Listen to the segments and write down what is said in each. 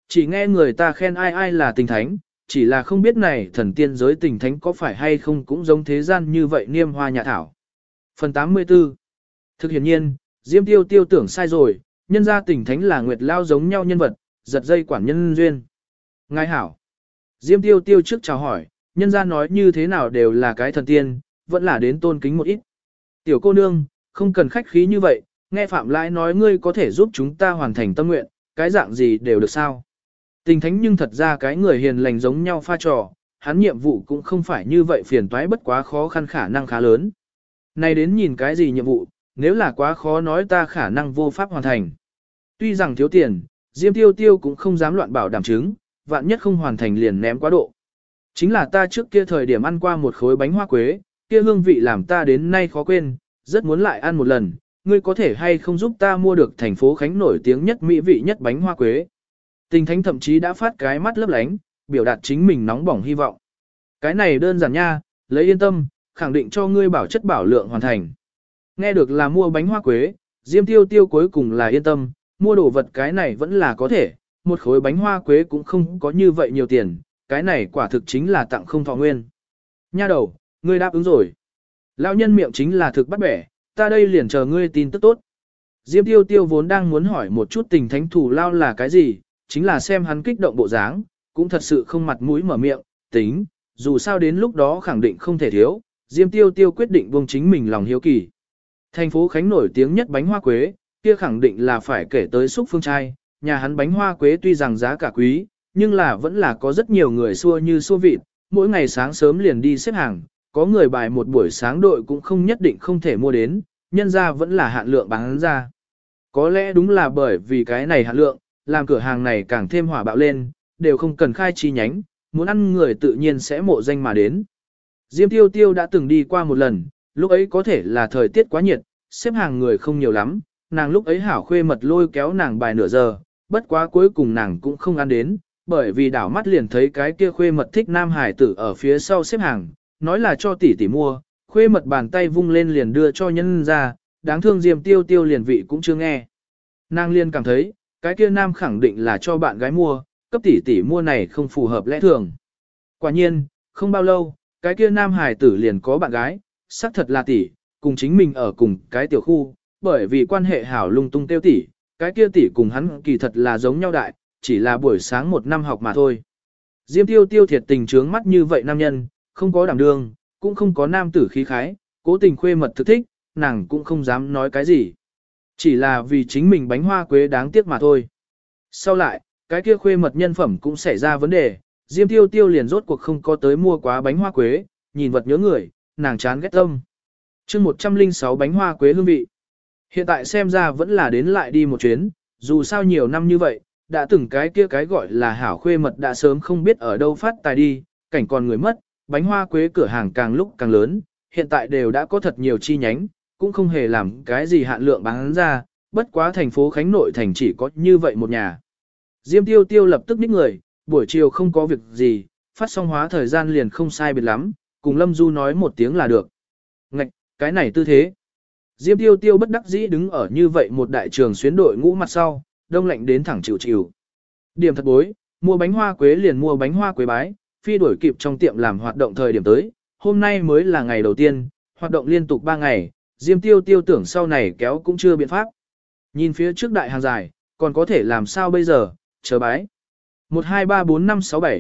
Chỉ nghe người ta khen ai ai là tình thánh, chỉ là không biết này thần tiên giới tình thánh có phải hay không cũng giống thế gian như vậy niêm hoa nhà thảo. Phần 84. Thực hiện nhiên, Diêm Tiêu Tiêu tưởng sai rồi, nhân ra tình thánh là nguyệt lao giống nhau nhân vật, giật dây quản nhân duyên. Ngài hảo. Diêm Tiêu Tiêu trước chào hỏi, nhân ra nói như thế nào đều là cái thần tiên, vẫn là đến tôn kính một ít. Tiểu cô nương, không cần khách khí như vậy, nghe Phạm Lãi nói ngươi có thể giúp chúng ta hoàn thành tâm nguyện, cái dạng gì đều được sao. Tình thánh nhưng thật ra cái người hiền lành giống nhau pha trò, hắn nhiệm vụ cũng không phải như vậy phiền toái bất quá khó khăn khả năng khá lớn. Này đến nhìn cái gì nhiệm vụ, nếu là quá khó nói ta khả năng vô pháp hoàn thành. Tuy rằng thiếu tiền, Diêm Tiêu Tiêu cũng không dám loạn bảo đảm chứng, vạn nhất không hoàn thành liền ném quá độ. Chính là ta trước kia thời điểm ăn qua một khối bánh hoa quế, kia hương vị làm ta đến nay khó quên, rất muốn lại ăn một lần, ngươi có thể hay không giúp ta mua được thành phố Khánh nổi tiếng nhất mỹ vị nhất bánh hoa quế. Tình thánh thậm chí đã phát cái mắt lấp lánh, biểu đạt chính mình nóng bỏng hy vọng. Cái này đơn giản nha, lấy yên tâm, khẳng định cho ngươi bảo chất bảo lượng hoàn thành. Nghe được là mua bánh hoa quế, Diêm Tiêu Tiêu cuối cùng là yên tâm, mua đồ vật cái này vẫn là có thể, một khối bánh hoa quế cũng không có như vậy nhiều tiền, cái này quả thực chính là tặng không thọ nguyên. Nha đầu, ngươi đáp ứng rồi. Lão nhân miệng chính là thực bắt bẻ, ta đây liền chờ ngươi tin tức tốt. Diêm Tiêu Tiêu vốn đang muốn hỏi một chút tình thánh thủ lao là cái gì, chính là xem hắn kích động bộ dáng, cũng thật sự không mặt mũi mở miệng, tính, dù sao đến lúc đó khẳng định không thể thiếu, Diêm Tiêu Tiêu quyết định buông chính mình lòng hiếu kỳ. Thành phố Khánh nổi tiếng nhất bánh hoa quế, kia khẳng định là phải kể tới Xúc Phương trai, nhà hắn bánh hoa quế tuy rằng giá cả quý, nhưng là vẫn là có rất nhiều người xua như xua vịt, mỗi ngày sáng sớm liền đi xếp hàng, có người bài một buổi sáng đội cũng không nhất định không thể mua đến, nhân ra vẫn là hạn lượng bán ra. Có lẽ đúng là bởi vì cái này hạn lượng, làm cửa hàng này càng thêm hỏa bạo lên, đều không cần khai chi nhánh, muốn ăn người tự nhiên sẽ mộ danh mà đến. Diêm Tiêu Tiêu đã từng đi qua một lần, lúc ấy có thể là thời tiết quá nhiệt, xếp hàng người không nhiều lắm, nàng lúc ấy hảo khuê mật lôi kéo nàng bài nửa giờ, bất quá cuối cùng nàng cũng không ăn đến, bởi vì đảo mắt liền thấy cái kia khuê mật thích nam hải tử ở phía sau xếp hàng, nói là cho tỷ tỷ mua, khuê mật bàn tay vung lên liền đưa cho nhân ra, đáng thương Diêm Tiêu Tiêu liền vị cũng chưa nghe. Nàng liền cảm thấy, cái kia nam khẳng định là cho bạn gái mua, cấp tỷ tỷ mua này không phù hợp lẽ thường. Quả nhiên, không bao lâu, cái kia nam hải tử liền có bạn gái, xác thật là tỷ, cùng chính mình ở cùng cái tiểu khu, bởi vì quan hệ hảo lung tung tiêu tỷ, cái kia tỷ cùng hắn kỳ thật là giống nhau đại, chỉ là buổi sáng một năm học mà thôi. Diêm Tiêu Tiêu thiệt tình trướng mắt như vậy nam nhân, không có đảm đương, cũng không có nam tử khí khái, cố tình khuê mật thực thích, nàng cũng không dám nói cái gì. Chỉ là vì chính mình bánh hoa quế đáng tiếc mà thôi. Sau lại, cái kia khuê mật nhân phẩm cũng xảy ra vấn đề, Diêm Tiêu Tiêu liền rốt cuộc không có tới mua quá bánh hoa quế, nhìn vật nhớ người, nàng chán ghét tâm. chương 106 bánh hoa quế hương vị. Hiện tại xem ra vẫn là đến lại đi một chuyến, dù sao nhiều năm như vậy, đã từng cái kia cái gọi là hảo khuê mật đã sớm không biết ở đâu phát tài đi, cảnh còn người mất, bánh hoa quế cửa hàng càng lúc càng lớn, hiện tại đều đã có thật nhiều chi nhánh, cũng không hề làm cái gì hạn lượng bán ra, bất quá thành phố Khánh nội thành chỉ có như vậy một nhà. Diêm Tiêu Tiêu lập tức ních người, buổi chiều không có việc gì, phát xong hóa thời gian liền không sai biệt lắm, cùng Lâm Du nói một tiếng là được. Ngạch, cái này tư thế. Diêm Tiêu Tiêu bất đắc dĩ đứng ở như vậy một đại trường xuyến đội ngũ mặt sau, đông lạnh đến thẳng chịu chịu. Điểm thật bối, mua bánh hoa quế liền mua bánh hoa quế bái, phi đuổi kịp trong tiệm làm hoạt động thời điểm tới, hôm nay mới là ngày đầu tiên, hoạt động liên tục 3 ngày, Diêm Tiêu Tiêu tưởng sau này kéo cũng chưa biện pháp. Nhìn phía trước đại hàng dài, còn có thể làm sao bây giờ, chờ bái. 1 2 3 4 5 6 7,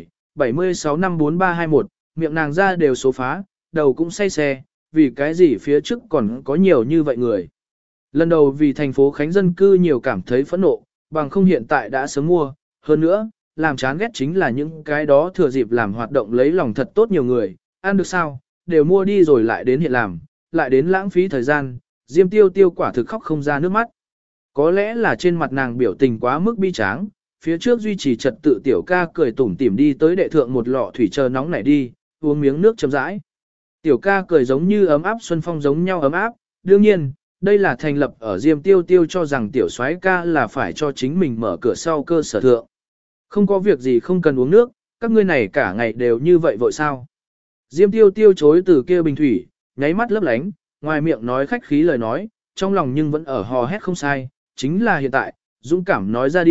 76 5 4 3 2 1, miệng nàng ra đều số phá, đầu cũng say xe, vì cái gì phía trước còn có nhiều như vậy người. Lần đầu vì thành phố Khánh dân cư nhiều cảm thấy phẫn nộ, bằng không hiện tại đã sớm mua, hơn nữa, làm chán ghét chính là những cái đó thừa dịp làm hoạt động lấy lòng thật tốt nhiều người, ăn được sao, đều mua đi rồi lại đến hiện làm, lại đến lãng phí thời gian, Diêm Tiêu Tiêu quả thực khóc không ra nước mắt. Có lẽ là trên mặt nàng biểu tình quá mức bi tráng, phía trước duy trì trật tự tiểu ca cười tủm tỉm đi tới đệ thượng một lọ thủy chờ nóng nảy đi, uống miếng nước chấm rãi. Tiểu ca cười giống như ấm áp xuân phong giống nhau ấm áp, đương nhiên, đây là thành lập ở Diêm Tiêu Tiêu cho rằng tiểu soái ca là phải cho chính mình mở cửa sau cơ sở thượng. Không có việc gì không cần uống nước, các ngươi này cả ngày đều như vậy vội sao. Diêm Tiêu Tiêu chối từ kia bình thủy, nháy mắt lấp lánh, ngoài miệng nói khách khí lời nói, trong lòng nhưng vẫn ở hò hét không sai, chính là hiện tại, dũng cảm nói ra đi,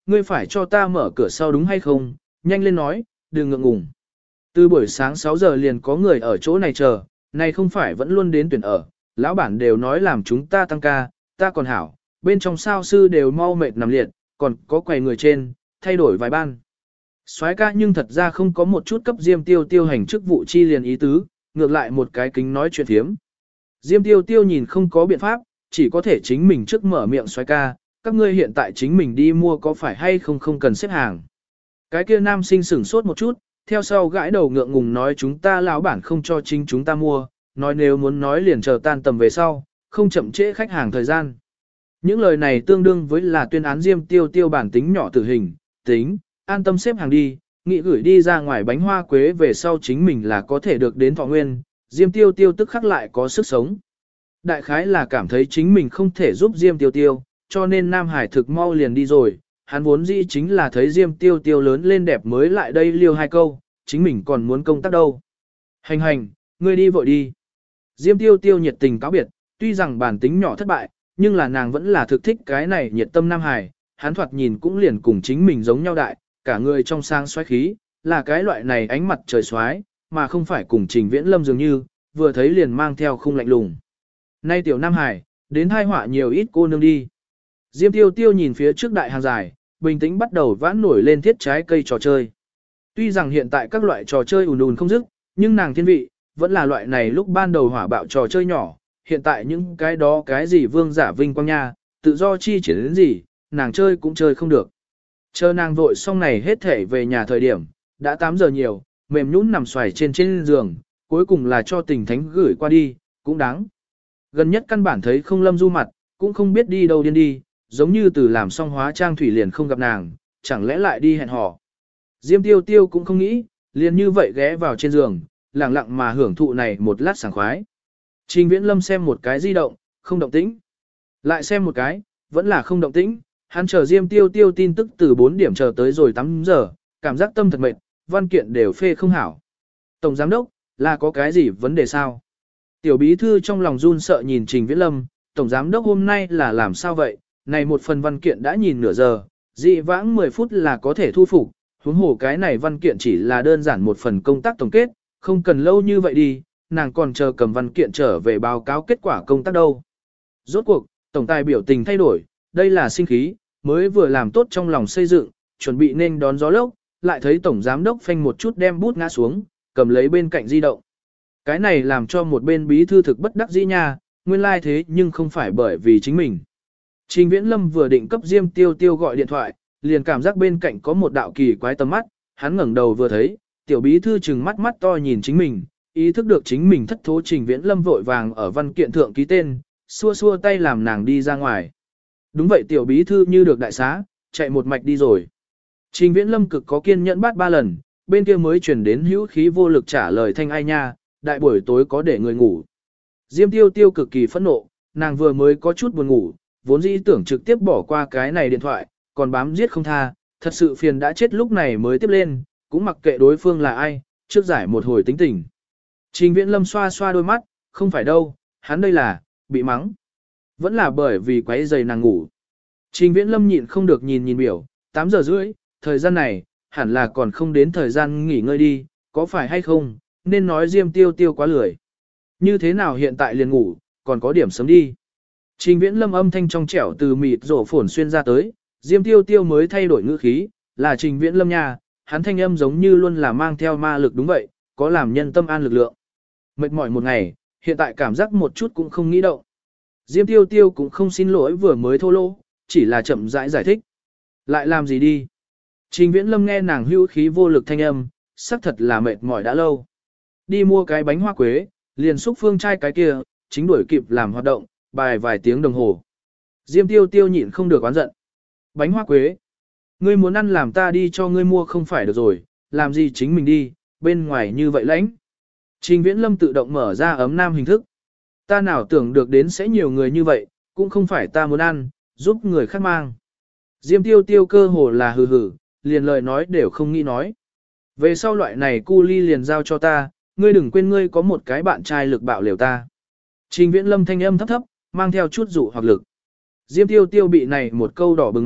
ngươi phải cho ta mở cửa sau đúng hay không, nhanh lên nói, đừng ngượng ngùng. Từ buổi sáng 6 giờ liền có người ở chỗ này chờ, này không phải vẫn luôn đến tuyển ở, lão bản đều nói làm chúng ta tăng ca, ta còn hảo, bên trong sao sư đều mau mệt nằm liệt, còn có quầy người trên, thay đổi vài ban. Soái ca nhưng thật ra không có một chút cấp Diêm Tiêu Tiêu hành chức vụ chi liền ý tứ, ngược lại một cái kính nói chuyện thiếm. Diêm Tiêu Tiêu nhìn không có biện pháp, chỉ có thể chính mình trước mở miệng soái ca, các ngươi hiện tại chính mình đi mua có phải hay không không cần xếp hàng. Cái kia nam sinh sửng sốt một chút, theo sau gãi đầu ngượng ngùng nói chúng ta lão bản không cho chính chúng ta mua, nói nếu muốn nói liền chờ tan tầm về sau, không chậm trễ khách hàng thời gian. Những lời này tương đương với là tuyên án Diêm Tiêu Tiêu bản tính nhỏ tử hình, tính, an tâm xếp hàng đi, nghị gửi đi ra ngoài bánh hoa quế về sau chính mình là có thể được đến thọ nguyên, Diêm Tiêu Tiêu tức khắc lại có sức sống. Đại khái là cảm thấy chính mình không thể giúp Diêm Tiêu Tiêu, cho nên Nam Hải thực mau liền đi rồi, hắn vốn dĩ chính là thấy Diêm Tiêu Tiêu lớn lên đẹp mới lại đây liêu hai câu, chính mình còn muốn công tác đâu. Hành hành, ngươi đi vội đi. Diêm Tiêu Tiêu nhiệt tình cáo biệt, tuy rằng bản tính nhỏ thất bại, nhưng là nàng vẫn là thực thích cái này nhiệt tâm Nam Hải, hắn thoạt nhìn cũng liền cùng chính mình giống nhau đại, cả người trong sang xoáy khí, là cái loại này ánh mặt trời xoáy, mà không phải cùng Trình Viễn Lâm dường như, vừa thấy liền mang theo khung lạnh lùng. Nay tiểu Nam Hải, đến hai họa nhiều ít cô nương đi. Diêm Tiêu Tiêu nhìn phía trước đại hàng dài, bình tĩnh bắt đầu vãn nổi lên thiết trái cây trò chơi. Tuy rằng hiện tại các loại trò chơi ùn ùn không dứt, nhưng nàng thiên vị, vẫn là loại này lúc ban đầu hỏa bạo trò chơi nhỏ, hiện tại những cái đó cái gì vương giả vinh quang nha, tự do chi triển đến gì, nàng chơi cũng chơi không được. Chờ nàng vội xong này hết thể về nhà thời điểm, đã 8 giờ nhiều, mềm nhũn nằm xoài trên giường, cuối cùng là cho tình thánh gửi qua đi, cũng đáng. Gần nhất căn bản thấy không Lâm Du mặt, cũng không biết đi đâu điên đi, giống như từ làm xong hóa trang thủy liền không gặp nàng, chẳng lẽ lại đi hẹn hò. Diêm Tiêu Tiêu cũng không nghĩ, liền như vậy ghé vào trên giường, lặng lặng mà hưởng thụ này một lát sảng khoái. Trình Viễn Lâm xem một cái di động, không động tĩnh. Lại xem một cái, vẫn là không động tĩnh, hắn chờ Diêm Tiêu Tiêu tin tức từ 4 điểm chờ tới rồi 8 giờ, cảm giác tâm thật mệt, văn kiện đều phê không hảo. Tổng giám đốc, là có cái gì vấn đề sao? Tiểu bí thư trong lòng run sợ nhìn Trình Viễn Lâm, tổng giám đốc hôm nay là làm sao vậy? Này một phần văn kiện đã nhìn nửa giờ, dị vãng 10 phút là có thể thu phục, huống hồ cái này văn kiện chỉ là đơn giản một phần công tác tổng kết, không cần lâu như vậy đi, nàng còn chờ cầm văn kiện trở về báo cáo kết quả công tác đâu. Rốt cuộc, tổng tài biểu tình thay đổi, đây là sinh khí, mới vừa làm tốt trong lòng xây dựng, chuẩn bị nên đón gió lốc, lại thấy tổng giám đốc phanh một chút đem bút ngã xuống, cầm lấy bên cạnh di động. Cái này làm cho một bên bí thư thực bất đắc dĩ nha, nguyên lai thế nhưng không phải bởi vì chính mình. Trình Viễn Lâm vừa định cấp Diêm Tiêu Tiêu gọi điện thoại, liền cảm giác bên cạnh có một đạo kỳ quái tầm mắt, hắn ngẩng đầu vừa thấy, tiểu bí thư trừng mắt mắt to nhìn chính mình, ý thức được chính mình thất thố. Trình Viễn Lâm vội vàng ở văn kiện thượng ký tên, xua xua tay làm nàng đi ra ngoài. Đúng vậy, tiểu bí thư như được đại xá, chạy một mạch đi rồi. Trình Viễn Lâm cực có kiên nhẫn bắt 3 lần, bên kia mới chuyển đến hữu khí vô lực trả lời thanh ai nha, đại buổi tối có để người ngủ. Diêm Tiêu Tiêu cực kỳ phẫn nộ, nàng vừa mới có chút buồn ngủ, vốn dĩ tưởng trực tiếp bỏ qua cái này điện thoại, còn bám giết không tha, thật sự phiền đã chết lúc này mới tiếp lên, cũng mặc kệ đối phương là ai, trước giải một hồi tính tình. Trình Viễn Lâm xoa xoa đôi mắt, không phải đâu, hắn đây là, bị mắng. Vẫn là bởi vì quấy giày nàng ngủ. Trình Viễn Lâm nhịn không được nhìn biểu, 8 giờ rưỡi, thời gian này, hẳn là còn không đến thời gian nghỉ ngơi đi, có phải hay không, nên nói Diêm Tiêu Tiêu quá lười. Như thế nào hiện tại liền ngủ, còn có điểm sớm đi. Trình Viễn Lâm âm thanh trong trẻo từ mịt rổ phồn xuyên ra tới, Diêm Tiêu Tiêu mới thay đổi ngữ khí, là Trình Viễn Lâm nha, hắn thanh âm giống như luôn là mang theo ma lực đúng vậy, có làm nhân tâm an lực lượng. Mệt mỏi một ngày, hiện tại cảm giác một chút cũng không nghĩ động. Diêm Tiêu Tiêu cũng không xin lỗi vừa mới thô lỗ, chỉ là chậm rãi giải thích. Lại làm gì đi? Trình Viễn Lâm nghe nàng hữu khí vô lực thanh âm, xác thật là mệt mỏi đã lâu. Đi mua cái bánh hoa quế, liền xúc phương trai cái kia, chính đuổi kịp làm hoạt động, bài vài tiếng đồng hồ. Diêm Tiêu Tiêu nhịn không được oán giận. Bánh hoa quế. Ngươi muốn ăn làm ta đi cho ngươi mua không phải được rồi, làm gì chính mình đi, bên ngoài như vậy lãnh. Trình Viễn Lâm tự động mở ra ấm nam hình thức. Ta nào tưởng được đến sẽ nhiều người như vậy, cũng không phải ta muốn ăn, giúp người khác mang. Diêm Tiêu Tiêu cơ hồ là hừ hừ, liền lời nói đều không nghĩ nói. Về sau loại này cu ly liền giao cho ta, ngươi đừng quên ngươi có một cái bạn trai lực bạo liều ta. Trình Viễn Lâm thanh âm thấp thấp, mang theo chút dụ hoặc lực. Diêm Tiêu Tiêu bị này một câu đỏ bừng mặt,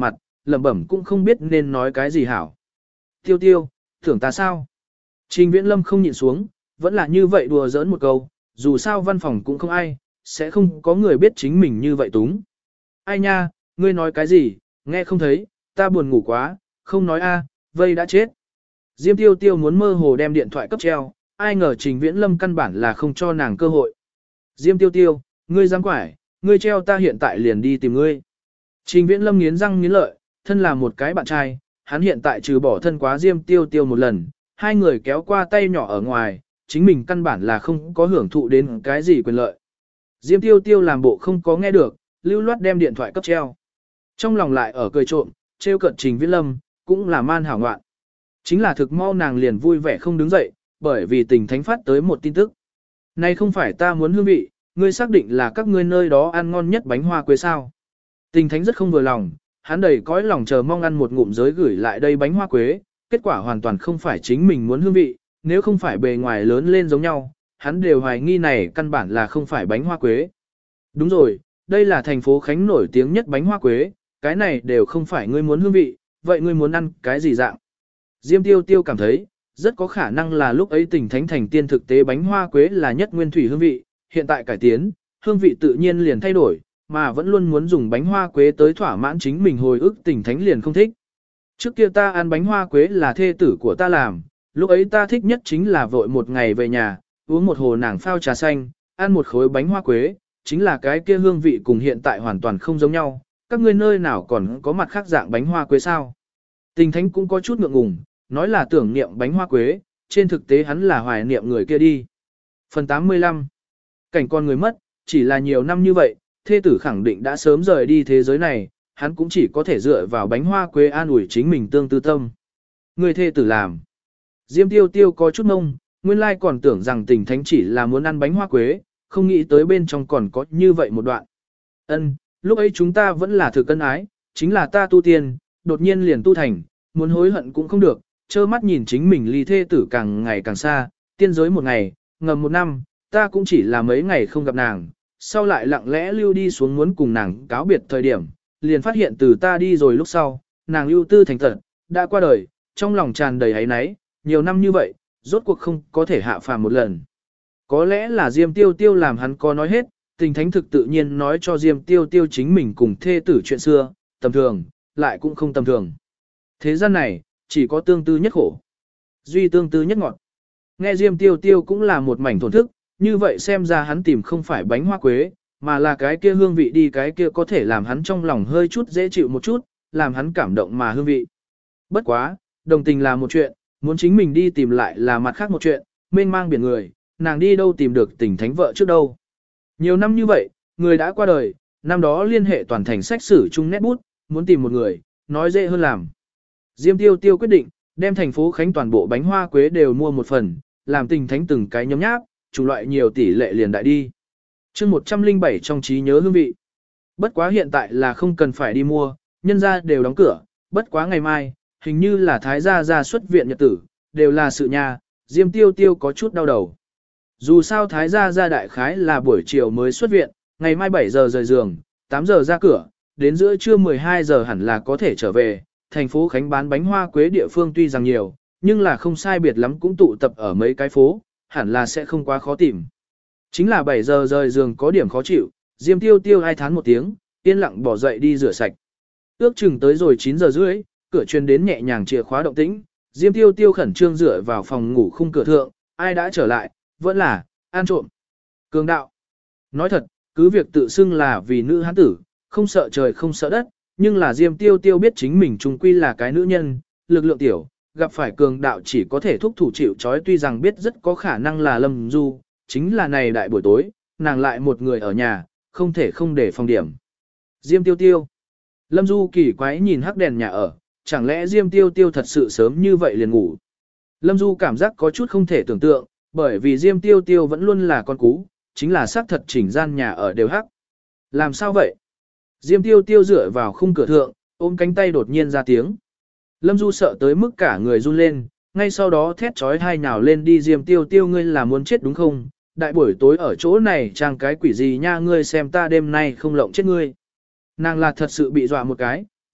lẩm bẩm cũng không biết nên nói cái gì hảo. Tiêu tiêu, thưởng ta sao? Trình Viễn Lâm không nhịn xuống, vẫn là như vậy đùa giỡn một câu, dù sao văn phòng cũng không ai, sẽ không có người biết chính mình như vậy túng. Ai nha, ngươi nói cái gì, nghe không thấy, ta buồn ngủ quá, không nói a, vây đã chết. Diêm tiêu tiêu muốn mơ hồ đem điện thoại cấp treo, ai ngờ Trình Viễn Lâm căn bản là không cho nàng cơ hội. Diêm tiêu tiêu, ngươi dám quải, ngươi treo ta hiện tại liền đi tìm ngươi. Trình Viễn Lâm nghiến răng nghiến lợi, thân là một cái bạn trai, hắn hiện tại trừ bỏ thân quá Diêm tiêu tiêu một lần, hai người kéo qua tay nhỏ ở ngoài, chính mình căn bản là không có hưởng thụ đến cái gì quyền lợi. Diêm tiêu tiêu làm bộ không có nghe được, lưu loát đem điện thoại cấp treo. Trong lòng lại ở cười trộm, trêu cận Trình Viễn Lâm, cũng là man hảo ngoạn. Chính là thực mau nàng liền vui vẻ không đứng dậy, bởi vì Tình Thánh phát tới một tin tức. Này không phải ta muốn hương vị, ngươi xác định là các ngươi nơi đó ăn ngon nhất bánh hoa quế sao. Tình Thánh rất không vừa lòng, hắn đầy cõi lòng chờ mong ăn một ngụm giới gửi lại đây bánh hoa quế, kết quả hoàn toàn không phải chính mình muốn hương vị, nếu không phải bề ngoài lớn lên giống nhau, hắn đều hoài nghi này căn bản là không phải bánh hoa quế. Đúng rồi, đây là thành phố Khánh nổi tiếng nhất bánh hoa quế, cái này đều không phải ngươi muốn hương vị, vậy ngươi muốn ăn cái gì dạng? Diêm tiêu tiêu cảm thấy, rất có khả năng là lúc ấy Tình Thánh thành tiên thực tế bánh hoa quế là nhất nguyên thủy hương vị, hiện tại cải tiến, hương vị tự nhiên liền thay đổi, mà vẫn luôn muốn dùng bánh hoa quế tới thỏa mãn chính mình hồi ức Tình Thánh liền không thích. Trước kia ta ăn bánh hoa quế là thê tử của ta làm, lúc ấy ta thích nhất chính là vội một ngày về nhà, uống một hồ nàng phao trà xanh, ăn một khối bánh hoa quế, chính là cái kia hương vị cùng hiện tại hoàn toàn không giống nhau, các ngươi nơi nào còn có mặt khác dạng bánh hoa quế sao? Tình Thánh cũng có chút ngượng ngùng, nói là tưởng niệm bánh hoa quế, trên thực tế hắn là hoài niệm người kia đi. Phần 85. Cảnh con người mất, chỉ là nhiều năm như vậy, thê tử khẳng định đã sớm rời đi thế giới này, hắn cũng chỉ có thể dựa vào bánh hoa quế an ủi chính mình tương tư tâm. Người thê tử làm. Diêm tiêu tiêu có chút mông, nguyên lai còn tưởng rằng Tình Thánh chỉ là muốn ăn bánh hoa quế, không nghĩ tới bên trong còn có như vậy một đoạn. Ân, lúc ấy chúng ta vẫn là thực cân ái, chính là ta tu tiên, đột nhiên liền tu thành, muốn hối hận cũng không được, trơ mắt nhìn chính mình ly thê tử càng ngày càng xa, tiên giới một ngày, ngầm một năm, ta cũng chỉ là mấy ngày không gặp nàng, sau lại lặng lẽ lưu đi xuống muốn cùng nàng cáo biệt thời điểm, liền phát hiện từ ta đi rồi lúc sau, nàng ưu tư thành tật, đã qua đời, trong lòng tràn đầy áy náy, nhiều năm như vậy, rốt cuộc không có thể hạ phàm một lần. Có lẽ là Diêm Tiêu Tiêu làm hắn có nói hết, Tình Thánh thực tự nhiên nói cho Diêm Tiêu Tiêu chính mình cùng thê tử chuyện xưa, tầm thường, lại cũng không tầm thường. Thế gian này, chỉ có tương tư nhất khổ, duy tương tư nhất ngọt. Nghe Diêm Tiêu Tiêu cũng là một mảnh thổn thức, như vậy xem ra hắn tìm không phải bánh hoa quế, mà là cái kia hương vị đi, cái kia có thể làm hắn trong lòng hơi chút dễ chịu một chút, làm hắn cảm động mà hương vị. Bất quá, đồng tình là một chuyện, muốn chính mình đi tìm lại là mặt khác một chuyện, mênh mang biển người, nàng đi đâu tìm được Tình Thánh vợ trước đâu. Nhiều năm như vậy, người đã qua đời, năm đó liên hệ toàn thành sách sử chung nét bút, muốn tìm một người, nói dễ hơn làm. Diêm Tiêu Tiêu quyết định, đem thành phố Khánh toàn bộ bánh hoa quế đều mua một phần, làm Tình Thánh từng cái nhóm nháp, chủng loại nhiều tỷ lệ liền đại đi. chương 107 trong trí nhớ hương vị. Bất quá hiện tại là không cần phải đi mua, nhân gia đều đóng cửa, bất quá ngày mai, hình như là Thái gia ra xuất viện nhật tử, đều là sự nhà, Diêm Tiêu Tiêu có chút đau đầu. Dù sao Thái gia ra đại khái là buổi chiều mới xuất viện, ngày mai 7 giờ rời giường, 8 giờ ra cửa, đến giữa trưa 12 giờ hẳn là có thể trở về. Thành phố Khánh bán bánh hoa quế địa phương tuy rằng nhiều, nhưng là không sai biệt lắm cũng tụ tập ở mấy cái phố, hẳn là sẽ không quá khó tìm. Chính là 7 giờ rời giường có điểm khó chịu, Diêm Tiêu Tiêu ai thán một tiếng, yên lặng bỏ dậy đi rửa sạch. Ước chừng tới rồi 9 giờ rưỡi, cửa truyền đến nhẹ nhàng chìa khóa động tĩnh, Diêm Tiêu Tiêu khẩn trương dựa vào phòng ngủ khung cửa thượng, ai đã trở lại, vẫn là, ăn trộm. Cường đạo. Nói thật, cứ việc tự xưng là vì nữ hán tử, không sợ trời không sợ đất, nhưng là Diêm Tiêu Tiêu biết chính mình trung quy là cái nữ nhân, lực lượng tiểu, gặp phải cường đạo chỉ có thể thúc thủ chịu trói, tuy rằng biết rất có khả năng là Lâm Du, chính là này đại buổi tối, nàng lại một người ở nhà, không thể không để phòng điểm. Diêm Tiêu Tiêu. Lâm Du kỳ quái nhìn hắc đèn nhà ở, chẳng lẽ Diêm Tiêu Tiêu thật sự sớm như vậy liền ngủ. Lâm Du cảm giác có chút không thể tưởng tượng, bởi vì Diêm Tiêu Tiêu vẫn luôn là con cú, chính là xác thật chỉnh gian nhà ở đều hắc. Làm sao vậy? Diêm Tiêu Tiêu dựa vào khung cửa thượng, ôm cánh tay đột nhiên ra tiếng. Lâm Du sợ tới mức cả người run lên, ngay sau đó thét trói thai nhào lên đi. Diêm Tiêu Tiêu, ngươi là muốn chết đúng không? Đại buổi tối ở chỗ này trang cái quỷ gì nha, ngươi xem ta đêm nay không lộng chết ngươi. Nàng là thật sự bị dọa một cái,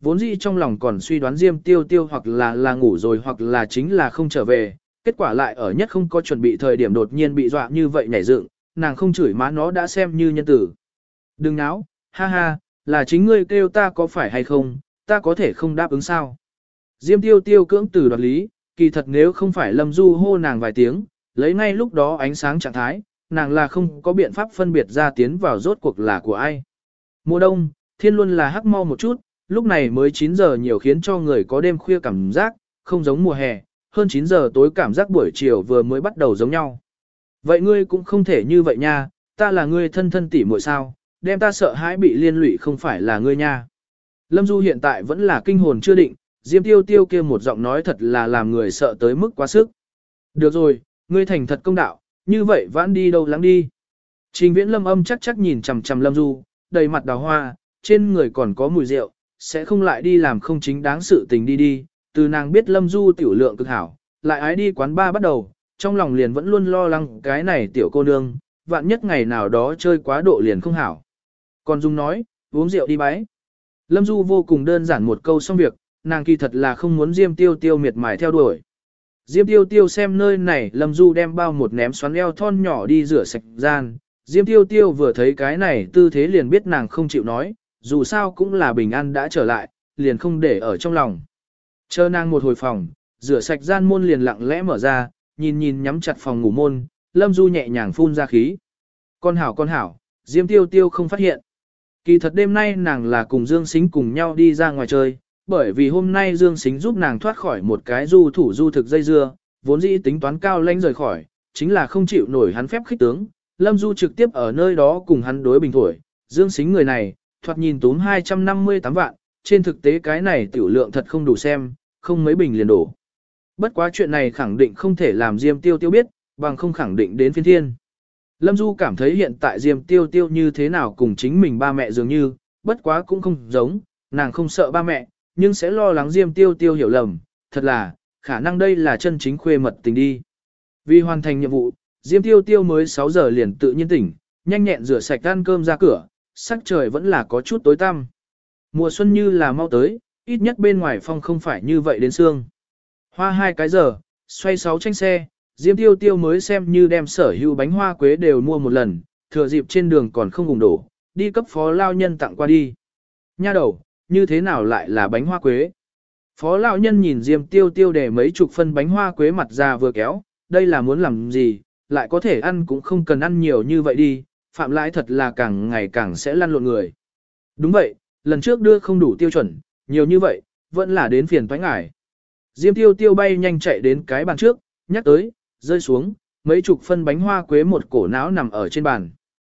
Vốn dĩ trong lòng còn suy đoán Diêm Tiêu Tiêu hoặc là ngủ rồi hoặc là chính là không trở về, kết quả lại ở nhất không có chuẩn bị thời điểm đột nhiên bị dọa như vậy nhảy dựng, nàng không chửi má nó đã xem như nhân tử. Đừng náo, ha ha, là chính ngươi kêu ta có phải hay không, ta có thể không đáp ứng sao. Diêm Tiêu Tiêu cưỡng từ đoạt lý, kỳ thật nếu không phải Lâm Du hô nàng vài tiếng, lấy ngay lúc đó ánh sáng trạng thái, nàng là không có biện pháp phân biệt ra tiến vào rốt cuộc là của ai. Mùa đông, thiên luôn là hắc mau một chút, lúc này mới 9 giờ nhiều khiến cho người có đêm khuya cảm giác, không giống mùa hè, hơn 9 giờ tối cảm giác buổi chiều vừa mới bắt đầu giống nhau. Vậy ngươi cũng không thể như vậy nha, ta là ngươi thân thân tỉ muội sao, đem ta sợ hãi bị liên lụy không phải là ngươi nha. Lâm Du hiện tại vẫn là kinh hồn chưa định, Diêm Tiêu Tiêu kia một giọng nói thật là làm người sợ tới mức quá sức. Được rồi, ngươi thành thật công đạo, như vậy vãn đi đâu lắng đi. Trình Viễn Lâm âm chắc nhìn chằm chằm Lâm Du, đầy mặt đào hoa, trên người còn có mùi rượu, sẽ không lại đi làm không chính đáng sự tình đi. Từ nàng biết Lâm Du tiểu lượng cực hảo, lại ái đi quán bar bắt đầu, trong lòng liền vẫn luôn lo lắng cái này tiểu cô nương, vạn nhất ngày nào đó chơi quá độ liền không hảo. Còn Dung nói, uống rượu đi bái. Lâm Du vô cùng đơn giản một câu xong việc, nàng kỳ thật là không muốn Diêm Tiêu Tiêu miệt mài theo đuổi. Diêm Tiêu Tiêu xem nơi này Lâm Du đem bao một ném xoắn eo thon nhỏ đi rửa sạch gian. Diêm Tiêu Tiêu vừa thấy cái này tư thế liền biết nàng không chịu nói, dù sao cũng là bình an đã trở lại, liền không để ở trong lòng. Chờ nàng một hồi phòng, rửa sạch gian môn liền lặng lẽ mở ra, nhìn nhắm chặt phòng ngủ môn, Lâm Du nhẹ nhàng phun ra khí. Con hảo, Diêm Tiêu Tiêu không phát hiện. Kỳ thật đêm nay nàng là cùng Dương Sính cùng nhau đi ra ngoài chơi, bởi vì hôm nay Dương Sính giúp nàng thoát khỏi một cái du thủ du thực dây dưa, vốn dĩ tính toán cao lãnh rời khỏi, chính là không chịu nổi hắn phép khích tướng. Lâm Du trực tiếp ở nơi đó cùng hắn đối bình thổi, Dương Sính người này, thoạt nhìn tốn 258 vạn, trên thực tế cái này tiểu lượng thật không đủ xem, không mấy bình liền đổ. Bất quá chuyện này khẳng định không thể làm Diêm Tiêu Tiêu biết, bằng không khẳng định đến phiên thiên. Lâm Du cảm thấy hiện tại Diêm Tiêu Tiêu như thế nào cùng chính mình ba mẹ dường như, bất quá cũng không giống, nàng không sợ ba mẹ, nhưng sẽ lo lắng Diêm Tiêu Tiêu hiểu lầm, thật là, khả năng đây là chân chính khuê mật tình đi. Vì hoàn thành nhiệm vụ, Diêm Tiêu Tiêu mới 6 giờ liền tự nhiên tỉnh, nhanh nhẹn rửa sạch ăn cơm ra cửa, sắc trời vẫn là có chút tối tăm. Mùa xuân như là mau tới, ít nhất bên ngoài phong không phải như vậy đến sương. Hoa 2 cái giờ, xoay 6 tranh xe, Diêm Tiêu Tiêu mới xem như đem sở hữu bánh hoa quế đều mua một lần, thừa dịp trên đường còn không vùng đổ, đi cấp phó lao nhân tặng qua đi. Nha đầu, như thế nào lại là bánh hoa quế? Phó lão nhân nhìn Diêm Tiêu Tiêu để mấy chục phân bánh hoa quế mặt ra vừa kéo, đây là muốn làm gì, lại có thể ăn cũng không cần ăn nhiều như vậy đi, phạm lãi thật là càng ngày càng sẽ lăn lộn người. Đúng vậy, lần trước đưa không đủ tiêu chuẩn, nhiều như vậy, vẫn là đến phiền toái ngải. Diêm Tiêu Tiêu bay nhanh chạy đến cái bàn trước, nhắc tới, rơi xuống, mấy chục phân bánh hoa quế một cổ não nằm ở trên bàn.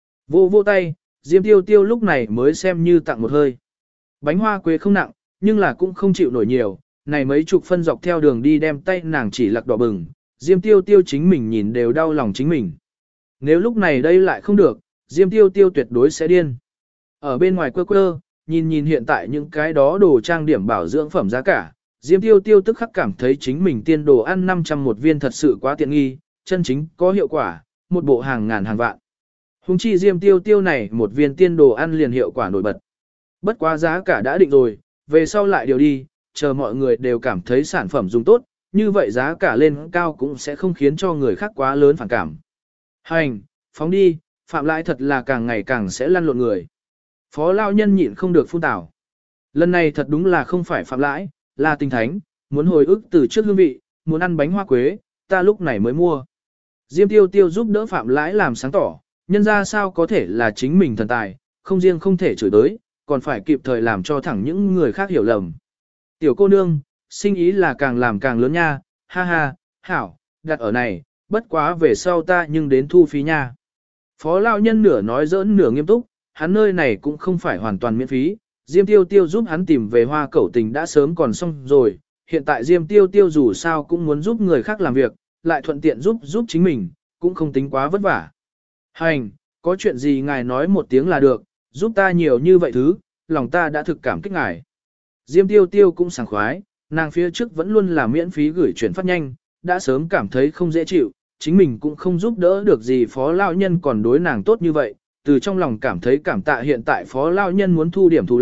Vô tay, Diêm Tiêu Tiêu lúc này mới xem như tặng một hơi. Bánh hoa quế không nặng, nhưng là cũng không chịu nổi nhiều, này mấy chục phân dọc theo đường đi đem tay nàng chỉ lặc đỏ bừng, Diêm Tiêu Tiêu chính mình nhìn đều đau lòng chính mình. Nếu lúc này đây lại không được, Diêm Tiêu Tiêu tuyệt đối sẽ điên. Ở bên ngoài quơ, nhìn hiện tại những cái đó đồ trang điểm bảo dưỡng phẩm giá cả, Diêm Tiêu Tiêu tức khắc cảm thấy chính mình tiên đồ ăn 500 một viên thật sự quá tiện nghi, chân chính có hiệu quả, một bộ hàng ngàn hàng vạn. Hùng chi Diêm Tiêu Tiêu này một viên tiên đồ ăn liền hiệu quả nổi bật. Bất quá giá cả đã định rồi, về sau lại điều đi, chờ mọi người đều cảm thấy sản phẩm dùng tốt, như vậy giá cả lên cao cũng sẽ không khiến cho người khác quá lớn phản cảm. Hành, phóng đi, phạm lãi thật là càng ngày càng sẽ lăn lộn người. Phó lao nhân nhịn không được phun tảo. Lần này thật đúng là không phải phạm lãi, là tinh thánh, muốn hồi ức từ trước hương vị, muốn ăn bánh hoa quế, ta lúc này mới mua. Diêm Tiêu Tiêu giúp đỡ phạm lãi làm sáng tỏ, nhân ra sao có thể là chính mình thần tài, không riêng không thể chửi tới, còn phải kịp thời làm cho thẳng những người khác hiểu lầm. Tiểu cô nương, sinh ý là càng làm càng lớn nha, ha ha, hảo, đặt ở này, bất quá về sau ta nhưng đến thu phí nha. Phó lão nhân nửa nói giỡn nửa nghiêm túc, hắn nơi này cũng không phải hoàn toàn miễn phí, Diêm Tiêu Tiêu giúp hắn tìm về hoa cẩu tình đã sớm còn xong rồi, hiện tại Diêm Tiêu Tiêu dù sao cũng muốn giúp người khác làm việc, lại thuận tiện giúp chính mình, cũng không tính quá vất vả. Hành, có chuyện gì ngài nói một tiếng là được, giúp ta nhiều như vậy thứ, lòng ta đã thực cảm kích ngài. Diêm Tiêu Tiêu cũng sảng khoái, nàng phía trước vẫn luôn là miễn phí gửi chuyển phát nhanh, đã sớm cảm thấy không dễ chịu, chính mình cũng không giúp đỡ được gì phó lao nhân còn đối nàng tốt như vậy, từ trong lòng cảm thấy cảm tạ hiện tại phó lao nhân muốn thu điểm thù lao,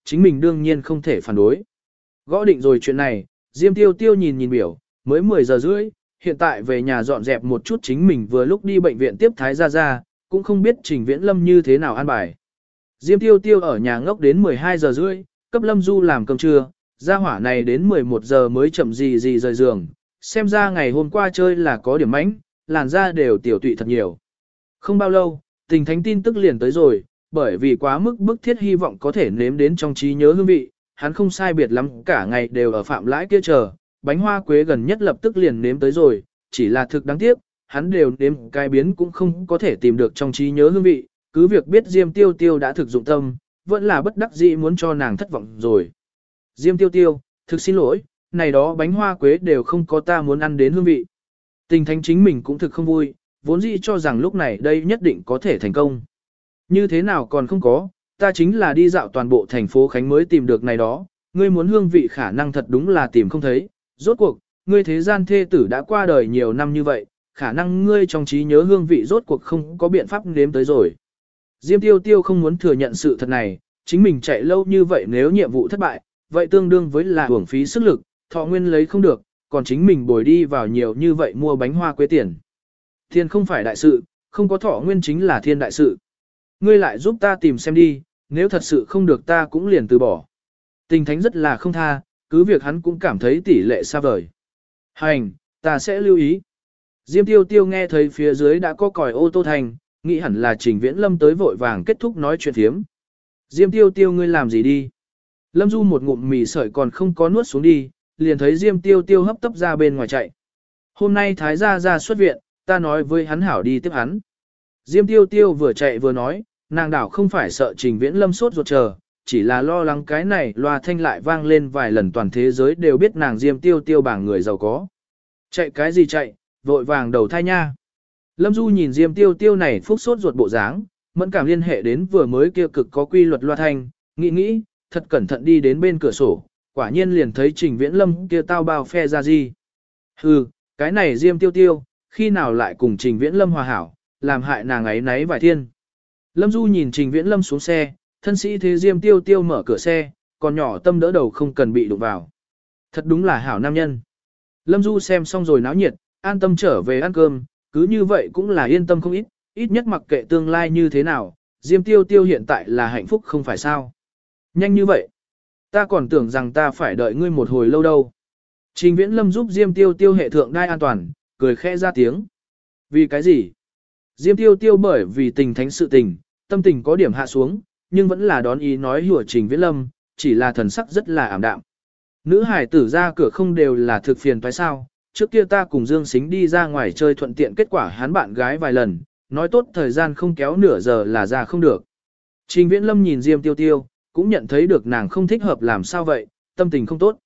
chính mình đương nhiên không thể phản đối. Gõ định rồi chuyện này, Diêm Tiêu Tiêu nhìn nhìn biểu, mới 10 giờ rưỡi, hiện tại về nhà dọn dẹp một chút chính mình vừa lúc đi bệnh viện tiếp Thái Gia Gia, cũng không biết Trình Viễn Lâm như thế nào an bài. Diêm Tiêu Tiêu ở nhà ngốc đến 12 giờ rưỡi, cấp Lâm Du làm cơm trưa, gia hỏa này đến 11 giờ mới chậm gì rời giường, xem ra ngày hôm qua chơi là có điểm mánh, làn da đều tiểu tụy thật nhiều. Không bao lâu, Tình Thánh tin tức liền tới rồi, bởi vì quá mức bức thiết hy vọng có thể nếm đến trong trí nhớ hương vị, hắn không sai biệt lắm cả ngày đều ở Phạm Lãi kia chờ, bánh hoa quế gần nhất lập tức liền nếm tới rồi, chỉ là thực đáng tiếc, hắn đều nếm cái biến cũng không có thể tìm được trong trí nhớ hương vị, cứ việc biết Diêm Tiêu Tiêu đã thực dụng tâm, vẫn là bất đắc dĩ muốn cho nàng thất vọng rồi. Diêm Tiêu Tiêu, thực xin lỗi, này đó bánh hoa quế đều không có ta muốn ăn đến hương vị. Tình Thánh chính mình cũng thực không vui, vốn dĩ cho rằng lúc này đây nhất định có thể thành công. Như thế nào còn không có, ta chính là đi dạo toàn bộ thành phố Khánh mới tìm được này đó, ngươi muốn hương vị khả năng thật đúng là tìm không thấy, rốt cuộc, ngươi thế gian thê tử đã qua đời nhiều năm như vậy, khả năng ngươi trong trí nhớ hương vị rốt cuộc không có biện pháp nếm tới rồi. Diêm Tiêu Tiêu không muốn thừa nhận sự thật này, chính mình chạy lâu như vậy nếu nhiệm vụ thất bại, vậy tương đương với là hưởng phí sức lực, thọ nguyên lấy không được, còn chính mình bồi đi vào nhiều như vậy mua bánh hoa quế tiền. Thiên không phải đại sự, không có thọ nguyên chính là thiên đại sự. Ngươi lại giúp ta tìm xem đi, nếu thật sự không được ta cũng liền từ bỏ. Tình Thánh rất là không tha, cứ việc hắn cũng cảm thấy tỷ lệ xa vời. Hành, ta sẽ lưu ý. Diêm Tiêu Tiêu nghe thấy phía dưới đã có còi ô tô thành, nghĩ hẳn là Trình Viễn Lâm tới vội vàng kết thúc nói chuyện thiếm. Diêm Tiêu Tiêu ngươi làm gì đi? Lâm Du một ngụm mì sợi còn không có nuốt xuống đi, liền thấy Diêm Tiêu Tiêu hấp tấp ra bên ngoài chạy. Hôm nay Thái Gia Gia xuất viện, ta nói với hắn hảo đi tiếp hắn. Diêm Tiêu Tiêu vừa chạy vừa nói, nàng đảo không phải sợ Trình Viễn Lâm sốt ruột chờ, chỉ là lo lắng cái này loa thanh lại vang lên vài lần toàn thế giới đều biết nàng Diêm Tiêu Tiêu bảng người giàu có. Chạy cái gì chạy, vội vàng đầu thai nha. Lâm Du nhìn Diêm Tiêu Tiêu này phúc sốt ruột bộ dáng, mẫn cảm liên hệ đến vừa mới kia cực có quy luật loa thanh, nghĩ, thật cẩn thận đi đến bên cửa sổ, quả nhiên liền thấy Trình Viễn Lâm kia tao bao phe ra gì. Hừ, cái này Diêm Tiêu Tiêu, khi nào lại cùng Trình Viễn Lâm hòa hảo, làm hại nàng ấy nấy vài thiên. Lâm Du nhìn Trình Viễn Lâm xuống xe, thân sĩ thế Diêm Tiêu Tiêu mở cửa xe, còn nhỏ tâm đỡ đầu không cần bị đụng vào. Thật đúng là hảo nam nhân. Lâm Du xem xong rồi náo nhiệt, an tâm trở về ăn cơm, cứ như vậy cũng là yên tâm không ít, ít nhất mặc kệ tương lai như thế nào, Diêm Tiêu Tiêu hiện tại là hạnh phúc không phải sao. Nhanh như vậy, ta còn tưởng rằng ta phải đợi ngươi một hồi lâu đâu. Trình Viễn Lâm giúp Diêm Tiêu Tiêu hệ thượng đai an toàn, cười khẽ ra tiếng. Vì cái gì? Diêm Tiêu Tiêu bởi vì Tình Thánh sự tình, tâm tình có điểm hạ xuống, nhưng vẫn là đón ý nói hùa Trình Viễn Lâm, chỉ là thần sắc rất là ảm đạm. Nữ hải tử ra cửa không đều là thực phiền phải sao, trước kia ta cùng Dương Sính đi ra ngoài chơi thuận tiện kết quả hắn bạn gái vài lần, nói tốt thời gian không kéo nửa giờ là ra không được. Trình Viễn Lâm nhìn Diêm Tiêu Tiêu, cũng nhận thấy được nàng không thích hợp làm sao vậy, tâm tình không tốt.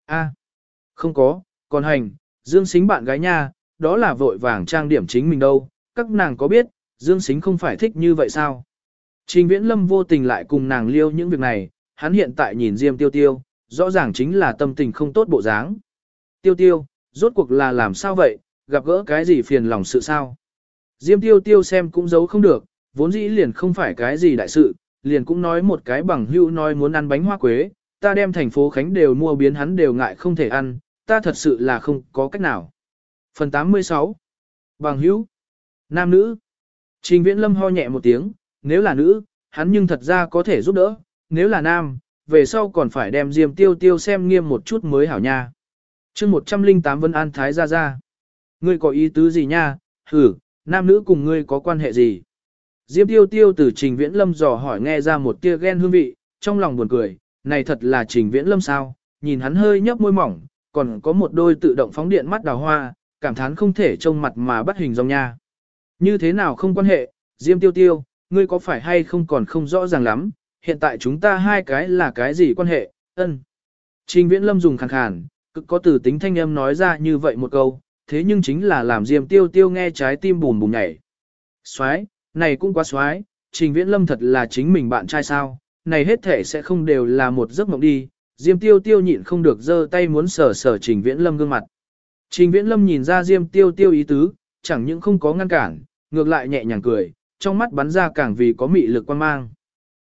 Không có, còn hành, Dương Sính bạn gái nha, đó là vội vàng trang điểm chính mình đâu, các nàng có biết, Dương Sính không phải thích như vậy sao? Trình Viễn Lâm vô tình lại cùng nàng liêu những việc này, hắn hiện tại nhìn Diêm Tiêu Tiêu, rõ ràng chính là tâm tình không tốt bộ dáng. Tiêu Tiêu, rốt cuộc là làm sao vậy, gặp gỡ cái gì phiền lòng sự sao? Diêm Tiêu Tiêu xem cũng giấu không được, vốn dĩ liền không phải cái gì đại sự, liền cũng nói một cái bằng hữu nói muốn ăn bánh hoa quế, ta đem thành phố Khánh đều mua biến hắn đều ngại không thể ăn, ta thật sự là không có cách nào. Phần 86 Bằng hữu Nam nữ Trình Viễn Lâm ho nhẹ một tiếng, nếu là nữ, hắn nhưng thật ra có thể giúp đỡ, nếu là nam, về sau còn phải đem Diêm Tiêu Tiêu xem nghiêm một chút mới hảo nha. chương 108 Vân An Thái Gia Gia. Ngươi có ý tứ gì nha, nam nữ cùng ngươi có quan hệ gì? Diêm Tiêu Tiêu từ Trình Viễn Lâm dò hỏi nghe ra một tia ghen hương vị, trong lòng buồn cười, này thật là Trình Viễn Lâm sao, nhìn hắn hơi nhấp môi mỏng, còn có một đôi tự động phóng điện mắt đào hoa, cảm thán không thể trông mặt mà bắt hình dong nha. Như thế nào không quan hệ, Diêm Tiêu Tiêu, ngươi có phải hay không còn không rõ ràng lắm, hiện tại chúng ta hai cái là cái gì quan hệ, ân. Trình Viễn Lâm dùng khàn khàn, cực có từ tính thanh âm nói ra như vậy một câu, thế nhưng chính là làm Diêm Tiêu Tiêu nghe trái tim bùm bùm nhảy. Soái, này cũng quá soái, Trình Viễn Lâm thật là chính mình bạn trai sao, này hết thể sẽ không đều là một giấc mộng đi. Diêm Tiêu Tiêu nhịn không được giơ tay muốn sờ sờ Trình Viễn Lâm gương mặt. Trình Viễn Lâm nhìn ra Diêm Tiêu Tiêu ý tứ, chẳng những không có ngăn cản, ngược lại nhẹ nhàng cười, trong mắt bắn ra càng vì có mị lực quan mang.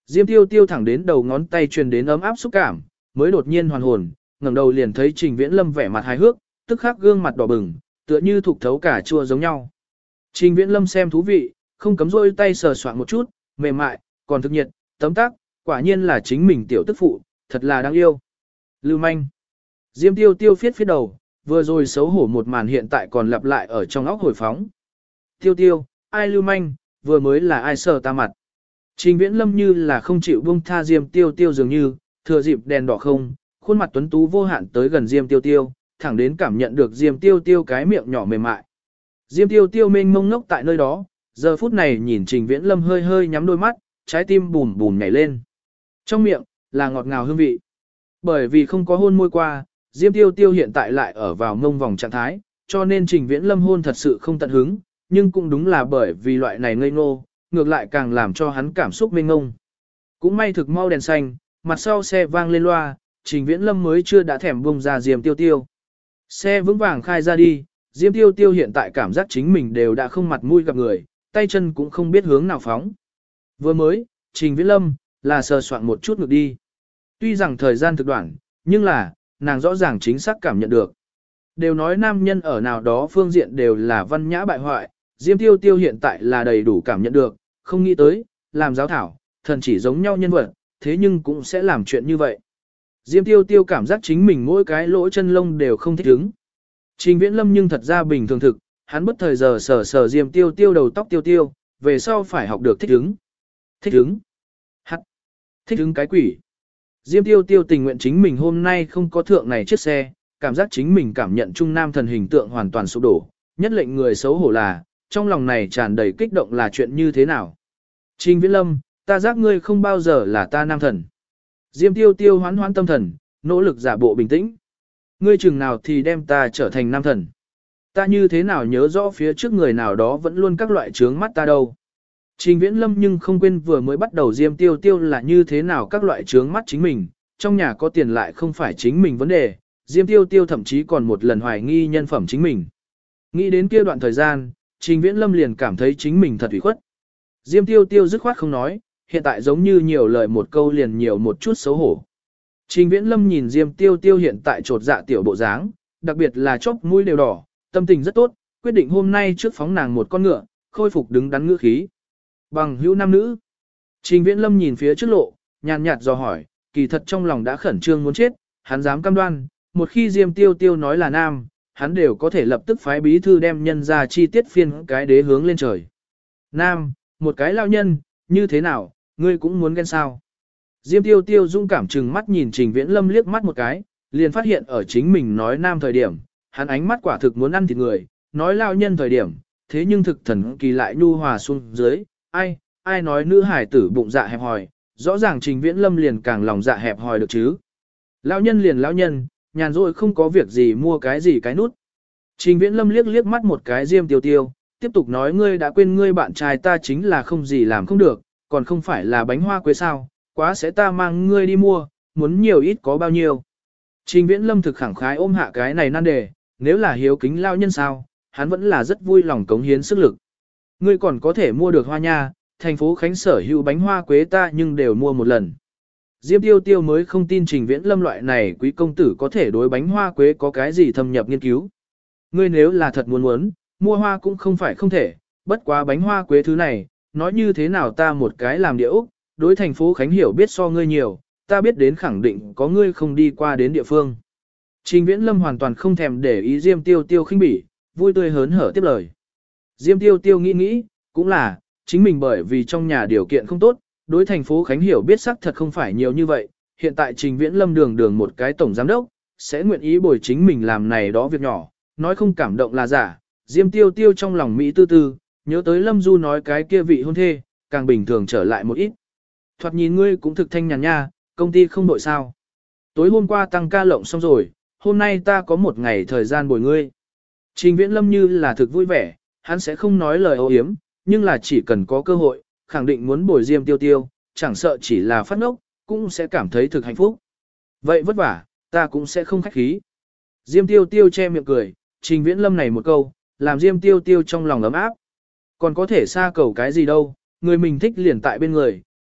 Diêm Tiêu Tiêu thẳng đến đầu ngón tay truyền đến ấm áp xúc cảm, mới đột nhiên hoàn hồn, ngẩng đầu liền thấy Trình Viễn Lâm vẻ mặt hài hước, tức khắc gương mặt đỏ bừng, tựa như thục thấu cả chua giống nhau. Trình Viễn Lâm xem thú vị, không cấm rôi tay sờ soạn một chút, mềm mại, còn thực nhiệt, tấm tắc, quả nhiên là chính mình tiểu tức phụ, thật là đáng yêu. Lưu manh. Diêm Tiêu Tiêu phiết phiết đầu, vừa rồi xấu hổ một màn hiện tại còn lặp lại ở trong óc hồi phóng. Tiêu Tiêu, ai lưu manh, vừa mới là ai sờ ta mặt. Trình Viễn Lâm như là không chịu buông tha Diêm Tiêu Tiêu dường như, thừa dịp đèn đỏ không, khuôn mặt tuấn tú vô hạn tới gần Diêm Tiêu Tiêu, thẳng đến cảm nhận được Diêm Tiêu Tiêu cái miệng nhỏ mềm mại. Diêm Tiêu Tiêu mênh mông ngốc tại nơi đó, giờ phút này nhìn Trình Viễn Lâm hơi hơi nhắm đôi mắt, trái tim bùm bùm nhảy lên. Trong miệng là ngọt ngào hương vị. Bởi vì không có hôn môi qua, Diêm Tiêu Tiêu hiện tại lại ở vào mông vòng trạng thái, cho nên Trình Viễn Lâm hôn thật sự không tận hứng, nhưng cũng đúng là bởi vì loại này ngây ngô, ngược lại càng làm cho hắn cảm xúc mênh ngông. Cũng may thực mau đèn xanh, mặt sau xe vang lên loa, Trình Viễn Lâm mới chưa đã thèm buông ra Diêm Tiêu Tiêu. Xe vững vàng khai ra đi, Diêm Tiêu Tiêu hiện tại cảm giác chính mình đều đã không mặt mũi gặp người, tay chân cũng không biết hướng nào phóng. Vừa mới, Trình Viễn Lâm, là sờ soạn một chút ngược đi. Tuy rằng thời gian thực đoạn, nhưng là, nàng rõ ràng chính xác cảm nhận được. Đều nói nam nhân ở nào đó phương diện đều là văn nhã bại hoại, Diêm Tiêu Tiêu hiện tại là đầy đủ cảm nhận được, không nghĩ tới, làm giáo thảo, thần chỉ giống nhau nhân vật, thế nhưng cũng sẽ làm chuyện như vậy. Diêm Tiêu Tiêu cảm giác chính mình mỗi cái lỗ chân lông đều không thích ứng. Trình Viễn Lâm nhưng thật ra bình thường thực, hắn bất thời giờ sờ Diêm Tiêu Tiêu đầu tóc Tiêu Tiêu, về sau phải học được thích ứng. Thích ứng? Hắt. Thích ứng cái quỷ. Diêm Tiêu Tiêu tình nguyện chính mình hôm nay không có thượng này chiếc xe, cảm giác chính mình cảm nhận trung nam thần hình tượng hoàn toàn sụp đổ, nhất lệnh người xấu hổ là, trong lòng này tràn đầy kích động là chuyện như thế nào. Trình Viễn Lâm, ta giác ngươi không bao giờ là ta nam thần. Diêm Tiêu Tiêu hoán hoán tâm thần, nỗ lực giả bộ bình tĩnh. Ngươi chừng nào thì đem ta trở thành nam thần. Ta như thế nào nhớ rõ phía trước người nào đó vẫn luôn các loại trướng mắt ta đâu. Trình Viễn Lâm nhưng không quên vừa mới bắt đầu Diêm Tiêu Tiêu là như thế nào các loại trướng mắt chính mình, trong nhà có tiền lại không phải chính mình vấn đề, Diêm Tiêu Tiêu thậm chí còn một lần hoài nghi nhân phẩm chính mình. Nghĩ đến kia đoạn thời gian, Trình Viễn Lâm liền cảm thấy chính mình thật ủy khuất. Diêm Tiêu Tiêu dứt khoát không nói, hiện tại giống như nhiều lời một câu liền nhiều một chút xấu hổ. Trình Viễn Lâm nhìn Diêm Tiêu Tiêu hiện tại trột dạ tiểu bộ dáng, đặc biệt là chóp mũi đều đỏ, tâm tình rất tốt, quyết định hôm nay trước phóng nàng một con ngựa, khôi phục đứng đắn ngữ khí. Bằng hữu nam nữ. Trình Viễn Lâm nhìn phía trước lộ, nhàn nhạt dò hỏi, kỳ thật trong lòng đã khẩn trương muốn chết, hắn dám cam đoan, một khi Diêm Tiêu Tiêu nói là nam, hắn đều có thể lập tức phái bí thư đem nhân ra chi tiết phiên cái đế hướng lên trời. Nam, một cái lao nhân, như thế nào, ngươi cũng muốn ghen sao? Diêm Tiêu Tiêu dung cảm chừng mắt nhìn Trình Viễn Lâm liếc mắt một cái, liền phát hiện ở chính mình nói nam thời điểm, hắn ánh mắt quả thực muốn ăn thịt người, nói lao nhân thời điểm, thế nhưng thực thần kỳ lại nhu hòa xuống dưới, ai nói nữ hải tử bụng dạ hẹp hòi, rõ ràng Trình Viễn Lâm liền càng lòng dạ hẹp hòi được chứ. Lão nhân liền lão nhân, nhàn rỗi không có việc gì mua cái gì cái nút. Trình Viễn Lâm liếc mắt một cái Diêm Tiêu Tiêu, tiếp tục nói ngươi đã quên ngươi bạn trai ta chính là không gì làm không được, còn không phải là bánh hoa quế sao, quá sẽ ta mang ngươi đi mua, muốn nhiều ít có bao nhiêu. Trình Viễn Lâm thực khẳng khái ôm hạ cái này nan đề, nếu là hiếu kính lao nhân sao, hắn vẫn là rất vui lòng cống hiến sức lực. Ngươi còn có thể mua được hoa nha, thành phố Khánh sở hữu bánh hoa quế ta nhưng đều mua một lần. Diêm Tiêu Tiêu mới không tin Trình Viễn Lâm loại này quý công tử có thể đối bánh hoa quế có cái gì thâm nhập nghiên cứu. Ngươi nếu là thật muốn, mua hoa cũng không phải không thể, bất quá bánh hoa quế thứ này, nói như thế nào ta một cái làm địa Úc, đối thành phố Khánh hiểu biết so ngươi nhiều, ta biết đến khẳng định có ngươi không đi qua đến địa phương. Trình Viễn Lâm hoàn toàn không thèm để ý Diêm Tiêu Tiêu khinh bỉ, vui tươi hớn hở tiếp lời. Diêm Tiêu Tiêu nghĩ, cũng là, chính mình bởi vì trong nhà điều kiện không tốt, đối thành phố Khánh hiểu biết xác thật không phải nhiều như vậy, hiện tại Trình Viễn Lâm đường một cái tổng giám đốc, sẽ nguyện ý bồi chính mình làm này đó việc nhỏ, nói không cảm động là giả, Diêm Tiêu Tiêu trong lòng Mỹ tư tư, nhớ tới Lâm Du nói cái kia vị hôn thê, càng bình thường trở lại một ít. Thoạt nhìn ngươi cũng thực thanh nhàn nha, công ty không đội sao. Tối hôm qua tăng ca lộng xong rồi, hôm nay ta có một ngày thời gian bồi ngươi. Trình Viễn Lâm như là thực vui vẻ, hắn sẽ không nói lời ô hiếm, nhưng là chỉ cần có cơ hội, khẳng định muốn bồi Diêm Tiêu Tiêu, chẳng sợ chỉ là phát ngốc, cũng sẽ cảm thấy thực hạnh phúc. Vậy vất vả, ta cũng sẽ không khách khí. Diêm Tiêu Tiêu che miệng cười, Trình Viễn Lâm này một câu, làm Diêm Tiêu Tiêu trong lòng ấm áp. Còn có thể xa cầu cái gì đâu, người mình thích liền tại bên người,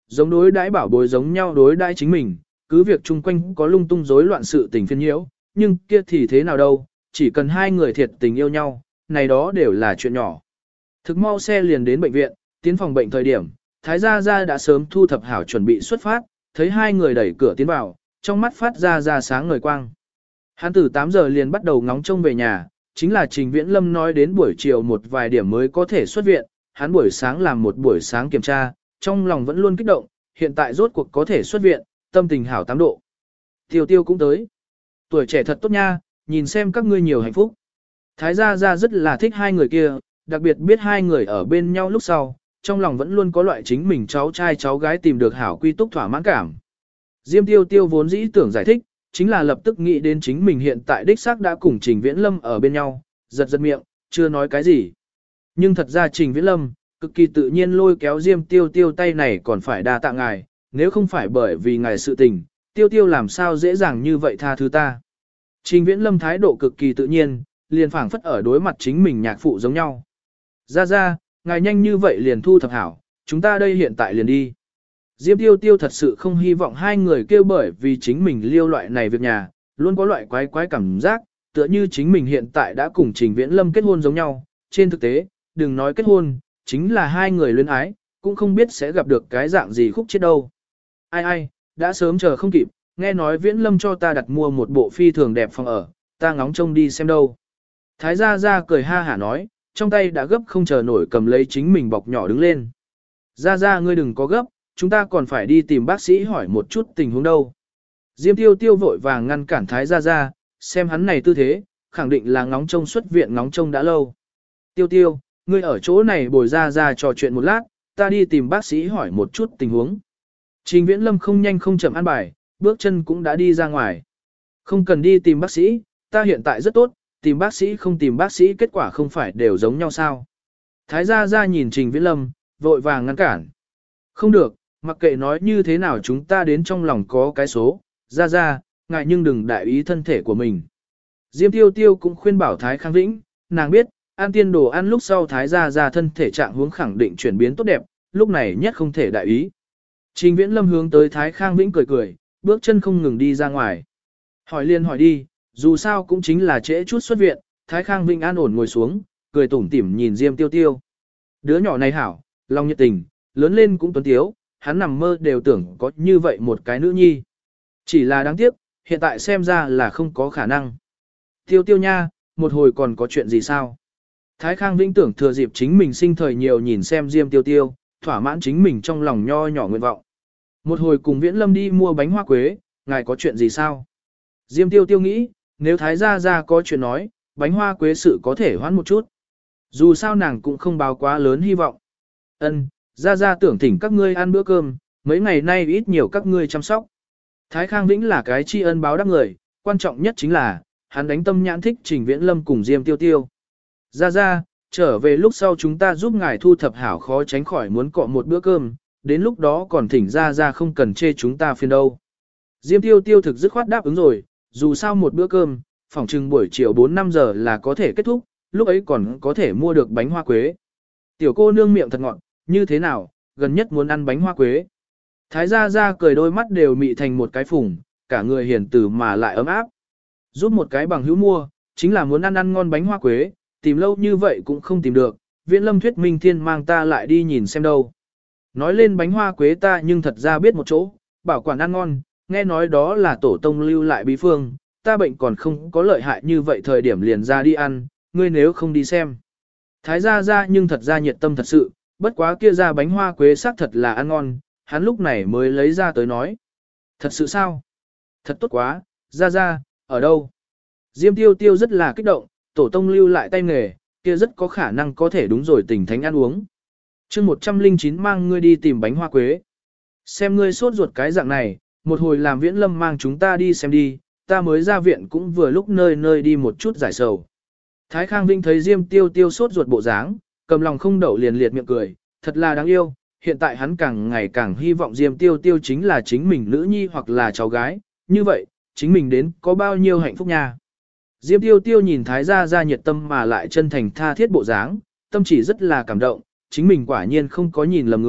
giống đối đãi bảo bối giống nhau đối đãi chính mình, cứ việc chung quanh có lung tung rối loạn sự tình phiền nhiễu, nhưng kia thì thế nào đâu, chỉ cần hai người thiệt tình yêu nhau, này đó đều là chuyện nhỏ. Thực mau xe liền đến bệnh viện, tiến phòng bệnh thời điểm, Thái Gia Gia đã sớm thu thập hảo chuẩn bị xuất phát, thấy hai người đẩy cửa tiến vào, trong mắt phát ra sáng ngời quang. Hắn từ 8 giờ liền bắt đầu ngóng trông về nhà, chính là Trình Viễn Lâm nói đến buổi chiều một vài điểm mới có thể xuất viện, hắn buổi sáng làm một buổi sáng kiểm tra, trong lòng vẫn luôn kích động, hiện tại rốt cuộc có thể xuất viện, tâm tình hảo 8 độ. Tiêu Tiêu cũng tới. Tuổi trẻ thật tốt nha, nhìn xem các ngươi nhiều hạnh phúc. Thái Gia Gia rất là thích hai người kia, đặc biệt biết hai người ở bên nhau lúc sau, trong lòng vẫn luôn có loại chính mình cháu trai cháu gái tìm được hảo quy túc thỏa mãn cảm. Diêm Tiêu Tiêu vốn dĩ tưởng giải thích, chính là lập tức nghĩ đến chính mình hiện tại đích xác đã cùng Trình Viễn Lâm ở bên nhau, giật giật miệng, chưa nói cái gì. Nhưng thật ra Trình Viễn Lâm, cực kỳ tự nhiên lôi kéo Diêm Tiêu Tiêu tay này còn phải đa tạ ngài, nếu không phải bởi vì ngài sự tình, Tiêu Tiêu làm sao dễ dàng như vậy tha thứ ta. Trình Viễn Lâm thái độ cực kỳ tự nhiên, liền phảng phất ở đối mặt chính mình nhạc phụ giống nhau. Ra ra, ngài nhanh như vậy liền thu thập hảo, chúng ta đây hiện tại liền đi. Diêm Tiêu Tiêu thật sự không hy vọng hai người kêu bởi vì chính mình liêu loại này việc nhà, luôn có loại quái quái cảm giác, tựa như chính mình hiện tại đã cùng Trình Viễn Lâm kết hôn giống nhau. Trên thực tế, đừng nói kết hôn, chính là hai người luyến ái, cũng không biết sẽ gặp được cái dạng gì khúc chết đâu. Ai, đã sớm chờ không kịp, nghe nói Viễn Lâm cho ta đặt mua một bộ phi thường đẹp phòng ở, ta ngóng trông đi xem đâu. Thái Gia Gia cười ha hả nói, trong tay đã gấp không chờ nổi cầm lấy chính mình bọc nhỏ đứng lên. Gia Gia ngươi đừng có gấp, chúng ta còn phải đi tìm bác sĩ hỏi một chút tình huống đâu. Diêm Tiêu Tiêu vội vàng ngăn cản Thái Gia Gia, xem hắn này tư thế, khẳng định là ngóng trông xuất viện ngóng trông đã lâu. Tiêu Tiêu, ngươi ở chỗ này bồi Gia Gia trò chuyện một lát, ta đi tìm bác sĩ hỏi một chút tình huống. Trình Viễn Lâm không nhanh không chậm an bài, bước chân cũng đã đi ra ngoài. Không cần đi tìm bác sĩ, ta hiện tại rất tốt, tìm bác sĩ không tìm bác sĩ kết quả không phải đều giống nhau sao. Thái Gia Gia nhìn Trình Viễn Lâm, vội vàng ngăn cản. Không được, mặc kệ nói như thế nào chúng ta đến trong lòng có cái số, Gia Gia, ngại nhưng đừng đại ý thân thể của mình. Diêm Tiêu Tiêu cũng khuyên bảo Thái Khang Vĩnh, nàng biết, ăn tiên đồ ăn lúc sau Thái Gia Gia thân thể trạng huống khẳng định chuyển biến tốt đẹp, lúc này nhất không thể đại ý. Trình Viễn Lâm hướng tới Thái Khang Vĩnh cười cười, bước chân không ngừng đi ra ngoài. Hỏi liền hỏi đi, dù sao cũng chính là trễ chút xuất viện, Thái Khang Vĩnh an ổn ngồi xuống, cười tủm tỉm nhìn Diêm Tiêu Tiêu. Đứa nhỏ này hảo, lòng nhiệt tình, lớn lên cũng tuấn tiếu, hắn nằm mơ đều tưởng có như vậy một cái nữ nhi. Chỉ là đáng tiếc, hiện tại xem ra là không có khả năng. Tiêu Tiêu nha, một hồi còn có chuyện gì sao? Thái Khang Vĩnh tưởng thừa dịp chính mình sinh thời nhiều nhìn xem Diêm Tiêu Tiêu, thỏa mãn chính mình trong lòng nho nhỏ nguyện vọng. Một hồi cùng Viễn Lâm đi mua bánh hoa quế, ngài có chuyện gì sao? Diêm Tiêu Tiêu nghĩ, nếu Thái Gia Gia có chuyện nói, bánh hoa quế sự có thể hoãn một chút. Dù sao nàng cũng không báo quá lớn hy vọng. Ân, Gia Gia tưởng thỉnh các ngươi ăn bữa cơm, mấy ngày nay ít nhiều các ngươi chăm sóc. Thái Khang Vĩnh là cái tri ân báo đáp người, quan trọng nhất chính là, hắn đánh tâm nhãn thích Trình Viễn Lâm cùng Diêm Tiêu Tiêu. Gia Gia, trở về lúc sau chúng ta giúp ngài thu thập hảo khó tránh khỏi muốn cọ một bữa cơm, đến lúc đó còn thỉnh Gia Gia không cần chê chúng ta phiền đâu. Diêm Tiêu Tiêu thực dứt khoát đáp ứng rồi, dù sao một bữa cơm, phỏng chừng buổi chiều 4-5 giờ là có thể kết thúc, lúc ấy còn có thể mua được bánh hoa quế. Tiểu cô nương miệng thật ngọt, như thế nào, gần nhất muốn ăn bánh hoa quế. Thái Gia Gia cười đôi mắt đều mị thành một cái phùng, cả người hiền từ mà lại ấm áp. Giúp một cái bằng hữu mua, chính là muốn ăn ngon bánh hoa quế, tìm lâu như vậy cũng không tìm được, Viễn Lâm thuyết minh thiên mang ta lại đi nhìn xem đâu. Nói lên bánh hoa quế ta nhưng thật ra biết một chỗ, bảo quản ăn ngon, nghe nói đó là tổ tông lưu lại bí phương, ta bệnh còn không có lợi hại như vậy thời điểm liền ra đi ăn, ngươi nếu không đi xem. Thái Gia Gia nhưng thật ra nhiệt tâm thật sự, bất quá kia ra bánh hoa quế xác thật là ăn ngon, hắn lúc này mới lấy ra tới nói. Thật sự sao? Thật tốt quá, Gia Gia, ở đâu? Diêm Tiêu Tiêu rất là kích động, tổ tông lưu lại tay nghề, kia rất có khả năng có thể đúng rồi tình thánh ăn uống. chương 109 mang ngươi đi tìm bánh hoa quế. Xem ngươi sốt ruột cái dạng này, một hồi làm Viễn Lâm mang chúng ta đi xem đi, ta mới ra viện cũng vừa lúc nơi nơi đi một chút giải sầu. Thái Khang Vinh thấy Diêm Tiêu Tiêu sốt ruột bộ dáng, cầm lòng không đậu liền liệt miệng cười, thật là đáng yêu, hiện tại hắn càng ngày càng hy vọng Diêm Tiêu Tiêu chính là chính mình nữ nhi hoặc là cháu gái, như vậy, chính mình đến có bao nhiêu hạnh phúc nha. Diêm Tiêu Tiêu nhìn Thái Gia Gia nhiệt tâm mà lại chân thành tha thiết bộ dáng, tâm chỉ rất là cảm động, chính mình quả nhiên không có nhìn lầm người,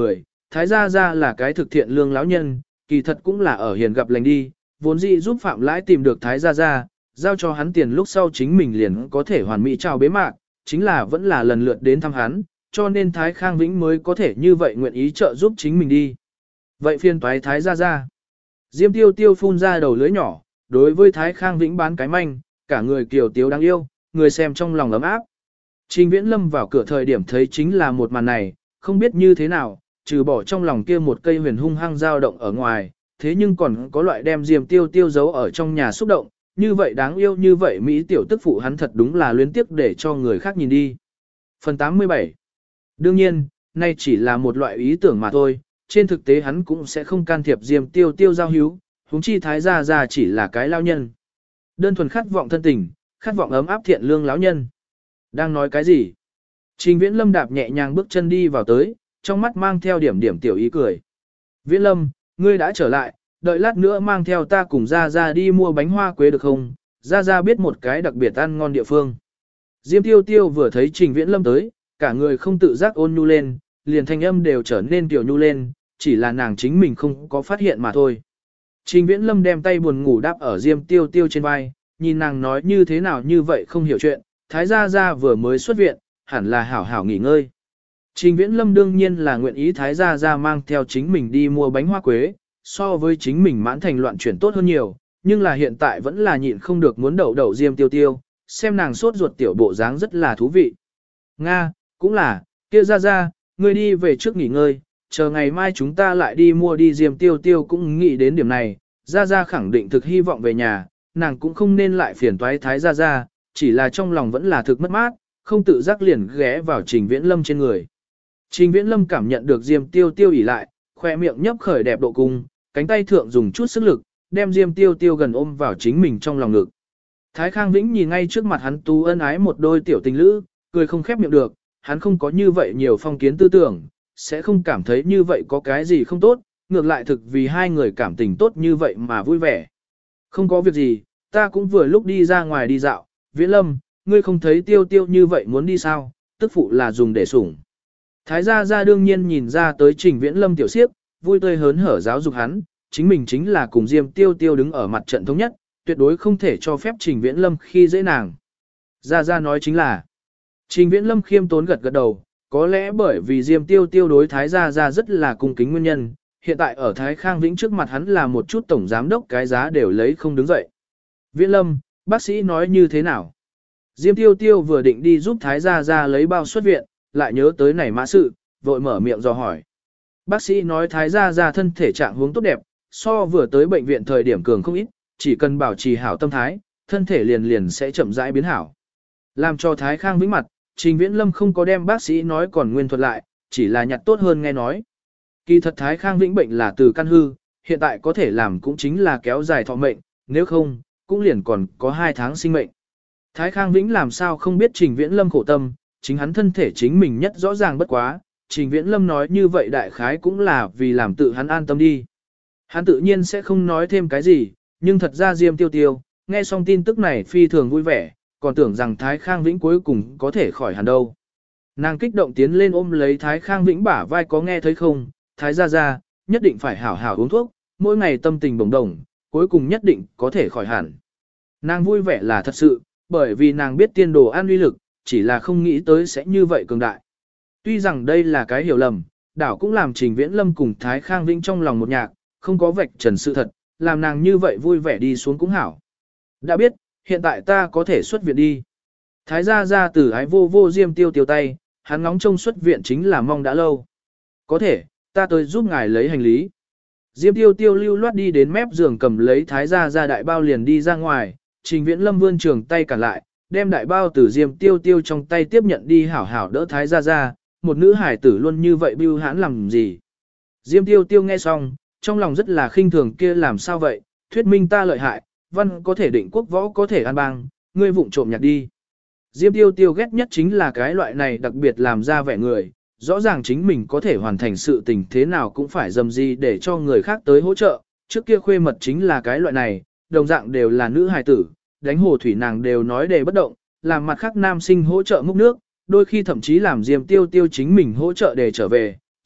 Thái gia gia là cái thực thiện lương lão nhân, kỳ thật cũng là ở hiền gặp lành đi, vốn dĩ giúp Phạm Lãi tìm được Thái gia gia, giao cho hắn tiền lúc sau chính mình liền có thể hoàn mỹ chào bế mạc, chính là vẫn là lần lượt đến thăm hắn, cho nên Thái Khang Vĩnh mới có thể như vậy nguyện ý trợ giúp chính mình đi. Vậy phiên toái Thái gia gia. Diêm Tiêu Tiêu phun ra đầu lưới nhỏ, đối với Thái Khang Vĩnh bán cái manh, cả người kiều tiếu đáng yêu, người xem trong lòng ấm áp. Trình Viễn Lâm vào cửa thời điểm thấy chính là một màn này, không biết như thế nào, trừ bỏ trong lòng kia một cây huyền hung hăng dao động ở ngoài, thế nhưng còn có loại đem Diêm Tiêu Tiêu giấu ở trong nhà xúc động, như vậy đáng yêu như vậy Mỹ tiểu tức phụ hắn thật đúng là luyến tiếc để cho người khác nhìn đi. Phần 87. Đương nhiên, nay chỉ là một loại ý tưởng mà thôi, trên thực tế hắn cũng sẽ không can thiệp Diêm Tiêu Tiêu giao hữu, huống chi Thái gia gia chỉ là cái lao nhân. Đơn thuần khát vọng thân tình, khát vọng ấm áp thiện lương lão nhân. Đang nói cái gì? Trình Viễn Lâm đạp nhẹ nhàng bước chân đi vào tới, trong mắt mang theo điểm điểm tiểu ý cười. Viễn Lâm, ngươi đã trở lại, đợi lát nữa mang theo ta cùng Gia Gia đi mua bánh hoa quế được không? Gia Gia biết một cái đặc biệt ăn ngon địa phương. Diêm Tiêu Tiêu vừa thấy Trình Viễn Lâm tới, cả người không tự giác ôn nhu lên, liền thanh âm đều trở nên tiểu nhu lên, chỉ là nàng chính mình không có phát hiện mà thôi. Trình Viễn Lâm đem tay buồn ngủ đáp ở Diêm Tiêu Tiêu trên vai, nhìn nàng nói như thế nào như vậy không hiểu chuyện, Thái Gia Gia vừa mới xuất viện, hẳn là hảo hảo nghỉ ngơi. Trình Viễn Lâm đương nhiên là nguyện ý Thái Gia Gia mang theo chính mình đi mua bánh hoa quế, so với chính mình mãn thành loạn chuyển tốt hơn nhiều, nhưng là hiện tại vẫn là nhịn không được muốn đậu Diêm Tiêu Tiêu, xem nàng sốt ruột tiểu bộ dáng rất là thú vị. Nga, cũng là, kia Gia Gia, ngươi đi về trước nghỉ ngơi, chờ ngày mai chúng ta lại đi mua đi. Diêm Tiêu Tiêu cũng nghĩ đến điểm này, Gia Gia khẳng định thực hy vọng về nhà, nàng cũng không nên lại phiền toái Thái Gia Gia, chỉ là trong lòng vẫn là thực mất mát, không tự giác liền ghé vào Trình Viễn Lâm trên người. Trình Viễn Lâm cảm nhận được Diêm Tiêu Tiêu ỉ lại, khoe miệng nhấp khởi đẹp độ cung, cánh tay thượng dùng chút sức lực, đem Diêm Tiêu Tiêu gần ôm vào chính mình trong lòng ngực. Thái Khang Vĩnh nhìn ngay trước mặt hắn tú ân ái một đôi tiểu tình lữ, cười không khép miệng được, hắn không có như vậy nhiều phong kiến tư tưởng, sẽ không cảm thấy như vậy có cái gì không tốt, ngược lại thực vì hai người cảm tình tốt như vậy mà vui vẻ. Không có việc gì, ta cũng vừa lúc đi ra ngoài đi dạo, Viễn Lâm, ngươi không thấy Tiêu Tiêu như vậy muốn đi sao, tức phụ là dùng để sủng. Thái gia gia đương nhiên nhìn ra tới Trình Viễn Lâm tiểu siếp, vui tươi hớn hở giáo dục hắn, chính mình chính là cùng Diêm Tiêu Tiêu đứng ở mặt trận thống nhất, tuyệt đối không thể cho phép Trình Viễn Lâm khi dễ nàng. Gia gia nói chính là, Trình Viễn Lâm khiêm tốn gật gật đầu, có lẽ bởi vì Diêm Tiêu Tiêu đối Thái gia gia rất là cung kính nguyên nhân, hiện tại ở Thái Khang Vĩnh trước mặt hắn là một chút tổng giám đốc cái giá đều lấy không đứng dậy. Viễn Lâm, bác sĩ nói như thế nào? Diêm Tiêu Tiêu vừa định đi giúp Thái gia gia lấy bao xuất viện, lại nhớ tới này mã sự, vội mở miệng dò hỏi. Bác sĩ nói Thái gia gia thân thể trạng huống tốt đẹp, so vừa tới bệnh viện thời điểm cường không ít, chỉ cần bảo trì hảo tâm thái, thân thể liền liền sẽ chậm rãi biến hảo. Làm cho Thái Khang Vĩnh mặt, Trình Viễn Lâm không có đem bác sĩ nói còn nguyên thuật lại, chỉ là nhặt tốt hơn nghe nói. Kỳ thật Thái Khang Vĩnh bệnh là từ căn hư, hiện tại có thể làm cũng chính là kéo dài thọ mệnh, nếu không, cũng liền còn có 2 tháng sinh mệnh. Thái Khang Vĩnh làm sao không biết Trình Viễn Lâm khổ tâm, chính hắn thân thể chính mình nhất rõ ràng bất quá, Trình Viễn Lâm nói như vậy đại khái cũng là vì làm tự hắn an tâm đi. Hắn tự nhiên sẽ không nói thêm cái gì, nhưng thật ra Diêm Tiêu Tiêu, nghe xong tin tức này phi thường vui vẻ, còn tưởng rằng Thái Khang Vĩnh cuối cùng có thể khỏi hẳn đâu. Nàng kích động tiến lên ôm lấy Thái Khang Vĩnh bả vai, có nghe thấy không, Thái gia gia, nhất định phải hảo hảo uống thuốc, mỗi ngày tâm tình bồng đồng, cuối cùng nhất định có thể khỏi hẳn. Nàng vui vẻ là thật sự, bởi vì nàng biết tiên đồ an uy lực, chỉ là không nghĩ tới sẽ như vậy cường đại. Tuy rằng đây là cái hiểu lầm, đảo cũng làm Trình Viễn Lâm cùng Thái Khang Vĩnh trong lòng một nhạc, không có vạch trần sự thật, làm nàng như vậy vui vẻ đi xuống cũng hảo. Đã biết, hiện tại ta có thể xuất viện đi. Thái gia gia từ ái vô vô Diêm Tiêu Tiêu tay, hắn ngóng trông xuất viện chính là mong đã lâu. Có thể, ta tới giúp ngài lấy hành lý. Diêm Tiêu Tiêu lưu loát đi đến mép giường cầm lấy Thái gia gia đại bao liền đi ra ngoài, Trình Viễn Lâm vươn trường tay cản lại, đem đại bao từ Diêm Tiêu Tiêu trong tay tiếp nhận đi hảo hảo đỡ Thái gia gia, một nữ hải tử luôn như vậy bưu hãn làm gì. Diêm Tiêu Tiêu nghe xong, trong lòng rất là khinh thường, kia làm sao vậy, thuyết minh ta lợi hại, văn có thể định quốc, võ có thể an bang, ngươi vụng trộm nhặt đi. Diêm Tiêu Tiêu ghét nhất chính là cái loại này đặc biệt làm ra vẻ người, rõ ràng chính mình có thể hoàn thành sự tình thế nào cũng phải dầm gì để cho người khác tới hỗ trợ, trước kia khuê mật chính là cái loại này, đồng dạng đều là nữ hài tử, đánh hồ thủy nàng đều nói đề bất động, làm mặt khác nam sinh hỗ trợ múc nước, đôi khi thậm chí làm Diêm Tiêu Tiêu chính mình hỗ trợ để trở về,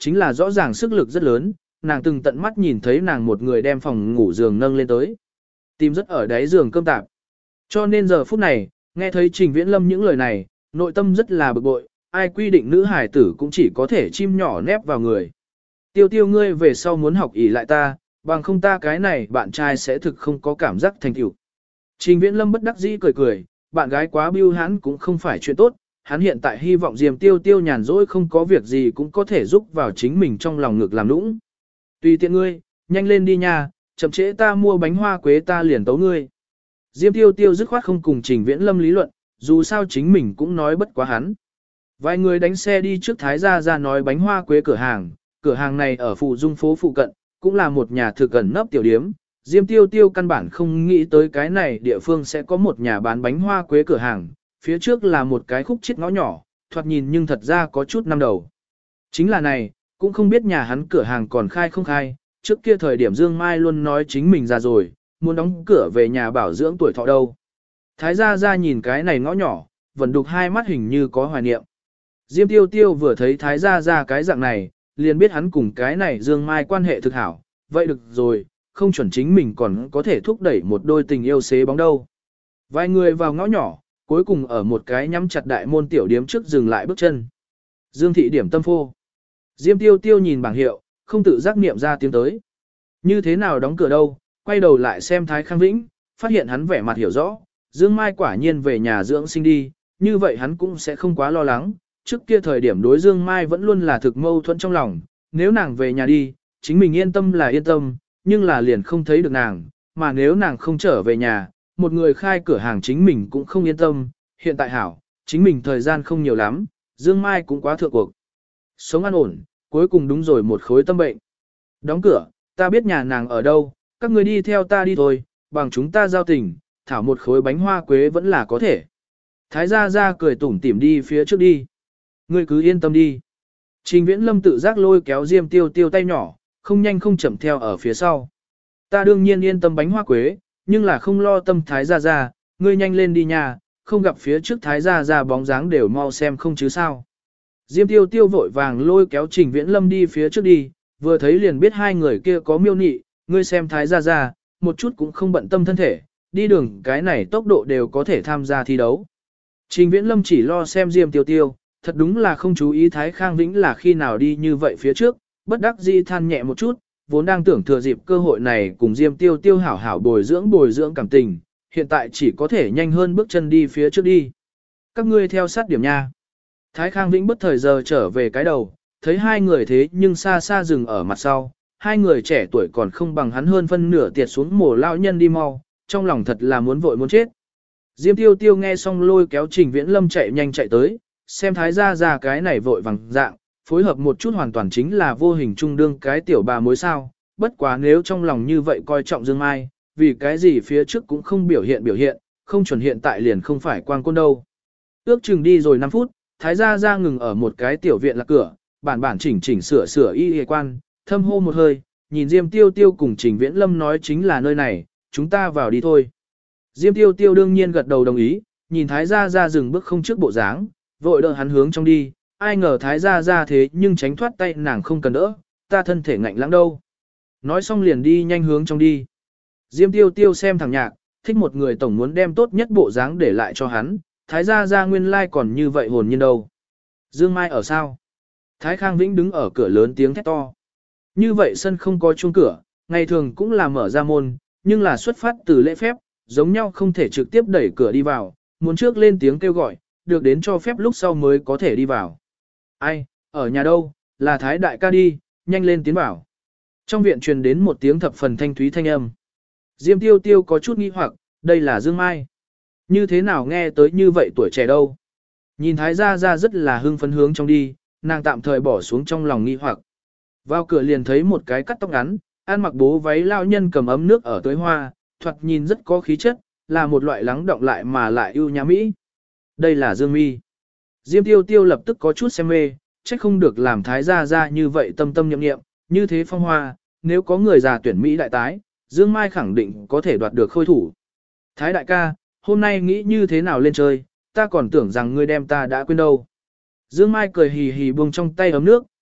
chính là rõ ràng sức lực rất lớn, nàng từng tận mắt nhìn thấy nàng một người đem phòng ngủ giường nâng lên tới. Tim rất ở đáy giường cơm tạp. Cho nên giờ phút này, nghe thấy Trình Viễn Lâm những lời này, nội tâm rất là bực bội, ai quy định nữ hải tử cũng chỉ có thể chim nhỏ nép vào người. Tiêu tiêu ngươi về sau muốn học ỷ lại ta, bằng không ta cái này bạn trai sẽ thực không có cảm giác thành tựu. Trình Viễn Lâm bất đắc dĩ cười cười, bạn gái quá bưu hãn cũng không phải chuyện tốt, hắn hiện tại hy vọng Diêm Tiêu Tiêu nhàn rỗi không có việc gì cũng có thể giúp vào chính mình trong lòng ngực làm nũng. Tùy tiện ngươi, nhanh lên đi nha, chậm trễ ta mua bánh hoa quế ta liền tấu ngươi. Diêm Tiêu Tiêu dứt khoát không cùng Trình Viễn Lâm lý luận, dù sao chính mình cũng nói bất quá hắn. Vài người đánh xe đi trước Thái Gia ra nói bánh hoa quế cửa hàng này ở Phụ Dung phố phụ cận, cũng là một nhà thực ẩn nấp tiểu điếm. Diêm Tiêu Tiêu căn bản không nghĩ tới cái này địa phương sẽ có một nhà bán bánh hoa quế cửa hàng, phía trước là một cái khúc chết ngõ nhỏ, thoạt nhìn nhưng thật ra có chút năm đầu. Chính là này, cũng không biết nhà hắn cửa hàng còn khai không khai, trước kia thời điểm Dương Mai luôn nói chính mình già rồi, muốn đóng cửa về nhà bảo dưỡng tuổi thọ đâu. Thái gia ra nhìn cái này ngõ nhỏ, vẫn đục hai mắt hình như có hoài niệm. Diêm Tiêu Tiêu vừa thấy Thái gia ra cái dạng này, liền biết hắn cùng cái này Dương Mai quan hệ thực hảo, vậy được rồi, không chuẩn chính mình còn có thể thúc đẩy một đôi tình yêu xế bóng đâu. Vài người vào ngõ nhỏ, cuối cùng ở một cái nhắm chặt đại môn tiểu điếm trước dừng lại bước chân. Dương thị điểm tâm phô. Diêm Tiêu Tiêu nhìn bảng hiệu, không tự giác niệm ra tiếng tới. Như thế nào đóng cửa đâu, quay đầu lại xem Thái Khang Vĩnh, phát hiện hắn vẻ mặt hiểu rõ, Dương Mai quả nhiên về nhà dưỡng sinh đi, như vậy hắn cũng sẽ không quá lo lắng. Trước kia thời điểm đối Dương Mai vẫn luôn là thực mâu thuẫn trong lòng, nếu nàng về nhà đi, chính mình yên tâm là yên tâm, nhưng là liền không thấy được nàng, mà nếu nàng không trở về nhà, một người khai cửa hàng chính mình cũng không yên tâm, hiện tại hảo, chính mình thời gian không nhiều lắm, Dương Mai cũng quá thượng cuộc. Sống an ổn, cuối cùng đúng rồi một khối tâm bệnh. Đóng cửa, ta biết nhà nàng ở đâu, các người đi theo ta đi thôi, bằng chúng ta giao tình, thảo một khối bánh hoa quế vẫn là có thể. Thái gia ra cười tủm tỉm đi phía trước đi. Ngươi cứ yên tâm đi. Trình Viễn Lâm tự giác lôi kéo Diêm Tiêu Tiêu tay nhỏ, không nhanh không chậm theo ở phía sau. Ta đương nhiên yên tâm bánh hoa quế, nhưng là không lo tâm Thái gia ra, ngươi nhanh lên đi nhà, không gặp phía trước Thái gia ra bóng dáng đều mau xem không chứ sao. Diêm Tiêu Tiêu vội vàng lôi kéo Trình Viễn Lâm đi phía trước đi, vừa thấy liền biết hai người kia có miêu nị, ngươi xem Thái gia ra, một chút cũng không bận tâm thân thể, đi đường cái này tốc độ đều có thể tham gia thi đấu. Trình Viễn Lâm chỉ lo xem Diêm Tiêu Tiêu, thật đúng là không chú ý Thái Khang Vĩnh là khi nào đi như vậy phía trước, bất đắc dĩ than nhẹ một chút, vốn đang tưởng thừa dịp cơ hội này cùng Diêm Tiêu Tiêu hảo hảo bồi dưỡng cảm tình, hiện tại chỉ có thể nhanh hơn bước chân đi phía trước đi. Các ngươi theo sát điểm nha. Thái Khang Vĩnh bất thời giờ trở về cái đầu, thấy hai người thế nhưng xa xa dừng ở mặt sau, hai người trẻ tuổi còn không bằng hắn hơn phân nửa tiệt xuống mồ lao nhân đi mau, trong lòng thật là muốn vội muốn chết. Diêm Tiêu Tiêu nghe xong lôi kéo Trình Viễn Lâm chạy nhanh chạy tới, xem Thái gia ra cái này vội vàng dạng, phối hợp một chút hoàn toàn chính là vô hình trung đương cái tiểu bà mối sao, bất quá nếu trong lòng như vậy coi trọng Dương Mai, vì cái gì phía trước cũng không biểu hiện, không chuẩn hiện tại liền không phải quang côn đâu. Ước chừng đi rồi 5 phút, Thái gia ra ngừng ở một cái tiểu viện là cửa, bản chỉnh sửa y quan, thâm hô một hơi, nhìn Diêm Tiêu Tiêu cùng Trình Viễn Lâm nói chính là nơi này, chúng ta vào đi thôi. Diêm Tiêu Tiêu đương nhiên gật đầu đồng ý, nhìn Thái gia ra dừng bước không trước bộ dáng, vội đỡ hắn hướng trong đi, ai ngờ Thái gia ra thế nhưng tránh thoát tay nàng không cần đỡ, ta thân thể ngạnh lãng đâu. Nói xong liền đi nhanh hướng trong đi. Diêm Tiêu Tiêu xem thằng nhạc, thích một người tổng muốn đem tốt nhất bộ dáng để lại cho hắn, Thái gia ra nguyên lai còn như vậy hồn nhiên đâu. Dương Mai ở sao? Thái Khang Vĩnh đứng ở cửa lớn tiếng thét to. Như vậy sân không có chuông cửa, ngày thường cũng là mở ra môn, nhưng là xuất phát từ lễ phép, giống nhau không thể trực tiếp đẩy cửa đi vào, muốn trước lên tiếng kêu gọi, được đến cho phép lúc sau mới có thể đi vào. Ai, ở nhà đâu, là Thái đại ca đi, nhanh lên tiến vào. Trong viện truyền đến một tiếng thập phần thanh thúy thanh âm. Diêm Tiêu Tiêu có chút nghi hoặc, đây là Dương Mai. Như thế nào nghe tới như vậy tuổi trẻ đâu. Nhìn Thái gia ra rất là hưng phấn hướng trong đi, nàng tạm thời bỏ xuống trong lòng nghi hoặc. Vào cửa liền thấy một cái cắt tóc ngắn, ăn mặc bố váy lao nhân cầm ấm nước ở tới hoa, thoạt nhìn rất có khí chất, là một loại lắng động lại mà lại ưu nhã mỹ. Đây là Dương Mi. Diêm Tiêu Tiêu lập tức có chút xem mê, trách không được làm Thái gia ra như vậy tâm tâm nhậm nghiệm, như thế phong hoa, nếu có người già tuyển Mỹ đại tái, Dương Mai khẳng định có thể đoạt được khôi thủ. Thái đại ca, hôm nay nghĩ như thế nào lên chơi, ta còn tưởng rằng ngươi đem ta đã quên đâu. Dương Mai cười hì hì buông trong tay ấm nước,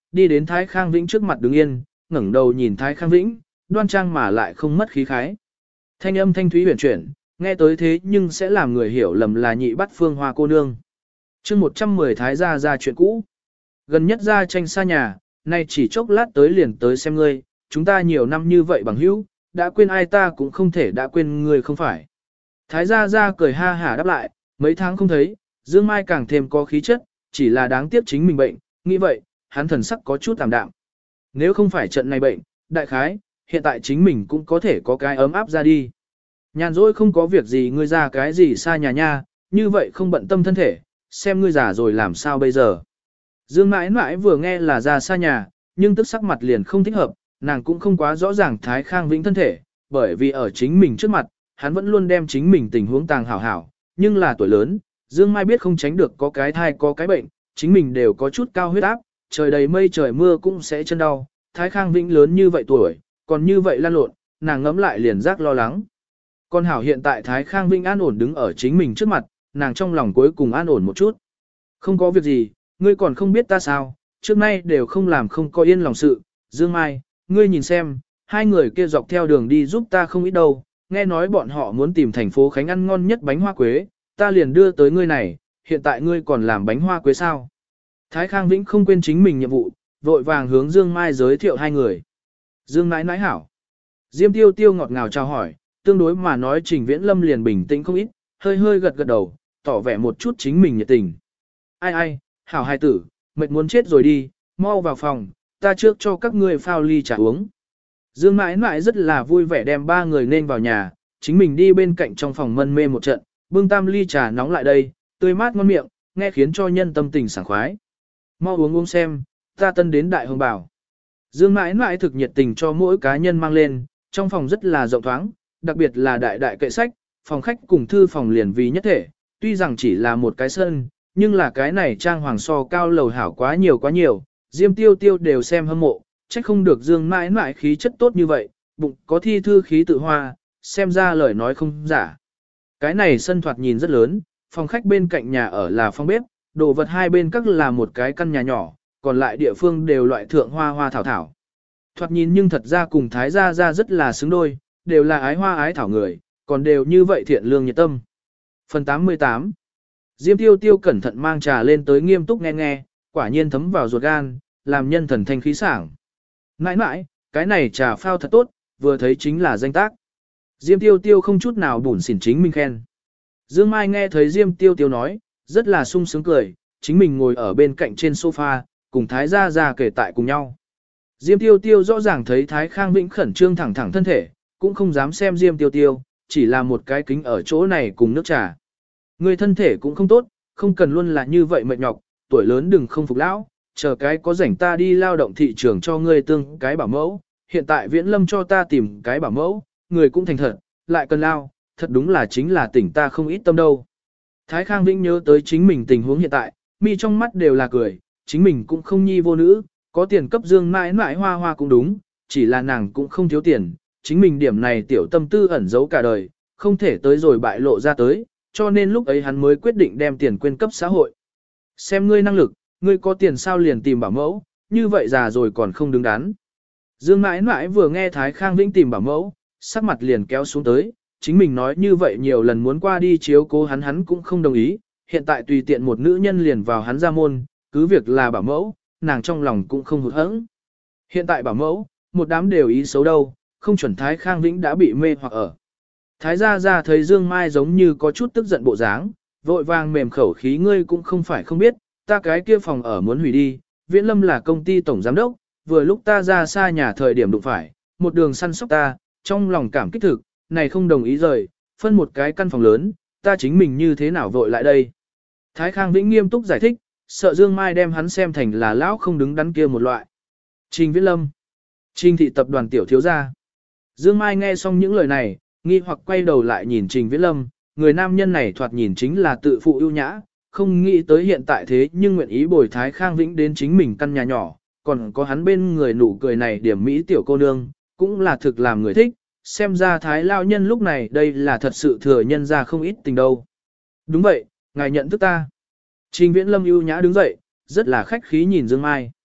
đi đến Thái Khang Vĩnh trước mặt đứng yên, ngẩng đầu nhìn Thái Khang Vĩnh, đoan trang mà lại không mất khí khái. Thanh âm thanh thúy huyền chuyển, nghe tới thế nhưng sẽ làm người hiểu lầm là Nhị Bát Phương Hoa cô nương. Chương 110 Thái gia ra chuyện cũ. Gần nhất ra tranh xa nhà, nay chỉ chốc lát tới liền tới xem ngươi, chúng ta nhiều năm như vậy bằng hữu, đã quên ai ta cũng không thể đã quên ngươi không phải. Thái gia ra cười ha hả đáp lại, mấy tháng không thấy, Dương Mai càng thêm có khí chất, chỉ là đáng tiếc chính mình bệnh, nghĩ vậy, hắn thần sắc có chút tạm đạm. Nếu không phải trận này bệnh, đại khái, hiện tại chính mình cũng có thể có cái ấm áp ra đi. Nhàn rỗi không có việc gì ngươi ra cái gì xa nhà nha, như vậy không bận tâm thân thể, xem ngươi già rồi làm sao bây giờ. Dương mãi mãi vừa nghe là ra xa nhà, nhưng tức sắc mặt liền không thích hợp, nàng cũng không quá rõ ràng Thái Khang Vĩnh thân thể, bởi vì ở chính mình trước mặt, hắn vẫn luôn đem chính mình tình huống tàng hảo hảo, nhưng là tuổi lớn, Dương Mai biết không tránh được có cái thai có cái bệnh, chính mình đều có chút cao huyết áp, trời đầy mây trời mưa cũng sẽ chân đau, Thái Khang Vĩnh lớn như vậy tuổi, còn như vậy lan lộn, nàng ngẫm lại liền giác lo lắng. Còn hảo hiện tại Thái Khang Vĩnh an ổn đứng ở chính mình trước mặt, nàng trong lòng cuối cùng an ổn một chút. Không có việc gì, ngươi còn không biết ta sao, trước nay đều không làm không có yên lòng sự, Dương Mai, ngươi nhìn xem, hai người kia dọc theo đường đi giúp ta không ít đâu, nghe nói bọn họ muốn tìm thành phố Khánh ăn ngon nhất bánh hoa quế, ta liền đưa tới ngươi này, hiện tại ngươi còn làm bánh hoa quế sao. Thái Khang Vĩnh không quên chính mình nhiệm vụ, vội vàng hướng Dương Mai giới thiệu hai người. Dương nãi nãi hảo. Diêm Tiêu Tiêu ngọt ngào chào hỏi, tương đối mà nói Trình Viễn Lâm liền bình tĩnh không ít, hơi hơi gật gật đầu, tỏ vẻ một chút chính mình nhiệt tình. Ai ai, hảo hài tử, mệt muốn chết rồi đi, mau vào phòng, ta trước cho các ngươi phao ly trà uống. Dương mãi mãi rất là vui vẻ đem ba người nên vào nhà, chính mình đi bên cạnh trong phòng mân mê một trận, bưng tam ly trà nóng lại đây, tươi mát ngon miệng, nghe khiến cho nhân tâm tình sảng khoái. Mau uống uống xem, ta tân đến đại hồng bảo. Dương mãi mãi thực nhiệt tình cho mỗi cá nhân mang lên, trong phòng rất là rộng thoáng, đặc biệt là đại đại kệ sách, phòng khách cùng thư phòng liền vì nhất thể, tuy rằng chỉ là một cái sân, nhưng là cái này trang hoàng so cao lầu hảo quá nhiều, Diêm Tiêu Tiêu đều xem hâm mộ, trách không được Dương mãi mãi khí chất tốt như vậy, bụng có thi thư khí tự hoa, xem ra lời nói không giả. Cái này sân thoạt nhìn rất lớn, phòng khách bên cạnh nhà ở là phòng bếp, đồ vật hai bên các là một cái căn nhà nhỏ, còn lại địa phương đều loại thượng hoa hoa thảo thảo. Thoạt nhìn nhưng thật ra cùng Thái gia gia rất là xứng đôi, đều là ái hoa ái thảo người, còn đều như vậy thiện lương nhiệt tâm. Phần 88 Diêm Tiêu Tiêu cẩn thận mang trà lên tới nghiêm túc nghe nghe, quả nhiên thấm vào ruột gan, làm nhân thần thanh khí sảng. Mãi mãi, cái này trà phao thật tốt, vừa thấy chính là danh tác. Diêm Tiêu Tiêu không chút nào bủn xỉn chính mình khen. Dương Mai nghe thấy Diêm Tiêu Tiêu nói, rất là sung sướng cười, chính mình ngồi ở bên cạnh trên sofa, cùng Thái gia gia kể tại cùng nhau. Diêm Tiêu Tiêu rõ ràng thấy Thái Khang Vĩnh khẩn trương thẳng thẳng thân thể, cũng không dám xem Diêm Tiêu Tiêu, chỉ là một cái kính ở chỗ này cùng nước trà. Người thân thể cũng không tốt, không cần luôn là như vậy mệt nhọc, tuổi lớn đừng không phục lão, chờ cái có rảnh ta đi lao động thị trường cho ngươi tương cái bảo mẫu, hiện tại Viễn Lâm cho ta tìm cái bảo mẫu, người cũng thành thật, lại cần lao, thật đúng là chính là tỉnh ta không ít tâm đâu. Thái Khang Vĩnh nhớ tới chính mình tình huống hiện tại, mi trong mắt đều là cười, chính mình cũng không nhi vô nữ, có tiền cấp Dương mãi mãi hoa hoa cũng đúng, chỉ là nàng cũng không thiếu tiền, chính mình điểm này tiểu tâm tư ẩn giấu cả đời, không thể tới rồi bại lộ ra tới, cho nên lúc ấy hắn mới quyết định đem tiền quyên cấp xã hội. Xem ngươi năng lực, ngươi có tiền sao liền tìm bảo mẫu, như vậy già rồi còn không đứng đắn. Dương mãi mãi vừa nghe Thái Khang Vĩnh tìm bảo mẫu, sắc mặt liền kéo xuống tới, chính mình nói như vậy nhiều lần muốn qua đi chiếu cố hắn cũng không đồng ý, hiện tại tùy tiện một nữ nhân liền vào hắn ra môn, cứ việc là bảo mẫu, nàng trong lòng cũng không hụt hẫng. Hiện tại bảo mẫu, một đám đều ý xấu đâu, không chuẩn Thái Khang Vĩnh đã bị mê hoặc ở. Thái gia gia thấy Dương Mai giống như có chút tức giận bộ dáng, vội vàng mềm khẩu khí ngươi cũng không phải không biết, ta cái kia phòng ở muốn hủy đi, Viễn Lâm là công ty tổng giám đốc, vừa lúc ta ra xa nhà thời điểm đụng phải, một đường săn sóc ta, trong lòng cảm kích thực, này không đồng ý rời, phân một cái căn phòng lớn, ta chính mình như thế nào vội lại đây. Thái Khang Vĩnh nghiêm túc giải thích, sợ Dương Mai đem hắn xem thành là lão không đứng đắn kia một loại. Trình Viễn Lâm, Trình thị tập đoàn tiểu thiếu gia. Dương Mai nghe xong những lời này, nghi hoặc quay đầu lại nhìn Trình Viễn Lâm, người nam nhân này thoạt nhìn chính là tự phụ ưu nhã, không nghĩ tới hiện tại thế nhưng nguyện ý bồi Thái Khang Vĩnh đến chính mình căn nhà nhỏ, còn có hắn bên người nụ cười này điểm mỹ tiểu cô nương, cũng là thực làm người thích, xem ra Thái lao nhân lúc này đây là thật sự thừa nhân ra không ít tình đâu. Đúng vậy, ngài nhận thức ta. Trình Viễn Lâm ưu nhã đứng dậy, rất là khách khí nhìn Dương Mai.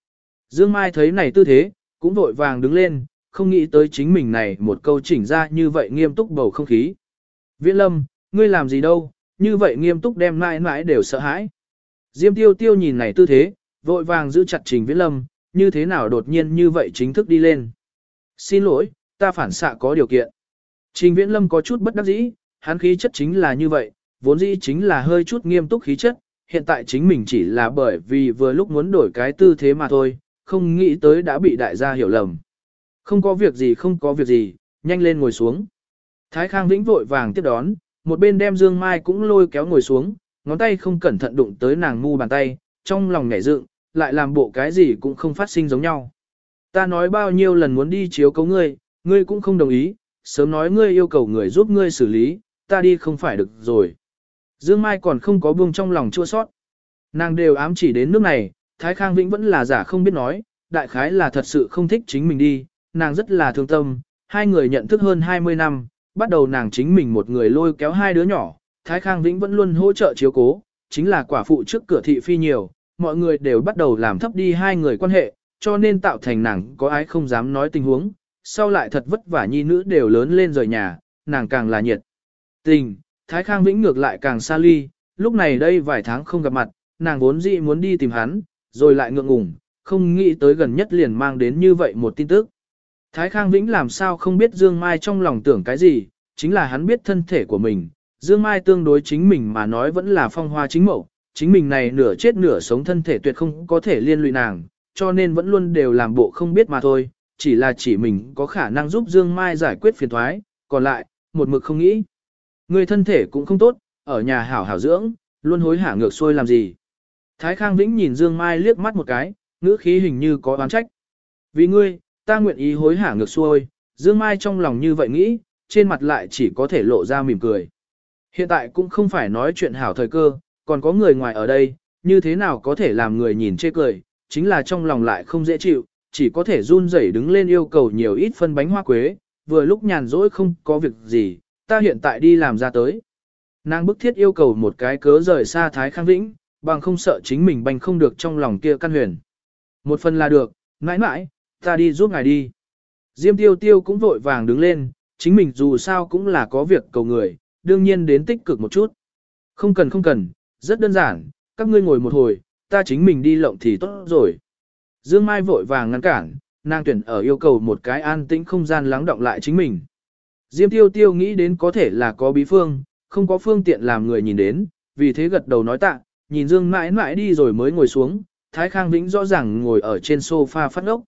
Dương Mai thấy này tư thế, cũng vội vàng đứng lên, không nghĩ tới chính mình này một câu chỉnh ra như vậy nghiêm túc bầu không khí. Viễn Lâm, ngươi làm gì đâu, như vậy nghiêm túc đem mãi mãi đều sợ hãi. Diêm Tiêu Tiêu nhìn này tư thế, vội vàng giữ chặt Trình Viễn Lâm, như thế nào đột nhiên như vậy chính thức đi lên. Xin lỗi, ta phản xạ có điều kiện. Trình Viễn Lâm có chút bất đắc dĩ, hắn khí chất chính là như vậy, vốn dĩ chính là hơi chút nghiêm túc khí chất, hiện tại chính mình chỉ là bởi vì vừa lúc muốn đổi cái tư thế mà thôi, không nghĩ tới đã bị đại gia hiểu lầm. Không có việc gì không có việc gì, nhanh lên ngồi xuống. Thái Khang Vĩnh vội vàng tiếp đón, một bên đem Dương Mai cũng lôi kéo ngồi xuống, ngón tay không cẩn thận đụng tới nàng mu bàn tay, trong lòng nhảy dựng, lại làm bộ cái gì cũng không phát sinh giống nhau. Ta nói bao nhiêu lần muốn đi chiếu cấu ngươi, ngươi cũng không đồng ý, sớm nói ngươi yêu cầu người giúp ngươi xử lý, ta đi không phải được rồi. Dương Mai còn không có buông trong lòng chua sót. Nàng đều ám chỉ đến nước này, Thái Khang Vĩnh vẫn là giả không biết nói, đại khái là thật sự không thích chính mình đi, nàng rất là thương tâm, hai người nhận thức hơn 20 năm, bắt đầu nàng chính mình một người lôi kéo hai đứa nhỏ, Thái Khang Vĩnh vẫn luôn hỗ trợ chiếu cố, chính là quả phụ trước cửa thị phi nhiều, mọi người đều bắt đầu làm thấp đi hai người quan hệ, cho nên tạo thành nàng có ái không dám nói tình huống, sau lại thật vất vả nhi nữ đều lớn lên rời nhà, nàng càng là nhiệt tình, Thái Khang Vĩnh ngược lại càng xa ly, lúc này đây vài tháng không gặp mặt, nàng vốn dĩ muốn đi tìm hắn, rồi lại ngượng ngùng, không nghĩ tới gần nhất liền mang đến như vậy một tin tức. Thái Khang Vĩnh làm sao không biết Dương Mai trong lòng tưởng cái gì, chính là hắn biết thân thể của mình, Dương Mai tương đối chính mình mà nói vẫn là phong hoa chính mẫu, chính mình này nửa chết nửa sống thân thể tuyệt không có thể liên lụy nàng, cho nên vẫn luôn đều làm bộ không biết mà thôi, chỉ là chỉ mình có khả năng giúp Dương Mai giải quyết phiền toái, còn lại, một mực không nghĩ. Người thân thể cũng không tốt, ở nhà hảo hảo dưỡng, luôn hối hả ngược xuôi làm gì. Thái Khang Vĩnh nhìn Dương Mai liếc mắt một cái, ngữ khí hình như có oán trách. Vì ngươi, ta nguyện ý hối hả ngược xuôi, Dương Mai trong lòng như vậy nghĩ, trên mặt lại chỉ có thể lộ ra mỉm cười. Hiện tại cũng không phải nói chuyện hảo thời cơ, còn có người ngoài ở đây, như thế nào có thể làm người nhìn chê cười, chính là trong lòng lại không dễ chịu, chỉ có thể run rẩy đứng lên yêu cầu nhiều ít phân bánh hoa quế, vừa lúc nhàn rỗi không có việc gì, ta hiện tại đi làm ra tới. Nàng bức thiết yêu cầu một cái cớ rời xa Thái Khang Vĩnh, bằng không sợ chính mình banh không được trong lòng kia căn huyền. Một phần là được, mãi mãi, ta đi giúp ngài đi. Diêm Tiêu Tiêu cũng vội vàng đứng lên, chính mình dù sao cũng là có việc cầu người, đương nhiên đến tích cực một chút. Không cần, rất đơn giản, các ngươi ngồi một hồi, ta chính mình đi lộng thì tốt rồi. Dương Mai vội vàng ngăn cản, nàng tuyển ở yêu cầu một cái an tĩnh không gian lắng động lại chính mình. Diêm Tiêu Tiêu nghĩ đến có thể là có bí phương, không có phương tiện làm người nhìn đến, vì thế gật đầu nói tạ, nhìn Dương mãi mãi đi rồi mới ngồi xuống, Thái Khang Vĩnh rõ ràng ngồi ở trên sofa phát ốc.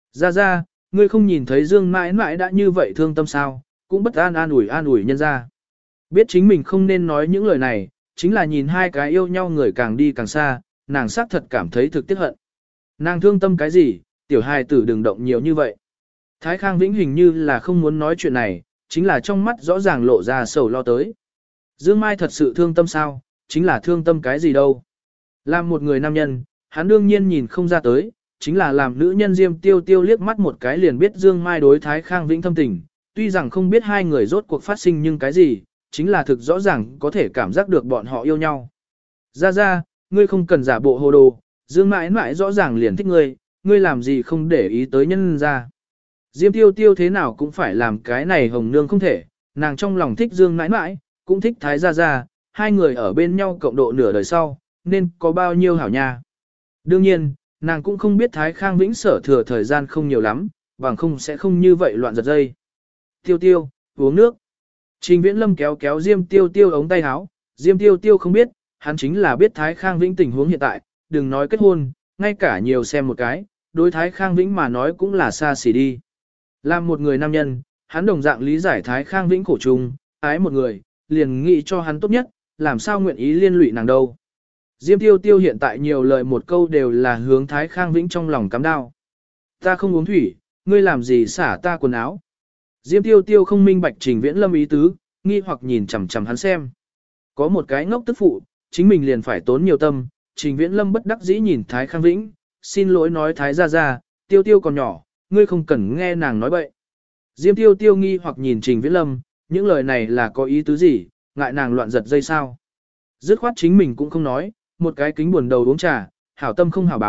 Ra, ngươi không nhìn thấy Dương mãi mãi đã như vậy thương tâm sao, cũng bất an ủi nhân ra. Biết chính mình không nên nói những lời này, chính là nhìn hai cái yêu nhau người càng đi càng xa, nàng xác thật cảm thấy thực tiếc hận. Nàng thương tâm cái gì, tiểu hài tử đừng động nhiều như vậy. Thái Khang Vĩnh hình như là không muốn nói chuyện này, chính là trong mắt rõ ràng lộ ra sầu lo tới. Dương Mai thật sự thương tâm sao, chính là thương tâm cái gì đâu. Làm một người nam nhân, hắn đương nhiên nhìn không ra tới, chính là làm nữ nhân Diêm Tiêu Tiêu liếc mắt một cái liền biết Dương Mai đối Thái Khang Vĩnh thâm tình, tuy rằng không biết hai người rốt cuộc phát sinh nhưng cái gì, chính là thực rõ ràng có thể cảm giác được bọn họ yêu nhau. Ra, ngươi không cần giả bộ hồ đồ, Dương mãi mãi rõ ràng liền thích ngươi, ngươi làm gì không để ý tới nhân ra. Diêm Tiêu Tiêu thế nào cũng phải làm cái này hồng nương không thể, nàng trong lòng thích Dương mãi mãi, cũng thích Thái Gia, hai người ở bên nhau cộng độ nửa đời sau, nên có bao nhiêu hảo nha. Đương nhiên, nàng cũng không biết Thái Khang Vĩnh sở thừa thời gian không nhiều lắm, bằng không sẽ không như vậy loạn giật dây. Tiêu, uống nước. Trình Viễn Lâm kéo kéo Diêm Tiêu ống tay áo, Diêm Tiêu không biết, hắn chính là biết Thái Khang Vĩnh tình huống hiện tại, đừng nói kết hôn, ngay cả nhiều xem một cái, đối Thái Khang Vĩnh mà nói cũng là xa xỉ đi. Làm một người nam nhân, hắn đồng dạng lý giải Thái Khang Vĩnh khổ chung, ái một người, liền nghĩ cho hắn tốt nhất, làm sao nguyện ý liên lụy nàng đâu. Diêm Tiêu hiện tại nhiều lời một câu đều là hướng Thái Khang Vĩnh trong lòng cắm đao. Ta không uống thủy, ngươi làm gì xả ta quần áo. Diêm Tiêu không minh bạch Trình Viễn Lâm ý tứ, nghi hoặc nhìn chằm chằm hắn xem. Có một cái ngốc tức phụ, chính mình liền phải tốn nhiều tâm, Trình Viễn Lâm bất đắc dĩ nhìn Thái Khang Vĩnh, xin lỗi nói Thái Gia, Tiêu còn nhỏ, ngươi không cần nghe nàng nói bậy. Diêm Tiêu nghi hoặc nhìn Trình Viễn Lâm, những lời này là có ý tứ gì, ngại nàng loạn giật dây sao. Dứt khoát chính mình cũng không nói, một cái kính buồn đầu uống trà, hảo tâm không hảo báo,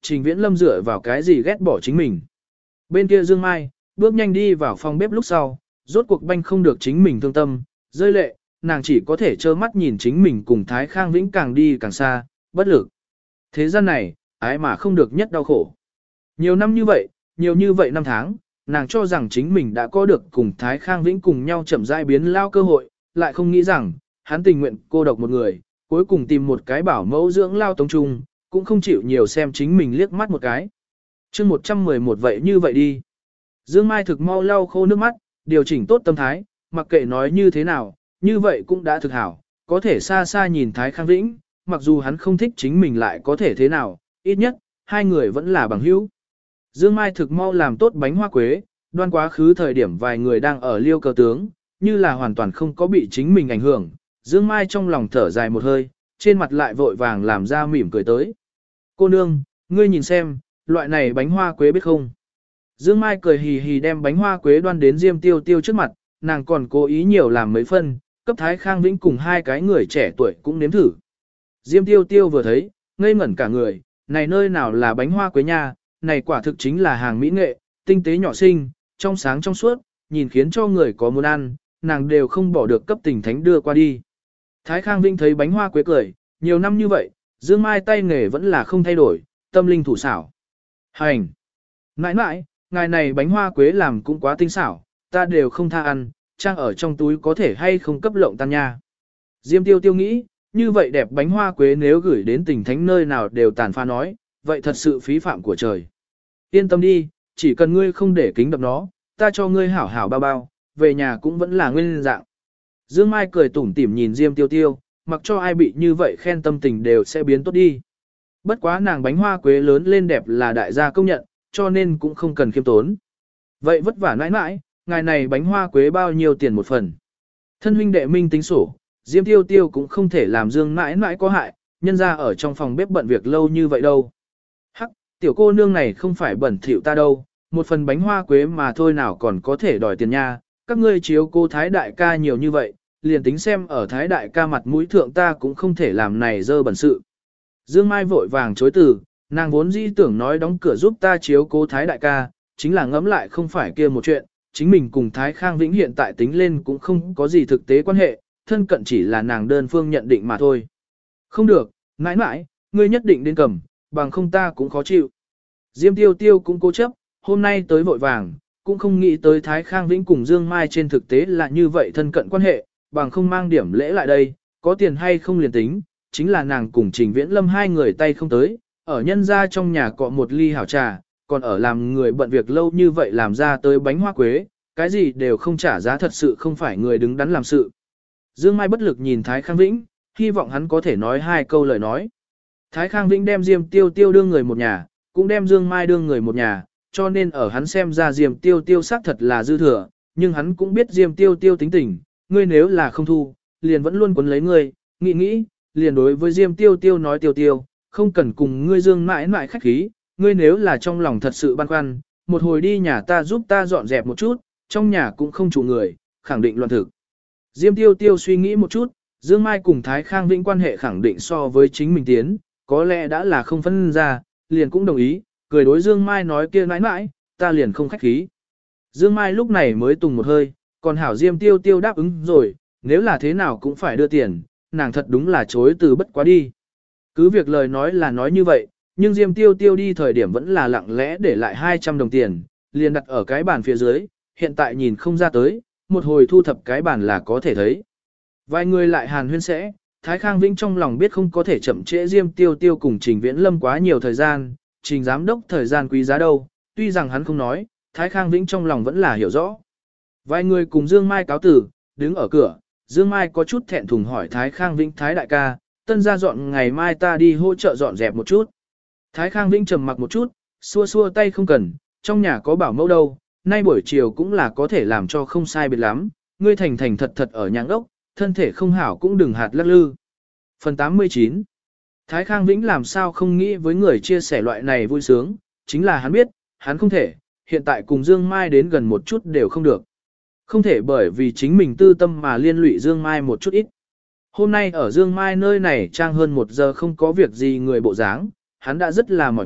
Trình Viễn Lâm dựa vào cái gì ghét bỏ chính mình. Bên kia Dương Mai, bước nhanh đi vào phòng bếp lúc sau, rốt cuộc banh không được chính mình thương tâm, rơi lệ, nàng chỉ có thể trơ mắt nhìn chính mình cùng Thái Khang Vĩnh càng đi càng xa, bất lực. Thế gian này, ái mà không được nhất đau khổ. Nhiều năm như vậy năm tháng, nàng cho rằng chính mình đã có được cùng Thái Khang Vĩnh cùng nhau chậm rãi biến lao cơ hội, lại không nghĩ rằng, hắn tình nguyện cô độc một người, cuối cùng tìm một cái bảo mẫu dưỡng lao tống trung, cũng không chịu nhiều xem chính mình liếc mắt một cái. chương 111 vậy như vậy đi. Dương Mai thực mau lau khô nước mắt, điều chỉnh tốt tâm thái, mặc kệ nói như thế nào, như vậy cũng đã thực hảo, có thể xa xa nhìn Thái Khang Vĩnh, mặc dù hắn không thích chính mình lại có thể thế nào, ít nhất, hai người vẫn là bằng hữu. Dương Mai thực mau làm tốt bánh hoa quế, đoan quá khứ thời điểm vài người đang ở liêu cờ tướng, như là hoàn toàn không có bị chính mình ảnh hưởng. Dương Mai trong lòng thở dài một hơi, trên mặt lại vội vàng làm ra mỉm cười tới. Cô nương, ngươi nhìn xem, loại này bánh hoa quế biết không? Dương Mai cười hì hì đem bánh hoa quế đoan đến Diêm Tiêu Tiêu trước mặt, nàng còn cố ý nhiều làm mấy phân, cấp Thái Khang Vĩnh cùng hai cái người trẻ tuổi cũng nếm thử. Diêm Tiêu Tiêu vừa thấy, ngây ngẩn cả người, này nơi nào là bánh hoa quế nha, này quả thực chính là hàng mỹ nghệ, tinh tế nhỏ xinh, trong sáng trong suốt, nhìn khiến cho người có muốn ăn, nàng đều không bỏ được cấp Tình Thánh đưa qua đi. Thái Khang Vĩnh thấy bánh hoa quế cười, nhiều năm như vậy, Dương Mai tay nghề vẫn là không thay đổi, tâm linh thủ xảo. Hành! Nãi nãi, ngài này bánh hoa quế làm cũng quá tinh xảo, ta đều không tha ăn, trang ở trong túi có thể hay không cấp lộng tan nha. Diêm Tiêu Tiêu nghĩ, như vậy đẹp bánh hoa quế nếu gửi đến Tình Thánh nơi nào đều tàn pha nói, vậy thật sự phí phạm của trời. Yên tâm đi, chỉ cần ngươi không để kính đập nó, ta cho ngươi hảo hảo bao bao, về nhà cũng vẫn là nguyên dạng. Dương Mai cười tủm tỉm nhìn Diêm Tiêu Tiêu, mặc cho ai bị như vậy khen tâm tình đều sẽ biến tốt đi. Bất quá nàng bánh hoa quế lớn lên đẹp là đại gia công nhận, cho nên cũng không cần khiêm tốn. Vậy vất vả nãi nãi, ngài này bánh hoa quế bao nhiêu tiền một phần. Thân huynh đệ minh tính sổ, Diêm Tiêu Tiêu cũng không thể làm Dương nãi nãi có hại, nhân ra ở trong phòng bếp bận việc lâu như vậy đâu. Hắc, tiểu cô nương này không phải bẩn thỉu ta đâu, một phần bánh hoa quế mà thôi nào còn có thể đòi tiền nha, các ngươi chiếu cô Thái đại ca nhiều như vậy, liền tính xem ở Thái đại ca mặt mũi thượng ta cũng không thể làm này dơ bẩn sự. Dương Mai vội vàng chối từ, nàng vốn dĩ tưởng nói đóng cửa giúp ta chiếu cố Thái đại ca, chính là ngẫm lại không phải kia một chuyện, chính mình cùng Thái Khang Vĩnh hiện tại tính lên cũng không có gì thực tế quan hệ, thân cận chỉ là nàng đơn phương nhận định mà thôi. Không được, mãi mãi, ngươi nhất định đến cầm, bằng không ta cũng khó chịu. Diêm Tiêu Tiêu cũng cố chấp, hôm nay tới vội vàng, cũng không nghĩ tới Thái Khang Vĩnh cùng Dương Mai trên thực tế là như vậy thân cận quan hệ, bằng không mang điểm lễ lại đây, có tiền hay không liền tính, chính là nàng cùng Trình Viễn Lâm hai người tay không tới, ở nhân ra trong nhà cọ một ly hảo trà, còn ở làm người bận việc lâu như vậy làm ra tới bánh hoa quế, cái gì đều không trả giá thật sự không phải người đứng đắn làm sự. Dương Mai bất lực nhìn Thái Khang Vĩnh, hy vọng hắn có thể nói hai câu lời nói. Thái Khang Vĩnh đem Diêm Tiêu Tiêu đương người một nhà, cũng đem Dương Mai đương người một nhà, cho nên ở hắn xem ra Diêm Tiêu Tiêu xác thật là dư thừa, nhưng hắn cũng biết Diêm Tiêu Tiêu tính tình, ngươi nếu là không thu, liền vẫn luôn quấn lấy ngươi, nghĩ, liền đối với Diêm Tiêu Tiêu nói Tiêu Tiêu, không cần cùng ngươi Dương mãi mãi khách khí, ngươi nếu là trong lòng thật sự băn khoăn, một hồi đi nhà ta giúp ta dọn dẹp một chút, trong nhà cũng không chủ người, khẳng định loạn thực. Diêm Tiêu Tiêu suy nghĩ một chút, Dương Mai cùng Thái Khang Vĩnh quan hệ khẳng định so với chính mình tiến, có lẽ đã là không phân ra, liền cũng đồng ý, cười đối Dương Mai nói kia nãi nãi, ta liền không khách khí. Dương Mai lúc này mới tùng một hơi, còn hảo Diêm Tiêu Tiêu đáp ứng rồi, nếu là thế nào cũng phải đưa tiền, nàng thật đúng là chối từ bất quá đi. Cứ việc lời nói là nói như vậy, nhưng Diêm Tiêu Tiêu đi thời điểm vẫn là lặng lẽ để lại 200 đồng tiền, liền đặt ở cái bàn phía dưới, hiện tại nhìn không ra tới, một hồi thu thập cái bàn là có thể thấy. Vài người lại hàn huyên sẽ, Thái Khang Vĩnh trong lòng biết không có thể chậm trễ Diêm Tiêu Tiêu cùng Trình Viễn Lâm quá nhiều thời gian, Trình giám đốc thời gian quý giá đâu, tuy rằng hắn không nói, Thái Khang Vĩnh trong lòng vẫn là hiểu rõ. Vài người cùng Dương Mai cáo tử, đứng ở cửa, Dương Mai có chút thẹn thùng hỏi Thái Khang Vĩnh Thái đại ca, tân gia dọn ngày mai ta đi hỗ trợ dọn dẹp một chút. Thái Khang Vĩnh trầm mặc một chút, xua xua tay không cần, trong nhà có bảo mẫu đâu, nay buổi chiều cũng là có thể làm cho không sai biệt lắm, ngươi thành thành thật thật ở nhà ốc, thân thể không hảo cũng đừng hạt lắc lư. Phần 89. Thái Khang Vĩnh làm sao không nghĩ với người chia sẻ loại này vui sướng, chính là hắn biết, hắn không thể, hiện tại cùng Dương Mai đến gần một chút đều không được. Không thể bởi vì chính mình tư tâm mà liên lụy Dương Mai một chút ít. Hôm nay ở Dương Mai nơi này trang hơn 1 giờ không có việc gì người bộ dáng, hắn đã rất là mỏi mệt,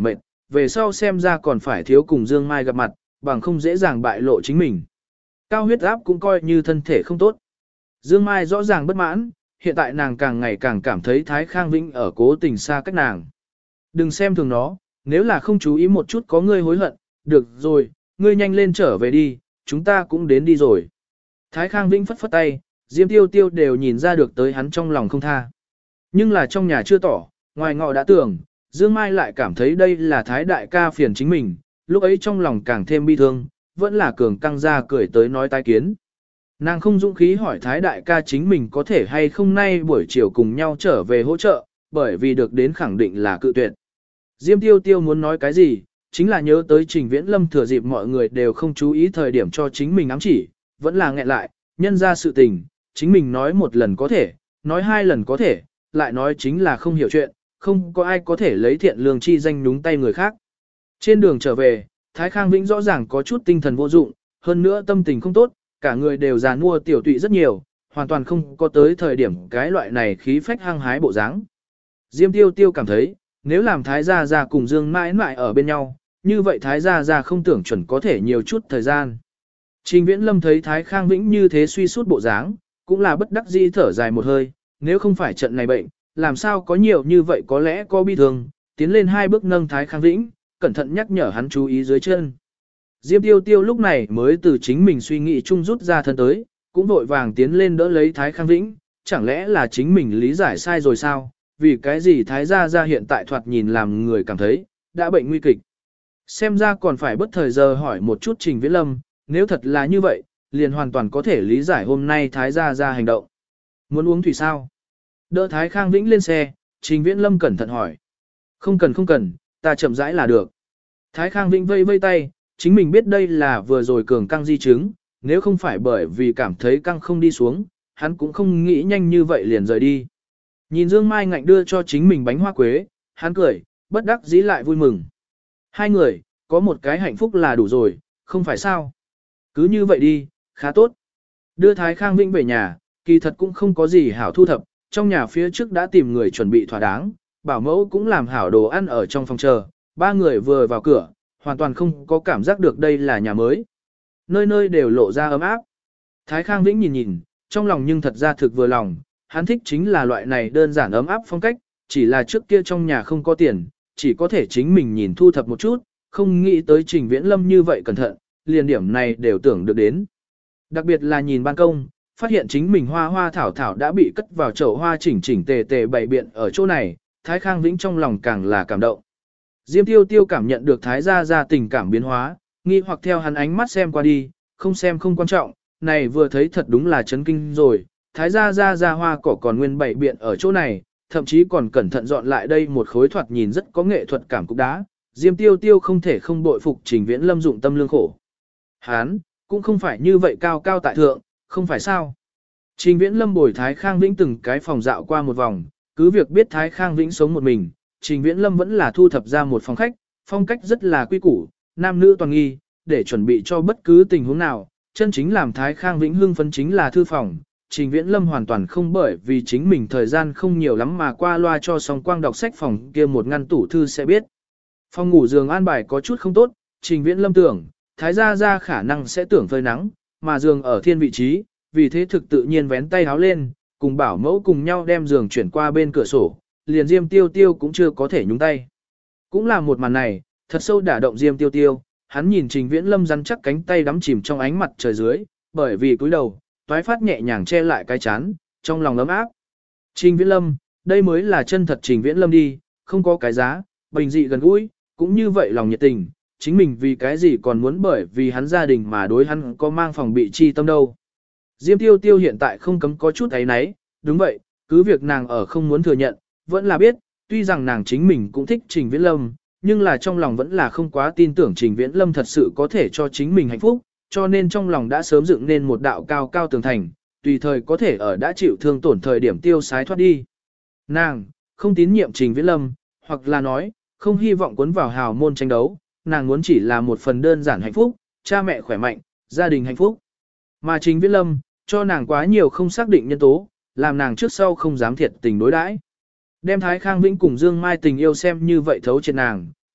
về sau xem ra còn phải thiếu cùng Dương Mai gặp mặt, bằng không dễ dàng bại lộ chính mình. Cao huyết áp cũng coi như thân thể không tốt. Dương Mai rõ ràng bất mãn, hiện tại nàng càng ngày càng cảm thấy Thái Khang Vĩnh ở cố tình xa cách nàng. Đừng xem thường nó, nếu là không chú ý một chút có ngươi hối hận, được rồi, ngươi nhanh lên trở về đi, chúng ta cũng đến đi rồi. Thái Khang Vĩnh phất phất tay, Diêm Tiêu Tiêu đều nhìn ra được tới hắn trong lòng không tha. Nhưng là trong nhà chưa tỏ, ngoài ngọ đã tưởng, Dương Mai lại cảm thấy đây là Thái đại ca phiền chính mình, lúc ấy trong lòng càng thêm bi thương, vẫn là cường căng ra cười tới nói tái kiến. Nàng không dũng khí hỏi Thái đại ca chính mình có thể hay không nay buổi chiều cùng nhau trở về hỗ trợ, bởi vì được đến khẳng định là cự tuyệt. Diêm Tiêu Tiêu muốn nói cái gì, chính là nhớ tới Trình Viễn Lâm thừa dịp mọi người đều không chú ý thời điểm cho chính mình ám chỉ, vẫn là nghẹn lại, nhân ra sự tình, chính mình nói một lần có thể, nói hai lần có thể, lại nói chính là không hiểu chuyện, không có ai có thể lấy thiện lương chi danh nhúng tay người khác. Trên đường trở về, Thái Khang Vĩnh rõ ràng có chút tinh thần vô dụng, hơn nữa tâm tình không tốt, cả người đều già nua tiểu tụy rất nhiều, hoàn toàn không có tới thời điểm cái loại này khí phách hăng hái bộ dáng. Diêm Tiêu Tiêu cảm thấy, nếu làm Thái Gia Gia cùng Dương mãi mãi ở bên nhau, như vậy Thái Gia Gia không tưởng chuẩn có thể nhiều chút thời gian. Trình Viễn Lâm thấy Thái Khang Vĩnh như thế suy sút bộ dáng, cũng là bất đắc dĩ thở dài một hơi, nếu không phải trận này bệnh, làm sao có nhiều như vậy có lẽ có bi thương, tiến lên hai bước nâng Thái Khang Vĩnh, cẩn thận nhắc nhở hắn chú ý dưới chân. Diêm Tiêu Tiêu lúc này mới từ chính mình suy nghĩ chung rút ra thân tới, cũng vội vàng tiến lên đỡ lấy Thái Khang Vĩnh, chẳng lẽ là chính mình lý giải sai rồi sao, vì cái gì Thái Gia Gia hiện tại thoạt nhìn làm người cảm thấy, đã bệnh nguy kịch. Xem ra còn phải bất thời giờ hỏi một chút Trình Viễn Lâm, nếu thật là như vậy, liền hoàn toàn có thể lý giải hôm nay Thái Gia Gia hành động. Muốn uống thủy sao? Đỡ Thái Khang Vĩnh lên xe, Trình Viễn Lâm cẩn thận hỏi. Không cần, ta chậm rãi là được. Thái Khang Vĩnh vây vây tay, chính mình biết đây là vừa rồi cường căng di chứng, nếu không phải bởi vì cảm thấy căng không đi xuống, hắn cũng không nghĩ nhanh như vậy liền rời đi. Nhìn Dương Mai ngạnh đưa cho chính mình bánh hoa quế, hắn cười, bất đắc dĩ lại vui mừng. Hai người, có một cái hạnh phúc là đủ rồi, không phải sao? Cứ như vậy đi, khá tốt. Đưa Thái Khang Vĩnh về nhà, kỳ thật cũng không có gì hảo thu thập, trong nhà phía trước đã tìm người chuẩn bị thỏa đáng, bảo mẫu cũng làm hảo đồ ăn ở trong phòng chờ, ba người vừa vào cửa, hoàn toàn không có cảm giác được đây là nhà mới. Nơi nơi đều lộ ra ấm áp. Thái Khang Vĩnh nhìn nhìn, trong lòng nhưng thật ra thực vừa lòng, hắn thích chính là loại này đơn giản ấm áp phong cách, chỉ là trước kia trong nhà không có tiền, chỉ có thể chính mình nhìn thu thập một chút, không nghĩ tới Trình Viễn Lâm như vậy cẩn thận, liền điểm này đều tưởng được đến. Đặc biệt là nhìn ban công, phát hiện chính mình hoa hoa thảo thảo đã bị cất vào chậu hoa chỉnh chỉnh tề tề bày biện ở chỗ này, Thái Khang Vĩnh trong lòng càng là cảm động. Diêm Tiêu Tiêu cảm nhận được Thái Gia Gia tình cảm biến hóa, nghi hoặc theo hắn ánh mắt xem qua đi, không xem không quan trọng, này vừa thấy thật đúng là chấn kinh rồi, Thái Gia Gia ra hoa cỏ còn nguyên bày biện ở chỗ này, thậm chí còn cẩn thận dọn lại đây một khối thoạt nhìn rất có nghệ thuật cảm cục đá, Diêm Tiêu Tiêu không thể không bội phục Trình Viễn Lâm dụng tâm lương khổ. Hán, cũng không phải như vậy cao cao tại thượng, không phải sao. Trình Viễn Lâm bồi Thái Khang Vĩnh từng cái phòng dạo qua một vòng, cứ việc biết Thái Khang Vĩnh sống một mình, Trình Viễn Lâm vẫn là thu thập ra một phòng khách, phong cách rất là quy củ, nam nữ toàn nghi, để chuẩn bị cho bất cứ tình huống nào, chân chính làm Thái Khang Vĩnh hưng phấn chính là thư phòng. Trình Viễn Lâm hoàn toàn không bởi vì chính mình thời gian không nhiều lắm mà qua loa cho song quang đọc sách phòng kia một ngăn tủ thư sẽ biết. Phòng ngủ giường an bài có chút không tốt, Trình Viễn Lâm tưởng, Thái Gia Gia khả năng sẽ tưởng phơi nắng, mà giường ở thiên vị trí, vì thế thực tự nhiên vén tay háo lên, cùng bảo mẫu cùng nhau đem giường chuyển qua bên cửa sổ, liền Diêm Tiêu Tiêu cũng chưa có thể nhúng tay. Cũng là một màn này, thật sâu đả động Diêm Tiêu Tiêu, hắn nhìn Trình Viễn Lâm rắn chắc cánh tay đắm chìm trong ánh mặt trời dưới, bởi vì cúi đầu, toái phát nhẹ nhàng che lại cái chán, trong lòng ấm áp. Trình Viễn Lâm, đây mới là chân thật Trình Viễn Lâm đi, không có cái giá, bình dị gần gũi, cũng như vậy lòng nhiệt tình, chính mình vì cái gì còn muốn bởi vì hắn gia đình mà đối hắn có mang phòng bị chi tâm đâu. Diêm Tiêu Tiêu hiện tại không cấm có chút ấy nấy, đúng vậy, cứ việc nàng ở không muốn thừa nhận, vẫn là biết, tuy rằng nàng chính mình cũng thích Trình Viễn Lâm, nhưng là trong lòng vẫn là không quá tin tưởng Trình Viễn Lâm thật sự có thể cho chính mình hạnh phúc, cho nên trong lòng đã sớm dựng nên một đạo cao cao tường thành, tùy thời có thể ở đã chịu thương tổn thời điểm tiêu sái thoát đi. Nàng, không tín nhiệm Trình Viễn Lâm, hoặc là nói, không hy vọng cuốn vào hào môn tranh đấu, nàng muốn chỉ là một phần đơn giản hạnh phúc, cha mẹ khỏe mạnh, gia đình hạnh phúc. Mà Trình Viễn Lâm, cho nàng quá nhiều không xác định nhân tố, làm nàng trước sau không dám thiệt tình đối đãi. Đem Thái Khang Vĩnh cùng Dương Mai tình yêu xem như vậy thấu trên nàng,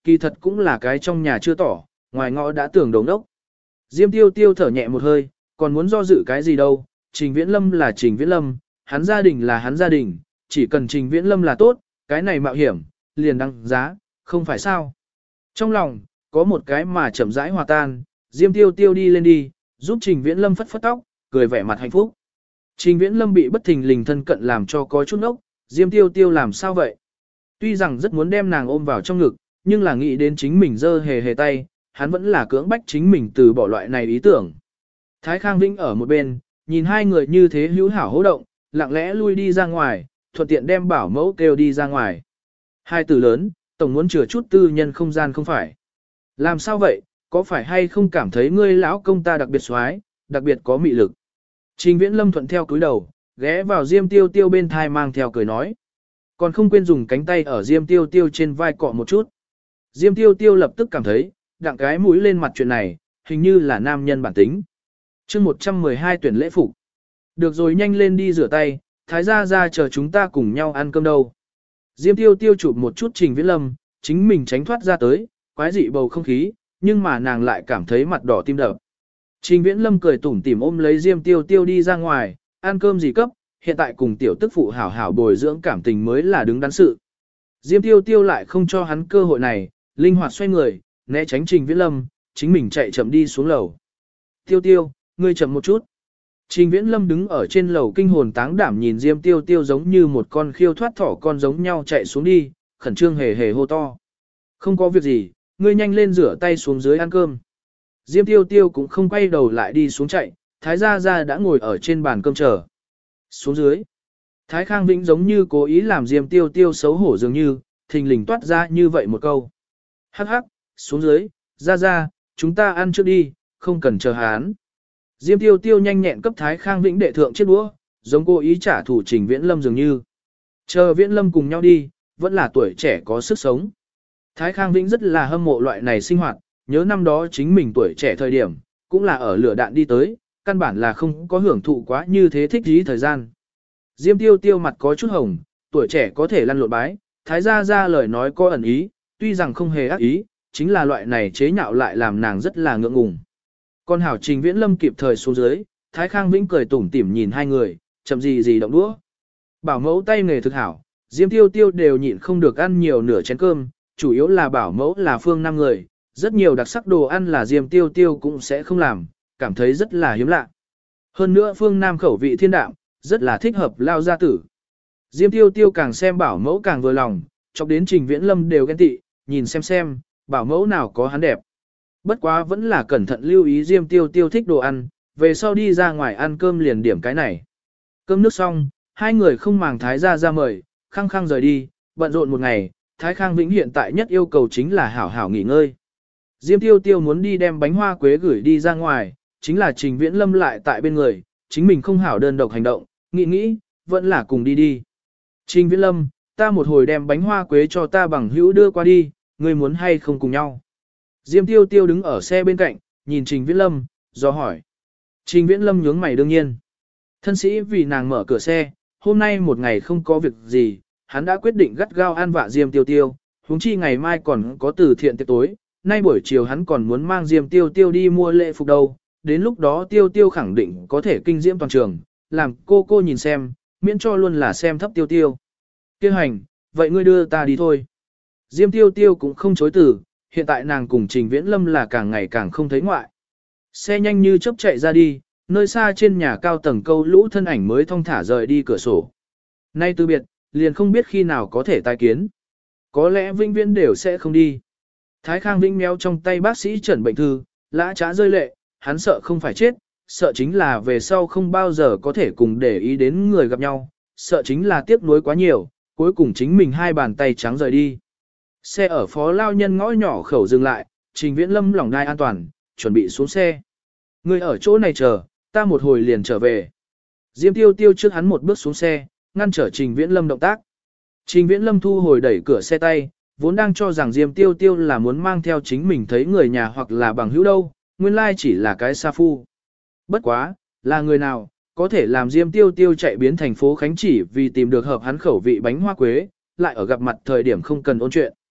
kỳ thật cũng là cái trong nhà chưa tỏ, ngoài ngõ đã tưởng đồng đốc. Diêm Tiêu Tiêu thở nhẹ một hơi, còn muốn do dự cái gì đâu, Trình Viễn Lâm là Trình Viễn Lâm, hắn gia đình là hắn gia đình, chỉ cần Trình Viễn Lâm là tốt, cái này mạo hiểm, liền đăng giá, không phải sao. Trong lòng, có một cái mà chậm rãi hòa tan, Diêm Tiêu Tiêu đi lên đi, giúp Trình Viễn Lâm phất phất tóc, cười vẻ mặt hạnh phúc. Trình Viễn Lâm bị bất thình lình thân cận làm cho có chút ốc, Diêm Tiêu Tiêu làm sao vậy? Tuy rằng rất muốn đem nàng ôm vào trong ngực, nhưng là nghĩ đến chính mình dơ hề hề tay, hắn vẫn là cưỡng bách chính mình từ bỏ loại này ý tưởng. Thái Khang Vĩnh ở một bên, nhìn hai người như thế hữu hảo hô động, lặng lẽ lui đi ra ngoài, thuận tiện đem bảo mẫu kêu đi ra ngoài. Hai từ lớn, tổng muốn chừa chút tư nhân không gian không phải. Làm sao vậy, có phải hay không cảm thấy ngươi lão công ta đặc biệt xoái, đặc biệt có mị lực? Trình Viễn Lâm thuận theo cúi đầu, ghé vào Diêm Tiêu Tiêu bên thai mang theo cười nói. Còn không quên dùng cánh tay ở Diêm Tiêu Tiêu trên vai cọ một chút. Diêm Tiêu Tiêu lập tức cảm thấy, đặng cái mũi lên mặt chuyện này, hình như là nam nhân bản tính. chương 112 tuyển lễ phục. Được rồi, nhanh lên đi rửa tay, Thái gia ra chờ chúng ta cùng nhau ăn cơm đâu. Diêm Tiêu Tiêu chụp một chút Trình Viễn Lâm, chính mình tránh thoát ra tới, quái dị bầu không khí, nhưng mà nàng lại cảm thấy mặt đỏ tim đập. Trình Viễn Lâm cười tủm tỉm ôm lấy Diêm Tiêu Tiêu đi ra ngoài, ăn cơm gì cấp, hiện tại cùng tiểu tức phụ hảo hảo bồi dưỡng cảm tình mới là đứng đắn sự. Diêm Tiêu Tiêu lại không cho hắn cơ hội này, linh hoạt xoay người, né tránh Trình Viễn Lâm, chính mình chạy chậm đi xuống lầu. Tiêu Tiêu, ngươi chậm một chút. Trình Viễn Lâm đứng ở trên lầu kinh hồn táng đảm nhìn Diêm Tiêu Tiêu giống như một con khiêu thoát thỏ con giống nhau chạy xuống đi, khẩn trương hề hề hô to. Không có việc gì, ngươi nhanh lên rửa tay xuống dưới ăn cơm. Diêm Tiêu Tiêu cũng không quay đầu lại đi xuống chạy, Thái gia gia đã ngồi ở trên bàn cơm chờ. Xuống dưới. Thái Khang Vĩnh giống như cố ý làm Diêm Tiêu Tiêu xấu hổ dường như, thình lình toát ra như vậy một câu. Hắc hắc, xuống dưới, ra, chúng ta ăn trước đi, không cần chờ hắn. Diêm Tiêu Tiêu nhanh nhẹn cấp Thái Khang Vĩnh đệ thượng chiếc đũa, giống cố ý trả thù Trình Viễn Lâm dường như. Chờ Viễn Lâm cùng nhau đi, vẫn là tuổi trẻ có sức sống. Thái Khang Vĩnh rất là hâm mộ loại này sinh hoạt, nhớ năm đó chính mình tuổi trẻ thời điểm, cũng là ở lửa đạn đi tới, căn bản là không có hưởng thụ quá như thế thích dí thời gian. Diêm Tiêu Tiêu mặt có chút hồng, tuổi trẻ có thể lăn lộn bái, Thái gia ra lời nói có ẩn ý, tuy rằng không hề ác ý, chính là loại này chế nhạo lại làm nàng rất là ngượng ngùng. Con hảo Trình Viễn Lâm kịp thời xuống dưới, Thái Khang Vĩnh cười tủm tỉm nhìn hai người, chậm gì động đũa. Bảo mẫu tay nghề thực hảo, Diêm Tiêu Tiêu đều nhịn không được ăn nhiều nửa chén cơm, chủ yếu là bảo mẫu là phương nam người, rất nhiều đặc sắc đồ ăn là Diêm Tiêu Tiêu cũng sẽ không làm, cảm thấy rất là hiếm lạ. Hơn nữa phương nam khẩu vị thiên đạm, rất là thích hợp lao gia tử. Diêm Tiêu Tiêu càng xem bảo mẫu càng vừa lòng, chọc đến Trình Viễn Lâm đều ghen tị, nhìn xem, bảo mẫu nào có hắn đẹp. Bất quá vẫn là cẩn thận lưu ý Diêm Tiêu Tiêu thích đồ ăn, về sau đi ra ngoài ăn cơm liền điểm cái này. Cơm nước xong, hai người không màng Thái gia ra mời, khăng khăng rời đi, bận rộn một ngày, Thái Khang Vĩnh hiện tại nhất yêu cầu chính là hảo hảo nghỉ ngơi. Diêm Tiêu Tiêu muốn đi đem bánh hoa quế gửi đi ra ngoài, chính là Trình Viễn Lâm lại tại bên người, chính mình không hảo đơn độc hành động, nghĩ, vẫn là cùng đi. Trình Viễn Lâm, ta một hồi đem bánh hoa quế cho ta bằng hữu đưa qua đi, ngươi muốn hay không cùng nhau. Diêm Tiêu Tiêu đứng ở xe bên cạnh, nhìn Trình Viễn Lâm, do hỏi. Trình Viễn Lâm nhướng mày đương nhiên. Thân sĩ vì nàng mở cửa xe, hôm nay một ngày không có việc gì, hắn đã quyết định gắt gao an vạ Diêm Tiêu Tiêu, huống chi ngày mai còn có từ thiện tiệc tối, nay buổi chiều hắn còn muốn mang Diêm Tiêu Tiêu đi mua lễ phục đâu, đến lúc đó Tiêu Tiêu khẳng định có thể kinh diễm toàn trường, làm cô nhìn xem, miễn cho luôn là xem thấp Tiêu Tiêu. Kêu hành, vậy ngươi đưa ta đi thôi. Diêm Tiêu Tiêu cũng không chối từ, hiện tại nàng cùng Trình Viễn Lâm là càng ngày càng không thấy ngoại. Xe nhanh như chớp chạy ra đi, nơi xa trên nhà cao tầng câu lũ thân ảnh mới thong thả rời đi cửa sổ. Nay từ biệt, liền không biết khi nào có thể tái kiến. Có lẽ vĩnh viễn đều sẽ không đi. Thái Khang Vĩnh méo trong tay bác sĩ chẩn bệnh thư, lã trá rơi lệ, hắn sợ không phải chết, sợ chính là về sau không bao giờ có thể cùng để ý đến người gặp nhau, sợ chính là tiếc nuối quá nhiều, cuối cùng chính mình hai bàn tay trắng rời đi. Xe ở phó lao nhân ngõ nhỏ khẩu dừng lại, Trình Viễn Lâm lỏng đai an toàn, chuẩn bị xuống xe. Người ở chỗ này chờ, ta một hồi liền trở về. Diêm Tiêu Tiêu trước hắn một bước xuống xe, ngăn trở Trình Viễn Lâm động tác. Trình Viễn Lâm thu hồi đẩy cửa xe tay, vốn đang cho rằng Diêm Tiêu Tiêu là muốn mang theo chính mình thấy người nhà hoặc là bằng hữu đâu, nguyên lai chỉ là cái sa phu. Bất quá, là người nào, có thể làm Diêm Tiêu Tiêu chạy biến thành phố Khánh chỉ vì tìm được hợp hắn khẩu vị bánh hoa quế, lại ở gặp mặt thời điểm không cần ôn chuyện.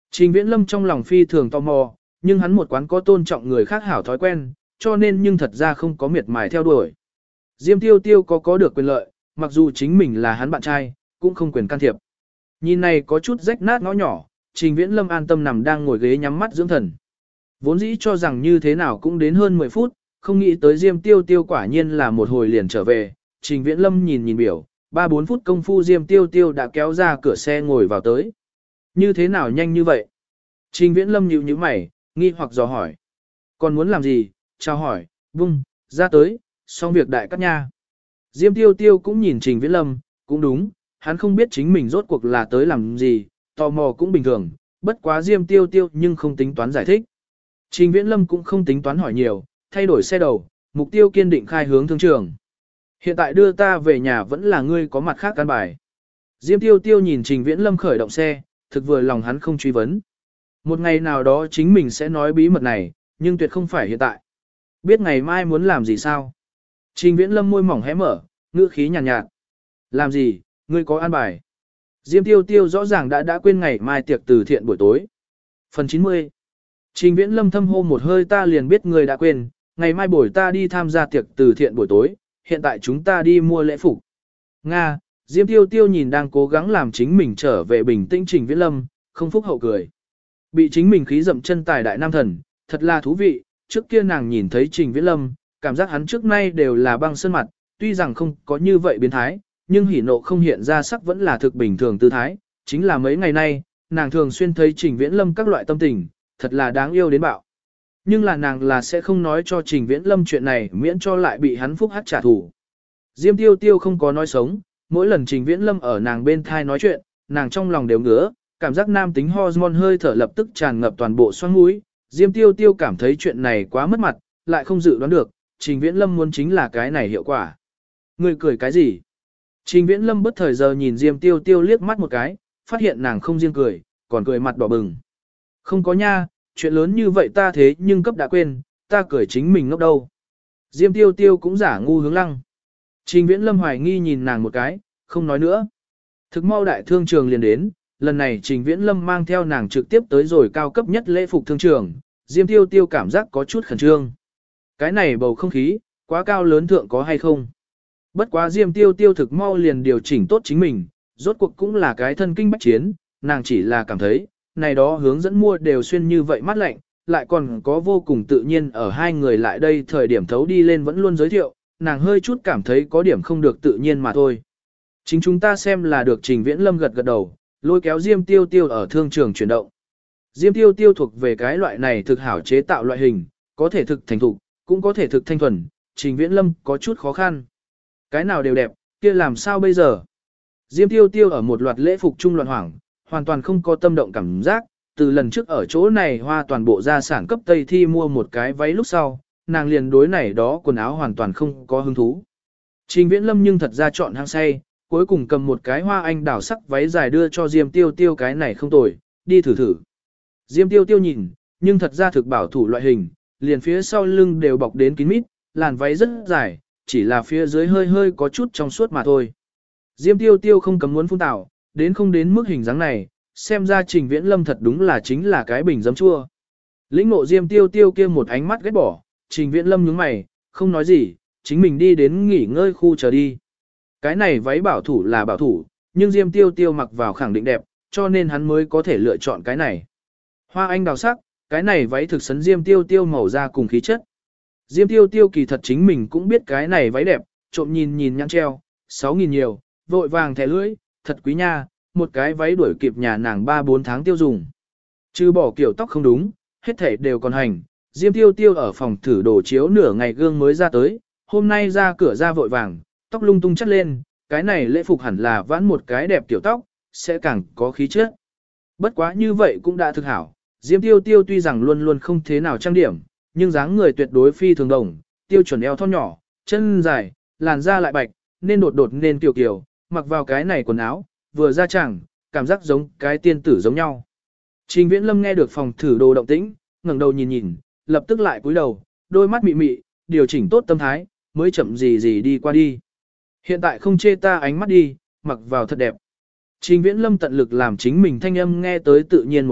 Trình Viễn Lâm trong lòng phi thường tò mò, nhưng hắn một quán có tôn trọng người khác hảo thói quen, cho nên nhưng thật ra không có miệt mài theo đuổi. Diêm Tiêu Tiêu có được quyền lợi, mặc dù chính mình là hắn bạn trai, cũng không quyền can thiệp. Nhìn này có chút rách nát ngõ nhỏ, Trình Viễn Lâm an tâm nằm đang ngồi ghế nhắm mắt dưỡng thần. Vốn dĩ cho rằng như thế nào cũng đến hơn 10 phút, không nghĩ tới Diêm Tiêu Tiêu quả nhiên là một hồi liền trở về. Trình Viễn Lâm nhìn biểu, 3-4 phút công phu Diêm Tiêu Tiêu đã kéo ra cửa xe ngồi vào tới. Như thế nào nhanh như vậy? Trình Viễn Lâm nhíu mày, nghi hoặc dò hỏi. Còn muốn làm gì? Chào hỏi, vung, ra tới, xong việc đại cắt nha. Diêm Tiêu Tiêu cũng nhìn Trình Viễn Lâm, cũng đúng, hắn không biết chính mình rốt cuộc là tới làm gì, tò mò cũng bình thường, bất quá Diêm Tiêu Tiêu nhưng không tính toán giải thích. Trình Viễn Lâm cũng không tính toán hỏi nhiều, thay đổi xe đầu, mục tiêu kiên định khai hướng thương trường. Hiện tại đưa ta về nhà vẫn là ngươi có mặt khác căn bài. Diêm Tiêu Tiêu nhìn Trình Viễn Lâm khởi động xe, thực vừa lòng hắn không truy vấn. Một ngày nào đó chính mình sẽ nói bí mật này, nhưng tuyệt không phải hiện tại. Biết ngày mai muốn làm gì sao? Trình Viễn Lâm môi mỏng hé mở, ngữ khí nhàn nhạt. Làm gì, ngươi có an bài. Diêm Tiêu Tiêu rõ ràng đã quên ngày mai tiệc từ thiện buổi tối. Phần 90. Trình Viễn Lâm thâm hô một hơi ta liền biết ngươi đã quên, ngày mai buổi ta đi tham gia tiệc từ thiện buổi tối, hiện tại chúng ta đi mua lễ phục. Nga, Diêm Tiêu Tiêu nhìn đang cố gắng làm chính mình trở về bình tĩnh Trình Viễn Lâm, không phúc hậu cười. Bị chính mình khí dậm chân tài đại nam thần, thật là thú vị, trước kia nàng nhìn thấy Trình Viễn Lâm, cảm giác hắn trước nay đều là băng sơn mặt, tuy rằng không có như vậy biến thái, nhưng hỉ nộ không hiện ra sắc vẫn là thực bình thường tư thái, chính là mấy ngày nay, nàng thường xuyên thấy Trình Viễn Lâm các loại tâm tình, thật là đáng yêu đến bạo. Nhưng là nàng là sẽ không nói cho Trình Viễn Lâm chuyện này miễn cho lại bị hắn phúc hắc trả thù. Diêm Tiêu Tiêu không có nói sống, mỗi lần Trình Viễn Lâm ở nàng bên thai nói chuyện, nàng trong lòng đều ngứa, cảm giác nam tính hormone hơi thở lập tức tràn ngập toàn bộ xoang mũi. Diêm Tiêu Tiêu cảm thấy chuyện này quá mất mặt, lại không dự đoán được, Trình Viễn Lâm muốn chính là cái này hiệu quả. Người cười cái gì? Trình Viễn Lâm bất thời giờ nhìn Diêm Tiêu Tiêu liếc mắt một cái, phát hiện nàng không riêng cười, còn cười mặt đỏ bừng. Không có nha, chuyện lớn như vậy ta thế nhưng cấp đã quên, ta cười chính mình ngốc đâu. Diêm Tiêu Tiêu cũng giả ngu hướng lăng. Trình Viễn Lâm hoài nghi nhìn nàng một cái, không nói nữa. Thực mau đại thương trường liền đến, lần này Trình Viễn Lâm mang theo nàng trực tiếp tới rồi cao cấp nhất lễ phục thương trường, Diêm Tiêu Tiêu cảm giác có chút khẩn trương. Cái này bầu không khí, quá cao lớn thượng có hay không? Bất quá Diêm Tiêu Tiêu thực mau liền điều chỉnh tốt chính mình, rốt cuộc cũng là cái thân kinh bách chiến, nàng chỉ là cảm thấy, này đó hướng dẫn mua đều xuyên như vậy mát lạnh, lại còn có vô cùng tự nhiên ở hai người lại đây thời điểm thấu đi lên vẫn luôn giới thiệu, nàng hơi chút cảm thấy có điểm không được tự nhiên mà thôi. Chính chúng ta xem là được Trình Viễn Lâm gật gật đầu, lôi kéo Diêm Tiêu Tiêu ở thương trường chuyển động. Diêm Tiêu Tiêu thuộc về cái loại này thực hảo chế tạo loại hình, có thể thực thành thục, cũng có thể thực thanh thuần, Trình Viễn Lâm có chút khó khăn. Cái nào đều đẹp, kia làm sao bây giờ? Diêm Tiêu Tiêu ở một loạt lễ phục trung loạn hoảng, hoàn toàn không có tâm động cảm giác, từ lần trước ở chỗ này hoa toàn bộ gia sản cấp Tây Thi mua một cái váy lúc sau, nàng liền đối này đó quần áo hoàn toàn không có hứng thú. Trình Viễn Lâm nhưng thật ra chọn hang say, cuối cùng cầm một cái hoa anh đào sắc váy dài đưa cho Diêm Tiêu Tiêu cái này không tồi, đi thử thử. Diêm Tiêu Tiêu nhìn, nhưng thật ra thực bảo thủ loại hình, liền phía sau lưng đều bọc đến kín mít, làn váy rất dài, chỉ là phía dưới hơi hơi có chút trong suốt mà thôi. Diêm Tiêu Tiêu không cấm muốn phun tảo, đến không đến mức hình dáng này, xem ra Trình Viễn Lâm thật đúng là chính là cái bình giấm chua. Lĩnh ngộ Diêm Tiêu Tiêu kia một ánh mắt ghét bỏ, Trình Viễn Lâm nhướng mày, không nói gì, chính mình đi đến nghỉ ngơi khu chờ đi. Cái này váy bảo thủ là bảo thủ, nhưng Diêm Tiêu Tiêu mặc vào khẳng định đẹp, cho nên hắn mới có thể lựa chọn cái này. Hoa anh đào sắc, cái này váy thực sấn Diêm Tiêu Tiêu màu da cùng khí chất. Diêm Tiêu Tiêu kỳ thật chính mình cũng biết cái này váy đẹp, trộm nhìn nhãn treo, 6.000 nhiều, vội vàng thẻ lưỡi, thật quý nha, một cái váy đuổi kịp nhà nàng 3-4 tháng tiêu dùng. Chứ bỏ kiểu tóc không đúng, hết thảy đều còn hành, Diêm Tiêu Tiêu ở phòng thử đồ chiếu nửa ngày gương mới ra tới, hôm nay ra cửa ra vội vàng, tóc lung tung chất lên, cái này lễ phục hẳn là vãn một cái đẹp kiểu tóc, sẽ càng có khí chất. Bất quá như vậy cũng đã thực hảo, Diêm Tiêu Tiêu tuy rằng luôn luôn không thế nào trang điểm, nhưng dáng người tuyệt đối phi thường đồng, tiêu chuẩn eo thon nhỏ, chân dài, làn da lại bạch, nên đột đột nên kiều kiều, mặc vào cái này quần áo, vừa ra chẳng, cảm giác giống cái tiên tử giống nhau. Trình Viễn Lâm nghe được phòng thử đồ động tĩnh, ngẩng đầu nhìn, lập tức lại cúi đầu, đôi mắt mị mị, điều chỉnh tốt tâm thái, mới chậm gì đi qua đi. Hiện tại không chê ta ánh mắt đi, mặc vào thật đẹp. Trình Viễn Lâm tận lực làm chính mình thanh âm nghe tới tự nhiên một ít,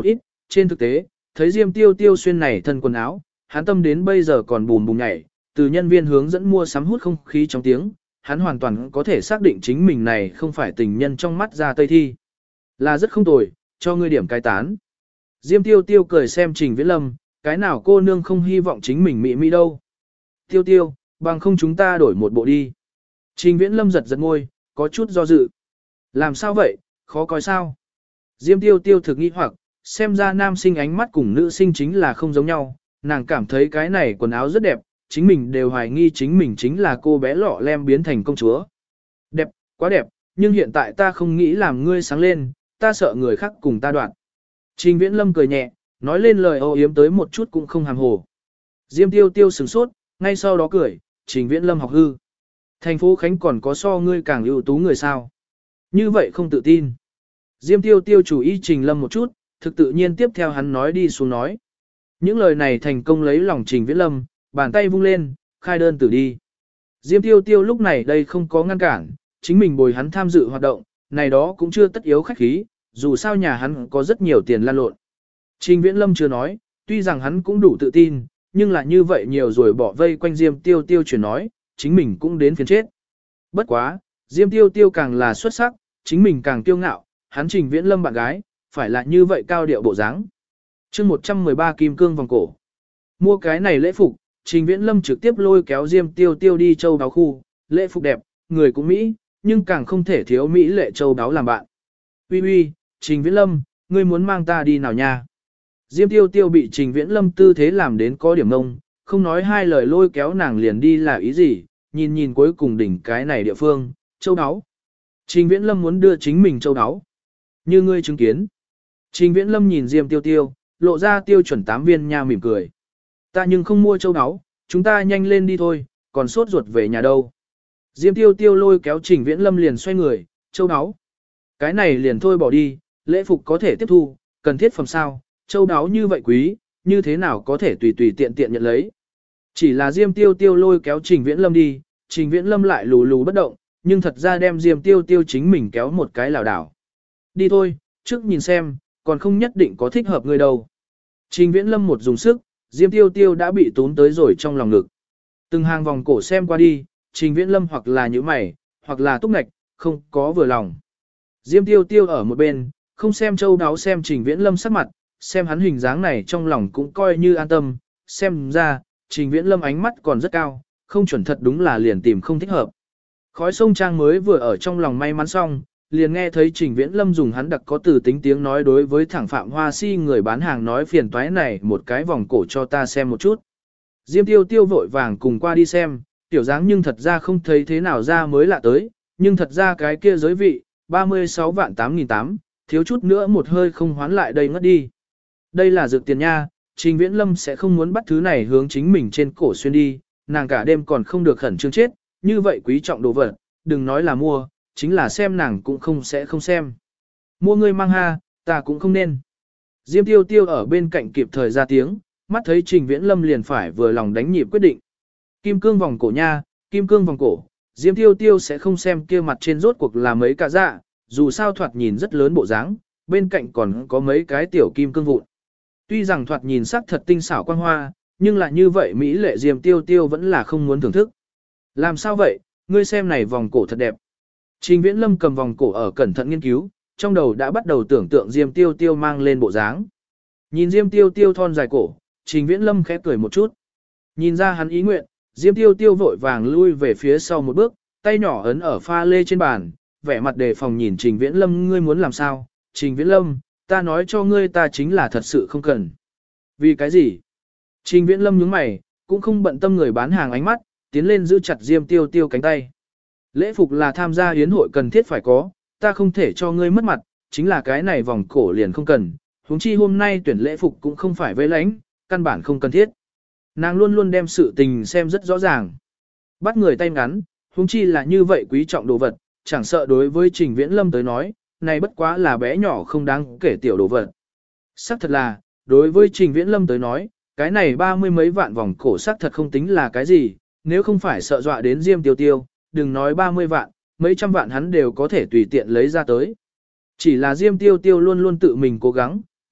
trên thực tế, thấy Diêm Tiêu Tiêu xuyên này thân quần áo, hắn tâm đến bây giờ còn bùm bùm nhảy, từ nhân viên hướng dẫn mua sắm hút không khí trong tiếng, hắn hoàn toàn có thể xác định chính mình này không phải tình nhân trong mắt ra Tây Thi. Là rất không tồi, cho ngươi điểm cai tán. Diêm Tiêu Tiêu cười xem Trình Viễn Lâm, cái nào cô nương không hy vọng chính mình mỹ đâu. Tiêu Tiêu, bằng không chúng ta đổi một bộ đi. Trình Viễn Lâm giật giật môi, có chút do dự. Làm sao vậy, khó coi sao? Diêm Tiêu Tiêu thực nghi hoặc, xem ra nam sinh ánh mắt cùng nữ sinh chính là không giống nhau, nàng cảm thấy cái này quần áo rất đẹp, chính mình đều hoài nghi chính mình chính là cô bé lọ lem biến thành công chúa. Đẹp, quá đẹp, nhưng hiện tại ta không nghĩ làm ngươi sáng lên, ta sợ người khác cùng ta đoạn. Trình Viễn Lâm cười nhẹ, nói lên lời âu yếm tới một chút cũng không hàm hồ. Diêm Tiêu Tiêu sửng sốt, ngay sau đó cười, Trình Viễn Lâm học hư. Thành phố Khánh còn có so ngươi càng ưu tú người sao? Như vậy không tự tin. Diêm Tiêu Tiêu chủ ý Trình Lâm một chút, thực tự nhiên tiếp theo hắn nói đi xuống nói. Những lời này thành công lấy lòng Trình Viễn Lâm, bàn tay vung lên, khai đơn tử đi. Diêm Tiêu Tiêu lúc này đây không có ngăn cản, chính mình bồi hắn tham dự hoạt động, này đó cũng chưa tất yếu khách khí, dù sao nhà hắn có rất nhiều tiền lan lộn. Trình Viễn Lâm chưa nói, tuy rằng hắn cũng đủ tự tin, nhưng là như vậy nhiều rồi bỏ vây quanh Diêm Tiêu Tiêu chuyển nói, chính mình cũng đến phiền chết. Bất quá, Diêm Tiêu Tiêu càng là xuất sắc, chính mình càng kiêu ngạo, hắn Trình Viễn Lâm bạn gái, phải là như vậy cao điệu bộ dáng. Chương 113 kim cương vòng cổ. Mua cái này lễ phục, Trình Viễn Lâm trực tiếp lôi kéo Diêm Tiêu Tiêu đi châu đáo khu, lễ phục đẹp, người cũng Mỹ, nhưng càng không thể thiếu Mỹ lệ châu đáo làm bạn. Uy, Trình Viễn Lâm, ngươi muốn mang ta đi nào nha? Diêm Tiêu Tiêu bị Trình Viễn Lâm tư thế làm đến có điểm ngông, không nói hai lời lôi kéo nàng liền đi là ý gì, nhìn cuối cùng đỉnh cái này địa phương, châu đáo. Trình Viễn Lâm muốn đưa chính mình châu đáo. Như ngươi chứng kiến. Trình Viễn Lâm nhìn Diêm Tiêu Tiêu, lộ ra tiêu chuẩn 8 viên nha mỉm cười. Ta nhưng không mua châu áo, chúng ta nhanh lên đi thôi, còn sốt ruột về nhà đâu. Diêm Tiêu Tiêu lôi kéo Trình Viễn Lâm liền xoay người, châu áo. Cái này liền thôi bỏ đi, lễ phục có thể tiếp thu, cần thiết phẩm sao, châu áo như vậy quý, như thế nào có thể tùy tiện nhận lấy. Chỉ là Diêm Tiêu Tiêu lôi kéo Trình Viễn Lâm đi, Trình Viễn Lâm lại lù bất động, nhưng thật ra đem Diêm Tiêu Tiêu chính mình kéo một cái lảo đảo. Đi thôi, trước nhìn xem, còn không nhất định có thích hợp người đâu. Trình Viễn Lâm một dùng sức, Diêm Tiêu Tiêu đã bị tốn tới rồi trong lòng ngực. Từng hàng vòng cổ xem qua đi, Trình Viễn Lâm hoặc là nhíu mày, hoặc là túc ngạch, không có vừa lòng. Diêm Tiêu Tiêu ở một bên, không xem châu đáo xem Trình Viễn Lâm sắc mặt, xem hắn hình dáng này trong lòng cũng coi như an tâm, xem ra, Trình Viễn Lâm ánh mắt còn rất cao, không chuẩn thật đúng là liền tìm không thích hợp. Khói sông trang mới vừa ở trong lòng may mắn xong, liền nghe thấy Trình Viễn Lâm dùng hắn đặc có từ tính tiếng nói đối với thẳng Phạm Hoa Si người bán hàng nói phiền toái này một cái vòng cổ cho ta xem một chút. Diêm Tiêu Tiêu vội vàng cùng qua đi xem, tiểu dáng nhưng thật ra không thấy thế nào ra mới lạ tới, nhưng thật ra cái kia giới vị, 36 vạn 8.800, thiếu chút nữa một hơi không hoán lại đây ngất đi. Đây là dược tiền nha, Trình Viễn Lâm sẽ không muốn bắt thứ này hướng chính mình trên cổ xuyên đi, nàng cả đêm còn không được khẩn trương chết, như vậy quý trọng đồ vật, đừng nói là mua, chính là xem nàng cũng sẽ không xem. Mua ngươi mang ha, ta cũng không nên. Diêm Tiêu Tiêu ở bên cạnh kịp thời ra tiếng, mắt thấy Trình Viễn Lâm liền phải vừa lòng đánh nhịp quyết định. Kim cương vòng cổ nha, kim cương vòng cổ, Diêm Tiêu Tiêu sẽ không xem kia mặt trên rốt cuộc là mấy cả dạ, dù sao thoạt nhìn rất lớn bộ dáng, bên cạnh còn có mấy cái tiểu kim cương vụn. Tuy rằng thoạt nhìn sắc thật tinh xảo quang hoa, nhưng là như vậy Mỹ lệ Diêm Tiêu Tiêu vẫn là không muốn thưởng thức. Làm sao vậy, ngươi xem này vòng cổ thật đẹp. Trình Viễn Lâm cầm vòng cổ ở cẩn thận nghiên cứu, trong đầu đã bắt đầu tưởng tượng Diêm Tiêu Tiêu mang lên bộ dáng. Nhìn Diêm Tiêu Tiêu thon dài cổ, Trình Viễn Lâm khẽ cười một chút. Nhìn ra hắn ý nguyện, Diêm Tiêu Tiêu vội vàng lui về phía sau một bước, tay nhỏ ấn ở pha lê trên bàn, vẻ mặt đề phòng nhìn Trình Viễn Lâm, ngươi muốn làm sao? Trình Viễn Lâm, ta nói cho ngươi ta chính là thật sự không cần. Vì cái gì? Trình Viễn Lâm nhướng mày, cũng không bận tâm người bán hàng ánh mắt, tiến lên giữ chặt Diêm Tiêu Tiêu cánh tay. Lễ phục là tham gia yến hội cần thiết phải có, ta không thể cho ngươi mất mặt, chính là cái này vòng cổ liền không cần, huống chi hôm nay tuyển lễ phục cũng không phải vây lãnh, căn bản không cần thiết. Nàng luôn luôn đem sự tình xem rất rõ ràng. Bắt người tay ngắn, huống chi là như vậy quý trọng đồ vật, chẳng sợ đối với Trình Viễn Lâm tới nói, này bất quá là bé nhỏ không đáng kể tiểu đồ vật. Sắc thật là, đối với Trình Viễn Lâm tới nói, cái này 30 mấy vạn vòng cổ sắc thật không tính là cái gì, nếu không phải sợ dọa đến Diêm Tiêu Tiêu, đừng nói 30 vạn, mấy trăm vạn hắn đều có thể tùy tiện lấy ra tới. Chỉ là Diêm Tiêu Tiêu luôn luôn tự mình cố gắng,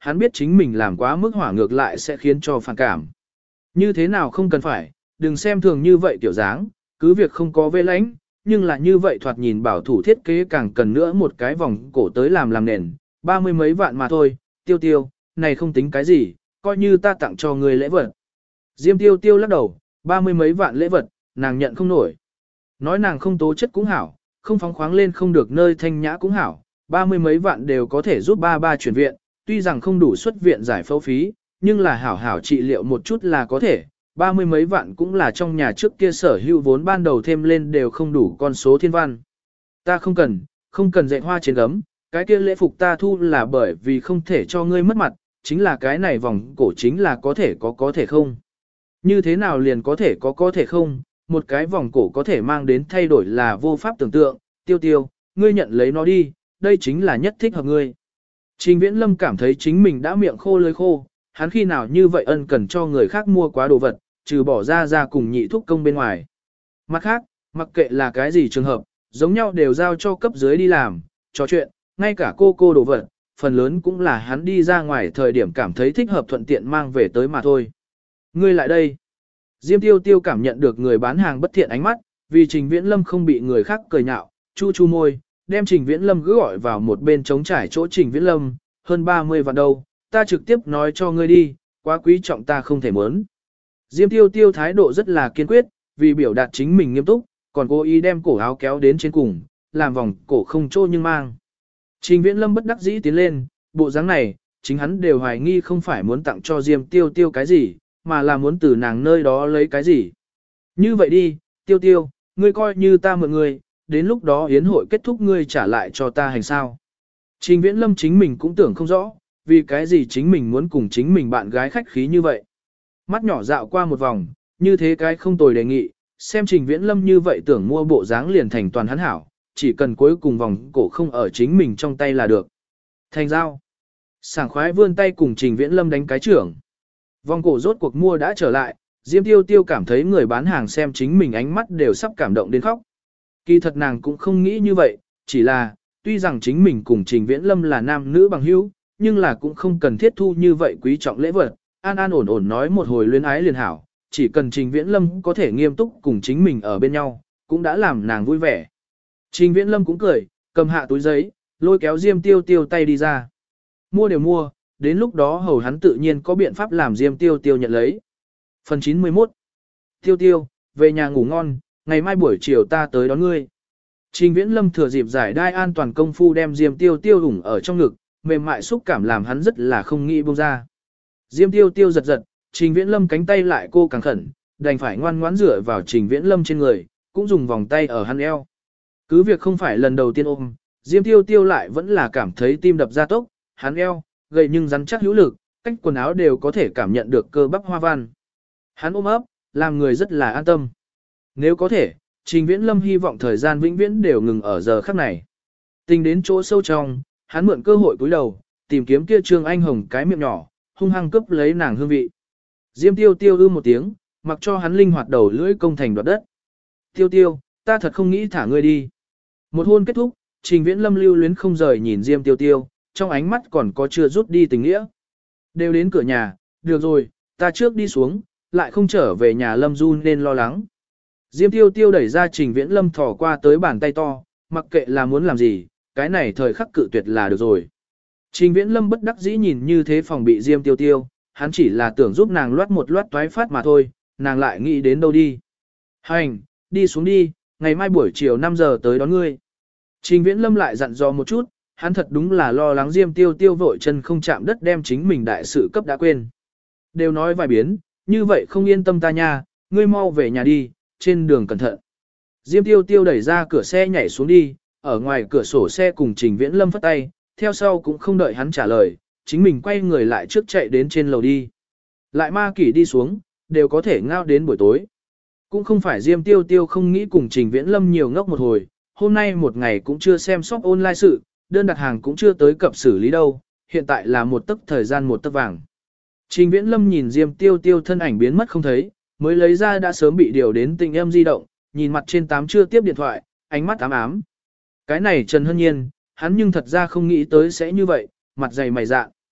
hắn biết chính mình làm quá mức hỏa ngược lại sẽ khiến cho phản cảm. Như thế nào không cần phải, đừng xem thường như vậy tiểu dáng, cứ việc không có vê lãnh, nhưng là như vậy thoạt nhìn bảo thủ thiết kế càng cần nữa một cái vòng cổ tới làm nền, 30 mấy vạn mà thôi, tiêu tiêu, này không tính cái gì, coi như ta tặng cho người lễ vật. Diêm tiêu tiêu lắc đầu, 30 mấy vạn lễ vật, nàng nhận không nổi. Nói nàng không tố chất cũng hảo, không phóng khoáng lên không được nơi thanh nhã cũng hảo, 30 mấy vạn đều có thể giúp ba chuyển viện, tuy rằng không đủ xuất viện giải phẫu phí, nhưng là hảo hảo trị liệu một chút là có thể, 30 mấy vạn cũng là trong nhà trước kia sở hữu vốn ban đầu thêm lên đều không đủ con số thiên văn. Ta không cần dạy hoa trên gấm, cái kia lễ phục ta thu là bởi vì không thể cho ngươi mất mặt, chính là cái này vòng cổ chính là có thể không. Như thế nào liền có thể không, một cái vòng cổ có thể mang đến thay đổi là vô pháp tưởng tượng, tiêu tiêu, ngươi nhận lấy nó đi, đây chính là nhất thích hợp ngươi. Trình Viễn Lâm cảm thấy chính mình đã miệng khô lưỡi khô, hắn khi nào như vậy ân cần cho người khác mua quá đồ vật, trừ bỏ ra cùng nhị thúc công bên ngoài. Mặt khác, mặc kệ là cái gì trường hợp, giống nhau đều giao cho cấp dưới đi làm, trò chuyện, ngay cả cô đồ vật, phần lớn cũng là hắn đi ra ngoài thời điểm cảm thấy thích hợp thuận tiện mang về tới mà thôi. Ngươi lại đây. Diêm tiêu tiêu cảm nhận được người bán hàng bất thiện ánh mắt, vì Trình Viễn Lâm không bị người khác cười nhạo, chu chu môi, đem Trình Viễn Lâm cứ gọi vào một bên trống trải chỗ Trình Viễn Lâm, hơn 30 vạn đâu, ta trực tiếp nói cho ngươi đi, quá quý trọng ta không thể muốn. Diêm tiêu tiêu thái độ rất là kiên quyết, vì biểu đạt chính mình nghiêm túc, còn cố ý đem cổ áo kéo đến trên cùng, làm vòng cổ không trô nhưng mang. Trình Viễn Lâm bất đắc dĩ tiến lên, bộ dáng này, chính hắn đều hoài nghi không phải muốn tặng cho Diêm tiêu tiêu cái gì, mà là muốn từ nàng nơi đó lấy cái gì. Như vậy đi, tiêu tiêu, ngươi coi như ta mượn ngươi, đến lúc đó yến hội kết thúc ngươi trả lại cho ta hành sao. Trình Viễn Lâm chính mình cũng tưởng không rõ, vì cái gì chính mình muốn cùng chính mình bạn gái khách khí như vậy. Mắt nhỏ dạo qua một vòng, như thế cái không tồi đề nghị, xem Trình Viễn Lâm như vậy tưởng mua bộ dáng liền thành toàn hắn hảo, chỉ cần cuối cùng vòng cổ không ở chính mình trong tay là được. Thành giao. Sảng khoái vươn tay cùng Trình Viễn Lâm đánh cái trưởng. Vòng cổ rốt cuộc mua đã trở lại, Diêm Tiêu Tiêu cảm thấy người bán hàng xem chính mình ánh mắt đều sắp cảm động đến khóc. Kỳ thật nàng cũng không nghĩ như vậy, chỉ là, tuy rằng chính mình cùng Trình Viễn Lâm là nam nữ bằng hữu, nhưng là cũng không cần thiết thu như vậy quý trọng lễ vật, an an ổn ổn nói một hồi luyến ái liền hảo, chỉ cần Trình Viễn Lâm có thể nghiêm túc cùng chính mình ở bên nhau, cũng đã làm nàng vui vẻ. Trình Viễn Lâm cũng cười, cầm hạ túi giấy, lôi kéo Diêm Tiêu Tiêu tay đi ra. Mua đều mua, đến lúc đó hầu hắn tự nhiên có biện pháp làm Diêm Tiêu Tiêu nhận lấy. Phần 91. Tiêu Tiêu, về nhà ngủ ngon, ngày mai buổi chiều ta tới đón ngươi. Trình Viễn Lâm thừa dịp giải đai an toàn công phu đem Diêm Tiêu Tiêu ủng ở trong ngực, mềm mại xúc cảm làm hắn rất là không nghĩ buông ra. Diêm Tiêu Tiêu giật giật, Trình Viễn Lâm cánh tay lại cô càng khẩn, đành phải ngoan ngoãn dựa vào Trình Viễn Lâm trên người, cũng dùng vòng tay ở hắn eo. Cứ việc không phải lần đầu tiên ôm, Diêm Tiêu Tiêu lại vẫn là cảm thấy tim đập ra tốc, hắn eo, gầy nhưng rắn chắc hữu lực, cách quần áo đều có thể cảm nhận được cơ bắp hoa văn. Hắn ôm ấp, làm người rất là an tâm. Nếu có thể, Trình Viễn Lâm hy vọng thời gian vĩnh viễn đều ngừng ở giờ khắc này. Tình đến chỗ sâu trong, hắn mượn cơ hội cúi đầu, tìm kiếm kia Trương Anh Hồng cái miệng nhỏ, hung hăng cướp lấy nàng hương vị. Diêm Tiêu Tiêu ư một tiếng, mặc cho hắn linh hoạt đầu lưỡi công thành đoạt đất. Tiêu Tiêu, ta thật không nghĩ thả ngươi đi. Một hôn kết thúc, Trình Viễn Lâm lưu luyến không rời nhìn Diêm Tiêu Tiêu, trong ánh mắt còn có chưa rút đi tình nghĩa. Đều đến cửa nhà, được rồi, ta trước đi xuống, lại không trở về nhà Lâm Du nên lo lắng. Diêm Tiêu Tiêu đẩy ra Trình Viễn Lâm thò qua tới bàn tay to, mặc kệ là muốn làm gì, cái này thời khắc cự tuyệt là được rồi. Trình Viễn Lâm bất đắc dĩ nhìn như thế phòng bị Diêm Tiêu Tiêu, hắn chỉ là tưởng giúp nàng loát một loát toái phát mà thôi, nàng lại nghĩ đến đâu đi. Hành, đi xuống đi, ngày mai buổi chiều 5 giờ tới đón ngươi. Trình Viễn Lâm lại dặn dò một chút, hắn thật đúng là lo lắng Diêm Tiêu Tiêu vội chân không chạm đất đem chính mình đại sự cấp đã quên. Đều nói vài biến, như vậy không yên tâm ta nha, ngươi mau về nhà đi, trên đường cẩn thận. Diêm Tiêu Tiêu đẩy ra cửa xe nhảy xuống đi, ở ngoài cửa sổ xe cùng Trình Viễn Lâm phất tay, theo sau cũng không đợi hắn trả lời, chính mình quay người lại trước chạy đến trên lầu đi. Lại ma kỷ đi xuống, đều có thể ngao đến buổi tối. Cũng không phải Diêm Tiêu Tiêu không nghĩ cùng Trình Viễn Lâm nhiều ngốc một hồi, hôm nay một ngày cũng chưa xem shop online sự, đơn đặt hàng cũng chưa tới cập xử lý đâu, hiện tại là một tấc thời gian một tấc vàng. Trình Viễn Lâm nhìn Diêm Tiêu Tiêu thân ảnh biến mất không thấy, mới lấy ra đã sớm bị điều đến tình em di động, nhìn mặt trên 8 chưa tiếp điện thoại, ánh mắt ám ám. Cái này Trần Hân Nhiên, hắn nhưng thật ra không nghĩ tới sẽ như vậy, mặt dày mày dạ.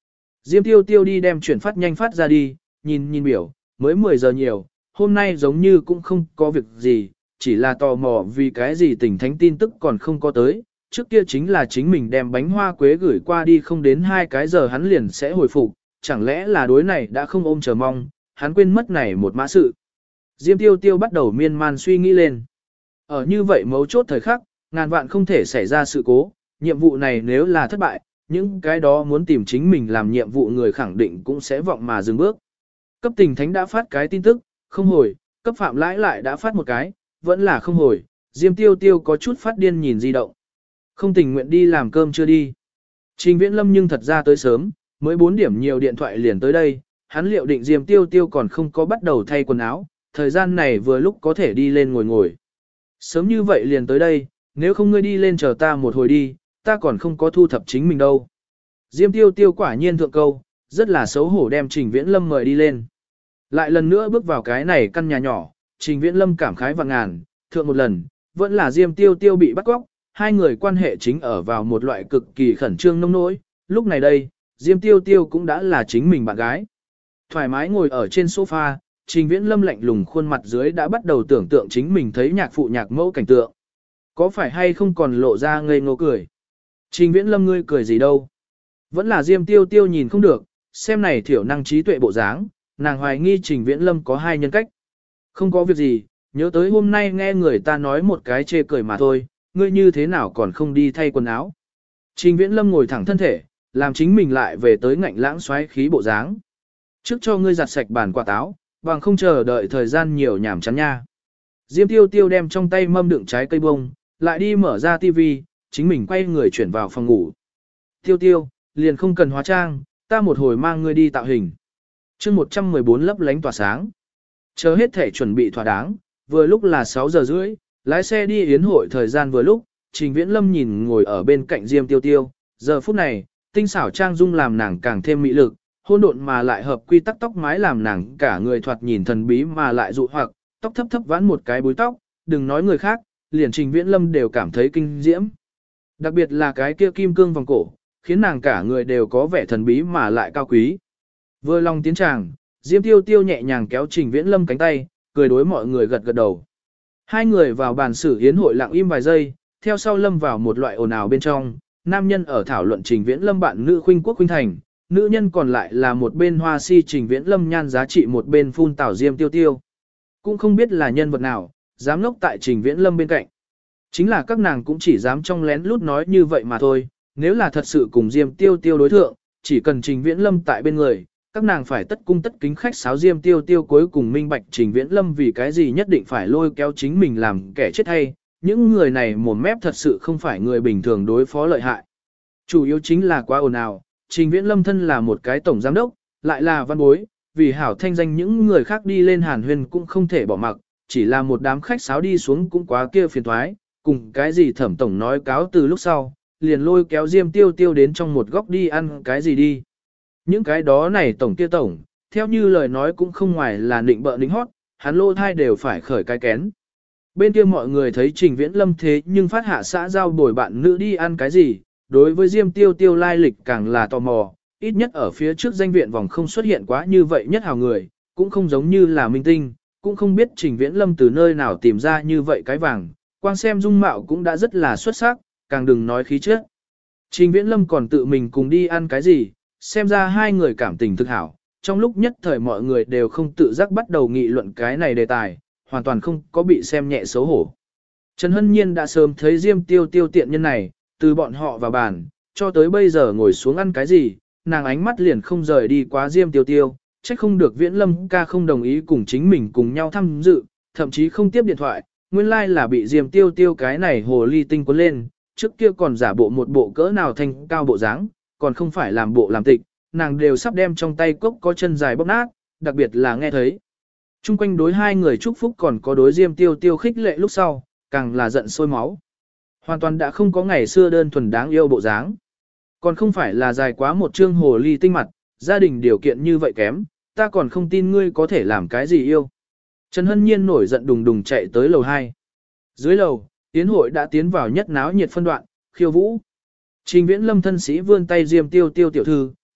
Diêm Tiêu Tiêu đi đem chuyển phát nhanh phát ra đi, nhìn biểu, mới 10 giờ nhiều, hôm nay giống như cũng không có việc gì, chỉ là tò mò vì cái gì tỉnh thánh tin tức còn không có tới. Trước kia chính là chính mình đem bánh hoa quế gửi qua đi không đến 2 cái giờ hắn liền sẽ hồi phục, chẳng lẽ là đối này đã không ôm chờ mong, hắn quên mất này một mã sự. Diêm Tiêu Tiêu bắt đầu miên man suy nghĩ lên. Ở như vậy mấu chốt thời khắc, ngàn vạn không thể xảy ra sự cố, nhiệm vụ này nếu là thất bại, những cái đó muốn tìm chính mình làm nhiệm vụ người khẳng định cũng sẽ vọng mà dừng bước. Cấp tình thánh đã phát cái tin tức, không hồi, cấp phạm lãi lại đã phát một cái, vẫn là không hồi, Diêm Tiêu Tiêu có chút phát điên nhìn di động. Không tình nguyện đi làm cơm chưa đi. Trình Viễn Lâm nhưng thật ra tới sớm, mới 4 điểm nhiều điện thoại liền tới đây, hắn liệu định Diêm Tiêu Tiêu còn không có bắt đầu thay quần áo, thời gian này vừa lúc có thể đi lên ngồi. Sớm như vậy liền tới đây, nếu không ngươi đi lên chờ ta một hồi đi, ta còn không có thu thập chính mình đâu. Diêm Tiêu Tiêu quả nhiên thượng câu, rất là xấu hổ đem Trình Viễn Lâm mời đi lên. Lại lần nữa bước vào cái này căn nhà nhỏ, Trình Viễn Lâm cảm khái vạn ngàn, thượng một lần, vẫn là Diêm Tiêu Tiêu bị bắt cóc, hai người quan hệ chính ở vào một loại cực kỳ khẩn trương nông nỗi, lúc này đây, Diêm Tiêu Tiêu cũng đã là chính mình bạn gái. Thoải mái ngồi ở trên sofa, Trình Viễn Lâm lạnh lùng khuôn mặt dưới đã bắt đầu tưởng tượng chính mình thấy nhạc phụ nhạc mẫu cảnh tượng. Có phải hay không còn lộ ra ngây ngô cười? Trình Viễn Lâm ngươi cười gì đâu? Vẫn là Diêm Tiêu Tiêu nhìn không được, xem này thiểu năng trí tuệ bộ dáng, nàng hoài nghi Trình Viễn Lâm có hai nhân cách. Không có việc gì, nhớ tới hôm nay nghe người ta nói một cái chê cười mà thôi, ngươi như thế nào còn không đi thay quần áo. Trình Viễn Lâm ngồi thẳng thân thể, làm chính mình lại về tới ngạnh lãng xoáy khí bộ dáng. Trước cho ngươi giặt sạch bàn quả táo, bằng không chờ đợi thời gian nhiều nhảm chán nha. Diêm Tiêu Tiêu đem trong tay mâm đựng trái cây bông, lại đi mở ra tivi, chính mình quay người chuyển vào phòng ngủ. Tiêu Tiêu, liền không cần hóa trang, ta một hồi mang ngươi đi tạo hình. chương 114 lấp lánh tỏa sáng. Chờ hết thể chuẩn bị thỏa đáng, vừa lúc là 6 giờ rưỡi, lái xe đi yến hội thời gian vừa lúc, Trình Viễn Lâm nhìn ngồi ở bên cạnh Diêm Tiêu Tiêu, giờ phút này, tinh xảo trang dung làm nàng càng thêm mỹ lực, hôn độn mà lại hợp quy tắc tóc mái làm nàng cả người thoạt nhìn thần bí mà lại dụ hoặc, tóc thấp thấp vãn một cái búi tóc, đừng nói người khác, liền Trình Viễn Lâm đều cảm thấy kinh diễm. Đặc biệt là cái kia kim cương vòng cổ, khiến nàng cả người đều có vẻ thần bí mà lại cao quý. Vừa lòng tiến tràng, Diêm Tiêu Tiêu nhẹ nhàng kéo Trình Viễn Lâm cánh tay, cười đối mọi người gật gật đầu. Hai người vào bàn xử yến hội lặng im vài giây, theo sau lâm vào một loại ồn ào bên trong, nam nhân ở thảo luận Trình Viễn Lâm bạn nữ khuynh quốc khuynh thành, nữ nhân còn lại là một bên hoa si Trình Viễn Lâm nhan giá trị một bên phun tảo Diêm Tiêu Tiêu. Cũng không biết là nhân vật nào, dám ngốc tại Trình Viễn Lâm bên cạnh. Chính là các nàng cũng chỉ dám trong lén lút nói như vậy mà thôi, nếu là thật sự cùng Diêm Tiêu Tiêu đối thượng, chỉ cần Trình Viễn Lâm tại bên người, các nàng phải tất cung tất kính khách sáo Diêm Tiêu Tiêu cuối cùng minh bạch Trình Viễn Lâm vì cái gì nhất định phải lôi kéo chính mình làm kẻ chết hay, những người này mồm mép thật sự không phải người bình thường đối phó lợi hại. Chủ yếu chính là quá ồn ào, Trình Viễn Lâm thân là một cái tổng giám đốc, lại là văn bối, vì hảo thanh danh những người khác đi lên hàn huyên cũng không thể bỏ mặc, chỉ là một đám khách sáo đi xuống cũng quá kia phiền thoái, cùng cái gì thẩm tổng nói cáo từ lúc sau, liền lôi kéo Diêm Tiêu Tiêu đến trong một góc đi ăn cái gì đi. Những cái đó này tổng kia tổng, theo như lời nói cũng không ngoài là nịnh bợ nịnh hót, hắn lô thai đều phải khởi cái kén. Bên kia mọi người thấy Trình Viễn Lâm thế nhưng phát hạ xã giao bồi bạn nữ đi ăn cái gì, đối với Diêm Tiêu Tiêu lai lịch càng là tò mò, ít nhất ở phía trước danh viện vòng không xuất hiện quá như vậy nhất hào người, cũng không giống như là minh tinh, cũng không biết Trình Viễn Lâm từ nơi nào tìm ra như vậy cái vàng, quang xem dung mạo cũng đã rất là xuất sắc, càng đừng nói khí chất. Trình Viễn Lâm còn tự mình cùng đi ăn cái gì, xem ra hai người cảm tình thực hảo, trong lúc nhất thời mọi người đều không tự giác bắt đầu nghị luận cái này đề tài, hoàn toàn không có bị xem nhẹ xấu hổ. Trần Hân Nhiên đã sớm thấy Diêm Tiêu Tiêu tiện nhân này, từ bọn họ vào bàn, cho tới bây giờ ngồi xuống ăn cái gì, nàng ánh mắt liền không rời đi quá Diêm Tiêu Tiêu, trách không được Viễn Lâm ca không đồng ý cùng chính mình cùng nhau tham dự, thậm chí không tiếp điện thoại, nguyên lai là bị Diêm Tiêu Tiêu cái này hồ ly tinh cuốn lên, trước kia còn giả bộ một bộ cỡ nào thanh cao bộ dáng, còn không phải làm bộ làm tịch, nàng đều sắp đem trong tay cốc có chân dài bóp nát, đặc biệt là nghe thấy. Trung quanh đối hai người chúc phúc còn có đối Diêm Tiêu Tiêu khích lệ lúc sau, càng là giận sôi máu. Hoàn toàn đã không có ngày xưa đơn thuần đáng yêu bộ dáng. Còn không phải là dài quá một trương hồ ly tinh mặt, gia đình điều kiện như vậy kém, ta còn không tin ngươi có thể làm cái gì yêu. Trần Hân Nhiên nổi giận đùng đùng chạy tới lầu 2. Dưới lầu, tiến hội đã tiến vào nhất náo nhiệt phân đoạn, khiêu vũ. Trình Viễn Lâm thân sĩ vươn tay Diêm Tiêu Tiêu tiểu thư,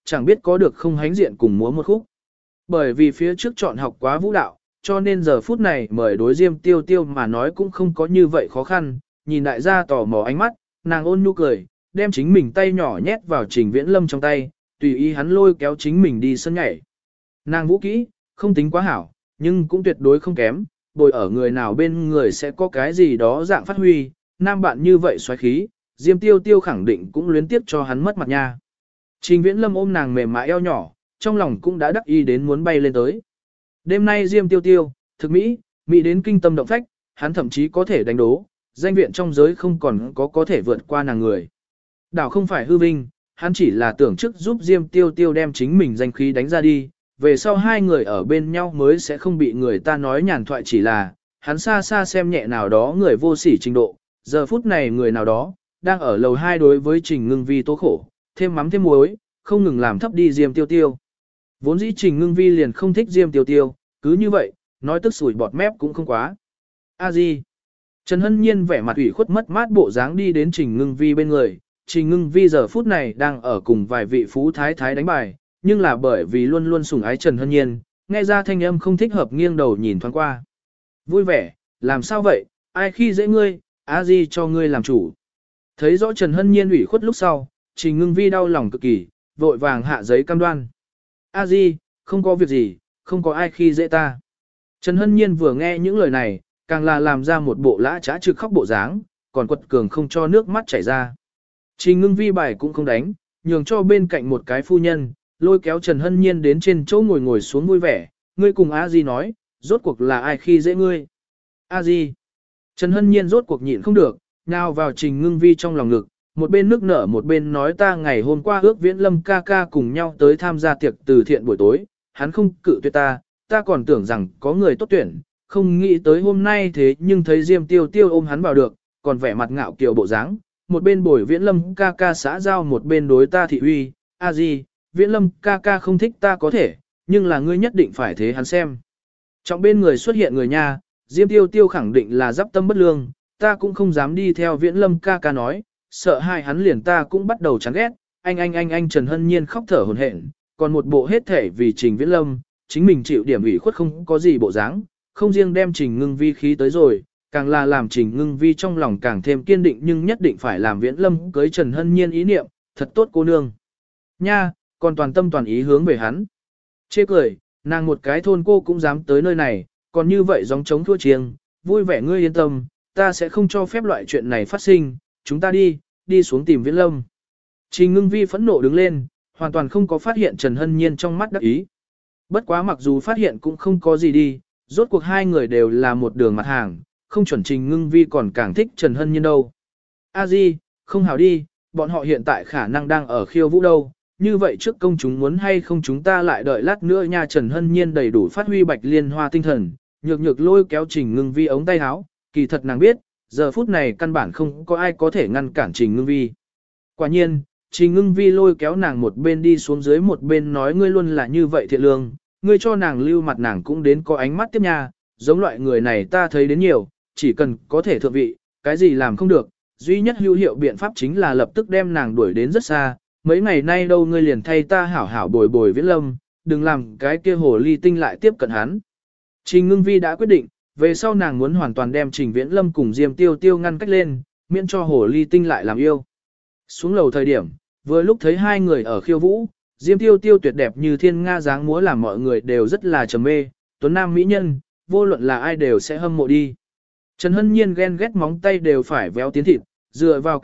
chẳng biết có được không hánh diện cùng múa một khúc. Bởi vì phía trước chọn học quá vũ đạo, cho nên giờ phút này mời đối Diêm Tiêu Tiêu mà nói cũng không có như vậy khó khăn, nhìn đại gia tò mò ánh mắt, nàng ôn nhu cười, đem chính mình tay nhỏ nhét vào Trình Viễn Lâm trong tay, tùy ý hắn lôi kéo chính mình đi sân nhảy. Nàng vũ kỹ, không tính quá hảo, nhưng cũng tuyệt đối không kém, bồi ở người nào bên người sẽ có cái gì đó dạng phát huy, nam bạn như vậy xoáy khí, Diêm Tiêu Tiêu khẳng định cũng luyến tiếp cho hắn mất mặt nha. Trình Viễn Lâm ôm nàng mềm mại eo nhỏ, trong lòng cũng đã đắc ý đến muốn bay lên tới. Đêm nay Diêm Tiêu Tiêu, thực mỹ đến kinh tâm động phách, hắn thậm chí có thể đánh đố, danh viện trong giới không còn có thể vượt qua nàng người. Đảo không phải hư vinh, hắn chỉ là tưởng trước giúp Diêm Tiêu Tiêu đem chính mình danh khí đánh ra đi, về sau hai người ở bên nhau mới sẽ không bị người ta nói nhàn thoại, chỉ là, hắn xa xa xem nhẹ nào đó người vô sỉ trình độ, giờ phút này người nào đó, đang ở lầu 2 đối với Trình Ngưng Vi tố khổ, thêm mắm thêm muối, không ngừng làm thấp đi Diêm Tiêu Tiêu. Vốn dĩ Trình Ngưng Vi liền không thích Diêm Tiêu Tiêu, cứ như vậy, nói tức sủi bọt mép cũng không quá. A Di. Trần Hân Nhiên vẻ mặt ủy khuất mất mát bộ dáng đi đến Trình Ngưng Vi bên người, Trình Ngưng Vi giờ phút này đang ở cùng vài vị phú thái thái đánh bài, nhưng là bởi vì luôn luôn sủng ái Trần Hân Nhiên, nghe ra thanh âm không thích hợp nghiêng đầu nhìn thoáng qua. Vui vẻ, làm sao vậy, ai khi dễ ngươi, A Di cho ngươi làm chủ. Thấy rõ Trần Hân Nhiên ủy khuất lúc sau, Trình Ngưng Vi đau lòng cực kỳ, vội vàng hạ giấy cam đoan. A Di, không có việc gì, không có ai khi dễ ta. Trần Hân Nhiên vừa nghe những lời này, càng là làm ra một bộ lã trá trực khóc bộ dáng, còn quật cường không cho nước mắt chảy ra. Trình Ngưng Vi bài cũng không đánh, nhường cho bên cạnh một cái phu nhân, lôi kéo Trần Hân Nhiên đến trên chỗ ngồi xuống vui vẻ, ngươi cùng A Di nói, rốt cuộc là ai khi dễ ngươi. A Di. Trần Hân Nhiên rốt cuộc nhịn không được, nào vào Trình Ngưng Vi trong lòng ngực, một bên nước nở một bên nói ta ngày hôm qua ước Viễn Lâm ca ca cùng nhau tới tham gia tiệc từ thiện buổi tối, hắn không cự tuyệt ta còn tưởng rằng có người tốt tuyển, không nghĩ tới hôm nay thế nhưng thấy Diêm Tiêu Tiêu ôm hắn vào được, còn vẻ mặt ngạo kiều bộ dáng, một bên bồi Viễn Lâm ca ca xã giao một bên đối ta thị uy, A Di, Viễn Lâm ca ca không thích ta có thể, nhưng là ngươi nhất định phải thế hắn xem. Trong bên người xuất hiện người nha, Diêm Tiêu Tiêu khẳng định là giáp tâm bất lương, ta cũng không dám đi theo Viễn Lâm ca ca nói, sợ hai hắn liền ta cũng bắt đầu chán ghét, anh Trần Hân Nhiên khóc thở hổn hển, còn một bộ hết thể vì Trình Viễn Lâm, chính mình chịu điểm ủy khuất không có gì bộ dáng, không riêng đem Trình Ngưng Vi khí tới rồi, càng là làm Trình Ngưng Vi trong lòng càng thêm kiên định nhưng nhất định phải làm Viễn Lâm cưới Trần Hân Nhiên ý niệm, thật tốt cô nương. Nha, còn toàn tâm toàn ý hướng về hắn. Chê cười, nàng một cái thôn cô cũng dám tới nơi này, còn như vậy gióng trống thua chiêng, vui vẻ ngươi yên tâm, ta sẽ không cho phép loại chuyện này phát sinh, chúng ta đi xuống tìm Viễn Lâm. Trình Ngưng Vi phẫn nộ đứng lên, hoàn toàn không có phát hiện Trần Hân Nhiên trong mắt đắc ý. Bất quá mặc dù phát hiện cũng không có gì đi, rốt cuộc hai người đều là một đường mặt hàng, không chuẩn Trình Ngưng Vi còn càng thích Trần Hân Nhiên đâu. A Di, không hảo đi, bọn họ hiện tại khả năng đang ở khiêu vũ đâu, như vậy trước công chúng muốn hay không chúng ta lại đợi lát nữa nha. Trần Hân Nhiên đầy đủ phát huy bạch liên hoa tinh thần, nhược lôi kéo Trình Ngưng Vi ống tay áo, kỳ thật nàng biết, giờ phút này căn bản không có ai có thể ngăn cản Trình Ngưng Vi. Quả nhiên, Trình Ngưng Vi lôi kéo nàng một bên đi xuống dưới một bên nói ngươi luôn là như vậy thiện lương, ngươi cho nàng lưu mặt nàng cũng đến có ánh mắt tiếp nha, giống loại người này ta thấy đến nhiều, chỉ cần có thể thượng vị, cái gì làm không được, duy nhất hữu hiệu biện pháp chính là lập tức đem nàng đuổi đến rất xa, mấy ngày nay đâu ngươi liền thay ta hảo hảo bồi bồi Viễn Lâm, đừng làm cái kia hồ ly tinh lại tiếp cận hắn. Trình Ngưng Vi đã quyết định, về sau nàng muốn hoàn toàn đem Trình Viễn Lâm cùng Diêm Tiêu Tiêu ngăn cách lên, miễn cho hồ ly tinh lại làm yêu. Xuống lầu thời điểm, vừa lúc thấy hai người ở khiêu vũ, Diêm Tiêu Tiêu tuyệt đẹp như thiên nga dáng múa làm mọi người đều rất là trầm mê, tuấn nam mỹ nhân, vô luận là ai đều sẽ hâm mộ đi. Trần Hân Nhiên ghen ghét móng tay đều phải véo tiến thịt, dựa vào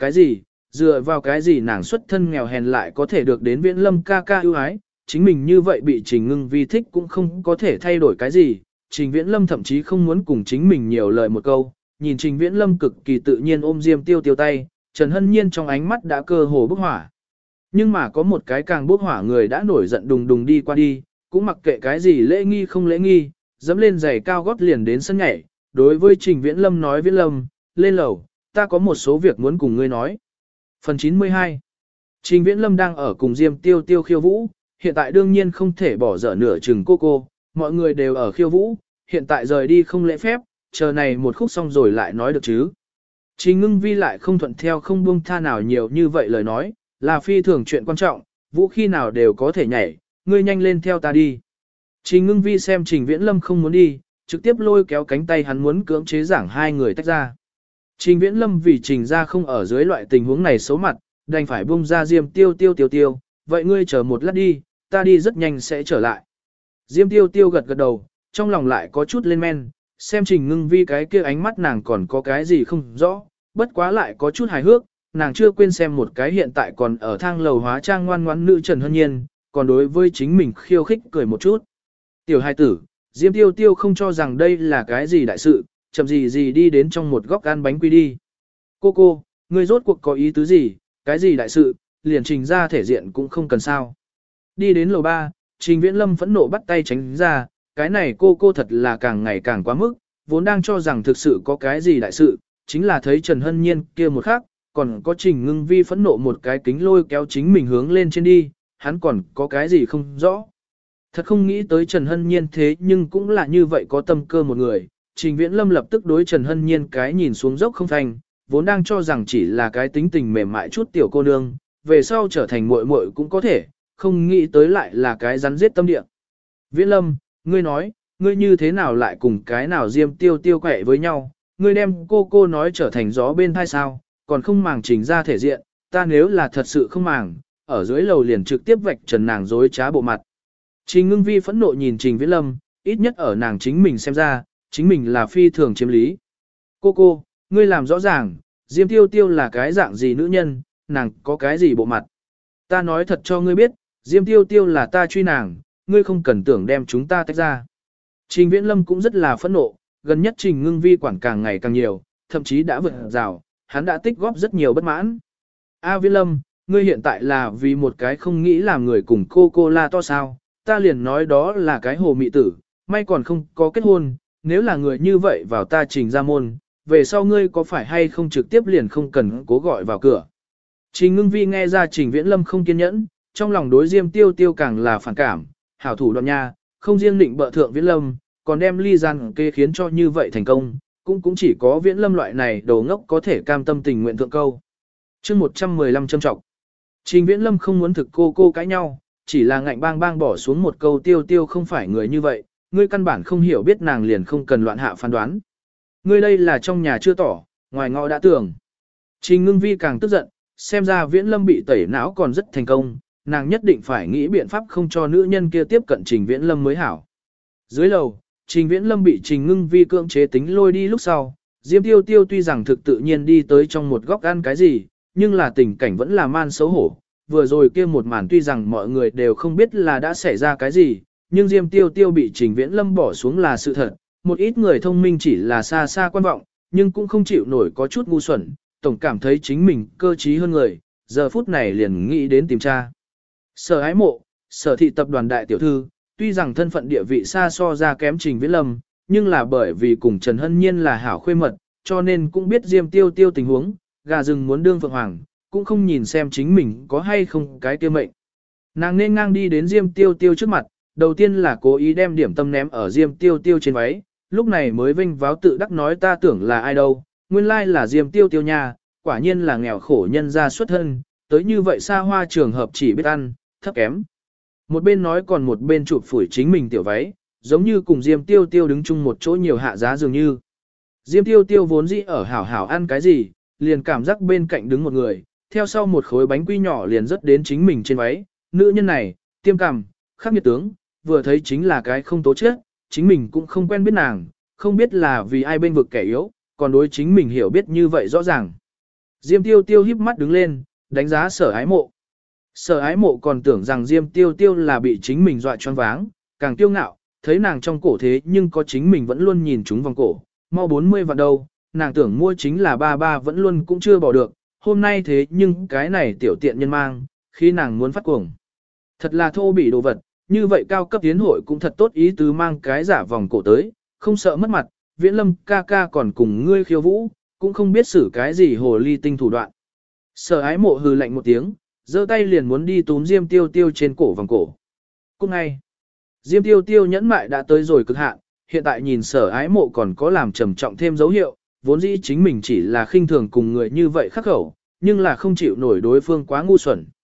cái gì nàng xuất thân nghèo hèn lại có thể được đến Viễn Lâm ca ca ưu ái, chính mình như vậy bị Trình Ngưng Vi thích cũng không có thể thay đổi cái gì, Trình Viễn Lâm thậm chí không muốn cùng chính mình nhiều lời một câu, nhìn Trình Viễn Lâm cực kỳ tự nhiên ôm Diêm Tiêu Tiêu tay, Trần Hân Nhiên trong ánh mắt đã cơ hồ bốc hỏa. Nhưng mà có một cái càng bốc hỏa người đã nổi giận đùng đùng đi qua đi, cũng mặc kệ cái gì lễ nghi không lễ nghi, dẫm lên giày cao gót liền đến sân nhảy, đối với Trình Viễn Lâm nói Viễn Lâm, lên lầu, ta có một số việc muốn cùng ngươi nói. Phần 92. Trình Viễn Lâm đang ở cùng Diêm Tiêu Tiêu khiêu vũ, hiện tại đương nhiên không thể bỏ dở nửa chừng cô, mọi người đều ở khiêu vũ, hiện tại rời đi không lễ phép, chờ này một khúc xong rồi lại nói được chứ. Trình Ngưng Vi lại không thuận theo không buông tha nào nhiều như vậy lời nói, là phi thường chuyện quan trọng, vũ khi nào đều có thể nhảy, ngươi nhanh lên theo ta đi. Trình Ngưng Vi xem Trình Viễn Lâm không muốn đi, trực tiếp lôi kéo cánh tay hắn muốn cưỡng chế giảng hai người tách ra. Trình Viễn Lâm vì Trình ra không ở dưới loại tình huống này xấu mặt, đành phải buông ra Diêm Tiêu Tiêu, vậy ngươi chờ một lát đi, ta đi rất nhanh sẽ trở lại. Diêm Tiêu Tiêu gật gật đầu, trong lòng lại có chút lên men, xem Trình Ngưng Vi cái kia ánh mắt nàng còn có cái gì không rõ, bất quá lại có chút hài hước, nàng chưa quên xem một cái hiện tại còn ở thang lầu hóa trang ngoan ngoãn nữ Trần Hân Nhiên, còn đối với chính mình khiêu khích cười một chút. Tiểu hài tử, Diêm Tiêu Tiêu không cho rằng đây là cái gì đại sự, chậm gì đi đến trong một góc ăn bánh quy đi. Cô, ngươi rốt cuộc có ý tứ gì, cái gì đại sự, liền Trình ra thể diện cũng không cần sao. Đi đến lầu 3, Trình Viễn Lâm phẫn nộ bắt tay tránh ra, cái này cô thật là càng ngày càng quá mức, vốn đang cho rằng thực sự có cái gì đại sự, chính là thấy Trần Hân Nhiên kia một khắc, còn có Trình Ngưng Vi phẫn nộ một cái kính lôi kéo chính mình hướng lên trên đi, hắn còn có cái gì không rõ. Thật không nghĩ tới Trần Hân Nhiên thế nhưng cũng là như vậy có tâm cơ một người, Trình Viễn Lâm lập tức đối Trần Hân Nhiên cái nhìn xuống dốc không thành, vốn đang cho rằng chỉ là cái tính tình mềm mại chút tiểu cô nương, về sau trở thành muội muội cũng có thể, không nghĩ tới lại là cái rắn giết tâm địa. Viễn Lâm, ngươi nói, ngươi như thế nào lại cùng cái nào Diêm Tiêu Tiêu quẹ với nhau, ngươi đem cô nói trở thành gió bên thai sao, còn không màng Trình ra thể diện, ta nếu là thật sự không màng, ở dưới lầu liền trực tiếp vạch trần nàng dối trá bộ mặt. Trình Ngưng Vi phẫn nộ nhìn Trình Viễn Lâm, ít nhất ở nàng chính mình xem ra, chính mình là phi thường chiếm lý. Cô, ngươi làm rõ ràng, Diêm Tiêu Tiêu là cái dạng gì nữ nhân, nàng có cái gì bộ mặt. Ta nói thật cho ngươi biết, Diêm Tiêu Tiêu là ta truy nàng, ngươi không cần tưởng đem chúng ta tách ra. Trình Viễn Lâm cũng rất là phẫn nộ, gần nhất Trình Ngưng Vi quản càng ngày càng nhiều, thậm chí đã vượt rào, hắn đã tích góp rất nhiều bất mãn. Viễn Lâm, ngươi hiện tại là vì một cái không nghĩ làm người cùng cô la to sao, ta liền nói đó là cái hồ mị tử, may còn không có kết hôn, nếu là người như vậy vào ta Trình ra môn, về sau ngươi có phải hay không trực tiếp liền không cần cố gọi vào cửa. Trình Ngưng Vi nghe ra Trình Viễn Lâm không kiên nhẫn, trong lòng đối Diêm Tiêu Tiêu càng là phản cảm, hảo thủ đoạn nha, không riêng định bợ thượng Viễn Lâm, còn đem ly gian kê khiến cho như vậy thành công, cũng chỉ có Viễn Lâm loại này đồ ngốc có thể cam tâm tình nguyện thượng câu. Chương 115 châm trọng. Trình Viễn Lâm không muốn thực cô cãi nhau, chỉ là ngạnh bang bỏ xuống một câu Tiêu không phải người như vậy, ngươi căn bản không hiểu biết nàng liền không cần loạn hạ phán đoán. Ngươi đây là trong nhà chưa tỏ, ngoài ngõ đã tưởng. Trình Ngưng Vi càng tức giận, xem ra Viễn Lâm bị tẩy não còn rất thành công, nàng nhất định phải nghĩ biện pháp không cho nữ nhân kia tiếp cận Trình Viễn Lâm mới hảo. Dưới lầu, Trình Viễn Lâm bị Trình Ngưng Vi cưỡng chế tính lôi đi lúc sau, Diêm Tiêu tuy rằng thực tự nhiên đi tới trong một góc ăn cái gì, nhưng là tình cảnh vẫn là man xấu hổ. Vừa rồi kia một màn tuy rằng mọi người đều không biết là đã xảy ra cái gì, nhưng Diêm Tiêu bị Trình Viễn Lâm bỏ xuống là sự thật. Một ít người thông minh chỉ là xa quan vọng, nhưng cũng không chịu nổi có chút ngu xuẩn, tổng cảm thấy chính mình cơ trí hơn người, giờ phút này liền nghĩ đến tìm tra. Sở Ái Mộ, Sở thị tập đoàn đại tiểu thư, tuy rằng thân phận địa vị xa so ra kém Trình Viễn Lâm, nhưng là bởi vì cùng Trần Hân Nhiên là hảo khuê mật, cho nên cũng biết Diêm Tiêu tình huống, gà rừng muốn đương phượng hoàng, cũng không nhìn xem chính mình có hay không cái kia mệnh. Nàng nên ngang đi đến Diêm Tiêu trước mặt, đầu tiên là cố ý đem điểm tâm ném ở Diêm Tiêu trên váy, lúc này mới vinh váo tự đắc nói ta tưởng là ai đâu, nguyên lai là Diêm Tiêu nha, quả nhiên là nghèo khổ nhân gia xuất thân, tới như vậy xa hoa trường hợp chỉ biết ăn, thấp kém. Một bên nói còn một bên chụp phủi chính mình tiểu váy, giống như cùng Diêm Tiêu đứng chung một chỗ nhiều hạ giá dường như. Diêm Tiêu vốn dĩ ở hảo ăn cái gì, liền cảm giác bên cạnh đứng một người, theo sau một khối bánh quy nhỏ liền rớt đến chính mình trên váy, nữ nhân này, tiêm cằm, khắc nghiệt tướng, vừa thấy chính là cái không tố chết, chính mình cũng không quen biết nàng, không biết là vì ai bên vực kẻ yếu, còn đối chính mình hiểu biết như vậy rõ ràng. Diêm Tiêu híp mắt đứng lên, đánh giá Sở Ái Mộ. Sở Ái Mộ còn tưởng rằng Diêm Tiêu là bị chính mình dọa choáng váng, càng kiêu ngạo, thấy nàng trong cổ thế nhưng có chính mình vẫn luôn nhìn chúng vòng cổ, mau 40 vạn đâu, nàng tưởng mua chính là ba vẫn luôn cũng chưa bỏ được, hôm nay thế nhưng cái này tiểu tiện nhân mang, khi nàng muốn phát cuồng. Thật là thô bỉ đồ vật, như vậy cao cấp tiến hội cũng thật tốt ý tứ mang cái giả vòng cổ tới, không sợ mất mặt, Viễn Lâm ca còn cùng ngươi khiêu vũ, cũng không biết xử cái gì hồ ly tinh thủ đoạn. Sở Ái Mộ hừ lạnh một tiếng, giơ tay liền muốn đi túm Diêm Tiêu trên cổ vòng cổ. Cũng ngay, Diêm Tiêu nhẫn mại đã tới rồi cực hạn, hiện tại nhìn Sở Ái Mộ còn có làm trầm trọng thêm dấu hiệu, vốn dĩ chính mình chỉ là khinh thường cùng người như vậy khắc khẩu, nhưng là không chịu nổi đối phương quá ngu xuẩn.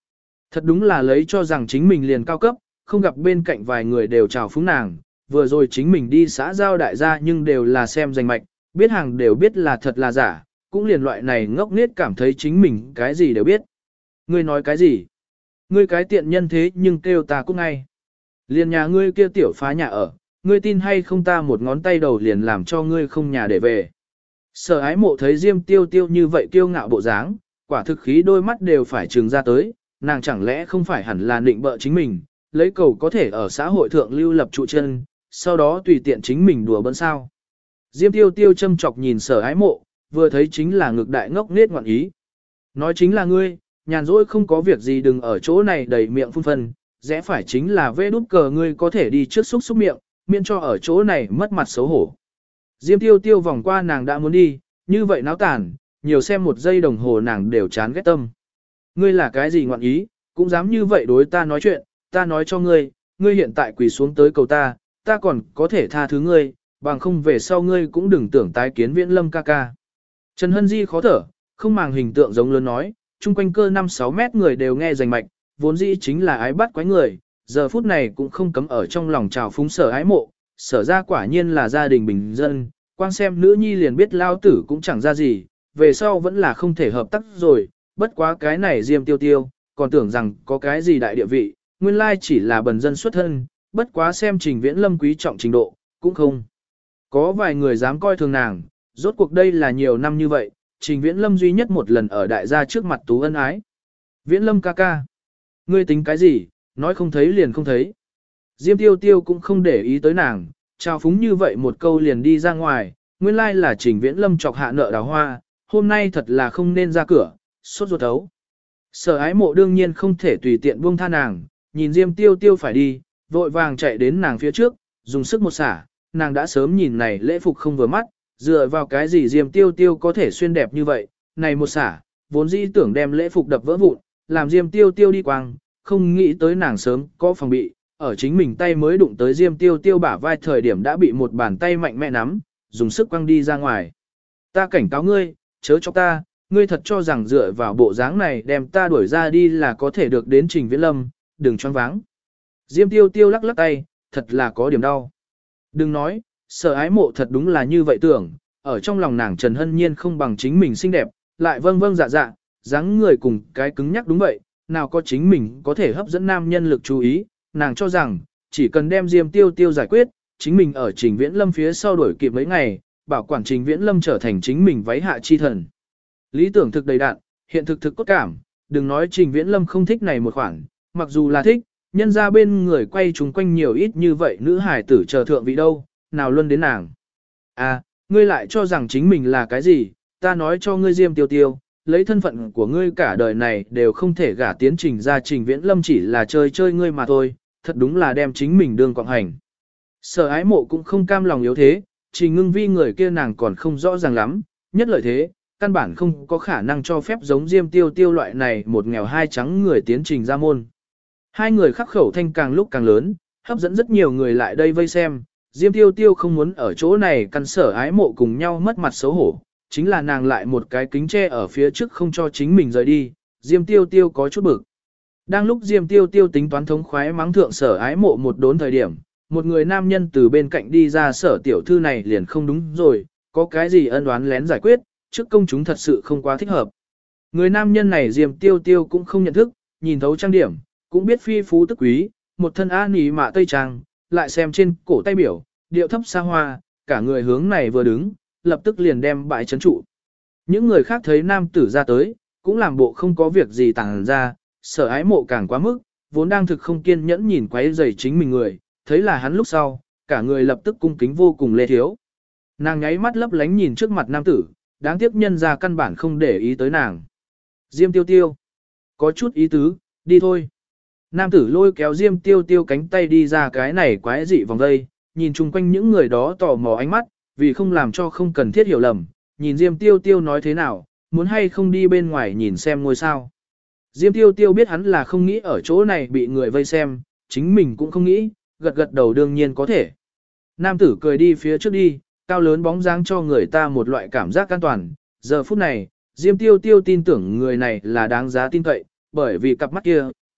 Thật đúng là lấy cho rằng chính mình liền cao cấp, không gặp bên cạnh vài người đều chào phúng nàng, vừa rồi chính mình đi xã giao đại gia nhưng đều là xem danh mạch, biết hàng đều biết là thật là giả, cũng liền loại này ngốc nghếch cảm thấy chính mình cái gì đều biết. Ngươi nói cái gì? Ngươi cái tiện nhân thế nhưng kêu ta cũng ngay. Liền nhà ngươi kia tiểu phá nhà ở, ngươi tin hay không ta một ngón tay đầu liền làm cho ngươi không nhà để về. Sở ái mộ thấy Diêm Tiêu Tiêu như vậy kiêu ngạo bộ dáng, quả thực khí đôi mắt đều phải trừng ra tới, nàng chẳng lẽ không phải hẳn là định bợ chính mình, lấy cầu có thể ở xã hội thượng lưu lập trụ chân, sau đó tùy tiện chính mình đùa bỡn sao. Diêm Tiêu Tiêu châm chọc nhìn sở ái mộ, vừa thấy chính là ngực đại ngốc nết ngoạn ý. Nói chính là ngươi, nhàn rỗi không có việc gì đừng ở chỗ này đầy miệng phun phân, rẽ phải chính là vê đút cờ ngươi có thể đi trước xúc miệng, miễn cho ở chỗ này mất mặt xấu hổ. Diêm Tiêu Tiêu vòng qua nàng đã muốn đi, như vậy náo tàn, nhiều xem một giây đồng hồ nàng đều chán ghét tâm. Ngươi là cái gì ngoạn ý, cũng dám như vậy đối ta nói chuyện, ta nói cho ngươi, ngươi hiện tại quỳ xuống tới cầu ta, ta còn có thể tha thứ ngươi, bằng không về sau ngươi cũng đừng tưởng tái kiến Viễn Lâm ca ca. Trần Hân Di khó thở, không màng hình tượng giống lớn nói, chung quanh cơ 5-6 mét người đều nghe rành mạch, vốn dĩ chính là ái bắt quái người, giờ phút này cũng không cấm ở trong lòng trào phúng sở ái mộ, sở ra quả nhiên là gia đình bình dân, quan xem nữ nhi liền biết lao tử cũng chẳng ra gì, về sau vẫn là không thể hợp tác rồi, bất quá cái này Diêm Tiêu Tiêu, còn tưởng rằng có cái gì đại địa vị, nguyên lai chỉ là bần dân xuất thân, bất quá xem Trình Viễn Lâm quý trọng trình độ, cũng không. Có vài người dám coi thường nàng, rốt cuộc đây là nhiều năm như vậy, Trình Viễn Lâm duy nhất một lần ở đại gia trước mặt tú ân ái. Viễn Lâm ca ca, ngươi tính cái gì, nói không thấy liền không thấy. Diêm Tiêu Tiêu cũng không để ý tới nàng, trao phúng như vậy một câu liền đi ra ngoài, nguyên lai là Trình Viễn Lâm chọc hạ nợ đào hoa, hôm nay thật là không nên ra cửa, sốt ruột thấu. Sở ái mộ đương nhiên không thể tùy tiện buông tha nàng, nhìn Diêm Tiêu Tiêu phải đi, vội vàng chạy đến nàng phía trước, dùng sức một xả, nàng đã sớm nhìn này lễ phục không vừa mắt, dựa vào cái gì Diêm Tiêu Tiêu có thể xuyên đẹp như vậy, này một xả, vốn dĩ tưởng đem lễ phục đập vỡ vụn, làm Diêm Tiêu Tiêu đi quang, không nghĩ tới nàng sớm có phòng bị, ở chính mình tay mới đụng tới Diêm Tiêu Tiêu bả vai thời điểm đã bị một bàn tay mạnh mẽ nắm, dùng sức quăng đi ra ngoài. Ta cảnh cáo ngươi, chớ cho ta, ngươi thật cho rằng dựa vào bộ dáng này đem ta đuổi ra đi là có thể được đến Trình Viễn Lâm, đừng choáng váng. Diêm Tiêu Tiêu lắc lắc tay, thật là có điểm đau. Đừng nói, sở ái mộ thật đúng là như vậy tưởng, ở trong lòng nàng Trần Hân Nhiên không bằng chính mình xinh đẹp, lại vâng vâng dạ dạ, dáng người cùng cái cứng nhắc đúng vậy, nào có chính mình có thể hấp dẫn nam nhân lực chú ý, nàng cho rằng, chỉ cần đem Diêm Tiêu Tiêu giải quyết, chính mình ở Trình Viễn Lâm phía sau đuổi kịp mấy ngày, bảo quản Trình Viễn Lâm trở thành chính mình váy hạ chi thần. Lý tưởng thực đầy đạn, hiện thực thực cốt cảm, đừng nói Trình Viễn Lâm không thích này một khoản, mặc dù là thích, nhân ra bên người quay chúng quanh nhiều ít như vậy nữ hải tử chờ thượng vị đâu, nào luôn đến nàng. À, ngươi lại cho rằng chính mình là cái gì, ta nói cho ngươi Diêm Tiêu Tiêu, lấy thân phận của ngươi cả đời này đều không thể gả tiến Trình ra Trình Viễn Lâm chỉ là chơi chơi ngươi mà thôi, thật đúng là đem chính mình đương quạng hành. Sở ái mộ cũng không cam lòng yếu thế, Trình Ngưng Vi người kia nàng còn không rõ ràng lắm, nhất lợi thế, căn bản không có khả năng cho phép giống Diêm Tiêu Tiêu loại này một nghèo hai trắng người tiến Trình ra môn. Hai người khắc khẩu thanh càng lúc càng lớn, hấp dẫn rất nhiều người lại đây vây xem, Diêm Tiêu Tiêu không muốn ở chỗ này căn sở ái mộ cùng nhau mất mặt xấu hổ, chính là nàng lại một cái kính che ở phía trước không cho chính mình rời đi, Diêm Tiêu Tiêu có chút bực. Đang lúc Diêm Tiêu Tiêu tính toán thống khoái mắng thượng sở ái mộ một đốn thời điểm, một người nam nhân từ bên cạnh đi ra sở tiểu thư này liền không đúng rồi, có cái gì ân oán lén giải quyết, trước công chúng thật sự không quá thích hợp. Người nam nhân này Diêm Tiêu Tiêu cũng không nhận thức, nhìn thấu trang điểm, cũng biết phi phú tức quý, một thân á nỉ mạ tây trang, lại xem trên cổ tay biểu, điệu thấp xa hoa, cả người hướng này vừa đứng, lập tức liền đem bãi chấn trụ. Những người khác thấy nam tử ra tới, cũng làm bộ không có việc gì tàng ra, sở ái mộ càng quá mức, vốn đang thực không kiên nhẫn nhìn quấy rầy chính mình người, thấy là hắn lúc sau, cả người lập tức cung kính vô cùng lê thiếu. Nàng nháy mắt lấp lánh nhìn trước mặt nam tử, đáng tiếc nhân ra căn bản không để ý tới nàng. Diêm Tiêu Tiêu, có chút ý tứ, đi thôi. Nam tử lôi kéo Diêm Tiêu Tiêu cánh tay đi ra cái này quái dị vòng đây, nhìn chung quanh những người đó tò mò ánh mắt, vì không làm cho không cần thiết hiểu lầm, nhìn Diêm Tiêu Tiêu nói thế nào, muốn hay không đi bên ngoài nhìn xem ngôi sao. Diêm Tiêu Tiêu biết hắn là không nghĩ ở chỗ này bị người vây xem, chính mình cũng không nghĩ, gật gật đầu đương nhiên có thể. Nam tử cười đi phía trước đi, cao lớn bóng dáng cho người ta một loại cảm giác an toàn. Giờ phút này, Diêm Tiêu Tiêu tin tưởng người này là đáng giá tin cậy, bởi vì cặp mắt kia,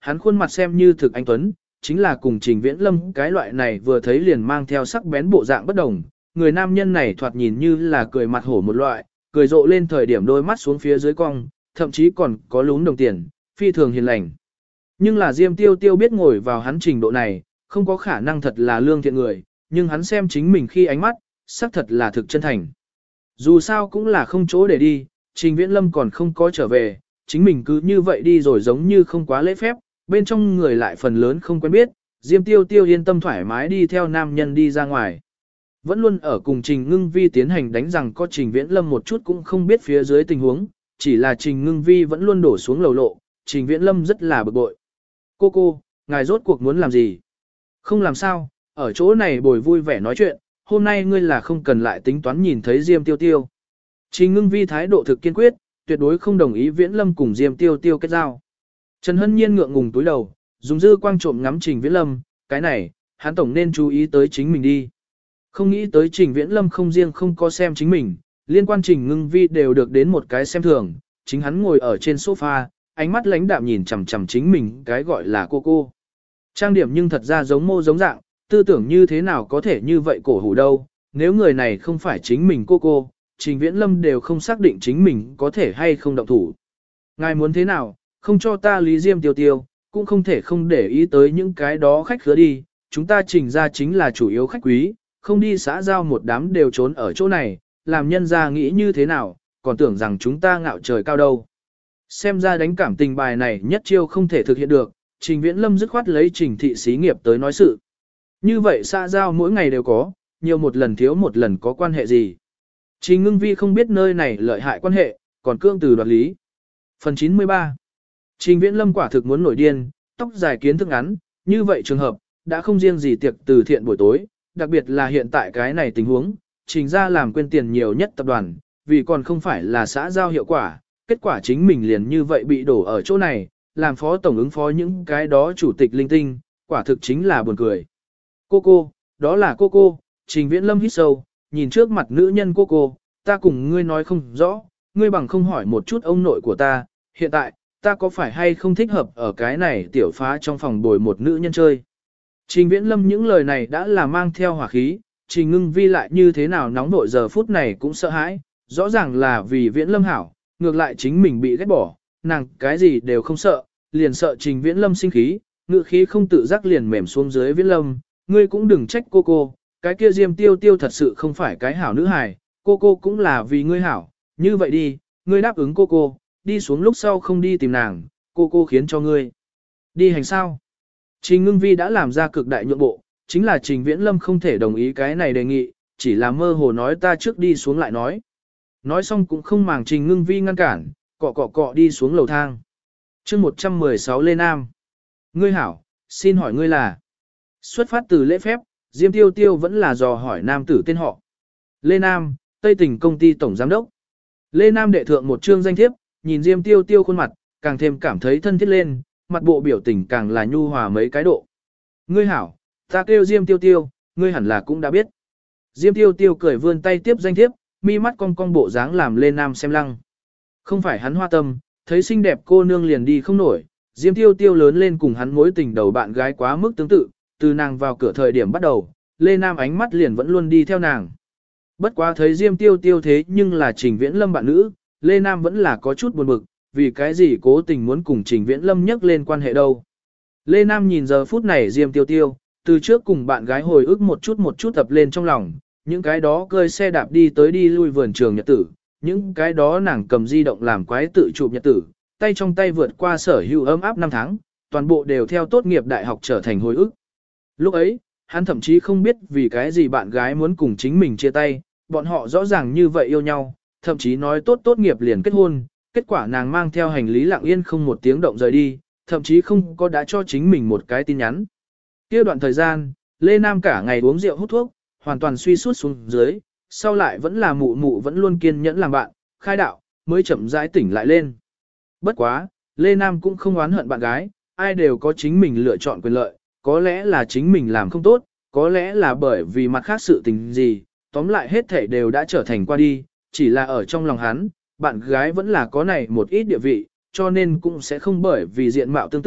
hắn khuôn mặt xem như thực anh tuấn, chính là cùng Trình Viễn Lâm cái loại này vừa thấy liền mang theo sắc bén bộ dạng bất đồng. Người nam nhân này thoạt nhìn như là cười mặt hổ một loại, cười rộ lên thời điểm đôi mắt xuống phía dưới cong, thậm chí còn có lún đồng tiền, phi thường hiền lành. Nhưng là Diêm Tiêu Tiêu biết ngồi vào hắn trình độ này, không có khả năng thật là lương thiện người, nhưng hắn xem chính mình khi ánh mắt, xác thật là thực chân thành. Dù sao cũng là không chỗ để đi, Trình Viễn Lâm còn không có trở về, chính mình cứ như vậy đi rồi giống như không quá lễ phép, bên trong người lại phần lớn không quen biết, Diêm Tiêu Tiêu yên tâm thoải mái đi theo nam nhân đi ra ngoài. Vẫn luôn ở cùng Trình Ngưng Vi tiến hành đánh rằng có Trình Viễn Lâm một chút cũng không biết phía dưới tình huống, chỉ là Trình Ngưng Vi vẫn luôn đổ xuống lầu lộ, Trình Viễn Lâm rất là bực bội. Cô, ngài rốt cuộc muốn làm gì? Không làm sao, ở chỗ này bồi vui vẻ nói chuyện, hôm nay ngươi là không cần lại tính toán nhìn thấy Diêm Tiêu Tiêu. Trình Ngưng Vi thái độ thực kiên quyết, tuyệt đối không đồng ý Viễn Lâm cùng Diêm Tiêu Tiêu kết giao. Trần Hân Nhiên ngượng ngùng túi đầu, dùng dư quang trộm ngắm Trình Viễn Lâm, cái này, hắn tổng nên chú ý tới chính mình đi. Không nghĩ tới Trình Viễn Lâm không riêng không có xem chính mình, liên quan Trình Ngưng Vi đều được đến một cái xem thường, chính hắn ngồi ở trên sofa, ánh mắt lãnh đạm nhìn chằm chằm chính mình cái gọi là cô. Trang điểm nhưng thật ra giống mô giống dạng, tư tưởng như thế nào có thể như vậy cổ hủ đâu, nếu người này không phải chính mình cô, Trình Viễn Lâm đều không xác định chính mình có thể hay không động thủ. Ngài muốn thế nào, không cho ta Lý Diêm Tiêu Tiêu, cũng không thể không để ý tới những cái đó khách khứa đi, chúng ta Trình ra chính là chủ yếu khách quý, không đi xã giao một đám đều trốn ở chỗ này, làm nhân ra nghĩ như thế nào, còn tưởng rằng chúng ta ngạo trời cao đâu. Xem ra đánh cảm tình bài này nhất chiêu không thể thực hiện được, Trình Viễn Lâm dứt khoát lấy Trình thị xí nghiệp tới nói sự. Như vậy xã giao mỗi ngày đều có, nhiều một lần thiếu một lần có quan hệ gì. Trình Ngưng Vi không biết nơi này lợi hại quan hệ, còn cương từ đoạt lý. Phần 93. Trình Viễn Lâm quả thực muốn nổi điên, tóc dài kiến thức ngắn, như vậy trường hợp, đã không riêng gì tiệc từ thiện buổi tối, đặc biệt là hiện tại cái này tình huống, Trình ra làm quên tiền nhiều nhất tập đoàn, vì còn không phải là xã giao hiệu quả, kết quả chính mình liền như vậy bị đổ ở chỗ này, làm phó tổng ứng phó những cái đó chủ tịch linh tinh, quả thực chính là buồn cười. Cô, đó là cô, Trình Viễn Lâm hít sâu, nhìn trước mặt nữ nhân cô, ta cùng ngươi nói không rõ, ngươi bằng không hỏi một chút ông nội của ta, hiện tại, ta có phải hay không thích hợp ở cái này tiểu phá trong phòng bồi một nữ nhân chơi. Trình Viễn Lâm những lời này đã là mang theo hỏa khí, Trình Ngưng Vi lại như thế nào nóng nội giờ phút này cũng sợ hãi, rõ ràng là vì Viễn Lâm hảo, ngược lại chính mình bị ghét bỏ, nàng cái gì đều không sợ, liền sợ Trình Viễn Lâm sinh khí, ngự khí không tự giác liền mềm xuống dưới Viễn Lâm, ngươi cũng đừng trách cô, cái kia Diêm Tiêu Tiêu thật sự không phải cái hảo nữ hài, cô cũng là vì ngươi hảo, như vậy đi, ngươi đáp ứng cô, đi xuống lúc sau không đi tìm nàng, cô khiến cho ngươi. Đi hành sao? Trình Ngưng Vi đã làm ra cực đại nhượng bộ, chính là Trình Viễn Lâm không thể đồng ý cái này đề nghị, chỉ là mơ hồ nói ta trước đi xuống lại nói. Nói xong cũng không màng Trình Ngưng Vi ngăn cản, cọ đi xuống lầu thang. chương 116 Lê Nam. Ngươi hảo, xin hỏi ngươi là. Xuất phát từ lễ phép, Diêm Tiêu Tiêu vẫn là dò hỏi nam tử tên họ. Lê Nam, Tây Tỉnh công ty tổng giám đốc. Lê Nam đệ thượng một chương danh thiếp, nhìn Diêm Tiêu Tiêu khuôn mặt, càng thêm cảm thấy thân thiết lên, mặt bộ biểu tình càng là nhu hòa mấy cái độ. Ngươi hảo, ta kêu Diêm Tiêu Tiêu, ngươi hẳn là cũng đã biết. Diêm Tiêu Tiêu cười vươn tay tiếp danh thiếp, mi mắt cong cong bộ dáng làm Lê Nam xem lăng. Không phải hắn hoa tâm, thấy xinh đẹp cô nương liền đi không nổi, Diêm Tiêu Tiêu lớn lên cùng hắn mối tình đầu bạn gái quá mức tương tự, từ nàng vào cửa thời điểm bắt đầu, Lê Nam ánh mắt liền vẫn luôn đi theo nàng. Bất quá thấy Diêm Tiêu Tiêu thế nhưng là Trình Viễn Lâm bạn nữ, Lê Nam vẫn là có chút buồn bực, vì cái gì cố tình muốn cùng Trình Viễn Lâm nhắc lên quan hệ đâu. Lê Nam nhìn giờ phút này Diêm Tiêu Tiêu, từ trước cùng bạn gái hồi ức một chút tập lên trong lòng, những cái đó cơi xe đạp đi tới đi lui vườn trường nhật tử, những cái đó nàng cầm di động làm quái tự chụp nhật tử, tay trong tay vượt qua sở hữu ấm áp năm tháng, toàn bộ đều theo tốt nghiệp đại học trở thành hồi ức. Lúc ấy, hắn thậm chí không biết vì cái gì bạn gái muốn cùng chính mình chia tay, bọn họ rõ ràng như vậy yêu nhau, thậm chí nói tốt nghiệp liền kết hôn, kết quả nàng mang theo hành lý lặng yên không một tiếng động rời đi, thậm chí không có đã cho chính mình một cái tin nhắn. Kia đoạn thời gian, Lê Nam cả ngày uống rượu hút thuốc, hoàn toàn suy sút xuống dưới, sau lại vẫn là mụ vẫn luôn kiên nhẫn làm bạn, khai đạo, mới chậm rãi tỉnh lại lên. Bất quá, Lê Nam cũng không oán hận bạn gái, ai đều có chính mình lựa chọn quyền lợi, có lẽ là chính mình làm không tốt, có lẽ là bởi vì mặt khác sự tình gì, tóm lại hết thể đều đã trở thành qua đi, chỉ là ở trong lòng hắn, bạn gái vẫn là có này một ít địa vị, cho nên cũng sẽ không bởi vì diện mạo tương tự,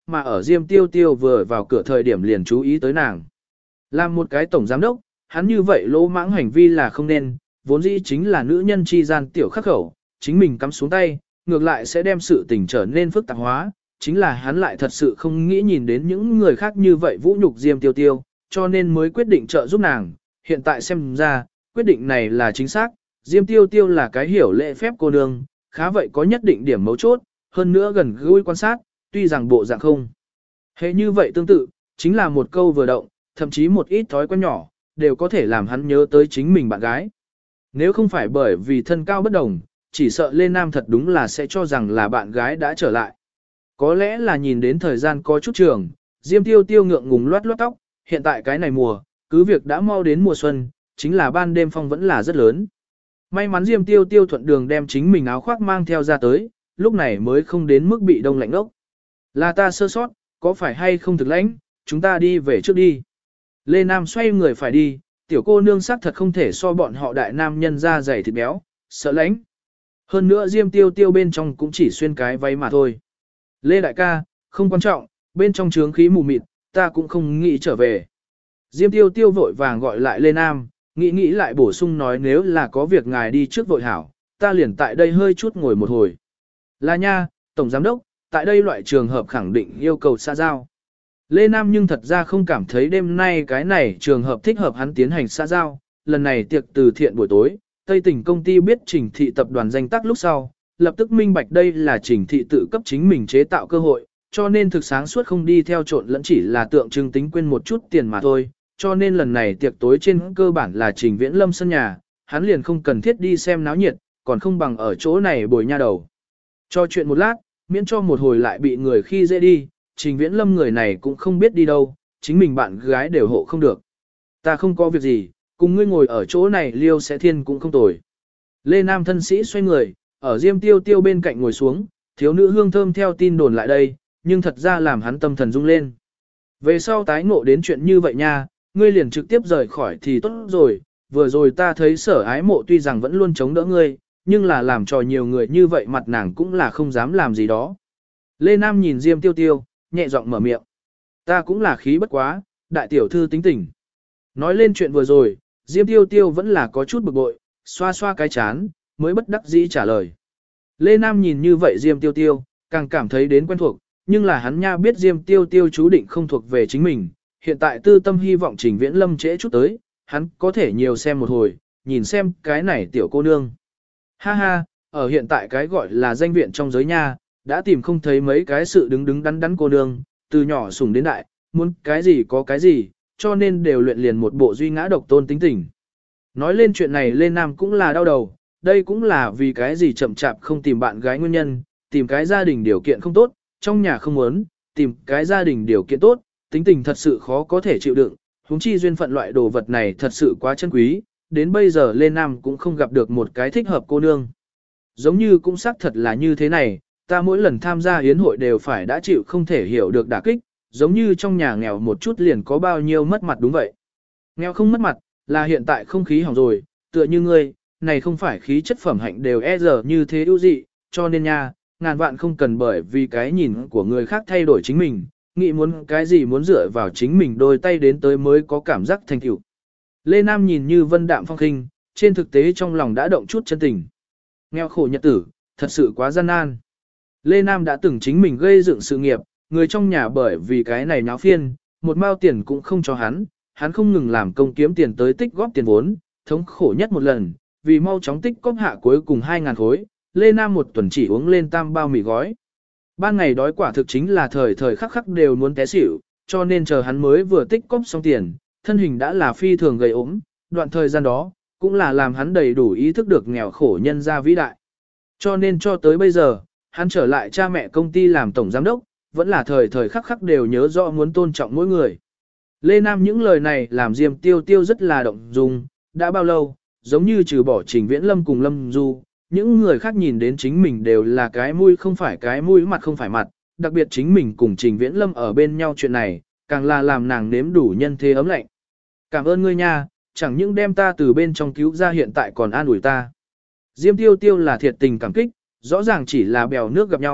mà ở Diêm Tiêu Tiêu vừa vào cửa thời điểm liền chú ý tới nàng. Làm một cái tổng giám đốc, hắn như vậy lỗ mãng hành vi là không nên, vốn dĩ chính là nữ nhân chi gian tiểu khắc khẩu, chính mình cắm xuống tay, ngược lại sẽ đem sự tình trở nên phức tạp hóa, chính là hắn lại thật sự không nghĩ nhìn đến những người khác như vậy vũ nhục Diêm Tiêu Tiêu, cho nên mới quyết định trợ giúp nàng, hiện tại xem ra, quyết định này là chính xác, Diêm Tiêu Tiêu là cái hiểu lễ phép cô nương, khá vậy có nhất định điểm mấu chốt, hơn nữa gần gũi quan sát, tuy rằng bộ dạng không. Hệ như vậy tương tự, chính là một câu vừa động, thậm chí một ít thói quen nhỏ, đều có thể làm hắn nhớ tới chính mình bạn gái. Nếu không phải bởi vì thân cao bất đồng, chỉ sợ Lê Nam thật đúng là sẽ cho rằng là bạn gái đã trở lại. Có lẽ là nhìn đến thời gian có chút trường, Diêm Tiêu Tiêu ngượng ngùng loát loát tóc, hiện tại cái này mùa, cứ việc đã mau đến mùa xuân, chính là ban đêm phong vẫn là rất lớn. May mắn Diêm Tiêu Tiêu thuận đường đem chính mình áo khoác mang theo ra tới, lúc này mới không đến mức bị đông lạnh ốc. Là ta sơ sót, có phải hay không thực lãnh, chúng ta đi về trước đi. Lê Nam xoay người phải đi, tiểu cô nương sắc thật không thể so bọn họ đại nam nhân ra dày thịt béo, sợ lãnh. Hơn nữa Diêm Tiêu Tiêu bên trong cũng chỉ xuyên cái váy mà thôi. Lê đại ca, không quan trọng, bên trong trướng khí mù mịt, ta cũng không nghĩ trở về. Diêm Tiêu Tiêu vội vàng gọi lại Lê Nam, nghĩ lại bổ sung nói nếu là có việc ngài đi trước vội hảo, ta liền tại đây hơi chút ngồi một hồi. Là nha, Tổng Giám Đốc, tại đây loại trường hợp khẳng định yêu cầu xã giao. Lê Nam nhưng thật ra không cảm thấy đêm nay cái này trường hợp thích hợp hắn tiến hành xã giao, lần này tiệc từ thiện buổi tối, Tây tỉnh công ty biết Trình Thị tập đoàn danh tác lúc sau, lập tức minh bạch đây là Trình Thị tự cấp chính mình chế tạo cơ hội, cho nên thực sáng suốt không đi theo trộn lẫn chỉ là tượng trưng tính quên một chút tiền mà thôi, cho nên lần này tiệc tối trên cơ bản là Trình Viễn Lâm sân nhà, hắn liền không cần thiết đi xem náo nhiệt, còn không bằng ở chỗ này bồi nha đầu. Cho chuyện một lát, miễn cho một hồi lại bị người khi dễ đi, Trình Viễn Lâm người này cũng không biết đi đâu, chính mình bạn gái đều hộ không được. Ta không có việc gì, cùng ngươi ngồi ở chỗ này liêu sẽ thiên cũng không tồi. Lê Nam thân sĩ xoay người, ở Diêm Tiêu Tiêu bên cạnh ngồi xuống, thiếu nữ hương thơm theo tin đồn lại đây, nhưng thật ra làm hắn tâm thần rung lên. Về sau tái ngộ đến chuyện như vậy nha, ngươi liền trực tiếp rời khỏi thì tốt rồi, vừa rồi ta thấy Sở Ái Mộ tuy rằng vẫn luôn chống đỡ ngươi, nhưng là làm trò nhiều người như vậy mặt nàng cũng là không dám làm gì đó. Lê Nam nhìn Diêm Tiêu Tiêu, nhẹ giọng mở miệng. Ta cũng là khí bất quá, đại tiểu thư tính tình. Nói lên chuyện vừa rồi, Diêm Tiêu Tiêu vẫn là có chút bực bội, xoa xoa cái chán, mới bất đắc dĩ trả lời. Lê Nam nhìn như vậy Diêm Tiêu Tiêu, càng cảm thấy đến quen thuộc, nhưng là hắn nha biết Diêm Tiêu Tiêu chú định không thuộc về chính mình, hiện tại tư tâm hy vọng Trình Viễn Lâm trễ chút tới, hắn có thể nhiều xem một hồi, nhìn xem cái này tiểu cô nương. Ha ha, ở hiện tại cái gọi là danh viện trong giới nha, đã tìm không thấy mấy cái sự đứng đắn đắn cô nương, từ nhỏ sủng đến đại, muốn cái gì có cái gì, cho nên đều luyện liền một bộ duy ngã độc tôn tính tình. Nói lên chuyện này Lê Nam cũng là đau đầu, đây cũng là vì cái gì chậm chạp không tìm bạn gái nguyên nhân, tìm cái gia đình điều kiện không tốt, trong nhà không muốn, tìm cái gia đình điều kiện tốt, tính tình thật sự khó có thể chịu đựng, huống chi duyên phận loại đồ vật này thật sự quá chân quý, đến bây giờ Lê Nam cũng không gặp được một cái thích hợp cô nương. Giống như cũng xác thật là như thế này, ta mỗi lần tham gia yến hội đều phải đã chịu không thể hiểu được đả kích, giống như trong nhà nghèo một chút liền có bao nhiêu mất mặt đúng vậy. Nghèo không mất mặt, là hiện tại không khí hỏng rồi, tựa như ngươi, này không phải khí chất phẩm hạnh đều e giờ như thế ưu dị, cho nên nha, ngàn vạn không cần bởi vì cái nhìn của người khác thay đổi chính mình, nghĩ muốn cái gì muốn dựa vào chính mình đôi tay đến tới mới có cảm giác thành tựu. Lê Nam nhìn như vân đạm phong khinh, trên thực tế trong lòng đã động chút chân tình. Nghèo khổ nhật tử, thật sự quá gian nan. Lê Nam đã từng chính mình gây dựng sự nghiệp, người trong nhà bởi vì cái này náo phiên, một mao tiền cũng không cho hắn không ngừng làm công kiếm tiền tới tích góp tiền vốn, thống khổ nhất một lần, vì mau chóng tích góp hạ cuối cùng 2.000 khối, Lê Nam một tuần chỉ uống lên tam bao mì gói. Ban ngày đói quả thực chính là thời thời khắc khắc đều muốn té xỉu, cho nên chờ hắn mới vừa tích góp xong tiền, thân hình đã là phi thường gầy ốm, đoạn thời gian đó, cũng là làm hắn đầy đủ ý thức được nghèo khổ nhân gia vĩ đại. Cho nên cho tới bây giờ, hắn trở lại cha mẹ công ty làm tổng giám đốc, vẫn là thời thời khắc khắc đều nhớ rõ muốn tôn trọng mỗi người. Lê Nam những lời này làm Diêm Tiêu Tiêu rất là động dung, đã bao lâu, giống như trừ bỏ Trình Viễn Lâm cùng Lâm Du, những người khác nhìn đến chính mình đều là cái mũi không phải cái mũi mặt không phải mặt, đặc biệt chính mình cùng Trình Viễn Lâm ở bên nhau chuyện này, càng là làm nàng nếm đủ nhân thế ấm lạnh. Cảm ơn ngươi nha, chẳng những đem ta từ bên trong cứu ra hiện tại còn an ủi ta. Diêm Tiêu Tiêu là thiệt tình cảm kích, rõ ràng chỉ là bèo nước gặp nhau,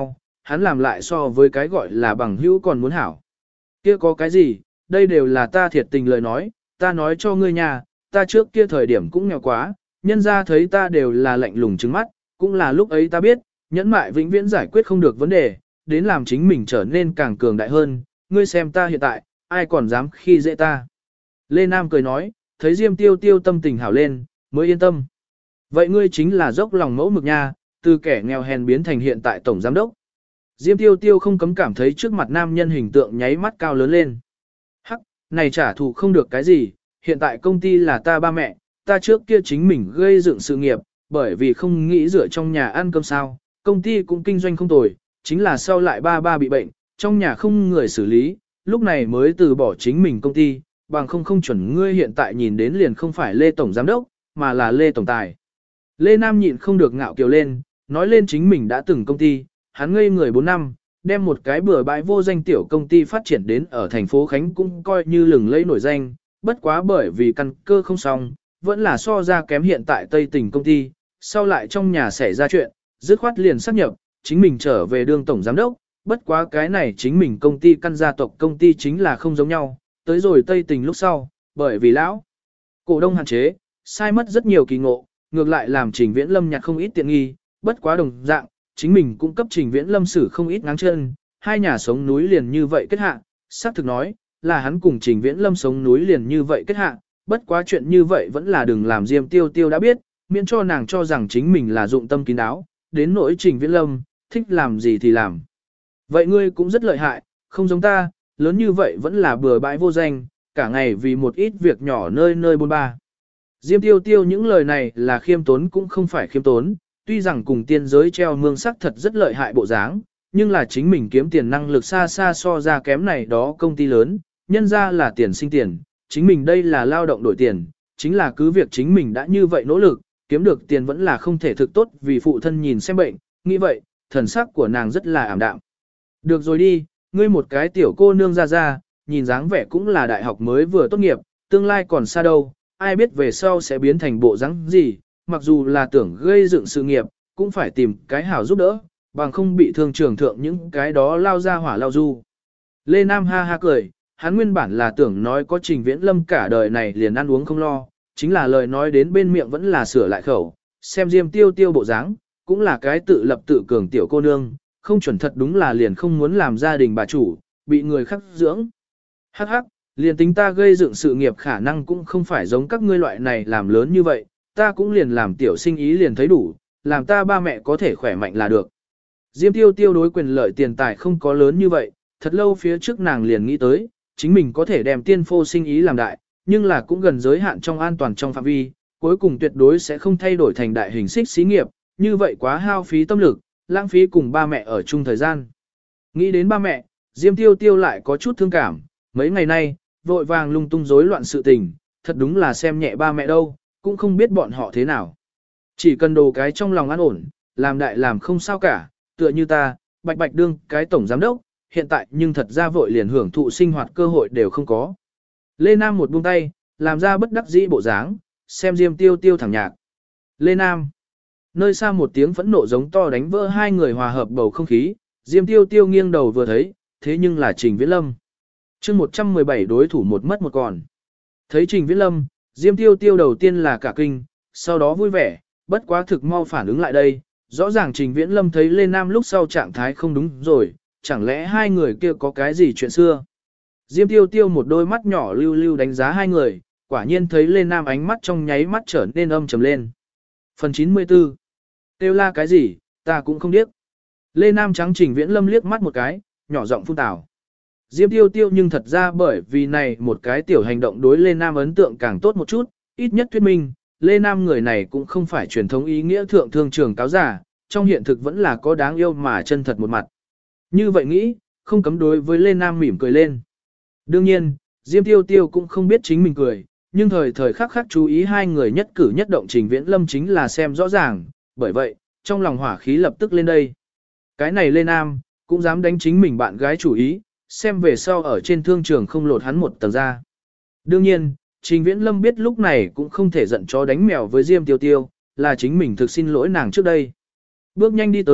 hắn làm lại so với cái gọi là bằng hữu còn muốn hảo. Kia có cái gì, đây đều là ta thiệt tình lời nói, ta nói cho ngươi nhà, ta trước kia thời điểm cũng nghèo quá, nhân ra thấy ta đều là lạnh lùng trứng mắt, cũng là lúc ấy ta biết, nhẫn mại vĩnh viễn giải quyết không được vấn đề, đến làm chính mình trở nên càng cường đại hơn, ngươi xem ta hiện tại, ai còn dám khi dễ ta. Lê Nam cười nói, thấy Diêm Tiêu Tiêu tâm tình hảo lên, mới yên tâm. Vậy ngươi chính là dốc lòng mẫu mực nha, từ kẻ nghèo hèn biến thành hiện tại tổng giám đốc. Diêm Tiêu Tiêu không cấm cảm thấy trước mặt nam nhân hình tượng nháy mắt cao lớn lên. Hắc, này trả thù không được cái gì, hiện tại công ty là ta ba mẹ, ta trước kia chính mình gây dựng sự nghiệp, bởi vì không nghĩ rửa trong nhà ăn cơm sao, công ty cũng kinh doanh không tồi, chính là sau lại ba bị bệnh, trong nhà không người xử lý, lúc này mới từ bỏ chính mình công ty, bằng không chuẩn ngươi hiện tại nhìn đến liền không phải Lê Tổng Giám Đốc, mà là Lê Tổng Tài. Lê Nam nhịn không được ngạo kiều lên, nói lên chính mình đã từng công ty, hắn ngây người 4 năm, đem một cái bừa bãi vô danh tiểu công ty phát triển đến ở thành phố Khánh cũng coi như lừng lẫy nổi danh, bất quá bởi vì căn cơ không xong, vẫn là so ra kém hiện tại Tây Tỉnh công ty, sau lại trong nhà xảy ra chuyện, dứt khoát liền xác nhập, chính mình trở về đương tổng giám đốc, bất quá cái này chính mình công ty căn gia tộc công ty chính là không giống nhau, tới rồi Tây Tỉnh lúc sau, bởi vì lão cổ đông hạn chế, sai mất rất nhiều kỳ ngộ, ngược lại làm Trình Viễn Lâm nhặt không ít tiện nghi, bất quá đồng dạng, chính mình cũng cấp Trình Viễn Lâm xử không ít ngáng chân, hai nhà sống núi liền như vậy kết hạ, xác thực nói, là hắn cùng Trình Viễn Lâm sống núi liền như vậy kết hạ, bất quá chuyện như vậy vẫn là đừng làm Diêm Tiêu Tiêu đã biết, miễn cho nàng cho rằng chính mình là dụng tâm kín đáo, đến nỗi Trình Viễn Lâm, thích làm gì thì làm. Vậy ngươi cũng rất lợi hại, không giống ta, lớn như vậy vẫn là bừa bãi vô danh, cả ngày vì một ít việc nhỏ nơi nơi bôn ba. Diêm Tiêu Tiêu những lời này là khiêm tốn cũng không phải khiêm tốn, tuy rằng cùng tiên giới treo mương sắc thật rất lợi hại bộ dáng, nhưng là chính mình kiếm tiền năng lực xa xa so ra kém này đó công ty lớn, nhân ra là tiền sinh tiền, chính mình đây là lao động đổi tiền, chính là cứ việc chính mình đã như vậy nỗ lực, kiếm được tiền vẫn là không thể thực tốt vì phụ thân nhìn xem bệnh, nghĩ vậy, thần sắc của nàng rất là ảm đạm. Được rồi đi, ngươi một cái tiểu cô nương ra, nhìn dáng vẻ cũng là đại học mới vừa tốt nghiệp, tương lai còn xa đâu, ai biết về sau sẽ biến thành bộ dáng gì, mặc dù là tưởng gây dựng sự nghiệp, cũng phải tìm cái hảo giúp đỡ, bằng không bị thương trường thượng những cái đó lao ra hỏa lao du. Lê Nam ha ha cười, hắn nguyên bản là tưởng nói có Trình Viễn Lâm cả đời này liền ăn uống không lo, chính là lời nói đến bên miệng vẫn là sửa lại khẩu, xem Diêm Tiêu Tiêu bộ dáng, cũng là cái tự lập tự cường tiểu cô nương, không chuẩn thật đúng là liền không muốn làm gia đình bà chủ, bị người khác dưỡng. Hắc hắc, liền tính ta gây dựng sự nghiệp khả năng cũng không phải giống các ngươi loại này làm lớn như vậy, ta cũng liền làm tiểu sinh ý liền thấy đủ, làm ta ba mẹ có thể khỏe mạnh là được. Diêm Tiêu Tiêu đối quyền lợi tiền tài không có lớn như vậy, thật lâu phía trước nàng liền nghĩ tới, chính mình có thể đem tiên phô sinh ý làm đại, nhưng là cũng gần giới hạn trong an toàn trong phạm vi, cuối cùng tuyệt đối sẽ không thay đổi thành đại hình xích xí nghiệp, như vậy quá hao phí tâm lực, lãng phí cùng ba mẹ ở chung thời gian. Nghĩ đến ba mẹ, Diêm Tiêu Tiêu lại có chút thương cảm, mấy ngày nay, vội vàng lung tung rối loạn sự tình, thật đúng là xem nhẹ ba mẹ đâu, cũng không biết bọn họ thế nào. Chỉ cần đồ cái trong lòng an ổn, làm đại làm không sao cả, tựa như ta, bạch bạch đương cái tổng giám đốc, hiện tại nhưng thật ra vội liền hưởng thụ sinh hoạt cơ hội đều không có. Lê Nam một buông tay, làm ra bất đắc dĩ bộ dáng, xem Diêm Tiêu Tiêu thẳng nhạc. Lê Nam. Nơi xa một tiếng phẫn nộ giống to đánh vỡ hai người hòa hợp bầu không khí, Diêm Tiêu Tiêu nghiêng đầu vừa thấy, thế nhưng là Trình Viễn Lâm. chương 117 đối thủ một mất một còn. Thấy Trình Viễn Lâm, Diêm Tiêu Tiêu đầu tiên là cả kinh, sau đó vui vẻ, bất quá thực mau phản ứng lại đây, rõ ràng Trình Viễn Lâm thấy Lê Nam lúc sau trạng thái không đúng rồi, chẳng lẽ hai người kia có cái gì chuyện xưa. Diêm Tiêu Tiêu một đôi mắt nhỏ lưu lưu đánh giá hai người, quả nhiên thấy Lê Nam ánh mắt trong nháy mắt trở nên âm trầm lên. Phần 94. Tiêu la cái gì, ta cũng không biết. Lê Nam trắng Trình Viễn Lâm liếc mắt một cái, nhỏ giọng phun tào. Diêm Tiêu Tiêu nhưng thật ra bởi vì này một cái tiểu hành động đối Lê Nam ấn tượng càng tốt một chút, ít nhất thuyết minh, Lê Nam người này cũng không phải truyền thống ý nghĩa thượng thương trường cáo giả, trong hiện thực vẫn là có đáng yêu mà chân thật một mặt. Như vậy nghĩ, không cấm đối với Lê Nam mỉm cười lên. Đương nhiên, Diêm Tiêu Tiêu cũng không biết chính mình cười, nhưng thời thời khắc khắc chú ý hai người nhất cử nhất động Trình Viễn Lâm chính là xem rõ ràng, bởi vậy, trong lòng hỏa khí lập tức lên đây. Cái này Lê Nam, cũng dám đánh chính mình bạn gái chủ ý, xem về sau ở trên thương trường không lột hắn một tầng ra. Đương nhiên, Trình Viễn Lâm biết lúc này cũng không thể giận chó đánh mèo với Diêm Tiêu Tiêu, là chính mình thực xin lỗi nàng trước đây. Bước nhanh đi tới,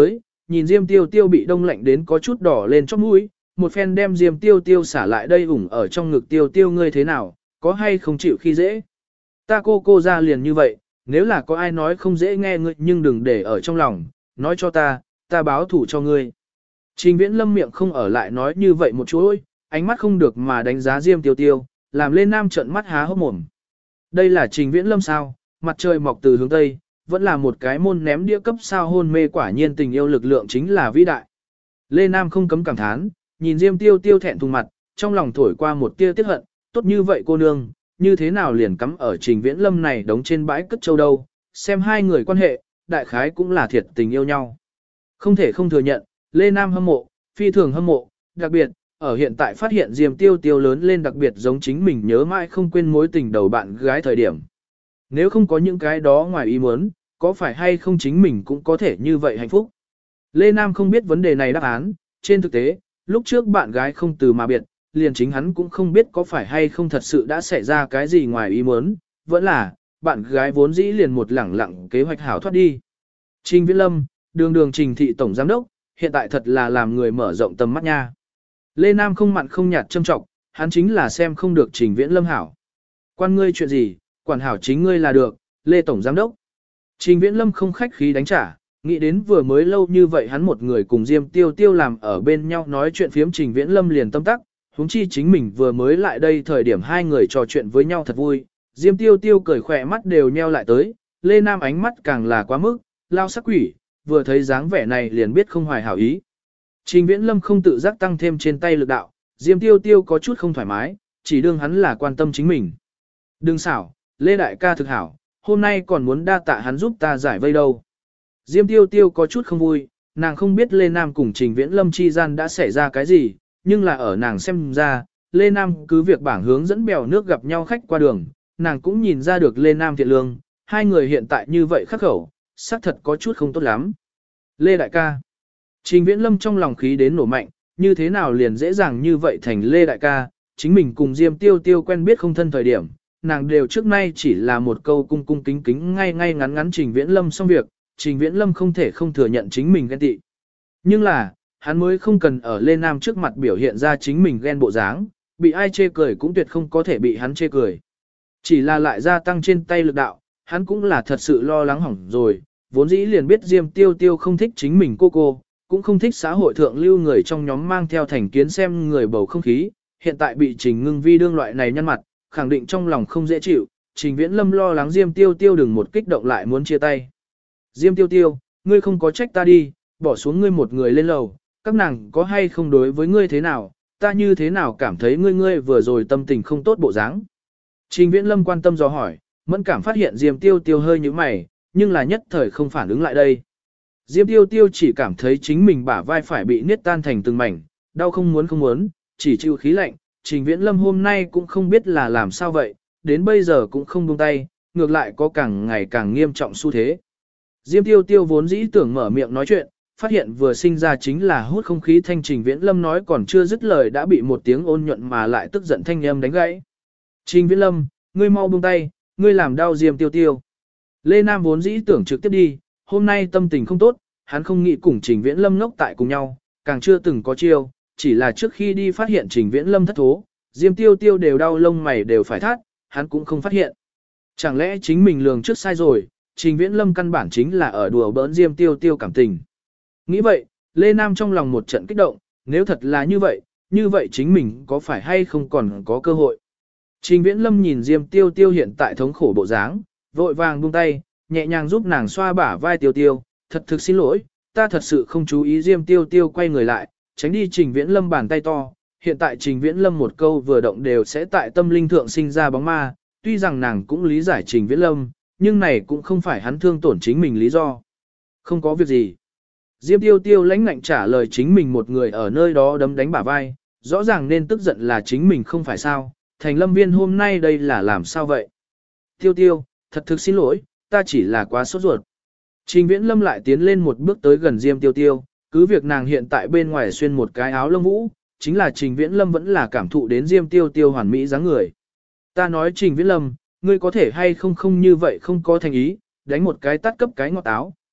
nhìn Diêm Tiêu Tiêu bị đông lạnh đến có chút đỏ lên chóp mũi, một phen đem Diêm Tiêu Tiêu xả lại đây ủng ở trong ngực Tiêu Tiêu ngươi thế nào, có hay không chịu khi dễ. Ta cô ra liền như vậy, nếu là có ai nói không dễ nghe ngươi nhưng đừng để ở trong lòng, nói cho ta báo thủ cho ngươi. Trình Viễn Lâm miệng không ở lại nói như vậy một chút, ánh mắt không được mà đánh giá Diêm Tiêu Tiêu, làm lên nam trợn mắt há hốc mồm. Đây là Trình Viễn Lâm sao, mặt trời mọc từ hướng Tây, vẫn là một cái môn ném đĩa cấp sao hôn mê quả nhiên tình yêu lực lượng chính là vĩ đại. Lê Nam không cấm cảm thán, nhìn Diêm Tiêu Tiêu thẹn thùng mặt, trong lòng thổi qua một tia tiếc hận, tốt như vậy cô nương, như thế nào liền cắm ở Trình Viễn Lâm này đóng trên bãi cất châu đâu, xem hai người quan hệ, đại khái cũng là thiệt tình yêu nhau. Không thể không thừa nhận, Lê Nam hâm mộ, phi thường hâm mộ, đặc biệt, ở hiện tại phát hiện Diêm Tiêu Tiêu lớn lên đặc biệt giống chính mình nhớ mãi không quên mối tình đầu bạn gái thời điểm. Nếu không có những cái đó ngoài ý muốn, có phải hay không chính mình cũng có thể như vậy hạnh phúc. Lê Nam không biết vấn đề này đáp án, trên thực tế, lúc trước bạn gái không từ mà biệt, liền chính hắn cũng không biết có phải hay không thật sự đã xảy ra cái gì ngoài ý muốn, vẫn là, bạn gái vốn dĩ liền một lẳng lặng kế hoạch hảo thoát đi. Trình Viễn Lâm, đường Trình thị tổng giám đốc, hiện tại thật là làm người mở rộng tầm mắt nha. Lê Nam không mặn không nhạt châm trọng, hắn chính là xem không được Trình Viễn Lâm hảo. Quan ngươi chuyện gì, quản hảo chính ngươi là được, Lê tổng giám đốc. Trình Viễn Lâm không khách khí đánh trả, nghĩ đến vừa mới lâu như vậy hắn một người cùng Diêm Tiêu Tiêu làm ở bên nhau nói chuyện phiếm Trình Viễn Lâm liền tâm tắc, huống chi chính mình vừa mới lại đây thời điểm hai người trò chuyện với nhau thật vui. Diêm Tiêu Tiêu cười khỏe mắt đều nheo lại tới, Lê Nam ánh mắt càng là quá mức, lao sắc quỷ, vừa thấy dáng vẻ này liền biết không hoài hảo ý. Trình Viễn Lâm không tự giác tăng thêm trên tay lực đạo, Diêm Tiêu Tiêu có chút không thoải mái, chỉ đương hắn là quan tâm chính mình. Đừng xảo, Lê Đại ca thực hảo, hôm nay còn muốn đa tạ hắn giúp ta giải vây đâu. Diêm Tiêu Tiêu có chút không vui, nàng không biết Lê Nam cùng Trình Viễn Lâm chi gian đã xảy ra cái gì, nhưng là ở nàng xem ra, Lê Nam cứ việc bảng hướng dẫn bèo nước gặp nhau khách qua đường, nàng cũng nhìn ra được Lê Nam thiện lương, hai người hiện tại như vậy khắc khẩu, xác thật có chút không tốt lắm. Lê Đại ca. Trình Viễn Lâm trong lòng khí đến nổ mạnh, như thế nào liền dễ dàng như vậy thành Lê Đại ca, chính mình cùng Diêm Tiêu Tiêu quen biết không thân thời điểm, nàng đều trước nay chỉ là một câu cung cung kính kính ngay ngay ngắn ngắn Trình Viễn Lâm xong việc, Trình Viễn Lâm không thể không thừa nhận chính mình ghen tị. Nhưng là, hắn mới không cần ở Lê Nam trước mặt biểu hiện ra chính mình ghen bộ dáng, bị ai chê cười cũng tuyệt không có thể bị hắn chê cười. Chỉ là lại gia tăng trên tay lực đạo, hắn cũng là thật sự lo lắng hỏng rồi, vốn dĩ liền biết Diêm Tiêu Tiêu không thích chính mình cô, cũng không thích xã hội thượng lưu người trong nhóm mang theo thành kiến xem người bầu không khí, hiện tại bị Trình Ngưng Vi đương loại này nhăn mặt, khẳng định trong lòng không dễ chịu, Trình Viễn Lâm lo lắng Diêm Tiêu Tiêu đừng một kích động lại muốn chia tay. Diêm Tiêu Tiêu, ngươi không có trách ta đi, bỏ xuống ngươi một người lên lầu, các nàng có hay không đối với ngươi thế nào, ta như thế nào cảm thấy ngươi vừa rồi tâm tình không tốt bộ dáng. Trình Viễn Lâm quan tâm dò hỏi, mẫn cảm phát hiện Diêm Tiêu Tiêu hơi như mày, nhưng là nhất thời không phản ứng lại đây. Diêm Tiêu Tiêu chỉ cảm thấy chính mình bả vai phải bị niết tan thành từng mảnh, đau không muốn, chỉ chịu khí lạnh. Trình Viễn Lâm hôm nay cũng không biết là làm sao vậy, đến bây giờ cũng không buông tay, ngược lại có càng ngày càng nghiêm trọng xu thế. Diêm Tiêu Tiêu vốn dĩ tưởng mở miệng nói chuyện, phát hiện vừa sinh ra chính là hút không khí thanh Trình Viễn Lâm nói còn chưa dứt lời đã bị một tiếng ôn nhuận mà lại tức giận thanh âm đánh gãy. Trình Viễn Lâm, ngươi mau buông tay, ngươi làm đau Diêm Tiêu Tiêu. Lê Nam vốn dĩ tưởng trực tiếp đi, hôm nay tâm tình không tốt, hắn không nghĩ cùng Trình Viễn Lâm ngốc tại cùng nhau, càng chưa từng có chiêu, chỉ là trước khi đi phát hiện Trình Viễn Lâm thất thố, Diêm Tiêu Tiêu đều đau lông mày đều phải thắt, hắn cũng không phát hiện. Chẳng lẽ chính mình lường trước sai rồi, Trình Viễn Lâm căn bản chính là ở đùa bỡn Diêm Tiêu Tiêu cảm tình. Nghĩ vậy, Lê Nam trong lòng một trận kích động, nếu thật là như vậy chính mình có phải hay không còn có cơ hội. Trình Viễn Lâm nhìn Diêm Tiêu Tiêu hiện tại thống khổ bộ dáng, vội vàng buông tay, nhẹ nhàng giúp nàng xoa bả vai Tiêu Tiêu, thật thực xin lỗi, ta thật sự không chú ý. Diêm Tiêu Tiêu quay người lại, tránh đi Trình Viễn Lâm bàn tay to, hiện tại Trình Viễn Lâm một câu vừa động đều sẽ tại tâm linh thượng sinh ra bóng ma, tuy rằng nàng cũng lý giải Trình Viễn Lâm, nhưng này cũng không phải hắn thương tổn chính mình lý do. Không có việc gì. Diêm Tiêu Tiêu lãnh ngạnh trả lời chính mình một người ở nơi đó đấm đánh bả vai, rõ ràng nên tức giận là chính mình không phải sao, Thành Lâm Viên hôm nay đây là làm sao vậy? Tiêu Tiêu, thật thực xin lỗi, ta chỉ là quá sốt ruột. Trình Viễn Lâm lại tiến lên một bước tới gần Diêm Tiêu Tiêu, cứ việc nàng hiện tại bên ngoài xuyên một cái áo lông vũ, chính là Trình Viễn Lâm vẫn là cảm thụ đến Diêm Tiêu Tiêu hoàn mỹ dáng người. Ta nói Trình Viễn Lâm, ngươi có thể hay không như vậy không có thành ý, đánh một cái tắt cấp cái ngọt áo,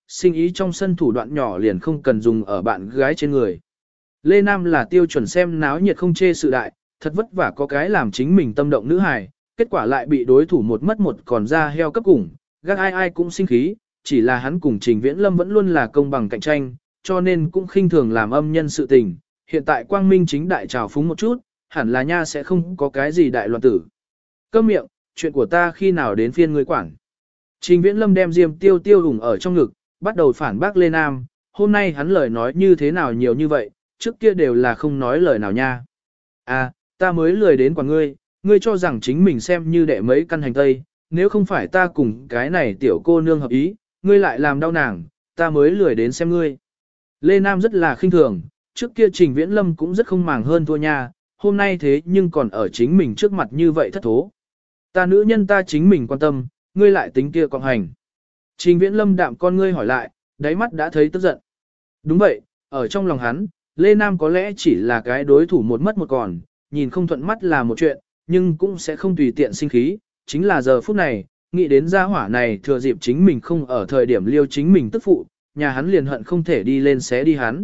sinh ý trong sân thủ đoạn nhỏ liền không cần dùng ở bạn gái trên người. Lê Nam là tiêu chuẩn xem náo nhiệt không chê sự đại, thật vất vả có cái làm chính mình tâm động nữ hài, kết quả lại bị đối thủ một mất một còn ra heo cấp cùng, gác ai ai cũng sinh khí, chỉ là hắn cùng Trình Viễn Lâm vẫn luôn là công bằng cạnh tranh, cho nên cũng khinh thường làm âm nhân sự tình, hiện tại quang minh chính đại trào phúng một chút, hẳn là nha sẽ không có cái gì đại loạn tử. Câm miệng, chuyện của ta khi nào đến phiên ngươi quản. Trình Viễn Lâm đem Diêm Tiêu Tiêu ủng ở trong ngực, bắt đầu phản bác Lê Nam, hôm nay hắn lời nói như thế nào nhiều như vậy, trước kia đều là không nói lời nào nha. À, ta mới lười đến quản ngươi, ngươi cho rằng chính mình xem như đệ mấy căn hành tây, nếu không phải ta cùng cái này tiểu cô nương hợp ý, ngươi lại làm đau nàng, ta mới lười đến xem ngươi. Lê Nam rất là khinh thường, trước kia Trình Viễn Lâm cũng rất không màng hơn thua nha, hôm nay thế nhưng còn ở chính mình trước mặt như vậy thất thố. Ta nữ nhân ta chính mình quan tâm, ngươi lại tính kia còn hành. Trình Viễn Lâm đạm con ngươi hỏi lại, đáy mắt đã thấy tức giận. Đúng vậy, ở trong lòng hắn, Lê Nam có lẽ chỉ là cái đối thủ một mất một còn, nhìn không thuận mắt là một chuyện, nhưng cũng sẽ không tùy tiện sinh khí, chính là giờ phút này, nghĩ đến gia hỏa này thừa dịp chính mình không ở thời điểm liêu chính mình tức phụ, nhà hắn liền hận không thể đi lên xé đi hắn.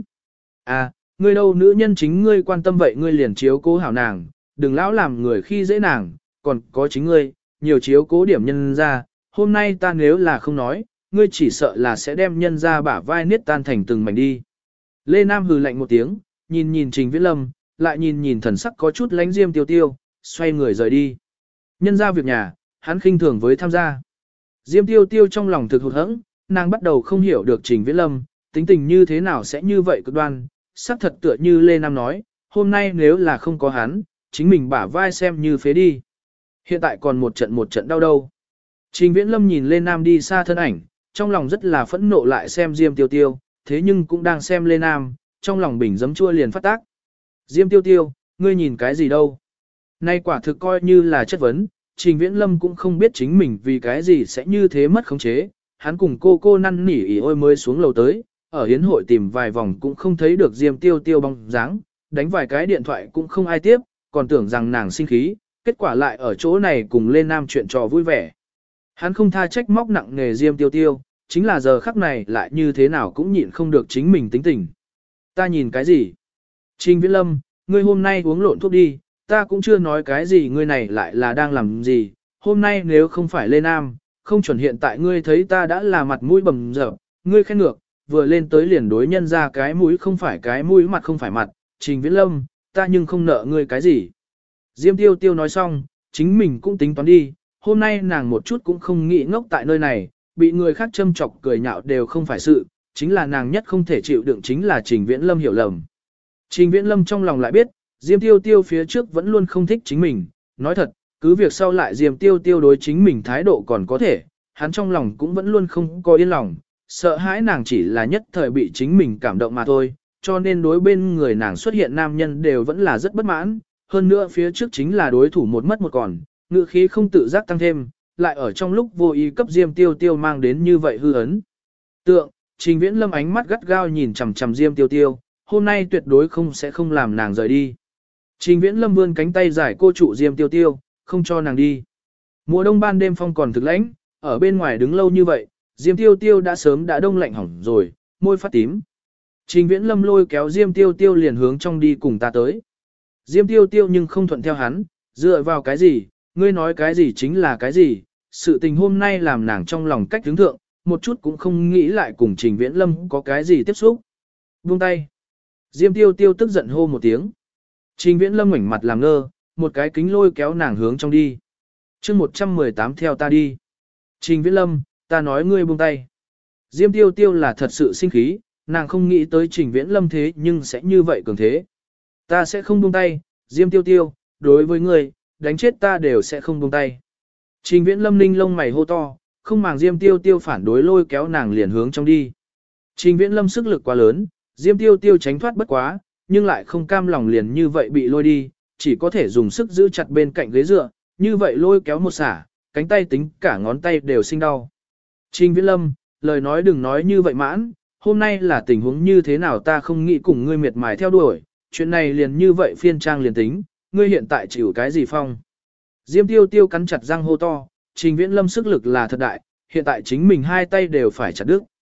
À, ngươi đâu nữ nhân chính ngươi quan tâm vậy ngươi liền chiếu cố hảo nàng, đừng lão làm người khi dễ nàng, còn có chính ngươi, nhiều chiếu cố điểm nhân ra, hôm nay ta nếu là không nói, ngươi chỉ sợ là sẽ đem nhân ra bả vai niết tan thành từng mảnh đi. Lê Nam hừ lạnh một tiếng, nhìn nhìn Trình Viễn Lâm, lại nhìn nhìn thần sắc có chút lánh Diêm Tiêu Tiêu, xoay người rời đi. Nhân ra việc nhà, hắn khinh thường với tham gia. Diêm Tiêu Tiêu trong lòng thực hụt hẫng, nàng bắt đầu không hiểu được Trình Viễn Lâm, tính tình như thế nào sẽ như vậy cực đoan, xác thật tựa như Lê Nam nói, hôm nay nếu là không có hắn, chính mình bả vai xem như phế đi. Hiện tại còn một trận đau đâu. Trình Viễn Lâm nhìn Lê Nam đi xa thân ảnh, trong lòng rất là phẫn nộ lại xem Diêm Tiêu Tiêu, thế nhưng cũng đang xem Lê Nam, trong lòng bình giấm chua liền phát tác. Diêm Tiêu Tiêu, ngươi nhìn cái gì đâu? Nay quả thực coi như là chất vấn, Trình Viễn Lâm cũng không biết chính mình vì cái gì sẽ như thế mất khống chế, hắn cùng cô năn nỉ ỉ ôi mới xuống lầu tới, ở hiến hội tìm vài vòng cũng không thấy được Diêm Tiêu Tiêu bóng dáng, đánh vài cái điện thoại cũng không ai tiếp, còn tưởng rằng nàng sinh khí, kết quả lại ở chỗ này cùng Lê Nam chuyện trò vui vẻ. Hắn không tha trách móc nặng nghề Diêm Tiêu Tiêu, chính là giờ khắc này lại như thế nào cũng nhịn không được chính mình tính tình. Ta nhìn cái gì? Trình Viễn Lâm, ngươi hôm nay uống lộn thuốc đi, ta cũng chưa nói cái gì ngươi này lại là đang làm gì, hôm nay nếu không phải Lê Nam, không chuẩn hiện tại ngươi thấy ta đã là mặt mũi bầm dập, ngươi khen ngược, vừa lên tới liền đối nhân ra cái mũi không phải cái mũi mặt không phải mặt, Trình Viễn Lâm, ta nhưng không nợ ngươi cái gì. Diêm Tiêu Tiêu nói xong, chính mình cũng tính toán đi, hôm nay nàng một chút cũng không nghĩ ngốc tại nơi này, bị người khác châm chọc cười nhạo đều không phải sự, chính là nàng nhất không thể chịu đựng chính là Trình Viễn Lâm hiểu lầm. Trình Viễn Lâm trong lòng lại biết, Diêm Tiêu Tiêu phía trước vẫn luôn không thích chính mình, nói thật, cứ việc sau lại Diêm Tiêu Tiêu đối chính mình thái độ còn có thể, hắn trong lòng cũng vẫn luôn không có yên lòng, sợ hãi nàng chỉ là nhất thời bị chính mình cảm động mà thôi, cho nên đối bên người nàng xuất hiện nam nhân đều vẫn là rất bất mãn, hơn nữa phía trước chính là đối thủ một mất một còn, ngữ khí không tự giác tăng thêm, lại ở trong lúc vô ý cấp Diêm Tiêu Tiêu mang đến như vậy hư ấn. Tượng, Trình Viễn Lâm ánh mắt gắt gao nhìn chằm chằm Diêm Tiêu Tiêu, hôm nay tuyệt đối sẽ không làm nàng rời đi. Trình Viễn Lâm vươn cánh tay giải cô trụ Diêm Tiêu Tiêu, không cho nàng đi. Mùa đông ban đêm phong còn thực lãnh, ở bên ngoài đứng lâu như vậy, Diêm Tiêu Tiêu đã sớm đã đông lạnh hỏng rồi, môi phát tím. Trình Viễn Lâm lôi kéo Diêm Tiêu Tiêu liền hướng trong đi cùng ta tới. Diêm Tiêu Tiêu nhưng không thuận theo hắn, dựa vào cái gì, ngươi nói cái gì chính là cái gì, sự tình hôm nay làm nàng trong lòng cách hướng thượng, một chút cũng không nghĩ lại cùng Trình Viễn Lâm có cái gì tiếp xúc. Buông tay. Diêm Tiêu Tiêu tức giận hô một tiếng. Trình Viễn Lâm ngoảnh mặt làm ngơ, một cái kính lôi kéo nàng hướng trong đi. chương 118 theo ta đi. Trình Viễn Lâm, ta nói ngươi buông tay. Diêm Tiêu Tiêu là thật sự sinh khí, nàng không nghĩ tới Trình Viễn Lâm thế nhưng sẽ như vậy cường thế. Ta sẽ không buông tay, Diêm Tiêu Tiêu, đối với ngươi, đánh chết ta đều sẽ không buông tay. Trình Viễn Lâm ninh lông mày hô to, không màng Diêm Tiêu Tiêu phản đối lôi kéo nàng liền hướng trong đi. Trình Viễn Lâm sức lực quá lớn, Diêm Tiêu Tiêu tránh thoát bất quá, nhưng lại không cam lòng liền như vậy bị lôi đi, chỉ có thể dùng sức giữ chặt bên cạnh ghế dựa, như vậy lôi kéo một xả, cánh tay tính cả ngón tay đều sinh đau. Trình Viễn Lâm, lời nói đừng nói như vậy mãn, hôm nay là tình huống như thế nào ta không nghĩ cùng ngươi miệt mài theo đuổi, chuyện này liền như vậy phiên trang liền tính, ngươi hiện tại chịu cái gì phong. Diêm Tiêu Tiêu cắn chặt răng hô to, Trình Viễn Lâm sức lực là thật đại, hiện tại chính mình hai tay đều phải chặt đứt.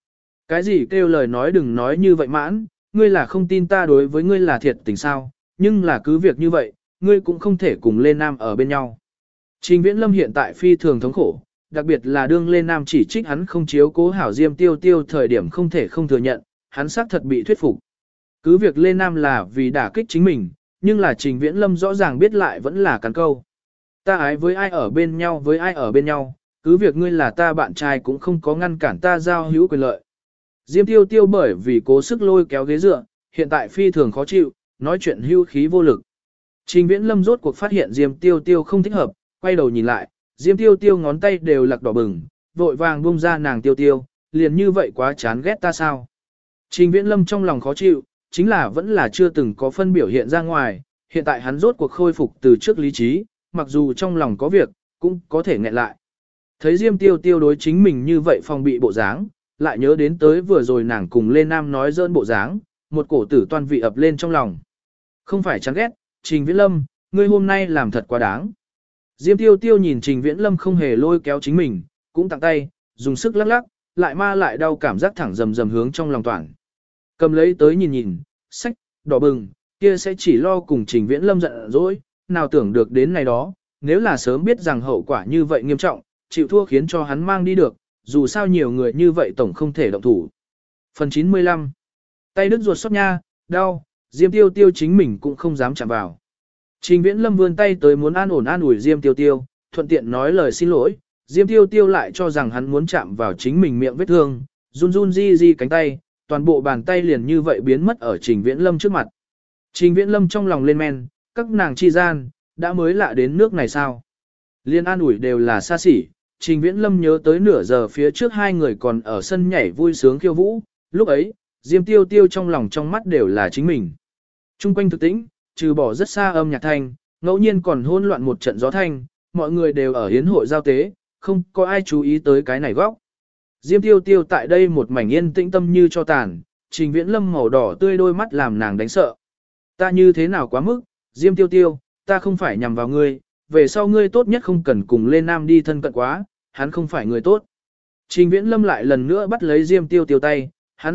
Cái gì kêu lời nói đừng nói như vậy mãn, ngươi là không tin ta đối với ngươi là thiệt tình sao, nhưng là cứ việc như vậy, ngươi cũng không thể cùng Lê Nam ở bên nhau. Trình Viễn Lâm hiện tại phi thường thống khổ, đặc biệt là đương Lê Nam chỉ trích hắn không chiếu cố hảo Diêm Tiêu Tiêu thời điểm không thể không thừa nhận, hắn xác thật bị thuyết phục. Cứ việc Lê Nam là vì đả kích chính mình, nhưng là Trình Viễn Lâm rõ ràng biết lại vẫn là cắn câu. Ta ái với ai ở bên nhau với ai ở bên nhau, cứ việc ngươi là ta bạn trai cũng không có ngăn cản ta giao hữu quyền lợi. Diêm Tiêu Tiêu bởi vì cố sức lôi kéo ghế dựa, hiện tại phi thường khó chịu, nói chuyện hưu khí vô lực. Trình Viễn Lâm rốt cuộc phát hiện Diêm Tiêu Tiêu không thích hợp, quay đầu nhìn lại, Diêm Tiêu Tiêu ngón tay đều lặc đỏ bừng, vội vàng buông ra nàng Tiêu Tiêu, liền như vậy quá chán ghét ta sao. Trình Viễn Lâm trong lòng khó chịu, chính là vẫn là chưa từng có phân biểu hiện ra ngoài, hiện tại hắn rốt cuộc khôi phục từ trước lý trí, mặc dù trong lòng có việc, cũng có thể nghẹn lại. Thấy Diêm Tiêu Tiêu đối chính mình như vậy phòng bị bộ dáng, lại nhớ đến tới vừa rồi nàng cùng Lê Nam nói dỡn bộ dáng, một cổ tử toan vị ập lên trong lòng. Không phải chán ghét, Trình Viễn Lâm, ngươi hôm nay làm thật quá đáng. Diêm Tiêu Tiêu nhìn Trình Viễn Lâm không hề lôi kéo chính mình, cũng tặng tay, dùng sức lắc lắc, lại ma lại đau cảm giác thẳng rầm rầm hướng trong lòng toàn. Cầm lấy tới nhìn nhìn, sách, đỏ bừng, kia sẽ chỉ lo cùng Trình Viễn Lâm giận dỗi, nào tưởng được đến này đó, nếu là sớm biết rằng hậu quả như vậy nghiêm trọng, chịu thua khiến cho hắn mang đi được, dù sao nhiều người như vậy tổng không thể động thủ. Phần 95. Tay đứt ruột xót nha, đau, Diêm Tiêu Tiêu chính mình cũng không dám chạm vào. Trình Viễn Lâm vươn tay tới muốn an ủi Diêm Tiêu Tiêu, thuận tiện nói lời xin lỗi, Diêm Tiêu Tiêu lại cho rằng hắn muốn chạm vào chính mình miệng vết thương, run run di cánh tay, toàn bộ bàn tay liền như vậy biến mất ở Trình Viễn Lâm trước mặt. Trình Viễn Lâm trong lòng lên men, các nàng chi gian, đã mới lạ đến nước này sao. Liên an ủi đều là xa xỉ, Trình Viễn Lâm nhớ tới nửa giờ phía trước hai người còn ở sân nhảy vui sướng khiêu vũ, lúc ấy, Diêm Tiêu Tiêu trong lòng trong mắt đều là chính mình. Trung quanh thực tĩnh, trừ bỏ rất xa âm nhạc thanh, ngẫu nhiên còn hỗn loạn một trận gió thanh, mọi người đều ở hiến hội giao tế, không có ai chú ý tới cái này góc. Diêm Tiêu Tiêu tại đây một mảnh yên tĩnh tâm như cho tàn, Trình Viễn Lâm màu đỏ tươi đôi mắt làm nàng đánh sợ. Ta như thế nào quá mức, Diêm Tiêu Tiêu, ta không phải nhằm vào ngươi, về sau ngươi tốt nhất không cần cùng Lê Nam đi thân cận quá, hắn không phải người tốt. Trình Viễn Lâm lại lần nữa bắt lấy Diêm Tiêu Tiêu tay, hắn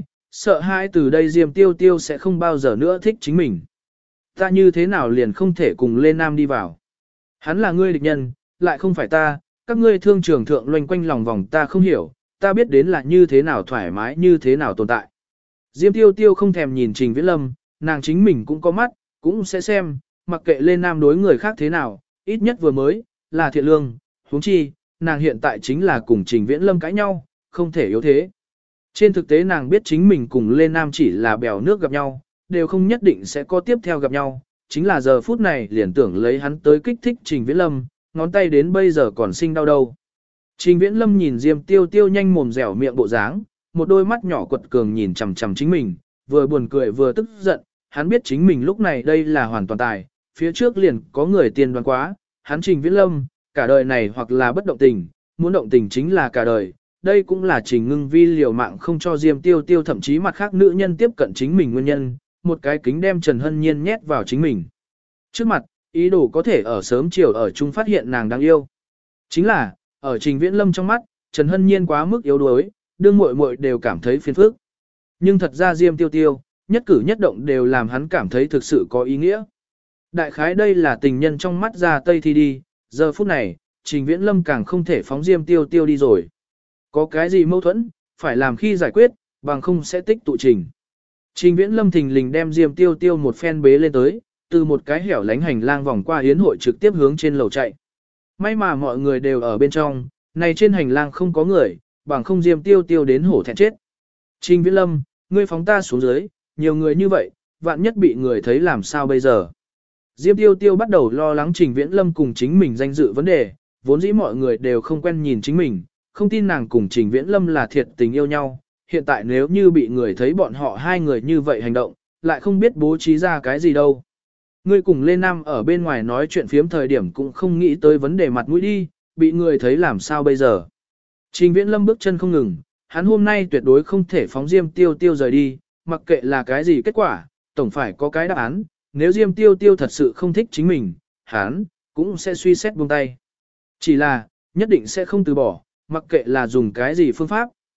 sợ hãi từ đây Diêm Tiêu Tiêu sẽ không bao giờ nữa thích chính mình. Ta như thế nào liền không thể cùng Lê Nam đi vào. Hắn là ngươi địch nhân, lại không phải ta, các ngươi thương trường thượng loanh quanh lòng vòng ta không hiểu, ta biết đến là như thế nào thoải mái như thế nào tồn tại. Diêm Tiêu Tiêu không thèm nhìn Trình Viễn Lâm, nàng chính mình cũng có mắt, cũng sẽ xem, mặc kệ Lê Nam đối người khác thế nào, ít nhất vừa mới, là thiện lương, huống chi, nàng hiện tại chính là cùng Trình Viễn Lâm cãi nhau, không thể yếu thế. Trên thực tế nàng biết chính mình cùng Lê Nam chỉ là bèo nước gặp nhau, đều không nhất định sẽ có tiếp theo gặp nhau, chính là giờ phút này liền tưởng lấy hắn tới kích thích Trình Viễn Lâm, ngón tay đến bây giờ còn sinh đau đâu. Trình Viễn Lâm nhìn Diêm Tiêu Tiêu nhanh mồm dẻo miệng bộ dáng, một đôi mắt nhỏ quật cường nhìn chằm chằm chính mình, vừa buồn cười vừa tức giận, hắn biết chính mình lúc này đây là hoàn toàn tài, phía trước liền có người tiên đoán quá, hắn Trình Viễn Lâm, cả đời này hoặc là bất động tình, muốn động tình chính là cả đời, đây cũng là Trình Ngưng Vi liều mạng không cho Diêm Tiêu Tiêu thậm chí mặt khác nữ nhân tiếp cận chính mình nguyên nhân, một cái kính đem Trần Hân Nhiên nhét vào chính mình. Trước mặt, ý đồ có thể ở sớm chiều ở chung phát hiện nàng đáng yêu. Chính là, ở Trình Viễn Lâm trong mắt, Trần Hân Nhiên quá mức yếu đuối, đương muội muội đều cảm thấy phiền phức. Nhưng thật ra Diêm Tiêu Tiêu, nhất cử nhất động đều làm hắn cảm thấy thực sự có ý nghĩa. Đại khái đây là tình nhân trong mắt ra Tây Thi đi, giờ phút này, Trình Viễn Lâm càng không thể phóng Diêm Tiêu Tiêu đi rồi. Có cái gì mâu thuẫn, phải làm khi giải quyết, bằng không sẽ tích tụ trình. Trình Viễn Lâm thình lình đem Diêm Tiêu Tiêu một phen bế lên tới, từ một cái hẻo lánh hành lang vòng qua yến hội trực tiếp hướng trên lầu chạy. May mà mọi người đều ở bên trong, này trên hành lang không có người, bằng không Diêm Tiêu Tiêu đến hổ thẹn chết. Trình Viễn Lâm, ngươi phóng ta xuống dưới, nhiều người như vậy, vạn nhất bị người thấy làm sao bây giờ. Diêm Tiêu Tiêu bắt đầu lo lắng Trình Viễn Lâm cùng chính mình danh dự vấn đề, vốn dĩ mọi người đều không quen nhìn chính mình, không tin nàng cùng Trình Viễn Lâm là thiệt tình yêu nhau. Hiện tại nếu như bị người thấy bọn họ hai người như vậy hành động, lại không biết bố trí ra cái gì đâu. Ngươi cùng Lê Nam ở bên ngoài nói chuyện phiếm thời điểm cũng không nghĩ tới vấn đề mặt mũi đi, bị người thấy làm sao bây giờ. Trình Viễn Lâm bước chân không ngừng, hắn hôm nay tuyệt đối không thể phóng Diêm Tiêu Tiêu rời đi, mặc kệ là cái gì kết quả, tổng phải có cái đáp án, nếu Diêm Tiêu Tiêu thật sự không thích chính mình, hắn cũng sẽ suy xét buông tay. Chỉ là, nhất định sẽ không từ bỏ, mặc kệ là dùng cái gì phương pháp,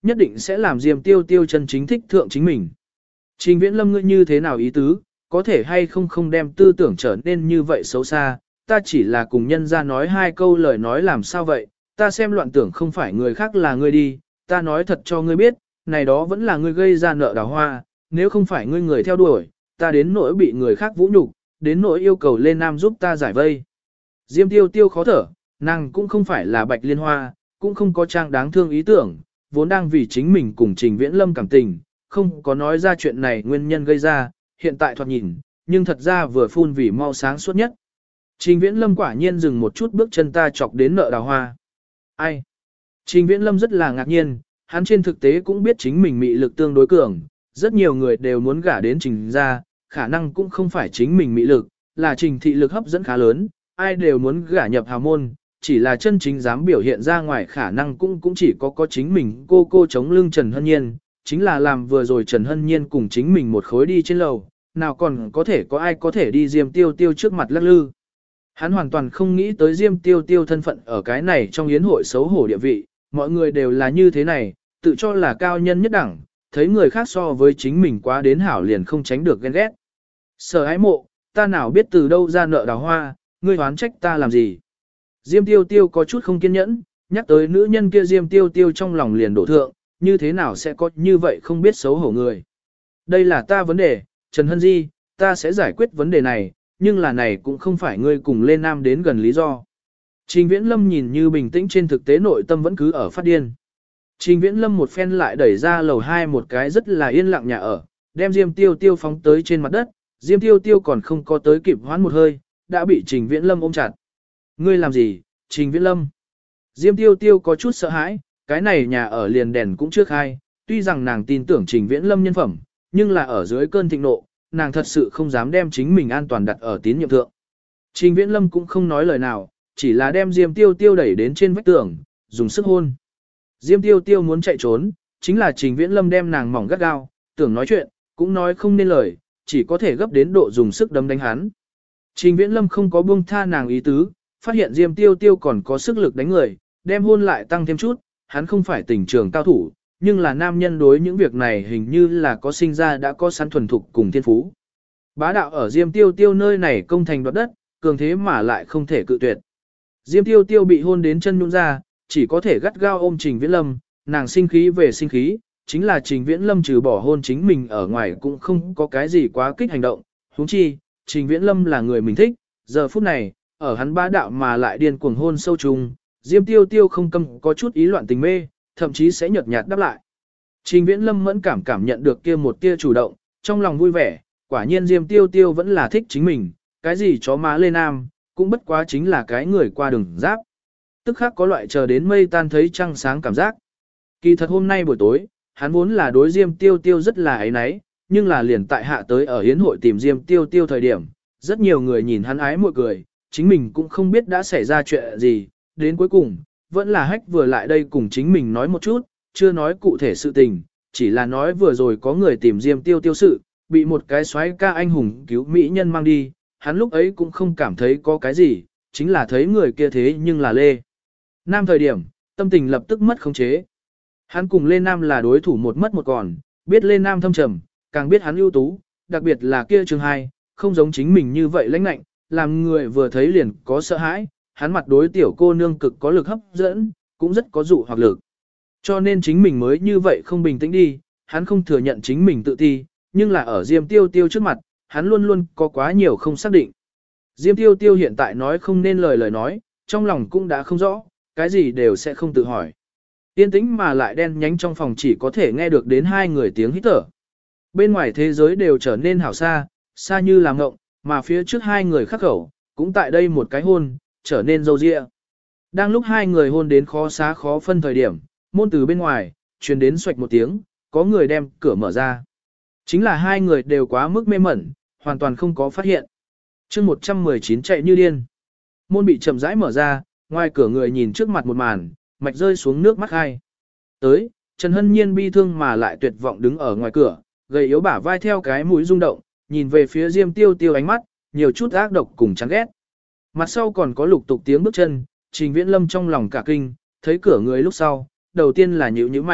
nhất định sẽ làm Diêm Tiêu Tiêu chân chính thích thượng chính mình. Trình Viễn Lâm ngươi như thế nào ý tứ, có thể hay không đem tư tưởng trở nên như vậy xấu xa, ta chỉ là cùng nhân ra nói hai câu lời nói làm sao vậy, ta xem loạn tưởng không phải người khác là ngươi đi, ta nói thật cho ngươi biết, này đó vẫn là ngươi gây ra nợ đào hoa, nếu không phải ngươi người theo đuổi, ta đến nỗi bị người khác vũ nhục, đến nỗi yêu cầu lên nam giúp ta giải vây. Diêm Tiêu Tiêu khó thở, nàng cũng không phải là Bạch Liên Hoa, cũng không có trang đáng thương ý tưởng, vốn đang vì chính mình cùng Trình Viễn Lâm cảm tình, không có nói ra chuyện này nguyên nhân gây ra, hiện tại thoạt nhìn, nhưng thật ra vừa phun vì mau sáng suốt nhất. Trình Viễn Lâm quả nhiên dừng một chút bước chân ta chọc đến nợ đào hoa. Ai? Trình Viễn Lâm rất là ngạc nhiên, hắn trên thực tế cũng biết chính mình mị lực tương đối cường, rất nhiều người đều muốn gả đến Trình ra, khả năng cũng không phải chính mình mị lực, là Trình thị lực hấp dẫn khá lớn, ai đều muốn gả nhập hào môn, chỉ là chân chính dám biểu hiện ra ngoài khả năng cũng chỉ có chính mình cô chống lưng Trần Hân Nhiên, chính là làm vừa rồi Trần Hân Nhiên cùng chính mình một khối đi trên lầu, nào còn có thể có ai có thể đi Diêm Tiêu Tiêu trước mặt lắc lư. Hắn hoàn toàn không nghĩ tới Diêm Tiêu Tiêu thân phận ở cái này trong yến hội xấu hổ địa vị, mọi người đều là như thế này, tự cho là cao nhân nhất đẳng, thấy người khác so với chính mình quá đến hảo liền không tránh được ghen ghét. Sở ái mộ, ta nào biết từ đâu ra nợ đào hoa, ngươi oán trách ta làm gì. Diêm Tiêu Tiêu có chút không kiên nhẫn, nhắc tới nữ nhân kia Diêm Tiêu Tiêu trong lòng liền đổ thượng, như thế nào sẽ có như vậy không biết xấu hổ người. Đây là ta vấn đề, Trần Hân Di, ta sẽ giải quyết vấn đề này, nhưng là này cũng không phải ngươi cùng lên nam đến gần lý do. Trình Viễn Lâm nhìn như bình tĩnh trên thực tế nội tâm vẫn cứ ở phát điên. Trình Viễn Lâm một phen lại đẩy ra lầu 2 một cái rất là yên lặng nhà ở, đem Diêm Tiêu Tiêu phóng tới trên mặt đất, Diêm Tiêu Tiêu còn không có tới kịp hoán một hơi, đã bị Trình Viễn Lâm ôm chặt. Ngươi làm gì, Trình Viễn Lâm? Diêm Tiêu Tiêu có chút sợ hãi, cái này nhà ở liền đèn cũng trước hai, tuy rằng nàng tin tưởng Trình Viễn Lâm nhân phẩm, nhưng là ở dưới cơn thịnh nộ, nàng thật sự không dám đem chính mình an toàn đặt ở tín nhiệm thượng. Trình Viễn Lâm cũng không nói lời nào, chỉ là đem Diêm Tiêu Tiêu đẩy đến trên vách tường, dùng sức hôn. Diêm Tiêu Tiêu muốn chạy trốn, chính là Trình Viễn Lâm đem nàng mỏng gắt gao, tưởng nói chuyện, cũng nói không nên lời, chỉ có thể gấp đến độ dùng sức đấm đánh hắn. Trình Viễn Lâm không có buông tha nàng ý tứ, phát hiện Diêm Tiêu Tiêu còn có sức lực đánh người, đem hôn lại tăng thêm chút, hắn không phải tình trường cao thủ, nhưng là nam nhân đối những việc này hình như là có sinh ra đã có sẵn thuần thục cùng thiên phú. Bá đạo ở Diêm Tiêu Tiêu nơi này công thành đoạt đất, cường thế mà lại không thể cự tuyệt. Diêm Tiêu Tiêu bị hôn đến chân nhũn ra, chỉ có thể gắt gao ôm Trình Viễn Lâm, nàng sinh khí về sinh khí, chính là Trình Viễn Lâm trừ bỏ hôn chính mình ở ngoài cũng không có cái gì quá kích hành động, huống chi, Trình Viễn Lâm là người mình thích, giờ phút này, ở hắn bá đạo mà lại điên cuồng hôn sâu trùng, Diêm Tiêu Tiêu không câm có chút ý loạn tình mê, thậm chí sẽ nhợt nhạt đáp lại. Trình Viễn Lâm mẫn cảm nhận được kia một tia chủ động, trong lòng vui vẻ, quả nhiên Diêm Tiêu Tiêu vẫn là thích chính mình, cái gì chó má lê nam, cũng bất quá chính là cái người qua đường giáp. Tức khắc có loại chờ đến mây tan thấy trăng sáng cảm giác. Kỳ thật hôm nay buổi tối, hắn vốn là đối Diêm Tiêu Tiêu rất là ấy náy, nhưng là liền tại hạ tới ở hiến hội tìm Diêm Tiêu Tiêu thời điểm, rất nhiều người nhìn hắn ái mội cười, chính mình cũng không biết đã xảy ra chuyện gì, đến cuối cùng, vẫn là hách vừa lại đây cùng chính mình nói một chút, chưa nói cụ thể sự tình, chỉ là nói vừa rồi có người tìm Diêm Tiêu Tiêu sự, bị một cái soái ca anh hùng cứu mỹ nhân mang đi, hắn lúc ấy cũng không cảm thấy có cái gì, chính là thấy người kia thế nhưng là Lê Nam thời điểm, tâm tình lập tức mất khống chế. Hắn cùng Lê Nam là đối thủ một mất một còn, biết Lê Nam thâm trầm, càng biết hắn ưu tú, đặc biệt là kia trường 2, không giống chính mình như vậy lãnh lạnh, làm người vừa thấy liền có sợ hãi, hắn mặt đối tiểu cô nương cực có lực hấp dẫn, cũng rất có dụ hoặc lực. Cho nên chính mình mới như vậy không bình tĩnh đi, hắn không thừa nhận chính mình tự ti, nhưng là ở Diêm Tiêu Tiêu trước mặt, hắn luôn luôn có quá nhiều không xác định. Diêm Tiêu Tiêu hiện tại nói không nên lời nói, trong lòng cũng đã không rõ, cái gì đều sẽ không tự hỏi. Yên tĩnh mà lại đen nhánh trong phòng chỉ có thể nghe được đến hai người tiếng hít thở. Bên ngoài thế giới đều trở nên hảo xa, xa như là ngộng, mà phía trước hai người khắc khẩu, cũng tại đây một cái hôn, trở nên dâu dịa. Đang lúc hai người hôn đến khó xá khó phân thời điểm, môn từ bên ngoài, truyền đến xoạch một tiếng, có người đem cửa mở ra. Chính là hai người đều quá mức mê mẩn, hoàn toàn không có phát hiện. chương 119 chạy như điên. Môn bị chậm rãi mở ra, ngoài cửa người nhìn trước mặt một màn, mạch rơi xuống nước mắt hai. Tới, Trần Hân Nhiên bi thương mà lại tuyệt vọng đứng ở ngoài cửa, gầy yếu bả vai theo cái mũi rung động, nhìn về phía Diêm Tiêu Tiêu ánh mắt, nhiều chút ác độc cùng chán ghét. Mặt sau còn có lục tục tiếng bước chân, Trình Viễn Lâm trong lòng cả kinh, thấy cửa người lúc sau, đầu tiên là nhíu nhíu mày,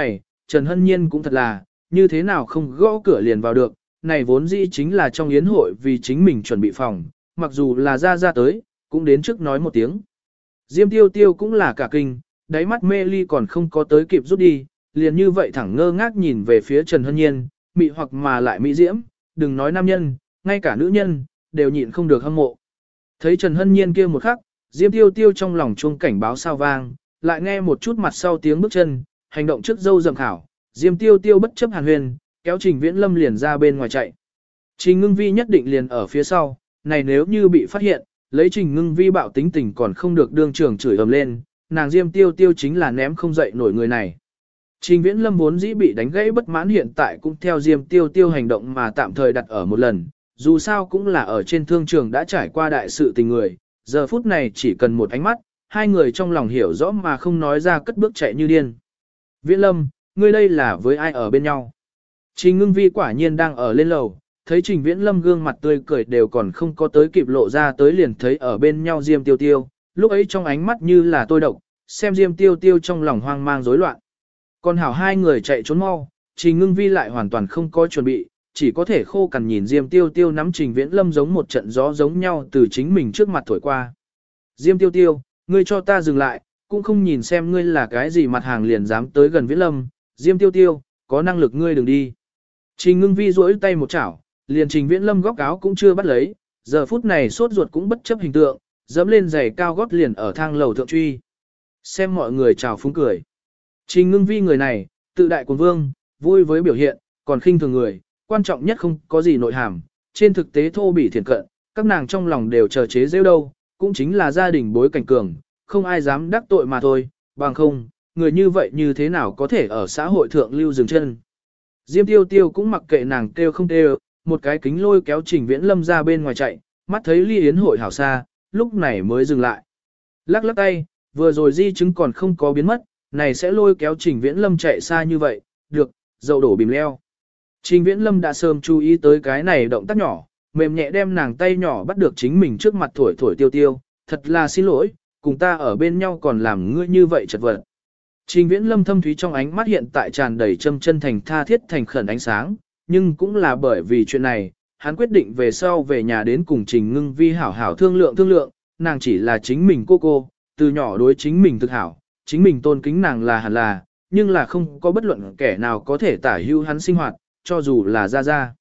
Trần Hân Nhiên cũng thật là, như thế nào không gõ cửa liền vào được, này vốn dĩ chính là trong yến hội vì chính mình chuẩn bị phòng, mặc dù là ra tới, cũng đến trước nói một tiếng. Diêm Tiêu Tiêu cũng là cả kinh, đáy mắt mê ly còn không có tới kịp rút đi, liền như vậy thẳng ngơ ngác nhìn về phía Trần Hân Nhiên, mị hoặc mà lại mỹ diễm, đừng nói nam nhân, ngay cả nữ nhân, đều nhịn không được hâm mộ. Thấy Trần Hân Nhiên kia một khắc, Diêm Tiêu Tiêu trong lòng chuông cảnh báo sao vang, lại nghe một chút mặt sau tiếng bước chân, hành động trước dâu rậm khảo, Diêm Tiêu Tiêu bất chấp hàn huyền, kéo Trình Viễn Lâm liền ra bên ngoài chạy. Trình Ngưng Vi nhất định liền ở phía sau, này nếu như bị phát hiện, lấy Trình Ngưng Vi bạo tính tình còn không được đương trường chửi ầm lên, nàng Diêm Tiêu Tiêu chính là ném không dậy nổi người này. Trình Viễn Lâm vốn dĩ bị đánh gãy bất mãn hiện tại cũng theo Diêm Tiêu Tiêu hành động mà tạm thời đặt ở một lần, dù sao cũng là ở trên thương trường đã trải qua đại sự tình người, giờ phút này chỉ cần một ánh mắt, hai người trong lòng hiểu rõ mà không nói ra cất bước chạy như điên. Viễn Lâm, ngươi đây là với ai ở bên nhau? Trình Ngưng Vi quả nhiên đang ở lên lầu, thấy Trình Viễn Lâm gương mặt tươi cười đều còn không có tới kịp lộ ra tới liền thấy ở bên nhau Diêm Tiêu Tiêu, lúc ấy trong ánh mắt như là tôi độc, xem Diêm Tiêu Tiêu trong lòng hoang mang rối loạn. Còn hảo hai người chạy trốn mau, Trình Ngưng Vi lại hoàn toàn không có chuẩn bị, chỉ có thể khô cằn nhìn Diêm Tiêu Tiêu nắm Trình Viễn Lâm giống một trận gió giống nhau từ chính mình trước mặt thổi qua. Diêm Tiêu Tiêu, ngươi cho ta dừng lại, cũng không nhìn xem ngươi là cái gì mặt hàng liền dám tới gần Viễn Lâm. Diêm Tiêu Tiêu, có năng lực ngươi đừng đi. Trình Ngưng Vi duỗi tay một chảo, liền Trình Viễn Lâm góc áo cũng chưa bắt lấy, giờ phút này sốt ruột cũng bất chấp hình tượng, dẫm lên giày cao gót liền ở thang lầu thượng truy. Xem mọi người chào phúng cười. Trình Ngưng Vi người này, tự đại cuồng vương, vui với biểu hiện, còn khinh thường người, quan trọng nhất không có gì nội hàm, trên thực tế thô bỉ thiện cận, các nàng trong lòng đều chờ chế giễu đâu, cũng chính là gia đình bối cảnh cường, không ai dám đắc tội mà thôi, bằng không, người như vậy như thế nào có thể ở xã hội thượng lưu dừng chân. Diêm Tiêu Tiêu cũng mặc kệ nàng kêu không kêu, một cái kính lôi kéo Trình Viễn Lâm ra bên ngoài chạy, mắt thấy ly yến hội hảo xa, lúc này mới dừng lại. Lắc lắc tay, vừa rồi di chứng còn không có biến mất, này sẽ lôi kéo Trình Viễn Lâm chạy xa như vậy, được, dậu đổ bìm leo. Trình Viễn Lâm đã sớm chú ý tới cái này động tác nhỏ, mềm nhẹ đem nàng tay nhỏ bắt được chính mình trước mặt thổi thổi tiêu tiêu, thật là xin lỗi, cùng ta ở bên nhau còn làm ngươi như vậy chật vật. Trình Viễn Lâm thâm thúy trong ánh mắt hiện tại tràn đầy châm chân thành tha thiết thành khẩn ánh sáng, nhưng cũng là bởi vì chuyện này, hắn quyết định về sau về nhà đến cùng Trình Ngưng Vi hảo hảo thương lượng, nàng chỉ là chính mình cô, từ nhỏ đối chính mình thực hảo, chính mình tôn kính nàng là hẳn là, nhưng là không có bất luận kẻ nào có thể tả hữu hắn sinh hoạt, cho dù là ra.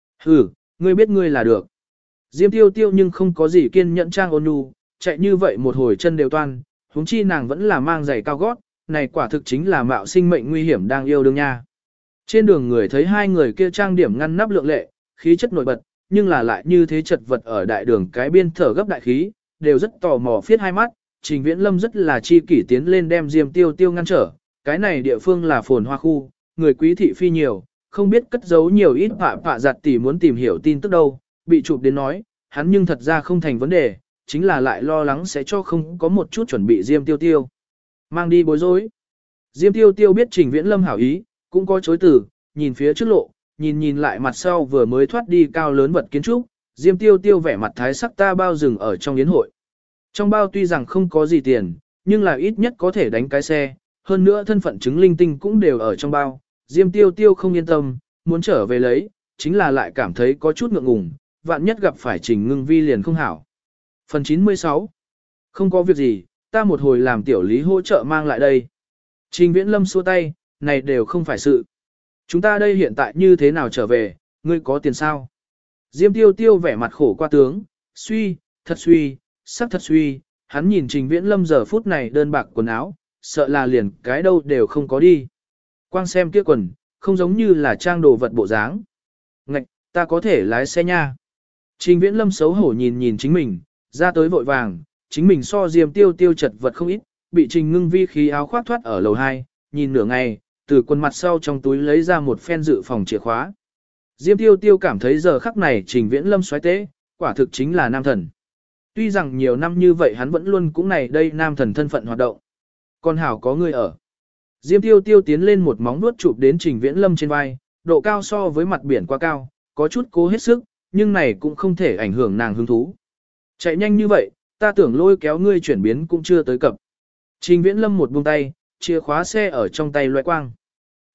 Ngươi biết ngươi là được. Diêm Tiêu Tiêu nhưng không có gì kiên nhẫn trang ôn nhu, chạy như vậy một hồi chân đều toan, huống chi nàng vẫn là mang giày cao gót, này quả thực chính là mạo sinh mệnh nguy hiểm đang yêu đương nha. Trên đường người thấy hai người kia trang điểm ngăn nắp lượng lệ, khí chất nổi bật, nhưng là lại như thế chật vật ở đại đường cái biên thở gấp đại khí, đều rất tò mò phiết hai mắt, Trình Viễn Lâm rất là chi kỷ tiến lên đem Diêm Tiêu Tiêu ngăn trở, cái này địa phương là phồn hoa khu, người quý thị phi nhiều, không biết cất giấu nhiều ít phạ giặt tỷ muốn tìm hiểu tin tức đâu, bị chụp đến nói, hắn nhưng thật ra không thành vấn đề, chính là lại lo lắng sẽ cho không có một chút chuẩn bị Diêm Tiêu Tiêu. Mang đi bối rối. Diêm Tiêu Tiêu biết Trình Viễn Lâm hảo ý, cũng có chối từ, nhìn phía trước lộ, nhìn lại mặt sau vừa mới thoát đi cao lớn vật kiến trúc, Diêm Tiêu Tiêu vẻ mặt thái sắc ta bao rừng ở trong yến hội. Trong bao tuy rằng không có gì tiền, nhưng là ít nhất có thể đánh cái xe, hơn nữa thân phận chứng linh tinh cũng đều ở trong bao. Diêm Tiêu Tiêu không yên tâm, muốn trở về lấy, chính là lại cảm thấy có chút ngượng ngùng, vạn nhất gặp phải Trình Ngưng Vi liền không hảo. Phần 96. Không có việc gì, ta một hồi làm tiểu lý hỗ trợ mang lại đây. Trình Viễn Lâm xua tay, này đều không phải sự. Chúng ta đây hiện tại như thế nào trở về, ngươi có tiền sao? Diêm Tiêu Tiêu vẻ mặt khổ qua tướng, thật suy, hắn nhìn Trình Viễn Lâm giờ phút này đơn bạc quần áo, sợ là liền cái đâu đều không có đi. Quang xem kia quần, không giống như là trang đồ vật bộ dáng. Ngạch, ta có thể lái xe nha. Trình Viễn Lâm xấu hổ nhìn chính mình, ra tới vội vàng, chính mình so Diêm Tiêu Tiêu chật vật không ít, bị Trình Ngưng Vi khí áo khoác thoát ở lầu 2, nhìn nửa ngày, từ quần mặt sau trong túi lấy ra một phen dự phòng chìa khóa. Diêm Tiêu Tiêu cảm thấy giờ khắc này Trình Viễn Lâm xoáy tế, quả thực chính là nam thần. Tuy rằng nhiều năm như vậy hắn vẫn luôn cũng này đây nam thần thân phận hoạt động. Còn hảo có người ở. Diêm Tiêu Tiêu tiến lên một móng vuốt chụp đến Trình Viễn Lâm trên vai, độ cao so với mặt biển quá cao, có chút cố hết sức, nhưng này cũng không thể ảnh hưởng nàng hứng thú. Chạy nhanh như vậy, ta tưởng lôi kéo ngươi chuyển biến cũng chưa tới cập. Trình Viễn Lâm một buông tay, chìa khóa xe ở trong tay loe quang.